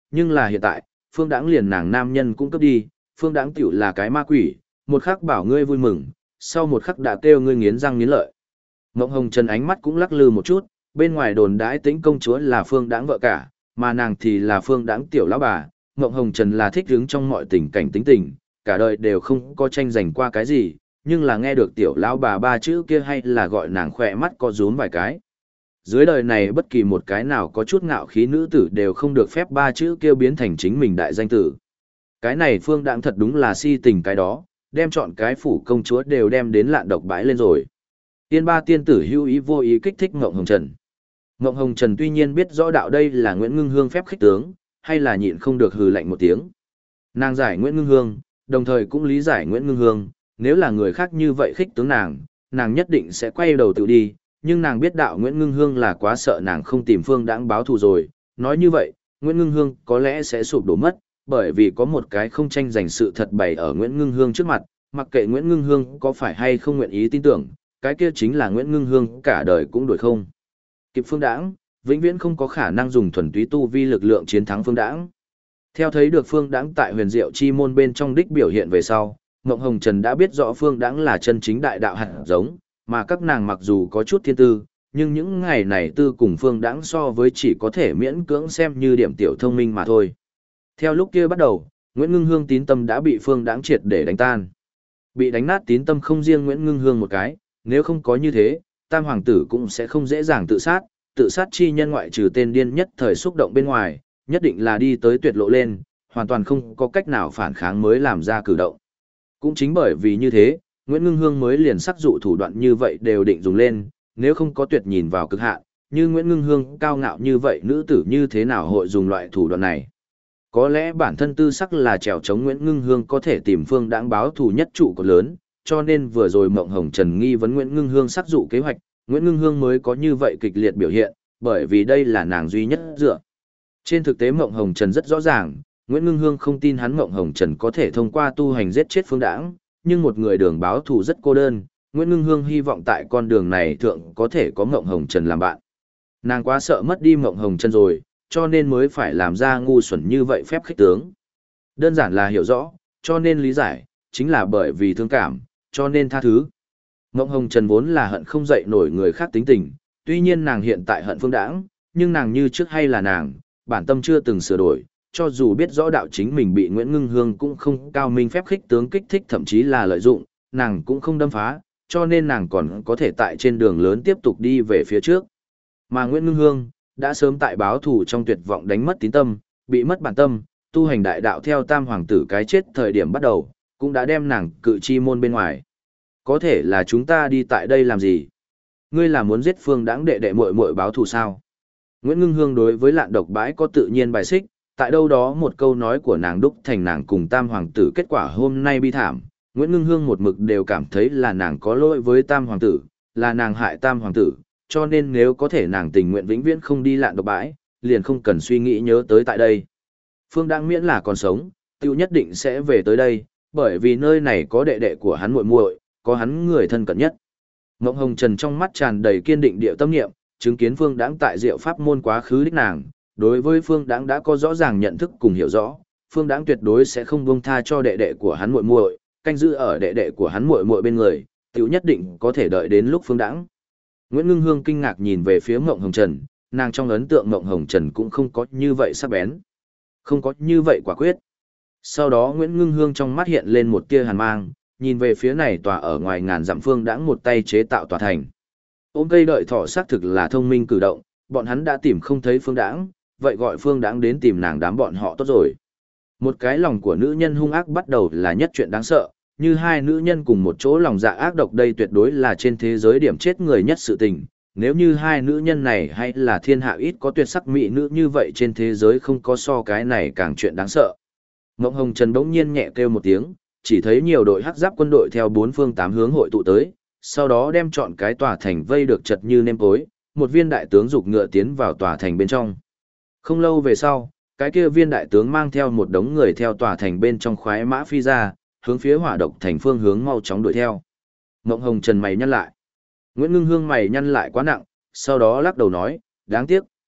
nhưng là hiện tại, Phương Đãng liền nàng nam nhân cũng cướp đi, Phương Đãng tiểu là cái ma quỷ, một khắc bảo ngươi vui mừng, sau một khắc đã kêu ngươi nghiến răng nghiến lợi. Mộng Hồng Trần ánh mắt cũng lắc lư một chút, bên ngoài đồn đãi Tĩnh công chúa là Phương Đãng vợ cả, mà nàng thì là Phương Đãng tiểu lão bà. Mộng Hồng Trần là thích hứng trong mọi tình cảnh tính tình, cả đời đều không có tranh giành qua cái gì, nhưng là nghe được tiểu lão bà ba chữ kia hay là gọi nàng khỏe mắt co rúm vài cái. Dưới đời này bất kỳ một cái nào có chút ngạo khí nữ tử đều không được phép ba chữ kia biến thành chính mình đại danh tử. Cái này Phương Đãng thật đúng là si tình cái đó, đem chọn cái phủ công chúa đều đem đến lạn độc bãi lên rồi. Tiên ba tiên tử hữu ý vô ý kích thích Ngộng Hồng Trần. Ngộng Hồng Trần tuy nhiên biết rõ đạo đây là Nguyễn Ngưng Hương phép khích tướng, hay là nhịn không được hừ lạnh một tiếng. Nàng giải Nguyễn Ngưng Hương, đồng thời cũng lý giải Nguyễn Ngưng Hương, nếu là người khác như vậy khích tướng nàng nhất định sẽ quay đầu tự đi, nhưng nàng biết đạo Nguyễn Ngưng Hương là quá sợ nàng không tìm Phương Đãng báo thù rồi, nói như vậy, Nguyễn Ngưng Hương có lẽ sẽ sụp đổ mất, bởi vì có một cái không tranh giành sự thật bày ở Nguyễn Ngưng Hương trước mặt, mặc kệ Nguyễn Ngưng Hương có phải hay không nguyện ý tin tưởng, cái kia chính là Nguyễn Ngưng Hương cả đời cũng đuổi không kịp Phương Đãng, vĩnh viễn không có khả năng dùng thuần túy tu vi lực lượng chiến thắng Phương Đãng. Theo thấy được Phương Đãng tại Huyền Diệu Chi môn bên trong đích biểu hiện về sau, Ngộng Hồng Trần đã biết rõ Phương Đãng là chân chính đại đạo hạt giống, mà các nàng mặc dù có chút thiên tư, nhưng những ngày này tư cùng Phương Đãng so với chỉ có thể miễn cưỡng xem như điểm tiểu thông minh mà thôi. Theo lúc kia bắt đầu, Nguyễn Ngưng Hương tín tâm đã bị Phương Đãng triệt để đánh tan. Bị đánh nát tín tâm không riêng Nguyễn Ngưng Hương một cái, nếu không có như thế, Tam hoàng tử cũng sẽ không dễ dàng tự sát chi nhân ngoại trừ tên điên nhất thời xúc động bên ngoài, nhất định là đi tới tuyệt lộ lên, hoàn toàn không có cách nào phản kháng mới làm ra cử động. Cũng chính bởi vì như thế, Nguyễn Ngưng Hương mới liền sắc dụ thủ đoạn như vậy đều định dùng lên, nếu không có tuyệt nhìn vào cực hạn, như Nguyễn Ngưng Hương cao ngạo như vậy nữ tử như thế nào hội dùng loại thủ đoạn này. Có lẽ bản thân tư sắc là trèo chống Nguyễn Ngưng Hương có thể tìm Phương Đãng báo thù nhất trụ cột lớn, cho nên vừa rồi Mộng Hồng Trần nghi vấn Nguyễn Ngưng Hương sắc dụ kế hoạch, Nguyễn Ngưng Hương mới có như vậy kịch liệt biểu hiện, bởi vì đây là nàng duy nhất dựa. Trên thực tế Mộng Hồng Trần rất rõ ràng, Nguyễn Ngưng Hương không tin hắn Mộng Hồng Trần có thể thông qua tu hành giết chết Phương Đãng, nhưng một người đường báo thù rất cô đơn, Nguyễn Ngưng Hương hy vọng tại con đường này thượng có thể có Mộng Hồng Trần làm bạn. Nàng quá sợ mất đi Mộng Hồng Trần rồi, cho nên mới phải làm ra ngu xuẩn như vậy phép khích tướng. Đơn giản là hiểu rõ, cho nên lý giải, chính là bởi vì thương cảm, cho nên tha thứ. Mộng Hồng Trần vốn là hận không dậy nổi người khác tính tình, tuy nhiên nàng hiện tại hận Phương Đãng, nhưng nàng như trước hay là nàng, bản tâm chưa từng sửa đổi, cho dù biết rõ đạo chính mình bị Nguyễn Ngưng Hương cũng không cao minh phép khích tướng kích thích thậm chí là lợi dụng, nàng cũng không đâm phá, cho nên nàng còn có thể tại trên đường lớn tiếp tục đi về phía trước. Mà Nguyễn Ngưng Hương đã sớm tại báo thù trong tuyệt vọng đánh mất tín tâm, bị mất bản tâm, tu hành đại đạo theo Tam hoàng tử cái chết thời điểm bắt đầu, cũng đã đem nàng cự chi môn bên ngoài. Có thể là chúng ta đi tại đây làm gì? Ngươi là muốn giết Phương Đãng đệ đệ muội muội báo thù sao? Nguyễn Ngưng Hương đối với Lạn Độc Bãi có tự nhiên bài xích, tại đâu đó một câu nói của nàng đúc thành nàng cùng Tam hoàng tử kết quả hôm nay bi thảm. Nguyễn Ngưng Hương một mực đều cảm thấy là nàng có lỗi với Tam hoàng tử, là nàng hại Tam hoàng tử, cho nên nếu có thể nàng tình nguyện vĩnh viễn không đi Lạn Độc Bãi, liền không cần suy nghĩ nhớ tới tại đây. Phương Đãng miễn là còn sống, tiêu nhất định sẽ về tới đây, bởi vì nơi này có đệ đệ của hắn muội muội, có hắn người thân cận nhất. Mộng Hồng Trần trong mắt tràn đầy kiên định điệu tâm niệm, chứng kiến Phương Đãng tại Diệu Pháp môn quá khứ đích nàng, đối với Phương Đãng đã có rõ ràng nhận thức cùng hiểu rõ, Phương Đãng tuyệt đối sẽ không buông tha cho đệ đệ của hắn muội muội, canh giữ ở đệ đệ của hắn muội muội bên người, tiểu nhất định có thể đợi đến lúc Phương Đãng. Nguyễn Ngưng Hương kinh ngạc nhìn về phía Mộng Hồng Trần, nàng trong ấn tượng Mộng Hồng Trần cũng không có như vậy sắc bén, không có như vậy quả quyết. Sau đó Nguyễn Ngưng Hương trong mắt hiện lên một tia hàn mang, nhìn về phía này tòa ở ngoài ngàn dặm Phương Đãng một tay chế tạo tòa thành. Ôm cây đợi thỏ xác thực là thông minh cử động, bọn hắn đã tìm không thấy Phương Đãng, vậy gọi Phương Đãng đến tìm nàng đám bọn họ tốt rồi. Một cái lòng của nữ nhân hung ác bắt đầu là nhất chuyện đáng sợ, như hai nữ nhân cùng một chỗ lòng dạ ác độc đây tuyệt đối là trên thế giới điểm chết người nhất sự tình. Nếu như hai nữ nhân này hay là thiên hạ ít có tuyệt sắc mỹ nữ như vậy trên thế giới không có so cái này càng chuyện đáng sợ. Ngộng Hồng Trần bỗng nhiên nhẹ kêu một tiếng, chỉ thấy nhiều đội hắc giáp quân đội theo bốn phương tám hướng hội tụ tới, sau đó đem chọn cái tòa thành vây được chật như nêm tối, một viên đại tướng giục ngựa tiến vào tòa thành bên trong. Không lâu về sau, cái kia viên đại tướng mang theo một đống người theo tòa thành bên trong khoái mã phi ra, hướng phía Hỏa Độc thành phương hướng mau chóng đuổi theo. Ngộng Hồng Trần mày nhăn lại. Nguyễn Ngưng Hương mày nhăn lại quá nặng, sau đó lắc đầu nói, đáng tiếc,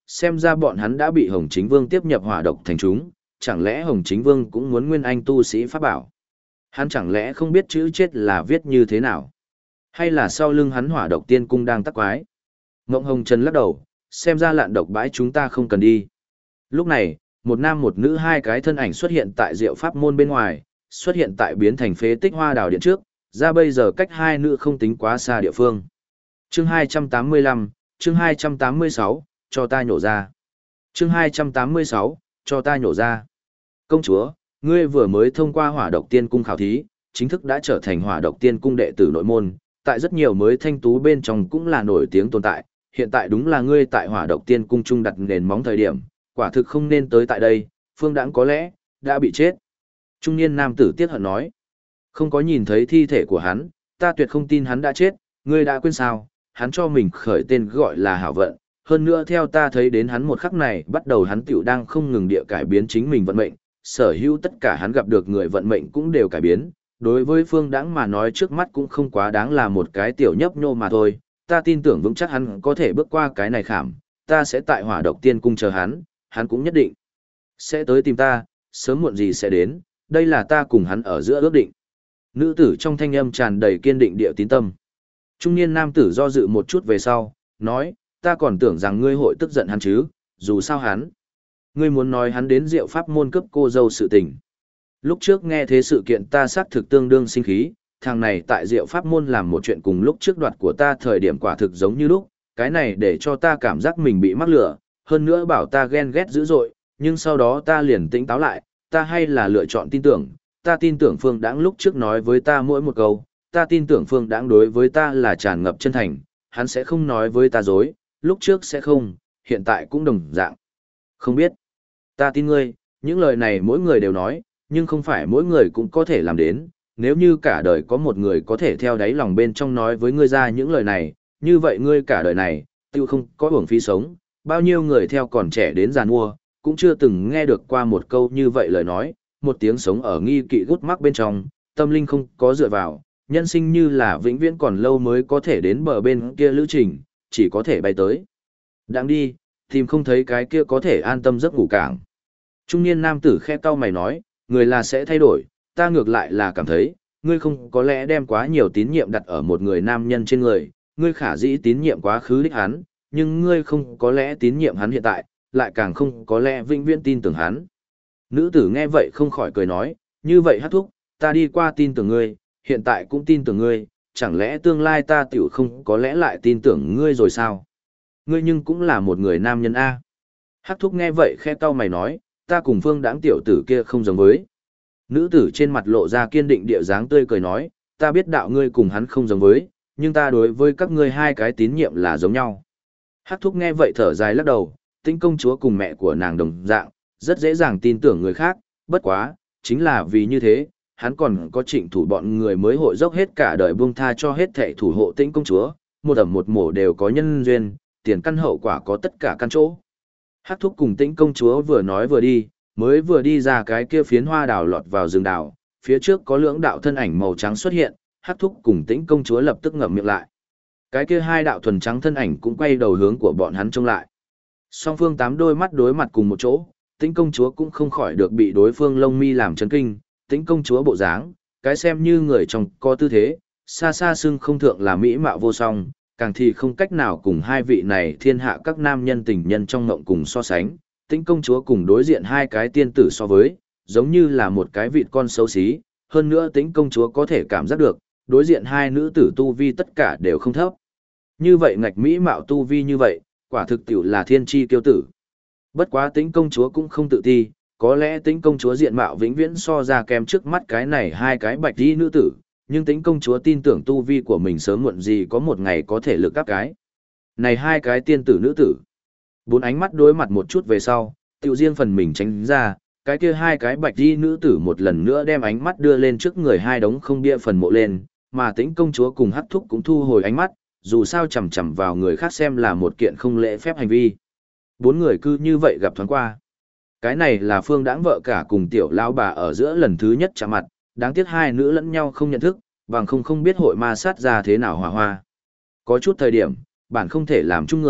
xem ra bọn hắn đã bị Hồng Chính Vương tiếp nhập hỏa độc thành chúng, chẳng lẽ Hồng Chính Vương cũng muốn nguyên anh tu sĩ pháp bảo? Hắn chẳng lẽ không biết chữ chết là viết như thế nào? Hay là sau lưng hắn hỏa độc tiên cung đang tắc quái? Mộng Hồng Trần lắc đầu, xem ra lạn độc bãi chúng ta không cần đi. Lúc này, một nam một nữ hai cái thân ảnh xuất hiện tại Diệu Pháp môn bên ngoài, xuất hiện tại biến thành phế tích hoa đào điện trước, ra bây giờ cách hai nữ không tính quá xa địa phương. Chương 285, chương 286, cho ta nhổ ra. Chương 286, cho ta nhổ ra. Công chúa, ngươi vừa mới thông qua hỏa độc tiên cung khảo thí, chính thức đã trở thành hỏa độc tiên cung đệ tử nội môn, tại rất nhiều mới thanh tú bên trong cũng là nổi tiếng tồn tại, hiện tại đúng là ngươi tại hỏa độc tiên cung trung đặt nền móng thời điểm, quả thực không nên tới tại đây, Phương Đãng có lẽ đã bị chết. Trung niên nam tử tiếc hận nói, không có nhìn thấy thi thể của hắn, ta tuyệt không tin hắn đã chết, ngươi đã quên sao, hắn cho mình khởi tên gọi là Hảo Vận, hơn nữa theo ta thấy đến hắn một khắc này bắt đầu hắn tiểu đang không ngừng địa cải biến chính mình vận mệnh, sở hữu tất cả hắn gặp được người vận mệnh cũng đều cải biến, đối với Phương Đãng mà nói trước mắt cũng không quá đáng là một cái tiểu nhấp nhô mà thôi, ta tin tưởng vững chắc hắn có thể bước qua cái này khảm, ta sẽ tại hỏa độc tiên cung chờ hắn cũng nhất định sẽ tới tìm ta, sớm muộn gì sẽ đến, đây là ta cùng hắn ở giữa ước định. Nữ tử trong thanh âm tràn đầy kiên định địa tín tâm. Trung niên nam tử do dự một chút về sau, nói, ta còn tưởng rằng ngươi hội tức giận hắn chứ, dù sao hắn. Ngươi muốn nói hắn đến Diệu Pháp môn cấp cô dâu sự tình. Lúc trước nghe thế sự kiện ta xác thực tương đương sinh khí, thằng này tại Diệu Pháp môn làm một chuyện cùng lúc trước đoạt của ta thời điểm quả thực giống như lúc, cái này để cho ta cảm giác mình bị mắc lửa, hơn nữa bảo ta ghen ghét dữ dội, nhưng sau đó ta liền tỉnh táo lại, ta hay là lựa chọn tin tưởng, ta tin tưởng Phương Đãng lúc trước nói với ta mỗi một câu, ta tin tưởng Phương Đãng đối với ta là tràn ngập chân thành, hắn sẽ không nói với ta dối, lúc trước sẽ không, hiện tại cũng đồng dạng. Không biết, ta tin ngươi, những lời này mỗi người đều nói, nhưng không phải mỗi người cũng có thể làm đến, nếu như cả đời có một người có thể theo đáy lòng bên trong nói với ngươi ra những lời này, như vậy ngươi cả đời này, tiêu không có uổng phí sống, bao nhiêu người theo còn trẻ đến già nua, cũng chưa từng nghe được qua một câu như vậy lời nói, một tiếng sống ở nghi kỵ gút mắc bên trong, tâm linh không có dựa vào, nhân sinh như là vĩnh viễn còn lâu mới có thể đến bờ bên kia lữ trình, chỉ có thể bay tới. Đang đi, tìm không thấy cái kia có thể an tâm giấc ngủ cảng. Trung niên nam tử khẽ cau mày nói, người là sẽ thay đổi, ta ngược lại là cảm thấy, ngươi không có lẽ đem quá nhiều tín nhiệm đặt ở một người nam nhân trên người, ngươi khả dĩ tín nhiệm quá khứ đích hắn, nhưng ngươi không có lẽ tín nhiệm hắn hiện tại, lại càng không có lẽ vĩnh viễn tin tưởng hắn. Nữ tử nghe vậy không khỏi cười nói, như vậy hát thúc, ta đi qua tin tưởng ngươi, hiện tại cũng tin tưởng ngươi, chẳng lẽ tương lai ta tiểu không có lẽ lại tin tưởng ngươi rồi sao? Ngươi nhưng cũng là một người nam nhân A. Hắc thúc nghe vậy khẽ cau mày nói, ta cùng Phương Đãng tiểu tử kia không giống với. Nữ tử trên mặt lộ ra kiên định địa dáng tươi cười nói, ta biết đạo ngươi cùng hắn không giống với, nhưng ta đối với các ngươi hai cái tín nhiệm là giống nhau. Hắc thúc nghe vậy thở dài lắc đầu, Tĩnh công chúa cùng mẹ của nàng đồng dạng, rất dễ dàng tin tưởng người khác, bất quá, chính là vì như thế, hắn còn có Trịnh thủ bọn người mới hội dốc hết cả đời buông tha cho hết thảy thủ hộ Tĩnh công chúa, một ẩm một mổ đều có nhân duyên, tiền căn hậu quả có tất cả căn chỗ. Hắc thúc cùng Tĩnh công chúa vừa nói vừa đi, mới vừa đi ra cái kia phiến hoa đào lọt vào rừng đào, phía trước có lưỡng đạo thân ảnh màu trắng xuất hiện, Hắc thúc cùng Tĩnh công chúa lập tức ngậm miệng lại. Cái kia hai đạo thuần trắng thân ảnh cũng quay đầu hướng của bọn hắn trông lại. Song phương tám đôi mắt đối mặt cùng một chỗ, Tĩnh công chúa cũng không khỏi được bị đối phương lông mi làm chấn kinh, Tĩnh công chúa bộ dáng, cái xem như người trong có tư thế, xa xa xưng không thượng là mỹ mạo vô song, càng thì không cách nào cùng hai vị này thiên hạ các nam nhân tình nhân trong ngộng cùng so sánh, Tĩnh công chúa cùng đối diện hai cái tiên tử so với, giống như là một cái vịt con xấu xí, hơn nữa Tĩnh công chúa có thể cảm giác được, đối diện hai nữ tử tu vi tất cả đều không thấp. Như vậy ngạch mỹ mạo tu vi như vậy, quả thực tiểu là thiên chi kiêu tử. Bất quá Tĩnh công chúa cũng không tự ti, có lẽ Tĩnh công chúa diện mạo vĩnh viễn so ra kém trước mắt cái này hai cái bạch y nữ tử, nhưng Tĩnh công chúa tin tưởng tu vi của mình sớm muộn gì có một ngày có thể lực các cái. Này hai cái tiên tử nữ tử. Bốn ánh mắt đối mặt một chút về sau, tiểu riêng phần mình tránh ra, cái kia hai cái bạch y nữ tử một lần nữa đem ánh mắt đưa lên trước người hai đống không bia phần mộ lên, mà Tĩnh công chúa cùng Hắc thúc cũng thu hồi ánh mắt, dù sao chằm chằm vào người khác xem là một kiện không lễ phép hành vi. Bốn người cứ như vậy gặp thoáng qua. Cái này là Phương Đãng vợ cả cùng tiểu lão bà ở giữa lần thứ nhất chạm mặt, đáng tiếc hai nữ lẫn nhau không nhận thức, bằng không biết hội ma sát ra thế nào hòa hoa. Có chút thời điểm, bản không thể làm chung người,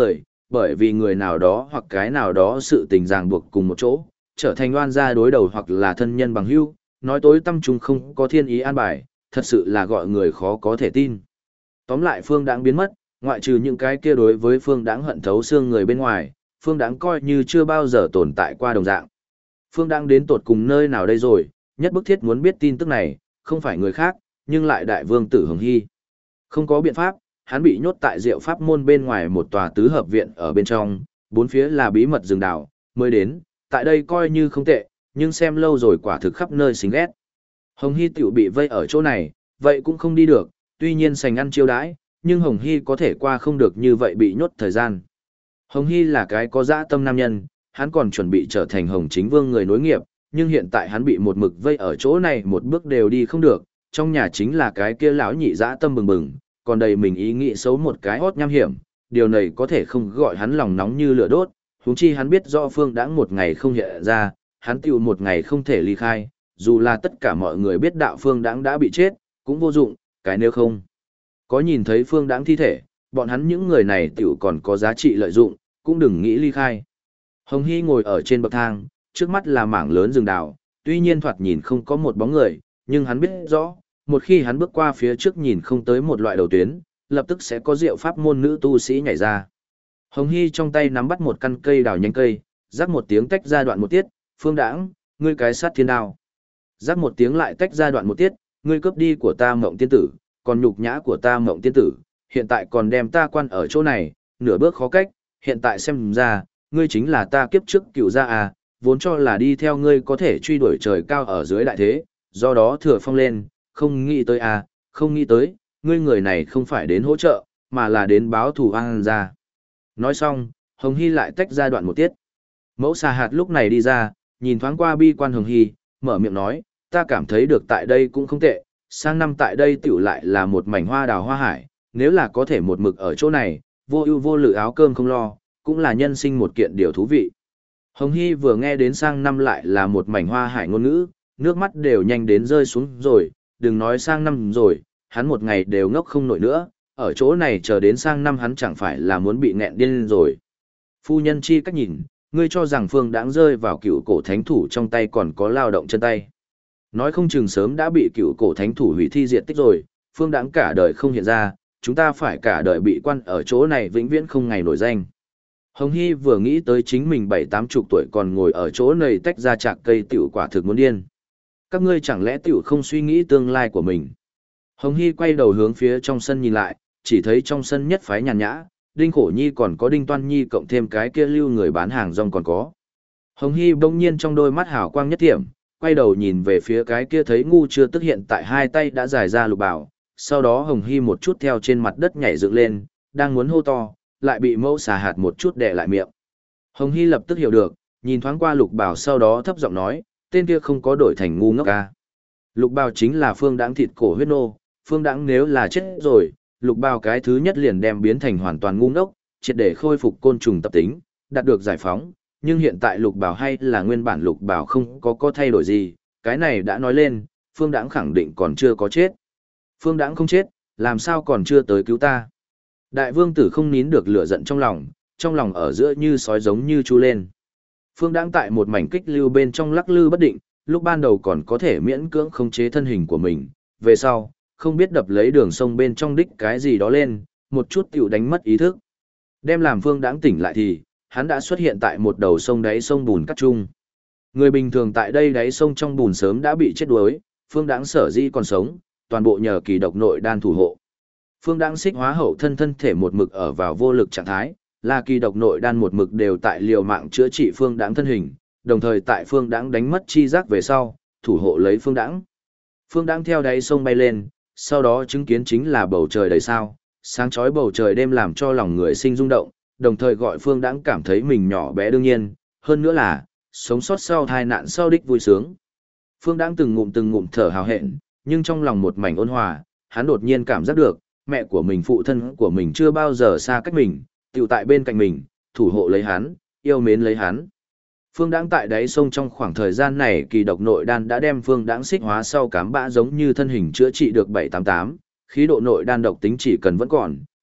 bởi vì người nào đó hoặc cái nào đó sự tình ràng buộc cùng một chỗ, trở thành oan gia đối đầu hoặc là thân nhân bằng hữu, nói tối tâm chúng không có thiên ý an bài, thật sự là gọi người khó có thể tin. Tóm lại Phương Đãng biến mất, ngoại trừ những cái kia đối với Phương Đãng hận thấu xương người bên ngoài, Phương Đãng coi như chưa bao giờ tồn tại qua đồng dạng. Phương Đãng đến tột cùng nơi nào đây rồi, nhất bức thiết muốn biết tin tức này, không phải người khác, nhưng lại đại vương tử Hồng Hy. Không có biện pháp, hắn bị nhốt tại Diệu Pháp môn bên ngoài một tòa tứ hợp viện ở bên trong, bốn phía là bí mật rừng đảo, mới đến, tại đây coi như không tệ, nhưng xem lâu rồi quả thực khắp nơi xính ghét. Hồng Hy tiểu bị vây ở chỗ này, vậy cũng không đi được, tuy nhiên sành ăn chiêu đãi, nhưng Hồng Hy có thể qua không được như vậy bị nhốt thời gian. Hồng Hy là cái có dã tâm nam nhân, hắn còn chuẩn bị trở thành Hồng Chính Vương người nối nghiệp, nhưng hiện tại hắn bị một mực vây ở chỗ này một bước đều đi không được, trong nhà chính là cái kia lão nhị dã tâm bừng bừng, còn đầy mình ý nghĩ xấu một cái hót nham hiểm, điều này có thể không gọi hắn lòng nóng như lửa đốt, huống chi hắn biết rõ Phương Đãng một ngày không hiện ra, hắn tiểu một ngày không thể ly khai, dù là tất cả mọi người biết đạo Phương Đãng đã bị chết, cũng vô dụng, cái nếu không có nhìn thấy Phương Đãng thi thể, bọn hắn những người này tiểu còn có giá trị lợi dụng, cũng đừng nghĩ ly khai. Hồng Hy ngồi ở trên bậc thang, trước mắt là mảng lớn rừng đào, tuy nhiên thoạt nhìn không có một bóng người, nhưng hắn biết rõ, một khi hắn bước qua phía trước nhìn không tới một loại đầu tuyến, lập tức sẽ có Diệu Pháp môn nữ tu sĩ nhảy ra. Hồng Hy trong tay nắm bắt một căn cây đào nhánh cây, rắc một tiếng tách ra đoạn một tiết, Phương Đãng, ngươi cái sát thiên đao. Rắc một tiếng lại tách ra đoạn một tiết, ngươi cướp đi của ta Mộng tiên tử, còn nhục nhã của ta Mộng tiên tử, hiện tại còn đem ta quan ở chỗ này, nửa bước khó cách, hiện tại xem ra, ngươi chính là ta kiếp trước cựu gia à, vốn cho là đi theo ngươi có thể truy đuổi trời cao ở dưới đại thế, do đó thừa phong lên, không nghĩ tới à, không nghĩ tới, ngươi người này không phải đến hỗ trợ, mà là đến báo thù oan gia. Nói xong, Hồng Hy lại tách ra đoạn một tiết. Mẫu xà hạt lúc này đi ra, nhìn thoáng qua bi quan Hồng Hy, mở miệng nói, ta cảm thấy được tại đây cũng không tệ, sang năm tại đây tiểu lại là một mảnh hoa đào hoa hải, nếu là có thể một mực ở chỗ này, vô ưu vô lự áo cơm không lo, cũng là nhân sinh một kiện điều thú vị. Hồng Hy vừa nghe đến sang năm lại là một mảnh hoa hải ngôn ngữ, nước mắt đều nhanh đến rơi xuống rồi, đừng nói sang năm rồi, hắn một ngày đều ngốc không nổi nữa, ở chỗ này chờ đến sang năm hắn chẳng phải là muốn bị nghẹn điên rồi. Phu nhân chi cách nhìn, ngươi cho rằng Phương Đãng rơi vào cựu cổ thánh thủ trong tay còn có lao động chân tay. Nói không chừng sớm đã bị cựu cổ thánh thủ hủy thi diệt tích rồi, Phương Đãng cả đời không hiện ra, chúng ta phải cả đời bị quan ở chỗ này vĩnh viễn không ngày nổi danh. Hồng Hy vừa nghĩ tới chính mình 70-80 tuổi còn ngồi ở chỗ này tách ra chạc cây tiểu quả thực muốn điên. Các ngươi chẳng lẽ tiểu không suy nghĩ tương lai của mình. Hồng Hy quay đầu hướng phía trong sân nhìn lại, chỉ thấy trong sân nhất phái nhàn nhã, Đinh Khổ Nhi còn có Đinh Toan Nhi cộng thêm cái kia lưu người bán hàng rong còn có. Hồng Hy bỗng nhiên trong đôi mắt hào quang nhất thiểm, quay đầu nhìn về phía cái kia thấy ngu chưa tức hiện tại hai tay đã dài ra lục bảo, sau đó Hồng Hy một chút theo trên mặt đất nhảy dựng lên, đang muốn hô to, lại bị mẫu xà hạt một chút đè lại miệng. Hồng Hy lập tức hiểu được, nhìn thoáng qua lục bảo sau đó thấp giọng nói, tên kia không có đổi thành ngu ngốc ca. Lục Bào chính là Phương Đãng thịt cổ huyết nô, Phương Đãng nếu là chết rồi, Lục Bào cái thứ nhất liền đem biến thành hoàn toàn ngu ngốc, triệt để khôi phục côn trùng tập tính, đạt được giải phóng, nhưng hiện tại Lục Bào hay là nguyên bản Lục Bào không có thay đổi gì, cái này đã nói lên, Phương Đãng khẳng định còn chưa có chết. Phương Đãng không chết, làm sao còn chưa tới cứu ta? Đại vương tử không nín được lửa giận trong lòng ở giữa như sói giống như chu lên. Phương Đãng tại một mảnh kích lưu bên trong lắc lư bất định, lúc ban đầu còn có thể miễn cưỡng khống chế thân hình của mình, về sau, không biết đập lấy đường sông bên trong đích cái gì đó lên, một chút tiểu đánh mất ý thức. Đem làm Phương Đãng tỉnh lại thì, hắn đã xuất hiện tại một đầu sông đáy sông bùn cắt chung. Người bình thường tại đây đáy sông trong bùn sớm đã bị chết đuối, Phương Đãng sở dĩ còn sống, toàn bộ nhờ kỳ độc nội đan thủ hộ. Phương Đãng xích hóa hậu thân thể một mực ở vào vô lực trạng thái, là kỳ độc nội đan một mực đều tại liều mạng chữa trị Phương Đãng thân hình, đồng thời tại Phương Đãng đánh mất chi giác về sau, thủ hộ lấy Phương Đãng. Phương Đãng theo đáy sông bay lên, sau đó chứng kiến chính là bầu trời đầy sao, sáng chói bầu trời đêm làm cho lòng người sinh rung động, đồng thời gọi Phương Đãng cảm thấy mình nhỏ bé đương nhiên, hơn nữa là sống sót sau tai nạn sau đích vui sướng. Phương Đãng từng ngụm thở hào hẹn, nhưng trong lòng một mảnh ôn hòa, hắn đột nhiên cảm giác được, mẹ của mình phụ thân của mình chưa bao giờ xa cách mình, tiểu tại bên cạnh mình, thủ hộ lấy hắn, yêu mến lấy hắn. Phương Đãng tại đáy sông trong khoảng thời gian này kỳ độc nội đan đã đem Phương Đãng xích hóa sau cám bã giống như thân hình chữa trị được 788, khí độ nội đan độc tính chỉ cần vẫn còn,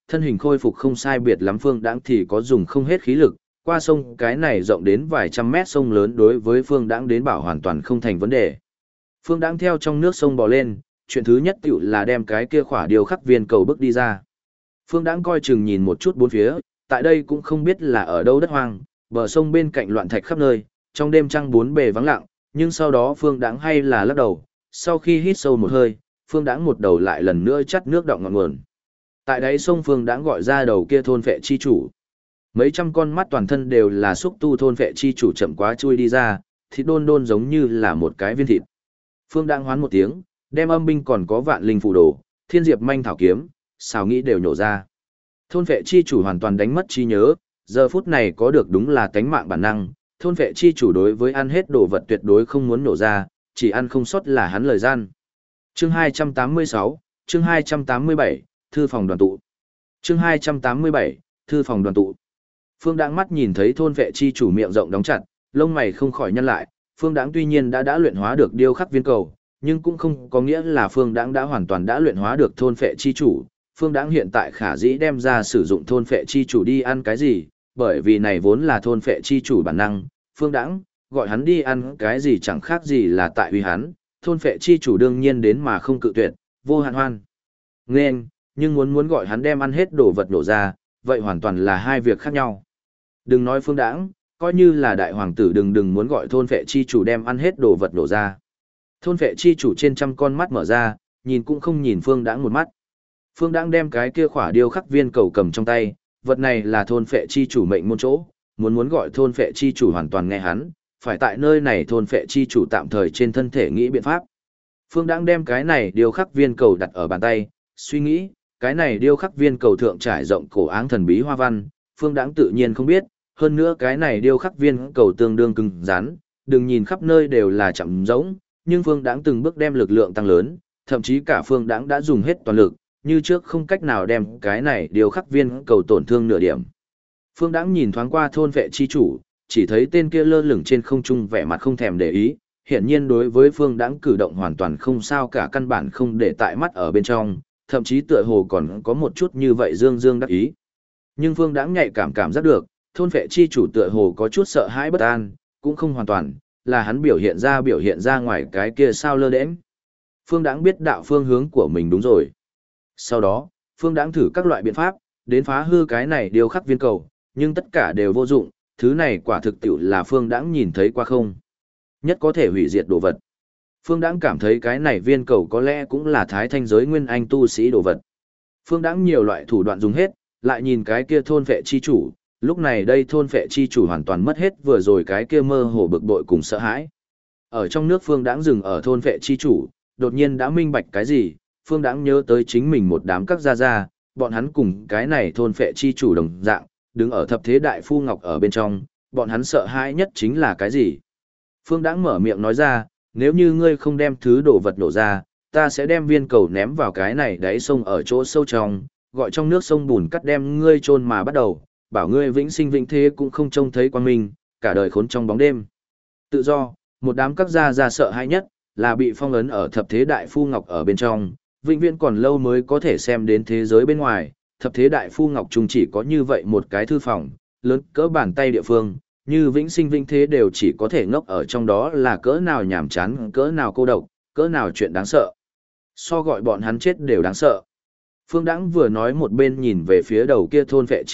thân hình khôi phục không sai biệt lắm Phương Đãng thì có dùng không hết khí lực, qua sông cái này rộng đến vài trăm mét sông lớn đối với Phương Đãng đến bảo hoàn toàn không thành vấn đề. Phương Đãng theo trong nước sông bò lên, chuyện thứ nhất tựu là đem cái kia khỏa điêu khắc viên cầu bước đi ra. Phương Đãng coi chừng nhìn một chút bốn phía, tại đây cũng không biết là ở đâu đất hoang, bờ sông bên cạnh loạn thạch khắp nơi, trong đêm trăng bốn bề vắng lặng, nhưng sau đó Phương Đãng hay là lắc đầu, sau khi hít sâu một hơi, Phương Đãng một đầu lại lần nữa chắt nước đọng ngọn nguồn. Tại đáy sông Phương Đãng gọi ra đầu kia thôn phệ chi chủ. Mấy trăm con mắt toàn thân đều là xúc tu thôn phệ chi chủ chậm quá chui đi ra, thịt đôn đôn giống như là một cái viên thịt. Phương Đãng hoán một tiếng, đem âm binh còn có vạn linh phù đồ, thiên diệp manh thảo kiếm, xào nghĩ đều nhổ ra. Thôn phệ chi chủ hoàn toàn đánh mất trí nhớ, giờ phút này có được đúng là tánh mạng bản năng, thôn phệ chi chủ đối với ăn hết đồ vật tuyệt đối không muốn nổ ra, chỉ ăn không sót là hắn lời gian. Chương 286, chương 287, thư phòng đoàn tụ. Chương 287, thư phòng đoàn tụ. Phương Đãng mắt nhìn thấy thôn phệ chi chủ miệng rộng đóng chặt, lông mày không khỏi nhăn lại, Phương Đãng tuy nhiên đã luyện hóa được điêu khắc viên cầu, nhưng cũng không có nghĩa là Phương Đãng đã hoàn toàn đã luyện hóa được thôn phệ chi chủ. Phương Đãng hiện tại khả dĩ đem ra sử dụng thôn phệ chi chủ đi ăn cái gì, bởi vì này vốn là thôn phệ chi chủ bản năng, Phương Đãng gọi hắn đi ăn cái gì chẳng khác gì là tại huy hắn, thôn phệ chi chủ đương nhiên đến mà không cự tuyệt, vô hạn hoan. Nên, nhưng muốn gọi hắn đem ăn hết đồ vật nổ ra, vậy hoàn toàn là hai việc khác nhau. Đừng nói Phương Đãng, coi như là đại hoàng tử đừng muốn gọi thôn phệ chi chủ đem ăn hết đồ vật nổ ra. Thôn phệ chi chủ trên trăm con mắt mở ra, nhìn cũng không nhìn Phương Đãng một mắt. Phương Đãng đem cái kia khỏa điêu khắc viên cầu cầm trong tay, vật này là thôn phệ chi chủ mệnh môn chỗ, muốn gọi thôn phệ chi chủ hoàn toàn nghe hắn, phải tại nơi này thôn phệ chi chủ tạm thời trên thân thể nghĩ biện pháp. Phương Đãng đem cái này điêu khắc viên cầu đặt ở bàn tay, suy nghĩ, cái này điêu khắc viên cầu thượng trải rộng cổ áng thần bí hoa văn, Phương Đãng tự nhiên không biết, hơn nữa cái này điêu khắc viên cầu tương đương cứng rắn, đừng nhìn khắp nơi đều là chậm rỗng, nhưng Phương Đãng từng bước đem lực lượng tăng lớn, thậm chí cả Phương Đãng đã dùng hết toàn lực, như trước không cách nào đem cái này điêu khắc viên cầu tổn thương nửa điểm. Phương Đãng nhìn thoáng qua thôn vệ chi chủ, chỉ thấy tên kia lơ lửng trên không trung vẻ mặt không thèm để ý, hiển nhiên đối với Phương Đãng cử động hoàn toàn không sao cả, căn bản không để tại mắt ở bên trong, thậm chí tựa hồ còn có một chút như vậy dương dương đắc ý. Nhưng Phương Đãng nhạy cảm giác được, thôn vệ chi chủ tựa hồ có chút sợ hãi bất an, cũng không hoàn toàn, là hắn biểu hiện ra ngoài cái kia sao lơ đễnh. Phương Đãng biết đạo phương hướng của mình đúng rồi. Sau đó, Phương Đãng thử các loại biện pháp, đến phá hư cái này điêu khắc viên cầu, nhưng tất cả đều vô dụng, thứ này quả thực tiệu là Phương Đãng nhìn thấy qua không. Nhất có thể hủy diệt đồ vật. Phương Đãng cảm thấy cái này viên cầu có lẽ cũng là thái thanh giới nguyên anh tu sĩ đồ vật. Phương Đãng nhiều loại thủ đoạn dùng hết, lại nhìn cái kia thôn vệ chi chủ, lúc này đây thôn vệ chi chủ hoàn toàn mất hết vừa rồi cái kia mơ hồ bực bội cùng sợ hãi. Ở trong nước Phương Đãng dừng ở thôn vệ chi chủ, đột nhiên đã minh bạch cái gì, Phương Đãng nhớ tới chính mình một đám các gia gia, bọn hắn cùng cái này thôn vệ chi chủ đồng dạng, đứng ở thập thế đại phu ngọc ở bên trong, bọn hắn sợ hãi nhất chính là cái gì. Phương Đãng mở miệng nói ra, nếu như ngươi không đem thứ đồ vật nổ ra, ta sẽ đem viên cầu ném vào cái này đáy sông ở chỗ sâu trong, gọi trong nước sông bùn cắt đem ngươi chôn mà bắt đầu, bảo ngươi vĩnh sinh vĩnh thế cũng không trông thấy quang minh, cả đời khốn trong bóng đêm. Tự do, một đám các gia gia sợ hãi nhất, là bị phong ấn ở thập thế đại phu ngọc ở bên trong, vĩnh viễn còn lâu mới có thể xem đến thế giới bên ngoài, thập thế đại phu ngọc trùng chỉ có như vậy một cái thư phòng, lớn cỡ bàn tay địa phương, như vĩnh sinh vĩnh thế đều chỉ có thể ngốc ở trong đó là cỡ nào nhàm chán, cỡ nào cô độc, cỡ nào chuyện đáng sợ. So gọi bọn hắn chết đều đáng sợ. Phương Đãng vừa nói một bên nhìn về phía đầu kia thôn vệ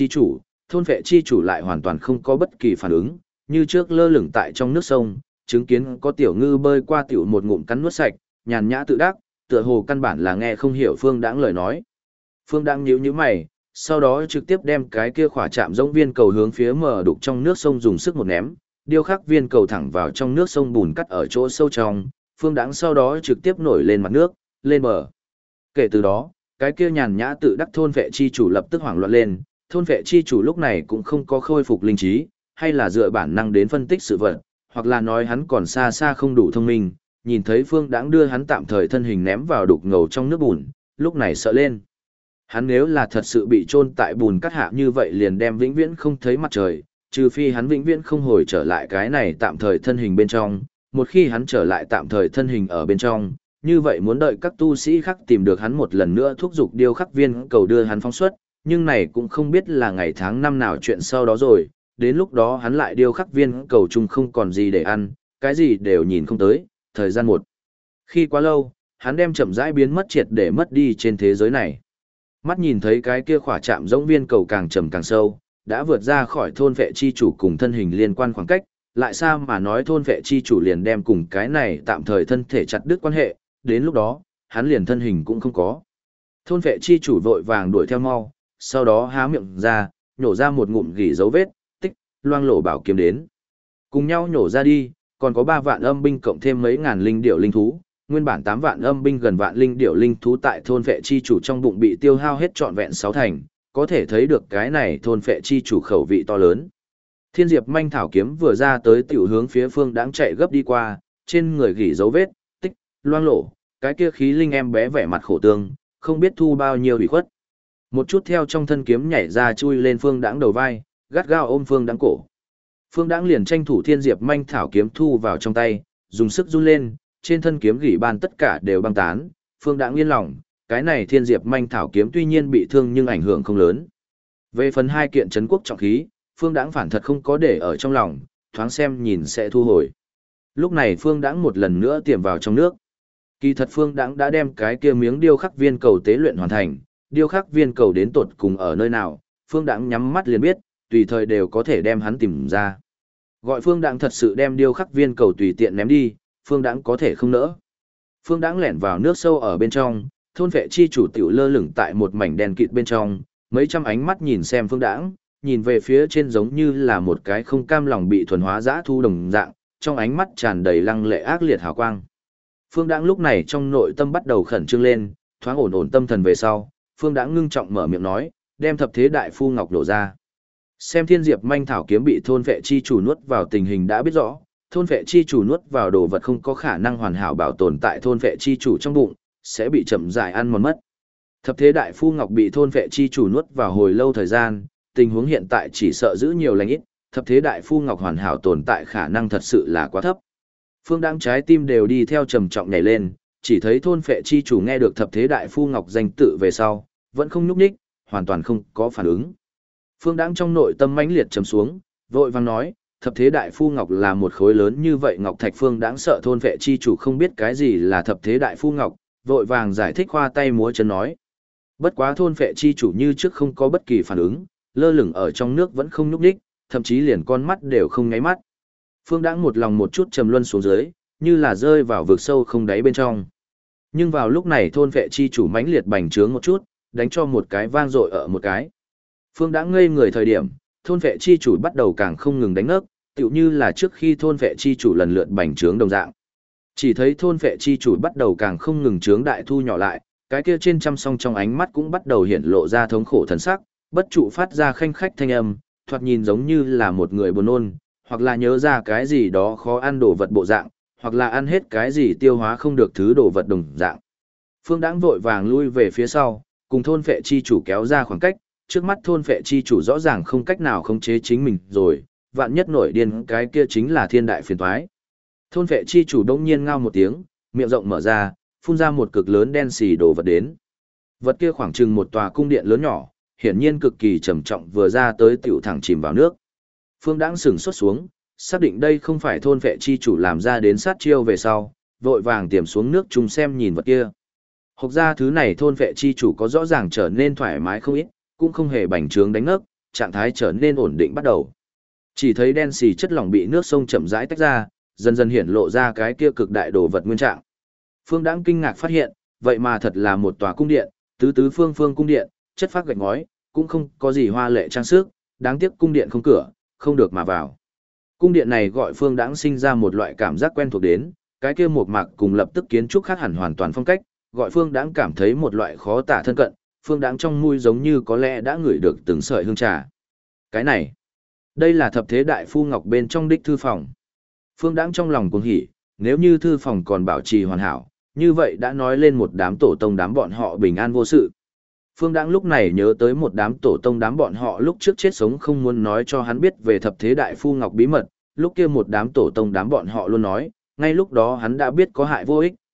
chi chủ lại hoàn toàn không có bất kỳ phản ứng, như trước lơ lửng tại trong nước sông, chứng kiến có tiểu ngư bơi qua tiểu một ngụm cắn nuốt sạch, nhàn nhã tự đắc, tựa hồ căn bản là nghe không hiểu Phương Đãng lời nói. Phương Đãng nhíu mày, sau đó trực tiếp đem cái kia khỏa chạm giống viên cầu hướng phía mở đục trong nước sông dùng sức một ném, điêu khắc viên cầu thẳng vào trong nước sông bùn cắt ở chỗ sâu trong, Phương Đãng sau đó trực tiếp nổi lên mặt nước, lên bờ. Kể từ đó, cái kia nhàn nhã tự đắc thôn vệ chi chủ lập tức hoảng loạn lên, thôn vệ chi chủ lúc này cũng không có khôi phục linh trí, hay là dựa bản năng đến phân tích sự vật, hoặc là nói hắn còn xa xa không đủ thông minh, nhìn thấy Phương Đãng đưa hắn tạm thời thân hình ném vào đục ngầu trong nước bùn, lúc này sợ lên. Hắn nếu là thật sự bị chôn tại bùn cắt hạ như vậy liền đem vĩnh viễn không thấy mặt trời, trừ phi hắn vĩnh viễn không hồi trở lại cái này tạm thời thân hình bên trong, một khi hắn trở lại tạm thời thân hình ở bên trong, như vậy muốn đợi các tu sĩ khác tìm được hắn một lần nữa thúc giục điêu khắc viên cầu đưa hắn phóng xuất, nhưng này cũng không biết là ngày tháng năm nào chuyện sau đó rồi, đến lúc đó hắn lại điêu khắc viên cầu chung không còn gì để ăn, cái gì đều nhìn không tới, thời gian một. Khi quá lâu, hắn đem chậm rãi biến mất triệt để mất đi trên thế giới này. Mắt nhìn thấy cái kia khỏa chạm giống viên cầu càng trầm càng sâu, đã vượt ra khỏi thôn vệ chi chủ cùng thân hình liên quan khoảng cách, lại sao mà nói thôn vệ chi chủ liền đem cùng cái này tạm thời thân thể chặt đứt quan hệ, đến lúc đó, hắn liền thân hình cũng không có. Thôn vệ chi chủ vội vàng đuổi theo mau, sau đó há miệng ra, nhổ ra một ngụm gỉ dấu vết, tích, loang lổ bảo kiếm đến. Cùng nhau nhổ ra đi, còn có 3 vạn âm binh cộng thêm mấy ngàn linh điểu linh thú, nguyên bản 8 vạn âm binh gần vạn linh điểu linh thú tại thôn vệ chi chủ trong bụng bị tiêu hao hết trọn vẹn 6 thành, có thể thấy được cái này thôn vệ chi chủ khẩu vị to lớn. Thiên Diệp manh thảo kiếm vừa ra tới tiểu hướng phía Phương Đãng chạy gấp đi qua, trên người gỉ dấu vết, tích, loang lổ, cái kia khí linh em bé vẻ mặt khổ tương, không biết thu bao nhiêu ủy khuất. Một chút theo trong thân kiếm nhảy ra chui lên Phương Đãng đầu vai, gắt gao ôm Phương Đãng cổ. Phương Đãng liền tranh thủ Thiên Diệp manh thảo kiếm thu vào trong tay, dùng sức run lên, trên thân kiếm gỉ ban tất cả đều băng tán, Phương Đãng yên lòng, cái này Thiên Diệp manh thảo kiếm tuy nhiên bị thương nhưng ảnh hưởng không lớn. Về phần 2 kiện trấn quốc trọng khí, Phương Đãng phản thật không có để ở trong lòng, thoáng xem nhìn sẽ thu hồi. Lúc này Phương Đãng một lần nữa tiềm vào trong nước. Kỳ thật Phương Đãng đã đem cái kia miếng điêu khắc viên cầu tế luyện hoàn thành, điêu khắc viên cầu đến tột cùng ở nơi nào, Phương Đãng nhắm mắt liền biết, tùy thời đều có thể đem hắn tìm ra. Gọi Phương Đãng thật sự đem điêu khắc viên cầu tùy tiện ném đi, Phương Đãng có thể không nỡ. Phương Đãng lẻn vào nước sâu ở bên trong, thôn vệ chi chủ tiểu lơ lửng tại một mảnh đen kịt bên trong, mấy trăm ánh mắt nhìn xem Phương Đãng, nhìn về phía trên giống như là một cái không cam lòng bị thuần hóa dã thu đồng dạng, trong ánh mắt tràn đầy lăng lệ ác liệt hào quang. Phương Đãng lúc này trong nội tâm bắt đầu khẩn trương lên, thoáng ổn ổn tâm thần về sau, Phương Đãng ngưng trọng mở miệng nói, đem thập thế đại phu ngọc đổ ra. Xem Thiên Diệp manh thảo kiếm bị thôn vệ chi chủ nuốt vào tình hình đã biết rõ, thôn vệ chi chủ nuốt vào đồ vật không có khả năng hoàn hảo bảo tồn tại thôn vệ chi chủ trong bụng, sẽ bị chậm rãi ăn mòn mất. Thập thế đại phu ngọc bị thôn vệ chi chủ nuốt vào hồi lâu thời gian, tình huống hiện tại chỉ sợ giữ nhiều lành ít, thập thế đại phu ngọc hoàn hảo tồn tại khả năng thật sự là quá thấp. Phương Đãng trái tim đều đi theo trầm trọng nhảy lên, chỉ thấy thôn phệ chi chủ nghe được thập thế đại phu ngọc danh tự về sau, vẫn không nhúc nhích, hoàn toàn không có phản ứng. Phương Đãng trong nội tâm mãnh liệt trầm xuống, vội vàng nói, thập thế đại phu ngọc là một khối lớn như vậy ngọc thạch. Phương Đãng sợ thôn phệ chi chủ không biết cái gì là thập thế đại phu ngọc, vội vàng giải thích khoa tay múa chân nói. Bất quá thôn phệ chi chủ như trước không có bất kỳ phản ứng, lơ lửng ở trong nước vẫn không nhúc nhích, thậm chí liền con mắt đều không nháy mắt. Phương Đãng một lòng một chút trầm luân xuống dưới, như là rơi vào vực sâu không đáy bên trong. Nhưng vào lúc này thôn vệ chi chủ mãnh liệt bành trướng một chút, đánh cho một cái vang dội ở một cái. Phương Đãng ngây người thời điểm, thôn vệ chi chủ bắt đầu càng không ngừng đánh ngất, tựu như là trước khi thôn vệ chi chủ lần lượt bành trướng đồng dạng. Chỉ thấy thôn vệ chi chủ bắt đầu càng không ngừng trướng đại thu nhỏ lại, cái kia trên trăm song trong ánh mắt cũng bắt đầu hiện lộ ra thống khổ thần sắc, bất trụ phát ra khanh khách thanh âm, thoạt nhìn giống như là một người buồn nôn, hoặc là nhớ ra cái gì đó khó ăn đồ vật bộ dạng, hoặc là ăn hết cái gì tiêu hóa không được thứ đồ vật đồng dạng. Phương Đãng vội vàng lui về phía sau, cùng thôn phệ chi chủ kéo ra khoảng cách, trước mắt thôn phệ chi chủ rõ ràng không cách nào khống chế chính mình rồi, vạn nhất nổi điên cái kia chính là thiên đại phiền toái. Thôn phệ chi chủ đông nhiên ngao một tiếng, miệng rộng mở ra, phun ra một cực lớn đen xì đồ vật đến. Vật kia khoảng chừng một tòa cung điện lớn nhỏ, hiển nhiên cực kỳ trầm trọng, vừa ra tới tiểu thẳng chìm vào nước. Phương Đãng sửng sốt xuống, xác định đây không phải thôn vệ chi chủ làm ra đến sát chiêu về sau, vội vàng tiềm xuống nước chung xem nhìn vật kia. Hộc ra thứ này thôn vệ chi chủ có rõ ràng trở nên thoải mái không ít, cũng không hề bành trướng đánh ngất, trạng thái trở nên ổn định bắt đầu. Chỉ thấy đen xì chất lỏng bị nước sông chậm rãi tách ra, dần dần hiển lộ ra cái kia cực đại đồ vật nguyên trạng. Phương Đãng kinh ngạc phát hiện, vậy mà thật là một tòa cung điện, tứ tứ phương phương cung điện, chất phác gạch ngói, cũng không có gì hoa lệ trang sức, đáng tiếc cung điện không cửa, không được mà vào. Cung điện này gọi Phương Đãng sinh ra một loại cảm giác quen thuộc đến, cái kia một mạc cùng lập tức kiến trúc khác hẳn hoàn toàn phong cách, gọi Phương Đãng cảm thấy một loại khó tả thân cận, Phương Đãng trong mũi giống như có lẽ đã ngửi được từng sợi hương trà. Cái này, đây là thập thế đại phu ngọc bên trong đích thư phòng. Phương Đãng trong lòng cuồng hỉ, nếu như thư phòng còn bảo trì hoàn hảo, như vậy đã nói lên một đám tổ tông đám bọn họ bình an vô sự. Phương Đãng lúc này nhớ tới một đám tổ tông đám bọn họ lúc trước chết sống không muốn nói cho hắn biết về thập thế đại phu ngọc bí mật, lúc kia một đám tổ tông đám bọn họ luôn nói, ngay lúc đó hắn đã biết có hại vô ích,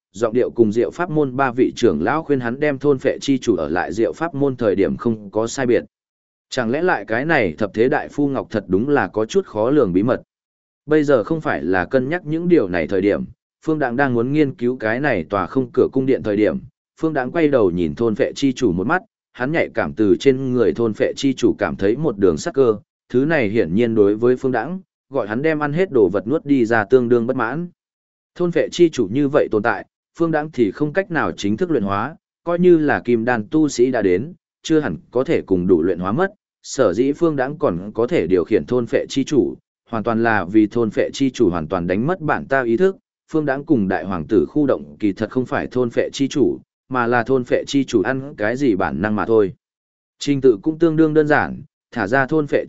giọng điệu cùng Diệu Pháp môn ba vị trưởng lão khuyên hắn đem thôn phệ chi chủ ở lại Diệu Pháp môn thời điểm không có sai biệt. Chẳng lẽ lại cái này thập thế đại phu ngọc thật đúng là có chút khó lường bí mật. Bây giờ không phải là cân nhắc những điều này thời điểm, Phương Đãng đang muốn nghiên cứu cái này tòa không cửa cung điện thời điểm, Phương Đãng quay đầu nhìn thôn phệ chi chủ một mắt, hắn nhạy cảm từ trên người thôn phệ chi chủ cảm thấy một đường sắc cơ, thứ này hiển nhiên đối với Phương Đãng, gọi hắn đem ăn hết đồ vật nuốt đi ra tương đương bất mãn. Thôn phệ chi chủ như vậy tồn tại, Phương Đãng thì không cách nào chính thức luyện hóa, coi như là kim đan tu sĩ đã đến, chưa hẳn có thể cùng đủ luyện hóa mất, sở dĩ Phương Đãng còn có thể điều khiển thôn phệ chi chủ, hoàn toàn là vì thôn phệ chi chủ hoàn toàn đánh mất bản ta ý thức. Phương Đãng cùng đại hoàng tử khu động kỳ thật không phải thôn phệ chi chủ, mà là thôn phệ chi chủ ăn cái gì bản năng mà thôi. Trình tự cũng tương đương đơn giản, thả ra thôn phệ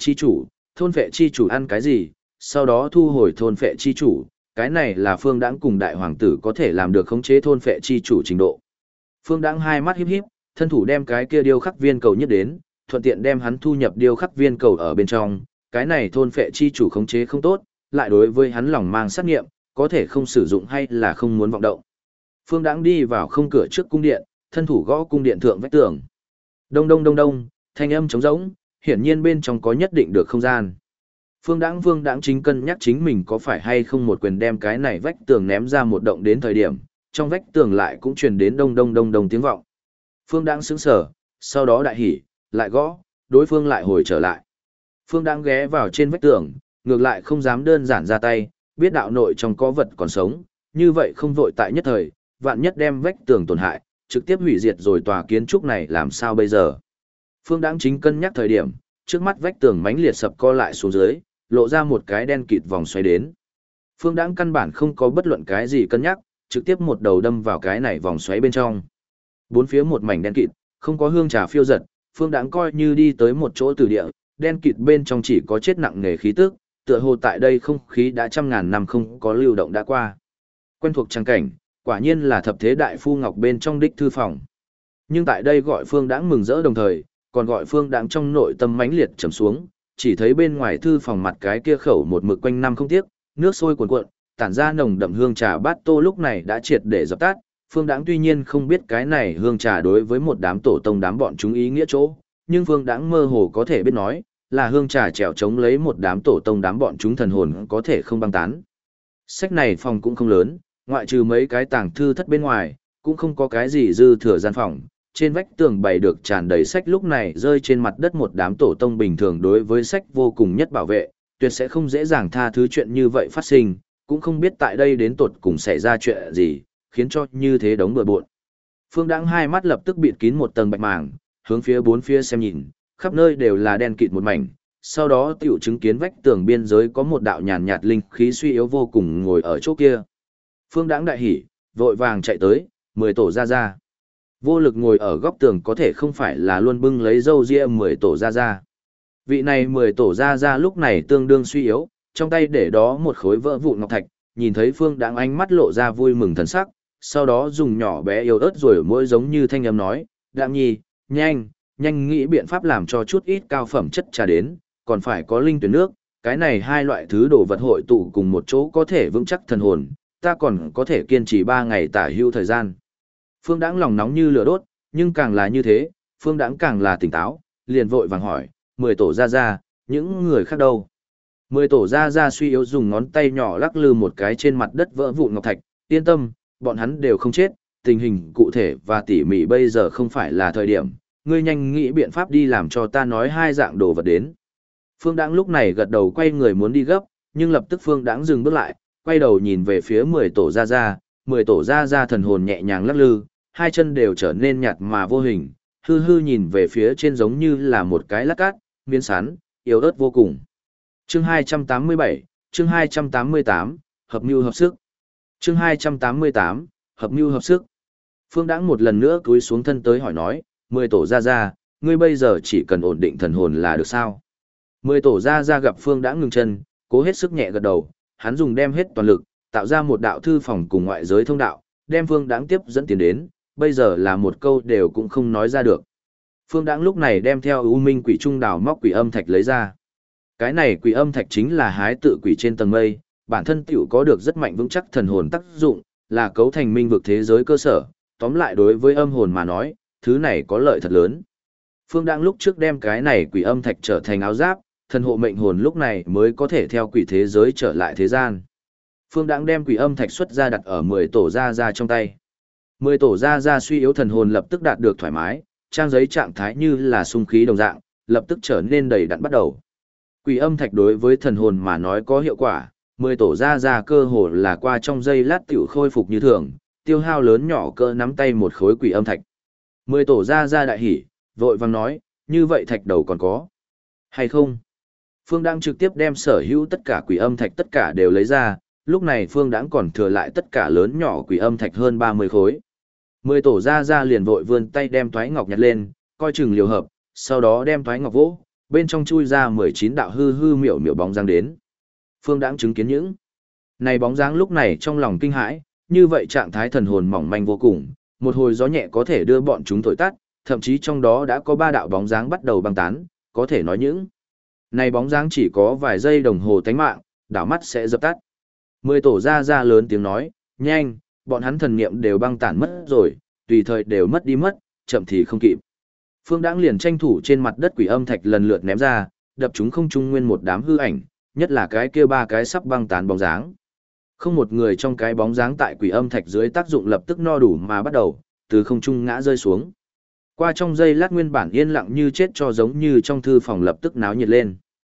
chi chủ ăn cái gì, sau đó thu hồi thôn phệ chi chủ, cái này là Phương Đãng cùng đại hoàng tử có thể làm được khống chế thôn phệ chi chủ trình độ. Phương Đãng hai mắt híp híp, thân thủ đem cái kia điêu khắc viên cầu nhất đến, thuận tiện đem hắn thu nhập điêu khắc viên cầu ở bên trong, cái này thôn phệ chi chủ khống chế không tốt, lại đối với hắn lòng mang sát nghiệm, có thể không sử dụng hay là không muốn vọng động. Phương Đãng đi vào không cửa trước cung điện, thân thủ gõ cung điện thượng vách tường. Đông đông đông đông, thanh âm trống rỗng, hiển nhiên bên trong có nhất định được không gian. Phương Đãng chính cân nhắc chính mình có phải hay không một quyền đem cái này vách tường ném ra một động đến thời điểm, trong vách tường lại cũng truyền đến đông đông đông đông tiếng vọng. Phương Đãng sững sờ, sau đó đại hỉ, lại gõ, đối phương lại hồi trở lại. Phương Đãng ghé vào trên vách tường, ngược lại không dám đơn giản ra tay, biết đạo nội trong có vật còn sống, như vậy không vội tại nhất thời, vạn nhất đem vách tường tổn hại, trực tiếp hủy diệt rồi tòa kiến trúc này làm sao bây giờ. Phương Đãng chính cân nhắc thời điểm, trước mắt vách tường mãnh liệt sập co lại xuống dưới, lộ ra một cái đen kịt vòng xoáy đến. Phương Đãng căn bản không có bất luận cái gì cân nhắc, trực tiếp một đầu đâm vào cái này vòng xoáy bên trong. Bốn phía một mảnh đen kịt, không có hương trà phiêu giật, Phương Đãng coi như đi tới một chỗ từ địa, đen kịt bên trong chỉ có chết nặng nề khí tức, tựa hồ tại đây không khí đã trăm ngàn năm không có lưu động đã qua. Quen thuộc trang cảnh, quả nhiên là thập thế đại phu ngọc bên trong đích thư phòng. Nhưng tại đây gọi Phương Đãng mừng rỡ đồng thời, còn gọi Phương Đãng trong nội tâm mãnh liệt trầm xuống, chỉ thấy bên ngoài thư phòng mặt cái kia khẩu một mực quanh năm không tiếc, nước sôi cuồn cuộn, tản ra nồng đậm hương trà bát tô lúc này đã triệt để dập tắt. Phương Đãng tuy nhiên không biết cái này hương trà đối với một đám tổ tông đám bọn chúng ý nghĩa chỗ, nhưng Phương Đãng mơ hồ có thể biết nói, là hương trà trèo chống lấy một đám tổ tông đám bọn chúng thần hồn có thể không băng tán. Sách này phòng cũng không lớn, ngoại trừ mấy cái tàng thư thất bên ngoài, cũng không có cái gì dư thừa gian phòng. Trên vách tường bày được tràn đầy sách lúc này rơi trên mặt đất một đám tổ tông bình thường đối với sách vô cùng nhất bảo vệ, tuyệt sẽ không dễ dàng tha thứ chuyện như vậy phát sinh, cũng không biết tại đây đến tột cùng xảy ra chuyện gì, khiến cho như thế đống bừa bộn. Phương Đãng hai mắt lập tức bịt kín một tầng bạch màng, hướng phía bốn phía xem nhìn, khắp nơi đều là đen kịt một mảnh, sau đó tiểu chứng kiến vách tường biên giới có một đạo nhàn nhạt linh khí suy yếu vô cùng ngồi ở chỗ kia. Phương Đãng đại hỉ, vội vàng chạy tới, 10 tổ ra ra. Vô lực ngồi ở góc tường có thể không phải là luôn bưng lấy râu ria 10 tổ ra ra. Vị này 10 tổ ra ra lúc này tương đương suy yếu, trong tay để đó một khối vỡ vụn ngọc thạch, nhìn thấy Phương Đãng ánh mắt lộ ra vui mừng thần sắc, sau đó dùng nhỏ bé yếu ớt rồi mỗi giống như thanh âm nói, Đãng nhi, nhanh nghĩ biện pháp làm cho chút ít cao phẩm chất trà đến, còn phải có linh tuyển nước, cái này hai loại thứ đồ vật hội tụ cùng một chỗ có thể vững chắc thần hồn, ta còn có thể kiên trì 3 ngày tả hữu thời gian. Phương Đãng lòng nóng như lửa đốt, nhưng càng là như thế, Phương Đãng càng là tỉnh táo, liền vội vàng hỏi, 10 tổ ra ra, những người khác đâu? 10 tổ ra ra suy yếu dùng ngón tay nhỏ lắc lư một cái trên mặt đất vỡ vụn ngọc thạch, yên tâm, bọn hắn đều không chết, tình hình cụ thể và tỉ mỉ bây giờ không phải là thời điểm, ngươi nhanh nghĩ biện pháp đi làm cho ta nói hai dạng đồ vật đến. Phương Đãng lúc này gật đầu quay người muốn đi gấp, nhưng lập tức Phương Đãng dừng bước lại, quay đầu nhìn về phía 10 tổ ra ra, 10 tổ ra ra thần hồn nhẹ nhàng lắc lư, hai chân đều trở nên nhạt mà vô hình, hư hư nhìn về phía trên giống như là một cái lát cát, miến sán, yếu ớt vô cùng. Chương 287, chương 288, hợp mưu hợp sức. Chương 288, hợp mưu hợp sức. Phương Đãng một lần nữa cúi xuống thân tới hỏi nói, 10 tổ ra ra, ngươi bây giờ chỉ cần ổn định thần hồn là được sao? 10 tổ ra ra gặp Phương Đãng ngừng chân, cố hết sức nhẹ gật đầu, hắn dùng đem hết toàn lực, tạo ra một đạo thư phòng cùng ngoại giới thông đạo, đem Phương Đãng tiếp dẫn tiến đến, bây giờ là một câu đều cũng không nói ra được. Phương Đãng lúc này đem theo U Minh Quỷ Trung đào móc quỷ âm thạch lấy ra. Cái này quỷ âm thạch chính là hái tự quỷ trên tầng mây, bản thân tiểu có được rất mạnh vững chắc thần hồn tác dụng, là cấu thành minh vực thế giới cơ sở, tóm lại đối với âm hồn mà nói, thứ này có lợi thật lớn. Phương Đãng lúc trước đem cái này quỷ âm thạch trở thành áo giáp, thần hộ mệnh hồn lúc này mới có thể theo quỷ thế giới trở lại thế gian. Phương Đãng đem quỷ âm thạch xuất ra đặt ở 10 tổ gia gia trong tay. 10 tổ gia gia suy yếu thần hồn lập tức đạt được thoải mái, trang giấy trạng thái như là sung khí đồng dạng, lập tức trở nên đầy đặn bắt đầu. Quỷ âm thạch đối với thần hồn mà nói có hiệu quả, 10 tổ gia gia cơ hồ là qua trong giây lát tiểu khôi phục như thường, tiêu hao lớn nhỏ cỡ nắm tay một khối quỷ âm thạch. 10 tổ gia gia đại hỉ, vội vàng nói, như vậy thạch đầu còn có hay không? Phương Đãng trực tiếp đem sở hữu tất cả quỷ âm thạch tất cả đều lấy ra, lúc này Phương Đãng còn thừa lại tất cả lớn nhỏ quỷ âm thạch hơn 30 khối. 10 tổ gia gia liền vội vươn tay đem toái ngọc nhặt lên, coi chừng liều hợp, sau đó đem toái ngọc vỗ, bên trong chui ra 19 đạo hư hư miểu miểu bóng dáng đến. Phương Đãng chứng kiến những này bóng dáng lúc này trong lòng kinh hãi, như vậy trạng thái thần hồn mỏng manh vô cùng, một hồi gió nhẹ có thể đưa bọn chúng thổi tắt, thậm chí trong đó đã có 3 đạo bóng dáng bắt đầu băng tán, có thể nói những này bóng dáng chỉ có vài giây đồng hồ tánh mạng, đảo mắt sẽ dập tắt. 10 tổ gia gia lớn tiếng nói, nhanh, bọn hắn thần niệm đều băng tản mất rồi, tùy thời đều mất đi mất, chậm thì không kịp. Phương Đãng liền tranh thủ trên mặt đất quỷ âm thạch lần lượt ném ra, đập chúng không trung nguyên một đám hư ảnh, nhất là cái kia 3 cái sắp băng tán bóng dáng. Không một người trong cái bóng dáng tại quỷ âm thạch dưới tác dụng lập tức no đủ mà bắt đầu, từ không trung ngã rơi xuống. Qua trong giây lát nguyên bản yên lặng như chết cho giống như trong thư phòng lập tức náo nhiệt lên.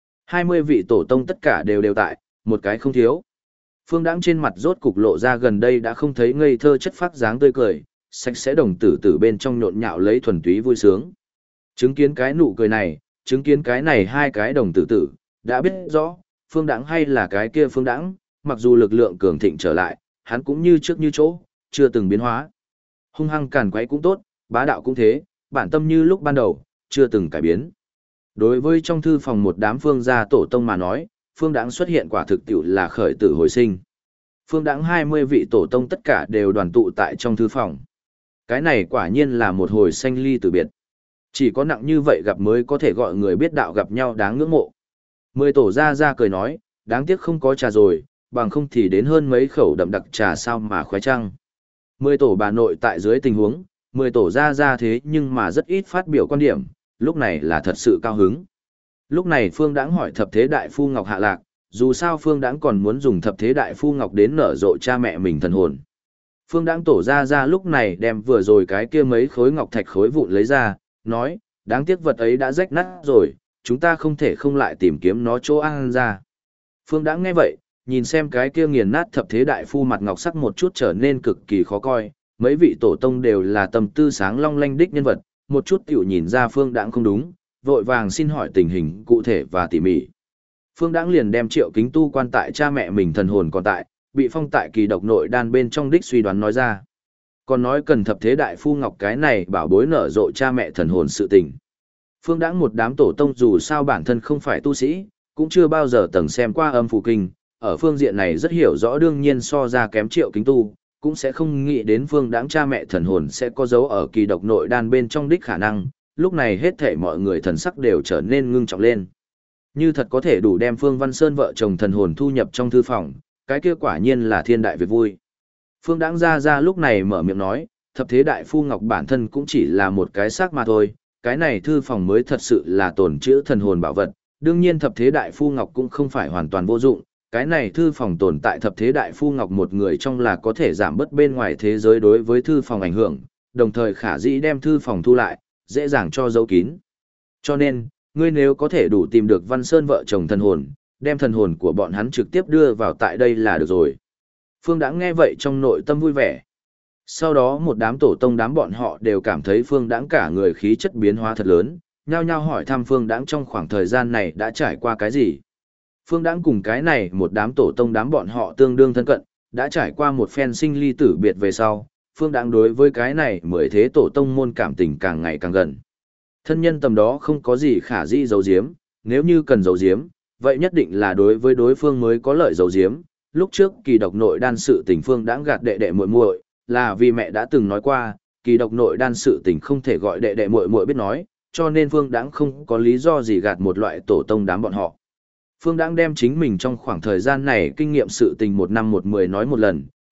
20 vị tổ tông tất cả đều tại, một cái không thiếu. Phương Đãng trên mặt rốt cục lộ ra gần đây đã không thấy ngây thơ chất phác dáng tươi cười, sạch sẽ đồng tử tử bên trong nhộn nhạo lấy thuần túy vui sướng. Chứng kiến cái nụ cười này, chứng kiến cái này hai cái đồng tử tử, đã biết rõ, Phương Đãng hay là cái kia Phương Đãng, mặc dù lực lượng cường thịnh trở lại, hắn cũng như trước như chỗ, chưa từng biến hóa. Hung hăng càn quấy cũng tốt, bá đạo cũng thế, bản tâm như lúc ban đầu, chưa từng cải biến. Đối với trong thư phòng một đám phương gia tổ tông mà nói, Phương Đãng xuất hiện quả thực tiệu là khởi tử hồi sinh. Phương Đãng 20 vị tổ tông tất cả đều đoàn tụ tại trong thư phòng. Cái này quả nhiên là một hồi sanh ly tử biệt. Chỉ có nặng như vậy gặp mới có thể gọi người biết đạo gặp nhau đáng ngưỡng mộ. 10 tổ gia gia cười nói, đáng tiếc không có trà rồi, bằng không thì đến hơn mấy khẩu đậm đặc trà sao mà khoái trăng. 10 tổ bà nội tại dưới tình huống, 10 tổ gia gia thế nhưng mà rất ít phát biểu quan điểm, lúc này là thật sự cao hứng. Lúc này Phương Đãng hỏi thập thế đại phu Ngọc hạ lạc, dù sao Phương Đãng còn muốn dùng thập thế đại phu Ngọc đến nở rộ cha mẹ mình thần hồn. Phương Đãng tổ gia lúc này đem vừa rồi cái kia mấy khối ngọc thạch khối vụn lấy ra, nói, đáng tiếc vật ấy đã rách nát rồi, chúng ta không thể không lại tìm kiếm nó chỗ ăn ra. Phương Đãng nghe vậy, nhìn xem cái kia nghiền nát thập thế đại phu mặt ngọc sắc một chút trở nên cực kỳ khó coi, mấy vị tổ tông đều là tâm tư sáng long lanh đích nhân vật, một chút tiểu nhìn ra Phương Đãng không đúng, vội vàng xin hỏi tình hình cụ thể và tỉ mỉ. Phương Đãng liền đem Triệu Kính Tu quan tại cha mẹ mình thần hồn còn tại, bị phong tại kỳ độc nội đan bên trong đích suy đoán nói ra. Còn nói cần thập thế đại phu Ngọc cái này bảo bối nở rộ cha mẹ thần hồn sự tình. Phương Đãng một đám tổ tông dù sao bản thân không phải tu sĩ, cũng chưa bao giờ từng xem qua âm phù kinh, ở phương diện này rất hiểu rõ đương nhiên so ra kém Triệu Kính Tu, cũng sẽ không nghĩ đến Phương Đãng cha mẹ thần hồn sẽ có dấu ở kỳ độc nội đan bên trong đích khả năng, lúc này hết thảy mọi người thần sắc đều trở nên ngưng trọng lên. Như thật có thể đủ đem Phương Văn Sơn vợ chồng thần hồn thu nhập trong thư phòng, cái kia quả nhiên là thiên đại việc vui. Phương Đãng ra lúc này mở miệng nói, thập thế đại phu Ngọc bản thân cũng chỉ là một cái xác mà thôi, cái này thư phòng mới thật sự là tồn trữ thần hồn bảo vật, đương nhiên thập thế đại phu Ngọc cũng không phải hoàn toàn vô dụng, cái này thư phòng tồn tại thập thế đại phu Ngọc một người trong là có thể giảm bớt bên ngoài thế giới đối với thư phòng ảnh hưởng, đồng thời khả dĩ đem thư phòng thu lại, dễ dàng cho giấu kín. Cho nên, ngươi nếu có thể đủ tìm được Văn Sơn vợ chồng thần hồn, đem thần hồn của bọn hắn trực tiếp đưa vào tại đây là được rồi. Phương Đãng nghe vậy trong nội tâm vui vẻ. Sau đó một đám tổ tông đám bọn họ đều cảm thấy Phương Đãng cả người khí chất biến hóa thật lớn, nhao nhao hỏi thăm Phương Đãng trong khoảng thời gian này đã trải qua cái gì. Phương Đãng cùng cái này một đám tổ tông đám bọn họ tương đương thân cận, đã trải qua một phen sinh ly tử biệt về sau, Phương Đãng đối với cái này mới thế tổ tông môn cảm tình càng ngày càng gần. Thân nhân tầm đó không có gì khả dĩ giấu giếm, nếu như cần giấu giếm, vậy nhất định là đối với đối phương mới có lợi giấu giếm. Lúc trước kỳ độc nội đan sự tình Phương Đãng gạt đệ đệ muội muội, là vì mẹ đã từng nói qua, kỳ độc nội đan sự tình không thể gọi đệ đệ muội muội biết nói, cho nên Phương Đãng không có lý do gì gạt một loại tổ tông đám bọn họ. Phương Đãng đem chính mình trong khoảng thời gian này kinh nghiệm sự tình 1 năm 1 10 nói một lần,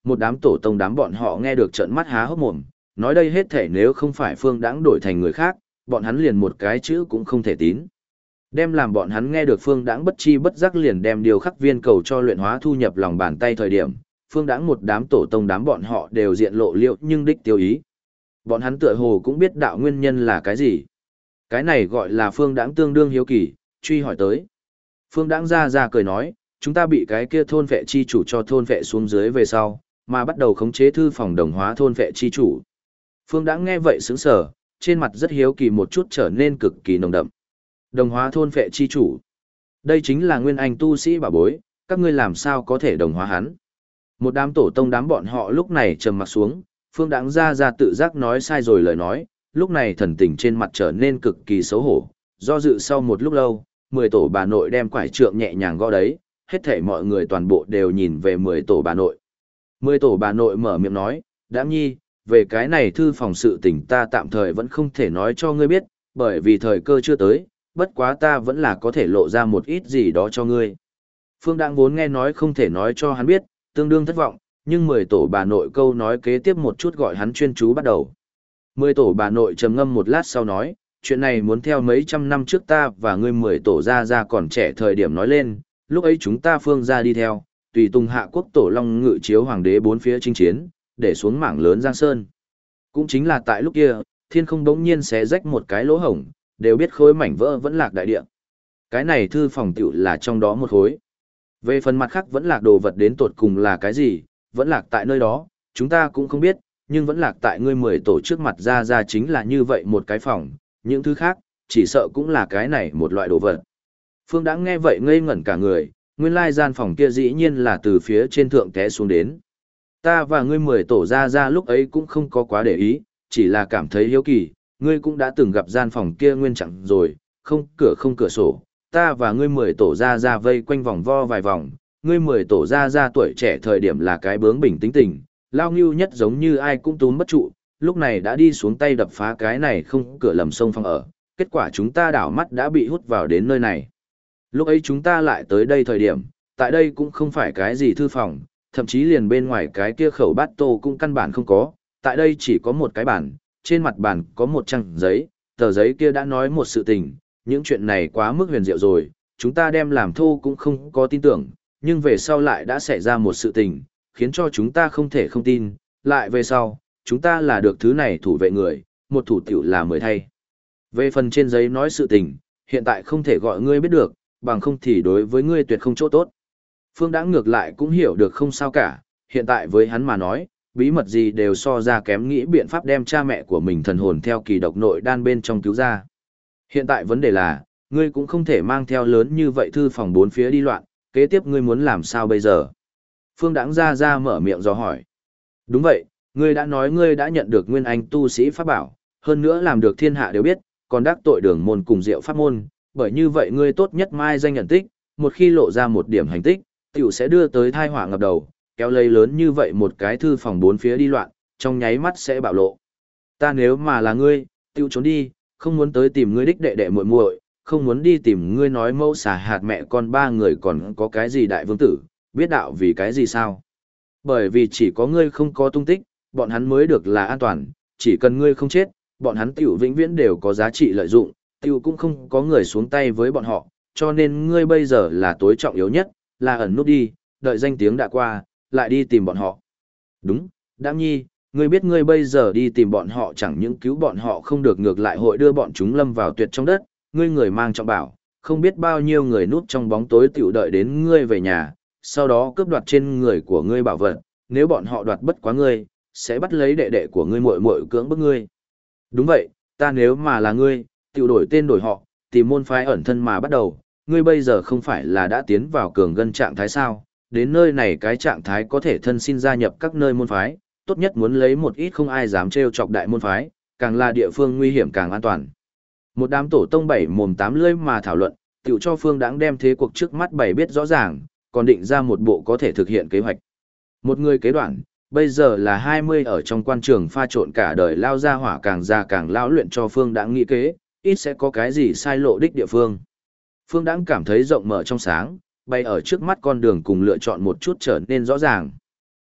một đám tổ tông đám bọn họ nghe được trợn mắt há hốc mồm, nói đây hết thể nếu không phải Phương Đãng đổi thành người khác, bọn hắn liền một cái chữ cũng không thể tín. Đem làm bọn hắn nghe được Phương Đãng bất chi bất giác liền đem điều khắc viên cầu cho luyện hóa thu nhập lòng bàn tay thời điểm, Phương Đãng một đám tổ tông đám bọn họ đều diện lộ liệu nhưng đích tiêu ý. Bọn hắn tựa hồ cũng biết đạo nguyên nhân là cái gì. Cái này gọi là Phương Đãng tương đương hiếu kỳ, truy hỏi tới. Phương Đãng ra cười nói, chúng ta bị cái kia thôn vệ chi chủ cho thôn vệ xuống dưới về sau, mà bắt đầu khống chế thư phòng đồng hóa thôn vệ chi chủ. Phương Đãng nghe vậy sững sờ, trên mặt rất hiếu kỳ một chút trở nên cực kỳ nồng đậm. Đồng hóa thôn vệ chi chủ. Đây chính là nguyên anh tu sĩ bảo bối, các ngươi làm sao có thể đồng hóa hắn. Một đám tổ tông đám bọn họ lúc này trầm mặt xuống, Phương Đãng ra tự giác nói sai rồi lời nói, lúc này thần tình trên mặt trở nên cực kỳ xấu hổ, do dự sau một lúc lâu, 10 tổ bà nội đem quải trượng nhẹ nhàng gõ đấy, hết thảy mọi người toàn bộ đều nhìn về 10 tổ bà nội. 10 tổ bà nội mở miệng nói, Đãng nhi, về cái này thư phòng sự tình ta tạm thời vẫn không thể nói cho ngươi biết, bởi vì thời cơ chưa tới, bất quá ta vẫn là có thể lộ ra một ít gì đó cho ngươi. Phương Đãng vốn nghe nói không thể nói cho hắn biết, tương đương thất vọng, nhưng 10 tổ bà nội câu nói kế tiếp một chút gọi hắn chuyên chú bắt đầu. 10 tổ bà nội trầm ngâm một lát sau nói, chuyện này muốn theo mấy trăm năm trước ta và ngươi 10 tổ ra còn trẻ thời điểm nói lên, lúc ấy chúng ta Phương gia đi theo, tùy tùng hạ quốc tổ long ngự chiếu hoàng đế bốn phía chinh chiến, để xuống mảng lớn Giang Sơn. Cũng chính là tại lúc kia, thiên không đống nhiên xé rách một cái lỗ hổng, đều biết khối mảnh vỡ vẫn lạc đại địa. Cái này thư phòng tiểu là trong đó một khối. Về phần mặt khác vẫn lạc đồ vật đến tột cùng là cái gì, vẫn lạc tại nơi đó, chúng ta cũng không biết, nhưng vẫn lạc tại ngươi 10 tổ trước mặt ra chính là như vậy một cái phòng, những thứ khác, chỉ sợ cũng là cái này một loại đồ vật. Phương Đãng nghe vậy ngây ngẩn cả người, nguyên lai gian phòng kia dĩ nhiên là từ phía trên thượng té xuống đến. Ta và ngươi 10 tổ ra lúc ấy cũng không có quá để ý, chỉ là cảm thấy hiếu kỳ, ngươi cũng đã từng gặp gian phòng kia nguyên chẳng rồi, không cửa sổ, ta và ngươi 10 tổ ra vây quanh vòng vo vài vòng, ngươi 10 tổ ra tuổi trẻ thời điểm là cái bướng bỉnh tính tình, lao ngưu nhất giống như ai cũng túm bất trụ, lúc này đã đi xuống tay đập phá cái này không cửa lầm sông phòng ở, kết quả chúng ta đảo mắt đã bị hút vào đến nơi này. Lúc ấy chúng ta lại tới đây thời điểm, tại đây cũng không phải cái gì thư phòng, thậm chí liền bên ngoài cái kia khẩu bát tô cũng căn bản không có, tại đây chỉ có một cái bàn, trên mặt bàn có một trang giấy, tờ giấy kia đã nói một sự tình, những chuyện này quá mức huyền diệu rồi, chúng ta đem làm thô cũng không có tin tưởng, nhưng về sau lại đã xảy ra một sự tình, khiến cho chúng ta không thể không tin, lại về sau, chúng ta là được thứ này thủ vệ người, một thủ tiểu là 10 thay. Về phần trên giấy nói sự tình, hiện tại không thể gọi ngươi biết được, bằng không thì đối với ngươi tuyệt không chỗ tốt. Phương Đãng ngược lại cũng hiểu được không sao cả, hiện tại với hắn mà nói, bí mật gì đều so ra kém nghĩ biện pháp đem cha mẹ của mình thần hồn theo kỳ độc nội đan bên trong cứu ra. Hiện tại vấn đề là, ngươi cũng không thể mang theo lớn như vậy thư phòng bốn phía đi loạn, kế tiếp ngươi muốn làm sao bây giờ? Phương Đãng ra mở miệng dò hỏi. Đúng vậy, ngươi đã nói ngươi đã nhận được nguyên anh tu sĩ pháp bảo, hơn nữa làm được thiên hạ đều biết, còn đắc tội đường môn cùng diệu pháp môn, bởi như vậy ngươi tốt nhất mai danh nhận tích, một khi lộ ra một điểm hành tích, tiểu sẽ đưa tới tai họa ngập đầu, kéo lấy lớn như vậy một cái thư phòng bốn phía đi loạn, trong nháy mắt sẽ bạo lộ. Ta nếu mà là ngươi, tiểu trốn đi, không muốn tới tìm ngươi đích đệ đệ muội muội, không muốn đi tìm ngươi nói mẫu xà hạt mẹ con ba người còn có cái gì đại vương tử, biết đạo vì cái gì sao? Bởi vì chỉ có ngươi không có tung tích, bọn hắn mới được là an toàn, chỉ cần ngươi không chết, bọn hắn tiểu vĩnh viễn đều có giá trị lợi dụng, tiểu cũng không có người xuống tay với bọn họ, cho nên ngươi bây giờ là tối trọng yếu nhất, là ẩn nút đi, đợi danh tiếng đã qua, lại đi tìm bọn họ. Đúng, Đãng nhi, ngươi biết ngươi bây giờ đi tìm bọn họ chẳng những cứu bọn họ không được ngược lại hội đưa bọn chúng lâm vào tuyệt trong đất, ngươi người mang trọng bảo, không biết bao nhiêu người núp trong bóng tối tiểu đợi đến ngươi về nhà, sau đó cướp đoạt trên người của ngươi bảo vật, nếu bọn họ đoạt bất quá ngươi, sẽ bắt lấy đệ đệ của ngươi muội muội cưỡng bức ngươi. Đúng vậy, ta nếu mà là ngươi, tiểu đổi tên đổi họ, tìm môn phái ẩn thân mà bắt đầu, ngươi bây giờ không phải là đã tiến vào cường ngân trạng thái sao, đến nơi này cái trạng thái có thể thân xin gia nhập các nơi môn phái, tốt nhất muốn lấy một ít không ai dám trêu chọc đại môn phái, càng là địa phương nguy hiểm càng an toàn. Một đám tổ tông bảy mồm tám lưỡi mà thảo luận, tiểu cho Phương Đãng đem thế cuộc trước mắt bày biết rõ ràng, còn định ra một bộ có thể thực hiện kế hoạch. Một người kế đoạn, bây giờ là 20 ở trong quan trường pha trộn cả đời lao ra hỏa càng già càng lão luyện cho Phương Đãng nghĩ kế, ít sẽ có cái gì sai lộ đích địa phương. Phương Đãng cảm thấy rộng mở trong sáng, bay ở trước mắt con đường cùng lựa chọn một chút trở nên rõ ràng.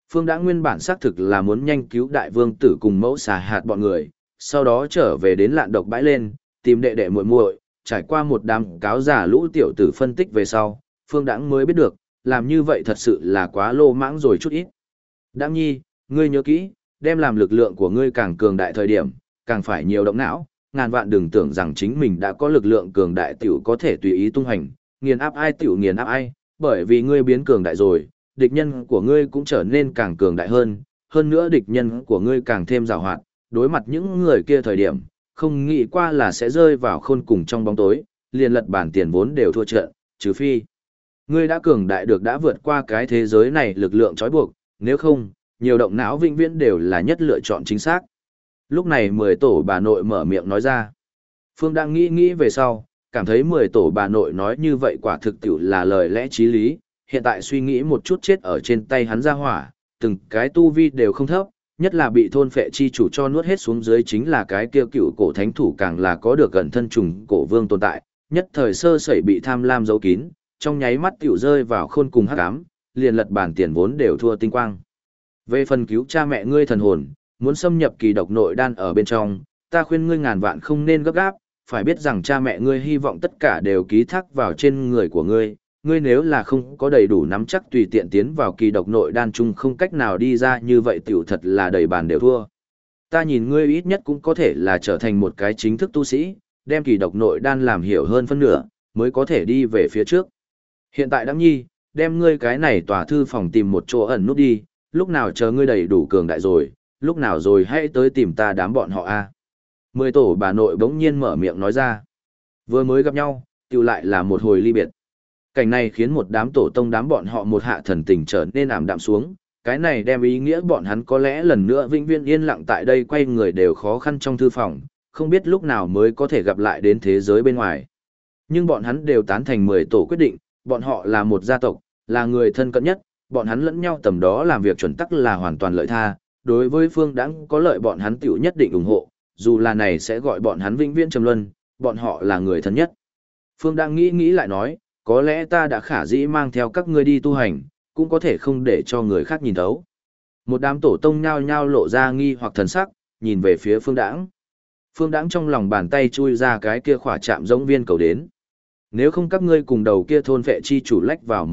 Phương đã nguyên bản xác thực là muốn nhanh cứu đại vương tử cùng mẫu xà hạt bọn người, sau đó trở về đến lạn độc bãi lên, tìm đệ đệ muội muội, trải qua một đám cáo giả lũ tiểu tử phân tích về sau, Phương Đãng mới biết được, làm như vậy thật sự là quá lô mãng rồi chút ít. Đãng nhi, ngươi nhớ kỹ, đem làm lực lượng của ngươi càng cường đại thời điểm, càng phải nhiều động não, ngàn vạn đừng tưởng rằng chính mình đã có lực lượng cường đại tiểu có thể tùy ý tung hành, nghiền áp ai tiểu nghiền áp ai, bởi vì ngươi biến cường đại rồi, địch nhân của ngươi cũng trở nên càng cường đại hơn nữa địch nhân của ngươi càng thêm giàu hoạt, đối mặt những người kia thời điểm, không nghĩ qua là sẽ rơi vào khôn cùng trong bóng tối, liền lật bản tiền vốn đều thua trận, trừ phi ngươi đã cường đại được đã vượt qua cái thế giới này lực lượng trói buộc, nếu không, nhiều động não vĩnh viễn đều là nhất lựa chọn chính xác. Lúc này 10 tổ bà nội mở miệng nói ra. Phương đang nghĩ về sau, cảm thấy 10 tổ bà nội nói như vậy quả thực tiểu là lời lẽ chí lý, hiện tại suy nghĩ một chút chết ở trên tay hắn ra hỏa, từng cái tu vi đều không thấp, nhất là bị thôn phệ chi chủ cho nuốt hết xuống dưới chính là cái kia cựu cổ thánh thủ càng là có được gần thân trùng cổ vương tồn tại, nhất thời sơ sẩy bị tham lam giấu kín, trong nháy mắt tiểu rơi vào khôn cùng hắc ám, liền lật bản tiền vốn đều thua tinh quang. Về phần cứu cha mẹ ngươi thần hồn, muốn xâm nhập kỳ độc nội đan ở bên trong, ta khuyên ngươi ngàn vạn không nên gấp gáp, phải biết rằng cha mẹ ngươi hy vọng tất cả đều ký thác vào trên người của ngươi, ngươi nếu là không có đầy đủ nắm chắc tùy tiện tiến vào kỳ độc nội đan chung không cách nào đi ra như vậy tiểu thật là đầy bàn đều thua. Ta nhìn ngươi ít nhất cũng có thể là trở thành một cái chính thức tu sĩ, đem kỳ độc nội đan làm hiểu hơn phân nửa, mới có thể đi về phía trước. Hiện tại Đăng Nhi, đem ngươi cái này tòa thư phòng tìm một chỗ ẩn nút đi, lúc nào chờ ngươi đầy đủ cường đại rồi, lúc nào rồi hãy tới tìm ta đám bọn họ a. 10 tổ bà nội bỗng nhiên mở miệng nói ra. Vừa mới gặp nhau, tiểu lại là một hồi ly biệt. Cảnh này khiến một đám tổ tông đám bọn họ một hạ thần tình trở nên ảm đạm xuống, cái này đem ý nghĩa bọn hắn có lẽ lần nữa vĩnh viễn yên lặng tại đây quay người đều khó khăn trong thư phòng, không biết lúc nào mới có thể gặp lại đến thế giới bên ngoài. Nhưng bọn hắn đều tán thành 10 tổ quyết định, bọn họ là một gia tộc, là người thân cận nhất, bọn hắn lẫn nhau tầm đó làm việc chuẩn tắc là hoàn toàn lợi tha, đối với Phương Đãng có lợi bọn hắn tiểu nhất định ủng hộ, dù là này sẽ gọi bọn hắn vĩnh viễn trầm luân, bọn họ là người thân nhất. Phương Đãng nghĩ lại nói, có lẽ ta đã khả dĩ mang theo các ngươi đi tu hành, cũng có thể không để cho người khác nhìn thấu. Một đám tổ tông nhao nhao lộ ra nghi hoặc thần sắc, nhìn về phía Phương Đãng. Phương Đãng trong lòng bàn tay chui ra cái kia khỏa chạm giống viên cầu đến. Nếu không các ngươi cùng đầu kia thôn vệ chi chủ lách vào.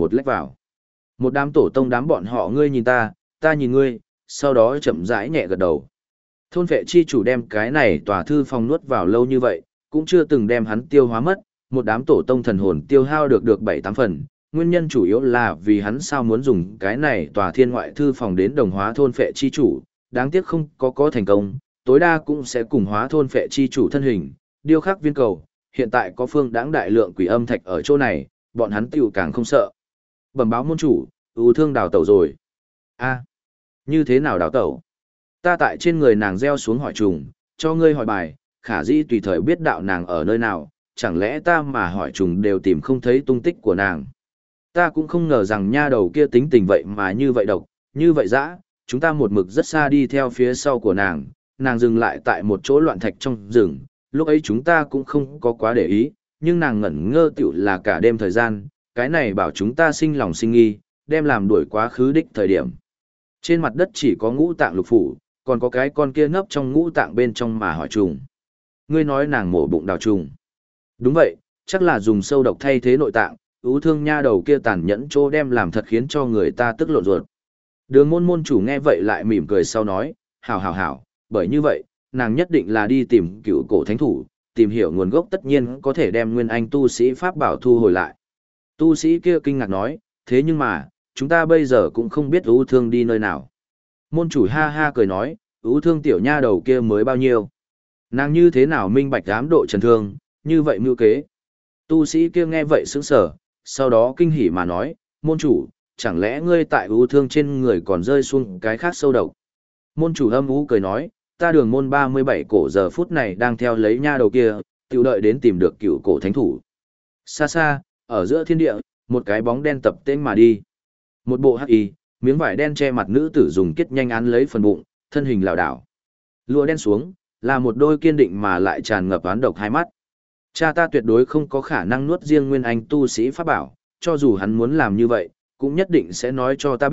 Một đám tổ tông đám bọn họ ngươi nhìn ta nhìn ngươi, sau đó chậm rãi nhẹ gật đầu. Thôn vệ chi chủ đem cái này tòa thư phòng nuốt vào lâu như vậy, cũng chưa từng đem hắn tiêu hóa mất, một đám tổ tông thần hồn tiêu hao được 7-8 phần, nguyên nhân chủ yếu là vì hắn sao muốn dùng cái này tòa thiên ngoại thư phòng đến đồng hóa thôn phệ chi chủ, đáng tiếc không có thành công, tối đa cũng sẽ cùng hóa thôn phệ chi chủ thân hình, điêu khắc viên cầu, hiện tại có Phương Đãng đại lượng quỷ âm thạch ở chỗ này, bọn hắn tiêu càng không sợ. Bẩm báo môn chủ, thương đào tẩu rồi. A, như thế nào đào tẩu? Ta tại trên người nàng gieo xuống hỏi trùng, cho ngươi hỏi bài, khả dĩ tùy thời biết đạo nàng ở nơi nào, chẳng lẽ ta mà hỏi trùng đều tìm không thấy tung tích của nàng. Ta cũng không ngờ rằng nha đầu kia tính tình vậy mà như vậy độc, như vậy dã, chúng ta một mực rất xa đi theo phía sau của nàng dừng lại tại một chỗ loạn thạch trong rừng, lúc ấy chúng ta cũng không có quá để ý, nhưng nàng ngẩn ngơ tiểu là cả đêm thời gian, cái này bảo chúng ta sinh lòng sinh nghi, đem làm đuổi quá khứ đích thời điểm. Trên mặt đất chỉ có ngũ tạng lục phủ, còn có cái con kia nấp trong ngũ tạng bên trong mà hỏi trùng. Ngươi nói nàng mổ bụng đào trùng. Đúng vậy, chắc là dùng sâu độc thay thế nội tạng, thương nha đầu kia tàn nhẫn chỗ đem làm thật khiến cho người ta tức lộn ruột. Đường môn môn chủ nghe vậy lại mỉm cười sau nói, hảo, bởi như vậy, nàng nhất định là đi tìm cựu cổ thánh thủ, tìm hiểu nguồn gốc tất nhiên có thể đem nguyên anh tu sĩ pháp bảo thu hồi lại. Tu sĩ kia kinh ngạc nói, thế nhưng mà, chúng ta bây giờ cũng không biết thương đi nơi nào. Môn chủ ha ha cười nói, thương tiểu nha đầu kia mới bao nhiêu. Nàng như thế nào minh bạch ám độ trần thương, như vậy mưu kế. Tu sĩ kia nghe vậy sững sờ, sau đó kinh hỉ mà nói, môn chủ, chẳng lẽ ngươi tại thương trên người còn rơi xuống cái khác sâu độc. Môn chủ âm u cười nói, ta đường môn 37 cổ giờ phút này đang theo lấy nha đầu kia, tiểu đợi đến tìm được cựu cổ thánh thủ. Xa xa, ở giữa thiên địa, một cái bóng đen tập tên mà đi. Một bộ hắc y, miếng vải đen che mặt nữ tử dùng kết nhanh án lấy phần bụng, thân hình lảo đảo. Lụa đen xuống, là một đôi kiên định mà lại tràn ngập oán độc hai mắt. Cha ta tuyệt đối không có khả năng nuốt riêng nguyên anh tu sĩ pháp bảo, cho dù hắn muốn làm như vậy, cũng nhất định sẽ nói cho ta biết,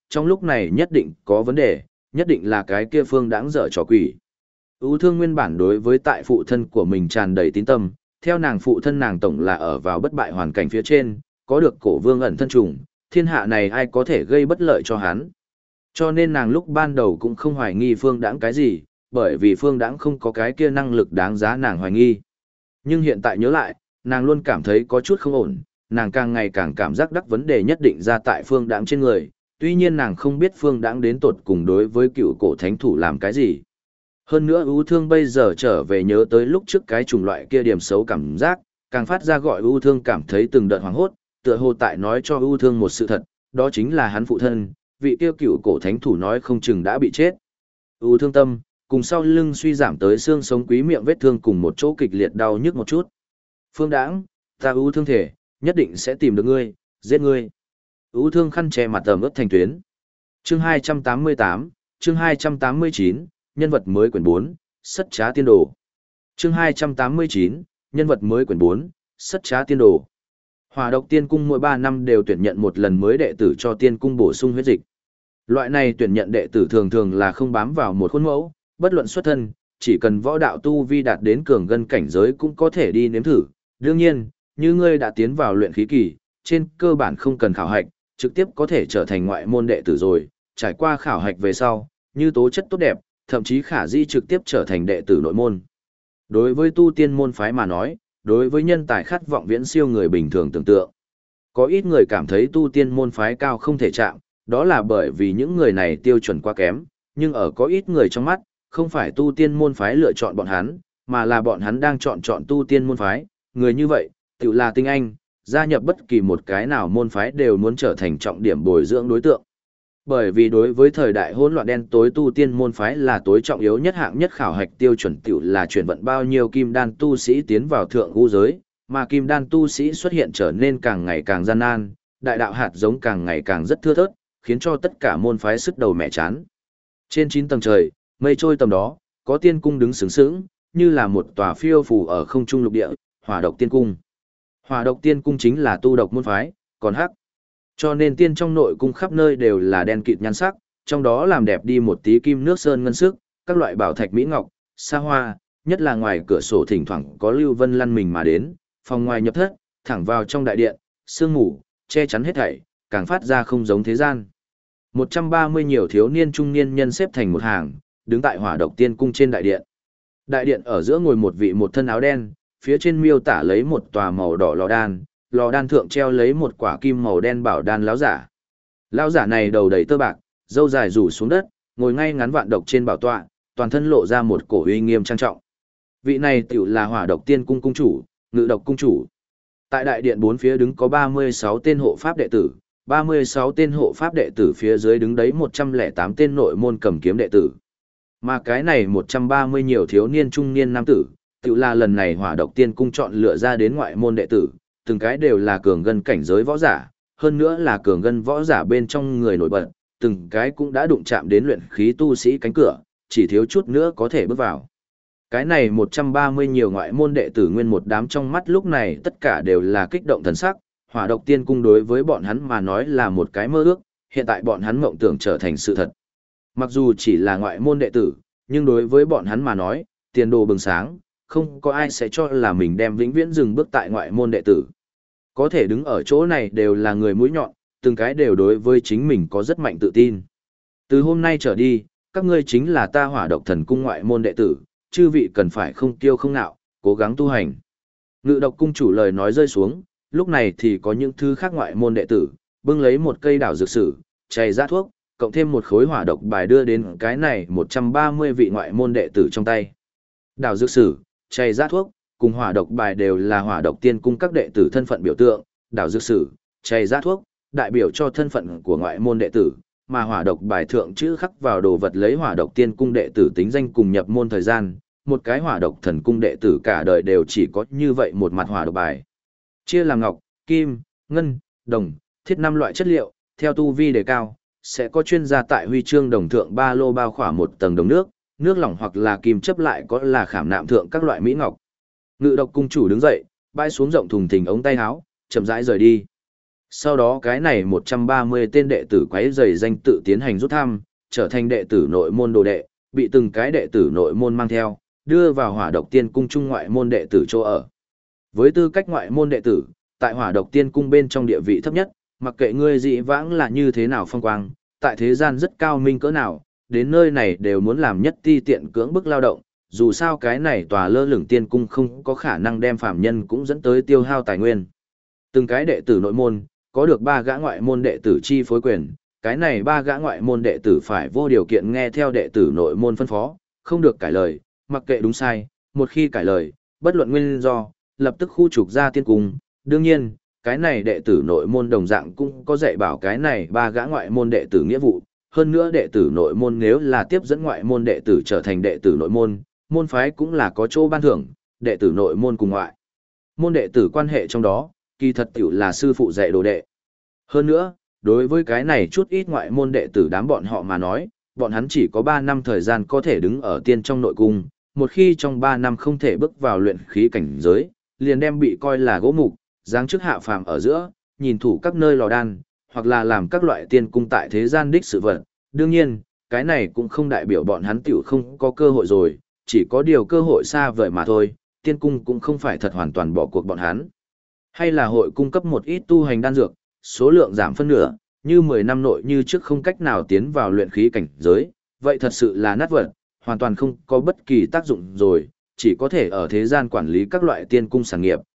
trong lúc này nhất định có vấn đề, nhất định là cái kia Phương Đãng dở trò quỷ. Ưu thương nguyên bản đối với tại phụ thân của mình tràn đầy tín tâm, theo nàng phụ thân nàng tổng là ở vào bất bại hoàn cảnh phía trên, có được cổ vương ẩn thân trùng, thiên hạ này ai có thể gây bất lợi cho hắn. Cho nên nàng lúc ban đầu cũng không hoài nghi Phương Đãng cái gì, bởi vì Phương Đãng không có cái kia năng lực đáng giá nàng hoài nghi. Nhưng hiện tại nhớ lại, nàng luôn cảm thấy có chút không ổn, nàng càng ngày càng cảm giác đắc vấn đề nhất định ra tại Phương Đãng trên người, tuy nhiên nàng không biết Phương Đãng đến tột cùng đối với cựu cổ thánh thủ làm cái gì. Hơn nữa ưu thương bây giờ trở về nhớ tới lúc trước cái chủng loại kia điểm xấu cảm giác, càng phát ra gọi ưu thương cảm thấy từng đợt hoảng hốt, tựa hồ tại nói cho ưu thương một sự thật, đó chính là hắn phụ thân, vị kia cựu cổ thánh thủ nói không chừng đã bị chết. Ưu thương tâm, cùng sau lưng suy giảm tới xương sống quý miệng vết thương cùng một chỗ kịch liệt đau nhức một chút. Phương Đãng, ta ưu thương thể, nhất định sẽ tìm được ngươi, giết ngươi. Ưu thương khăn che mặt tầm ướt thành tuyến. Chương 288, chương 289, nhân vật mới quyển 4, sất trá tiên đồ. Chương 289, nhân vật mới quyển 4, sất trá tiên đồ. Hỏa độc tiên cung mỗi 3 năm đều tuyển nhận một lần mới đệ tử cho tiên cung bổ sung huyết dịch. Loại này tuyển nhận đệ tử thường thường là không bám vào một khuôn mẫu, bất luận xuất thân, chỉ cần võ đạo tu vi đạt đến cường ngân cảnh giới cũng có thể đi nếm thử. Đương nhiên, như ngươi đã tiến vào luyện khí kỳ, trên cơ bản không cần khảo hạch, trực tiếp có thể trở thành ngoại môn đệ tử rồi, trải qua khảo hạch về sau, như tố chất tốt đẹp, thậm chí khả di trực tiếp trở thành đệ tử nội môn. Đối với tu tiên môn phái mà nói, đối với nhân tài khát vọng viễn siêu người bình thường tưởng tượng. Có ít người cảm thấy tu tiên môn phái cao không thể chạm, đó là bởi vì những người này tiêu chuẩn quá kém, nhưng ở có ít người trong mắt, không phải tu tiên môn phái lựa chọn bọn hắn, mà là bọn hắn đang chọn tu tiên môn phái, người như vậy, tự là tinh anh, gia nhập bất kỳ một cái nào môn phái đều muốn trở thành trọng điểm bồi dưỡng đối tượng. Bởi vì đối với thời đại hỗn loạn đen tối tu tiên môn phái là tối trọng yếu nhất hạng nhất khảo hạch tiêu chuẩn tiểu là chuyển vận bao nhiêu kim đan tu sĩ tiến vào thượng u giới, mà kim đan tu sĩ xuất hiện trở nên càng ngày càng gian nan, đại đạo hạt giống càng ngày càng rất thưa thớt, khiến cho tất cả môn phái sức đầu mẹ chán. Trên 9 tầng trời, mây trôi tầm đó, có tiên cung đứng sướng sướng, như là một tòa phiêu phù ở không trung lục địa, Hỏa độc tiên cung. Hỏa độc tiên cung chính là tu độc môn phái, còn hắc. Cho nên tiên trong nội cung khắp nơi đều là đen kịt nhan sắc, trong đó làm đẹp đi một tí kim nước sơn ngân sức, các loại bảo thạch mỹ ngọc, xa hoa, nhất là ngoài cửa sổ thỉnh thoảng có lưu vân lăn mình mà đến, phòng ngoài nhập thất, thẳng vào trong đại điện, sương mù, che chắn hết thảy, càng phát ra không giống thế gian. 130 nhiều thiếu niên trung niên nhân xếp thành một hàng, đứng tại Hỏa độc tiên cung trên đại điện. Đại điện ở giữa ngồi một vị một thân áo đen, phía trên miêu tả lấy một tòa màu đỏ lò đan thượng treo lấy một quả kim màu đen bảo đan lão giả. Lão giả này đầu đầy tơ bạc, râu dài rủ xuống đất, ngồi ngay ngắn vạn độc trên bảo tọa, toàn thân lộ ra một cổ uy nghiêm trang trọng. Vị này tiểu là Hỏa độc tiên cung cung chủ, Ngự độc cung chủ. Tại đại điện bốn phía đứng có 36 tên hộ pháp đệ tử, 36 tên hộ pháp đệ tử phía dưới đứng đấy 108 tên nội môn cầm kiếm đệ tử. Mà cái này 130 nhiều thiếu niên trung niên nam tử, tự là lần này Hỏa độc tiên cung chọn lựa ra đến ngoại môn đệ tử, từng cái đều là cường ngân cảnh giới võ giả, hơn nữa là cường ngân võ giả bên trong người nổi bật, từng cái cũng đã đụng chạm đến luyện khí tu sĩ cánh cửa, chỉ thiếu chút nữa có thể bước vào. Cái này 130 nhiều ngoại môn đệ tử nguyên một đám trong mắt lúc này tất cả đều là kích động thần sắc, Hỏa độc tiên cung đối với bọn hắn mà nói là một cái mơ ước, hiện tại bọn hắn mộng tưởng trở thành sự thật. Mặc dù chỉ là ngoại môn đệ tử, nhưng đối với bọn hắn mà nói, tiền đồ bừng sáng, không có ai sẽ cho là mình đem vĩnh viễn dừng bước tại ngoại môn đệ tử. Có thể đứng ở chỗ này đều là người mũi nhọn, từng cái đều đối với chính mình có rất mạnh tự tin. Từ hôm nay trở đi, các ngươi chính là ta Hỏa độc thần cung ngoại môn đệ tử, chư vị cần phải không kiêu không nạo, cố gắng tu hành. Ngự độc cung chủ lời nói rơi xuống, lúc này thì có những thứ khác ngoại môn đệ tử, bưng lấy một cây đảo dược sử, chày ra thuốc, cộng thêm một khối hỏa độc bài đưa đến cái này 130 vị ngoại môn đệ tử trong tay. Đảo dược sử, chày ra thuốc, cùng hỏa độc bài đều là Hỏa độc tiên cung các đệ tử thân phận biểu tượng, đảo dược sử, chày ra thuốc, đại biểu cho thân phận của ngoại môn đệ tử, mà hỏa độc bài thượng chữ khắc vào đồ vật lấy Hỏa độc tiên cung đệ tử tính danh cùng nhập môn thời gian, một cái Hỏa độc thần cung đệ tử cả đời đều chỉ có như vậy một mặt hỏa độc bài. Chia làm ngọc, kim, ngân, đồng, thiết 5 loại chất liệu, theo tu vi đề cao, sẽ có chuyên gia tại huy chương đồng thượng ba lô bao khỏa một tầng đồng nước, nước lỏng hoặc là kim chấp lại có là khảm nạm thượng các loại mỹ ngọc. Ngự độc cung chủ đứng dậy, bãi xuống rộng thùng thình ống tay áo, chậm rãi rời đi. Sau đó cái này 130 tên đệ tử quấy rầy danh tự tiến hành rút thăm, trở thành đệ tử nội môn đồ đệ, bị từng cái đệ tử nội môn mang theo, đưa vào Hỏa Độc Tiên Cung trung ngoại môn đệ tử chỗ ở. Với tư cách ngoại môn đệ tử, tại Hỏa Độc Tiên Cung bên trong địa vị thấp nhất, mặc kệ ngươi dị vãng là như thế nào phong quang, tại thế gian rất cao minh cỡ nào, đến nơi này đều muốn làm nhất ti tiện cưỡng bức lao động, dù sao cái này tòa lơ lửng tiên cung không có khả năng đem phạm nhân cũng dẫn tới tiêu hao tài nguyên. Từng cái đệ tử nội môn, có được 3 gã ngoại môn đệ tử chi phối quyền, cái này 3 gã ngoại môn đệ tử phải vô điều kiện nghe theo đệ tử nội môn phân phó, không được cãi lời, mặc kệ đúng sai, một khi cãi lời, bất luận nguyên do, lập tức khu trục ra tiên cung. Đương nhiên, cái này đệ tử nội môn đồng dạng cũng có dạy bảo cái này 3 gã ngoại môn đệ tử nghĩa vụ. Hơn nữa đệ tử nội môn nếu là tiếp dẫn ngoại môn đệ tử trở thành đệ tử nội môn, môn phái cũng là có chỗ ban thưởng, đệ tử nội môn cùng ngoại môn đệ tử quan hệ trong đó, kỳ thật tiểu là sư phụ dạy đồ đệ. Hơn nữa, đối với cái này chút ít ngoại môn đệ tử đám bọn họ mà nói, bọn hắn chỉ có 3 năm thời gian có thể đứng ở tiên trong nội cung, một khi trong 3 năm không thể bước vào luyện khí cảnh giới, liền đem bị coi là gỗ mục, giáng chức hạ phàm ở giữa, nhìn thủ các nơi lò đan, hoặc là làm các loại tiên cung tại thế gian đích sự vật. Đương nhiên, cái này cũng không đại biểu bọn hắn tiểu không có cơ hội rồi, chỉ có điều cơ hội xa vời mà thôi, tiên cung cũng không phải thật hoàn toàn bỏ cuộc bọn hắn. Hay là hội cung cấp một ít tu hành đan dược, số lượng giảm phân nửa, như 10 năm nội như trước không cách nào tiến vào luyện khí cảnh giới, vậy thật sự là nát vật, hoàn toàn không có bất kỳ tác dụng rồi, chỉ có thể ở thế gian quản lý các loại tiên cung sản nghiệp.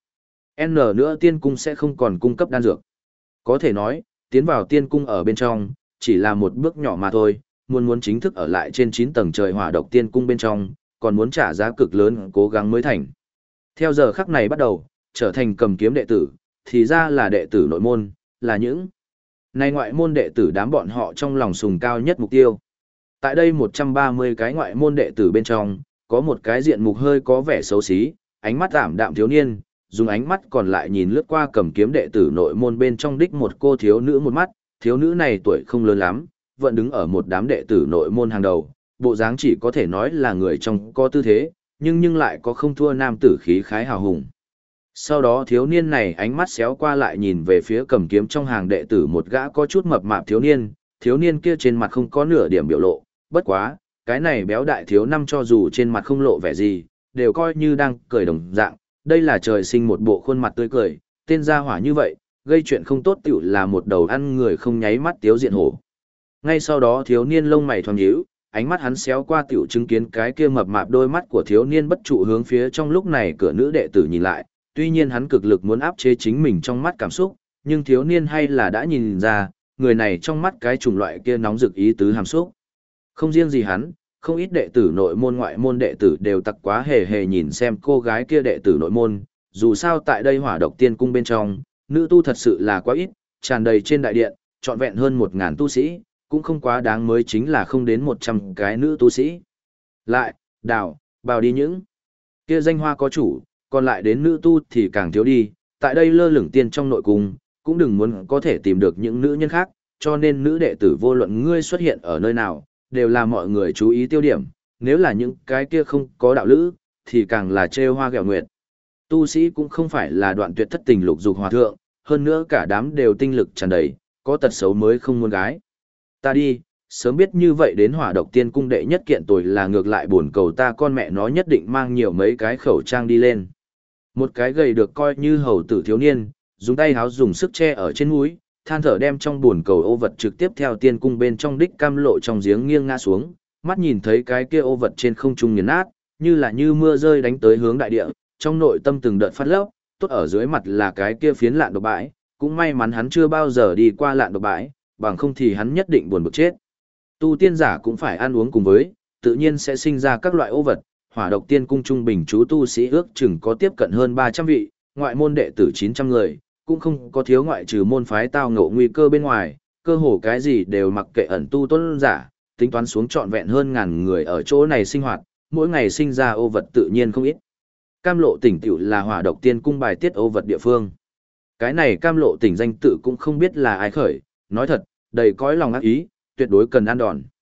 N nữa tiên cung sẽ không còn cung cấp đan dược. Có thể nói, tiến vào tiên cung ở bên trong, chỉ là một bước nhỏ mà thôi, muốn chính thức ở lại trên 9 tầng trời Hỏa Độc Tiên Cung bên trong, còn muốn trả giá cực lớn cố gắng mới thành. Theo giờ khắc này bắt đầu, trở thành cầm kiếm đệ tử, thì ra là đệ tử nội môn, là những này ngoại môn đệ tử đám bọn họ trong lòng sùng cao nhất mục tiêu. Tại đây 130 cái ngoại môn đệ tử bên trong, có một cái diện mục hơi có vẻ xấu xí, ánh mắt ảm đạm thiếu niên, dùng ánh mắt còn lại nhìn lướt qua cầm kiếm đệ tử nội môn bên trong đích một cô thiếu nữ một mắt, thiếu nữ này tuổi không lớn lắm, vẫn đứng ở một đám đệ tử nội môn hàng đầu, bộ dáng chỉ có thể nói là người trong có tư thế, nhưng lại có không thua nam tử khí khái hào hùng. Sau đó thiếu niên này ánh mắt xéo qua lại nhìn về phía cầm kiếm trong hàng đệ tử một gã có chút mập mạp thiếu niên kia trên mặt không có nửa điểm biểu lộ, bất quá, cái này béo đại thiếu năm cho dù trên mặt không lộ vẻ gì, đều coi như đang cười đồng dạng, đây là trời sinh một bộ khuôn mặt tươi cười, tên gia hỏa như vậy, gây chuyện không tốt tiểu là một đầu ăn người không nháy mắt tiếu diện hổ. Ngay sau đó thiếu niên lông mày thoáng nhíu, ánh mắt hắn xéo qua tiểu chứng kiến cái kia mập mạp đôi mắt của thiếu niên bất trụ hướng phía trong lúc này cửa nữ đệ tử nhìn lại, tuy nhiên hắn cực lực muốn áp chế chính mình trong mắt cảm xúc, nhưng thiếu niên hay là đã nhìn ra, người này trong mắt cái chủng loại kia nóng rực ý tứ hàm xúc. Không riêng gì hắn, không ít đệ tử nội môn ngoại môn đệ tử đều tặc quá hề hề nhìn xem cô gái kia đệ tử nội môn, dù sao tại đây Hỏa Độc Tiên Cung bên trong, nữ tu thật sự là quá ít, tràn đầy trên đại điện, trọn vẹn hơn 1000 tu sĩ, cũng không quá đáng mới chính là không đến 100 cái nữ tu sĩ. Lại, đào, bào đi những kia danh hoa có chủ, còn lại đến nữ tu thì càng thiếu đi, tại đây lơ lửng tiên trong nội cung, cũng đừng muốn có thể tìm được những nữ nhân khác, cho nên nữ đệ tử vô luận ngươi xuất hiện ở nơi nào, đều là mọi người chú ý tiêu điểm, nếu là những cái kia không có đạo lữ, thì càng là trêu hoa ghẹo nguyệt. Tu sĩ cũng không phải là đoạn tuyệt thất tình lục dục hòa thượng, hơn nữa cả đám đều tinh lực tràn đầy, có tật xấu mới không muốn gái. Ta đi, sớm biết như vậy đến Hỏa Độc Tiên Cung đệ nhất kiện tuổi là ngược lại buồn cầu ta con mẹ nó nhất định mang nhiều mấy cái khẩu trang đi lên. Một cái gầy được coi như hầu tử thiếu niên, dùng tay háo dùng sức che ở trên mũi, than thở đem trong buồn cầu ô vật trực tiếp theo tiên cung bên trong đích cam lộ trong giếng nghiêng ngã xuống, mắt nhìn thấy cái kia ô vật trên không trung nghiền nát, như mưa rơi đánh tới hướng đại địa, trong nội tâm từng đợt phát lốc, tốt ở dưới mặt là cái kia phiến lạn độc bãi, cũng may mắn hắn chưa bao giờ đi qua lạn độc bãi, bằng không thì hắn nhất định buồn bực chết. Tu tiên giả cũng phải ăn uống cùng với, tự nhiên sẽ sinh ra các loại ô vật, Hỏa Độc Tiên Cung trung bình chú tu sĩ ước chừng có tiếp cận hơn 300 vị, ngoại môn đệ tử 900 người, cũng không có thiếu ngoại trừ môn phái tao ngộ nguy cơ bên ngoài, cơ hồ cái gì đều mặc kệ ẩn tu tôn giả, tính toán xuống trọn vẹn hơn 1000 người ở chỗ này sinh hoạt, mỗi ngày sinh ra ô vật tự nhiên không ít. Cam Lộ Tỉnh tiểu là Hỏa Độc Tiên Cung bài tiết ô vật địa phương. Cái này Cam Lộ Tỉnh danh tự cũng không biết là ai khởi, nói thật, đầy cõi lòng ác ý, tuyệt đối cần ăn đòn.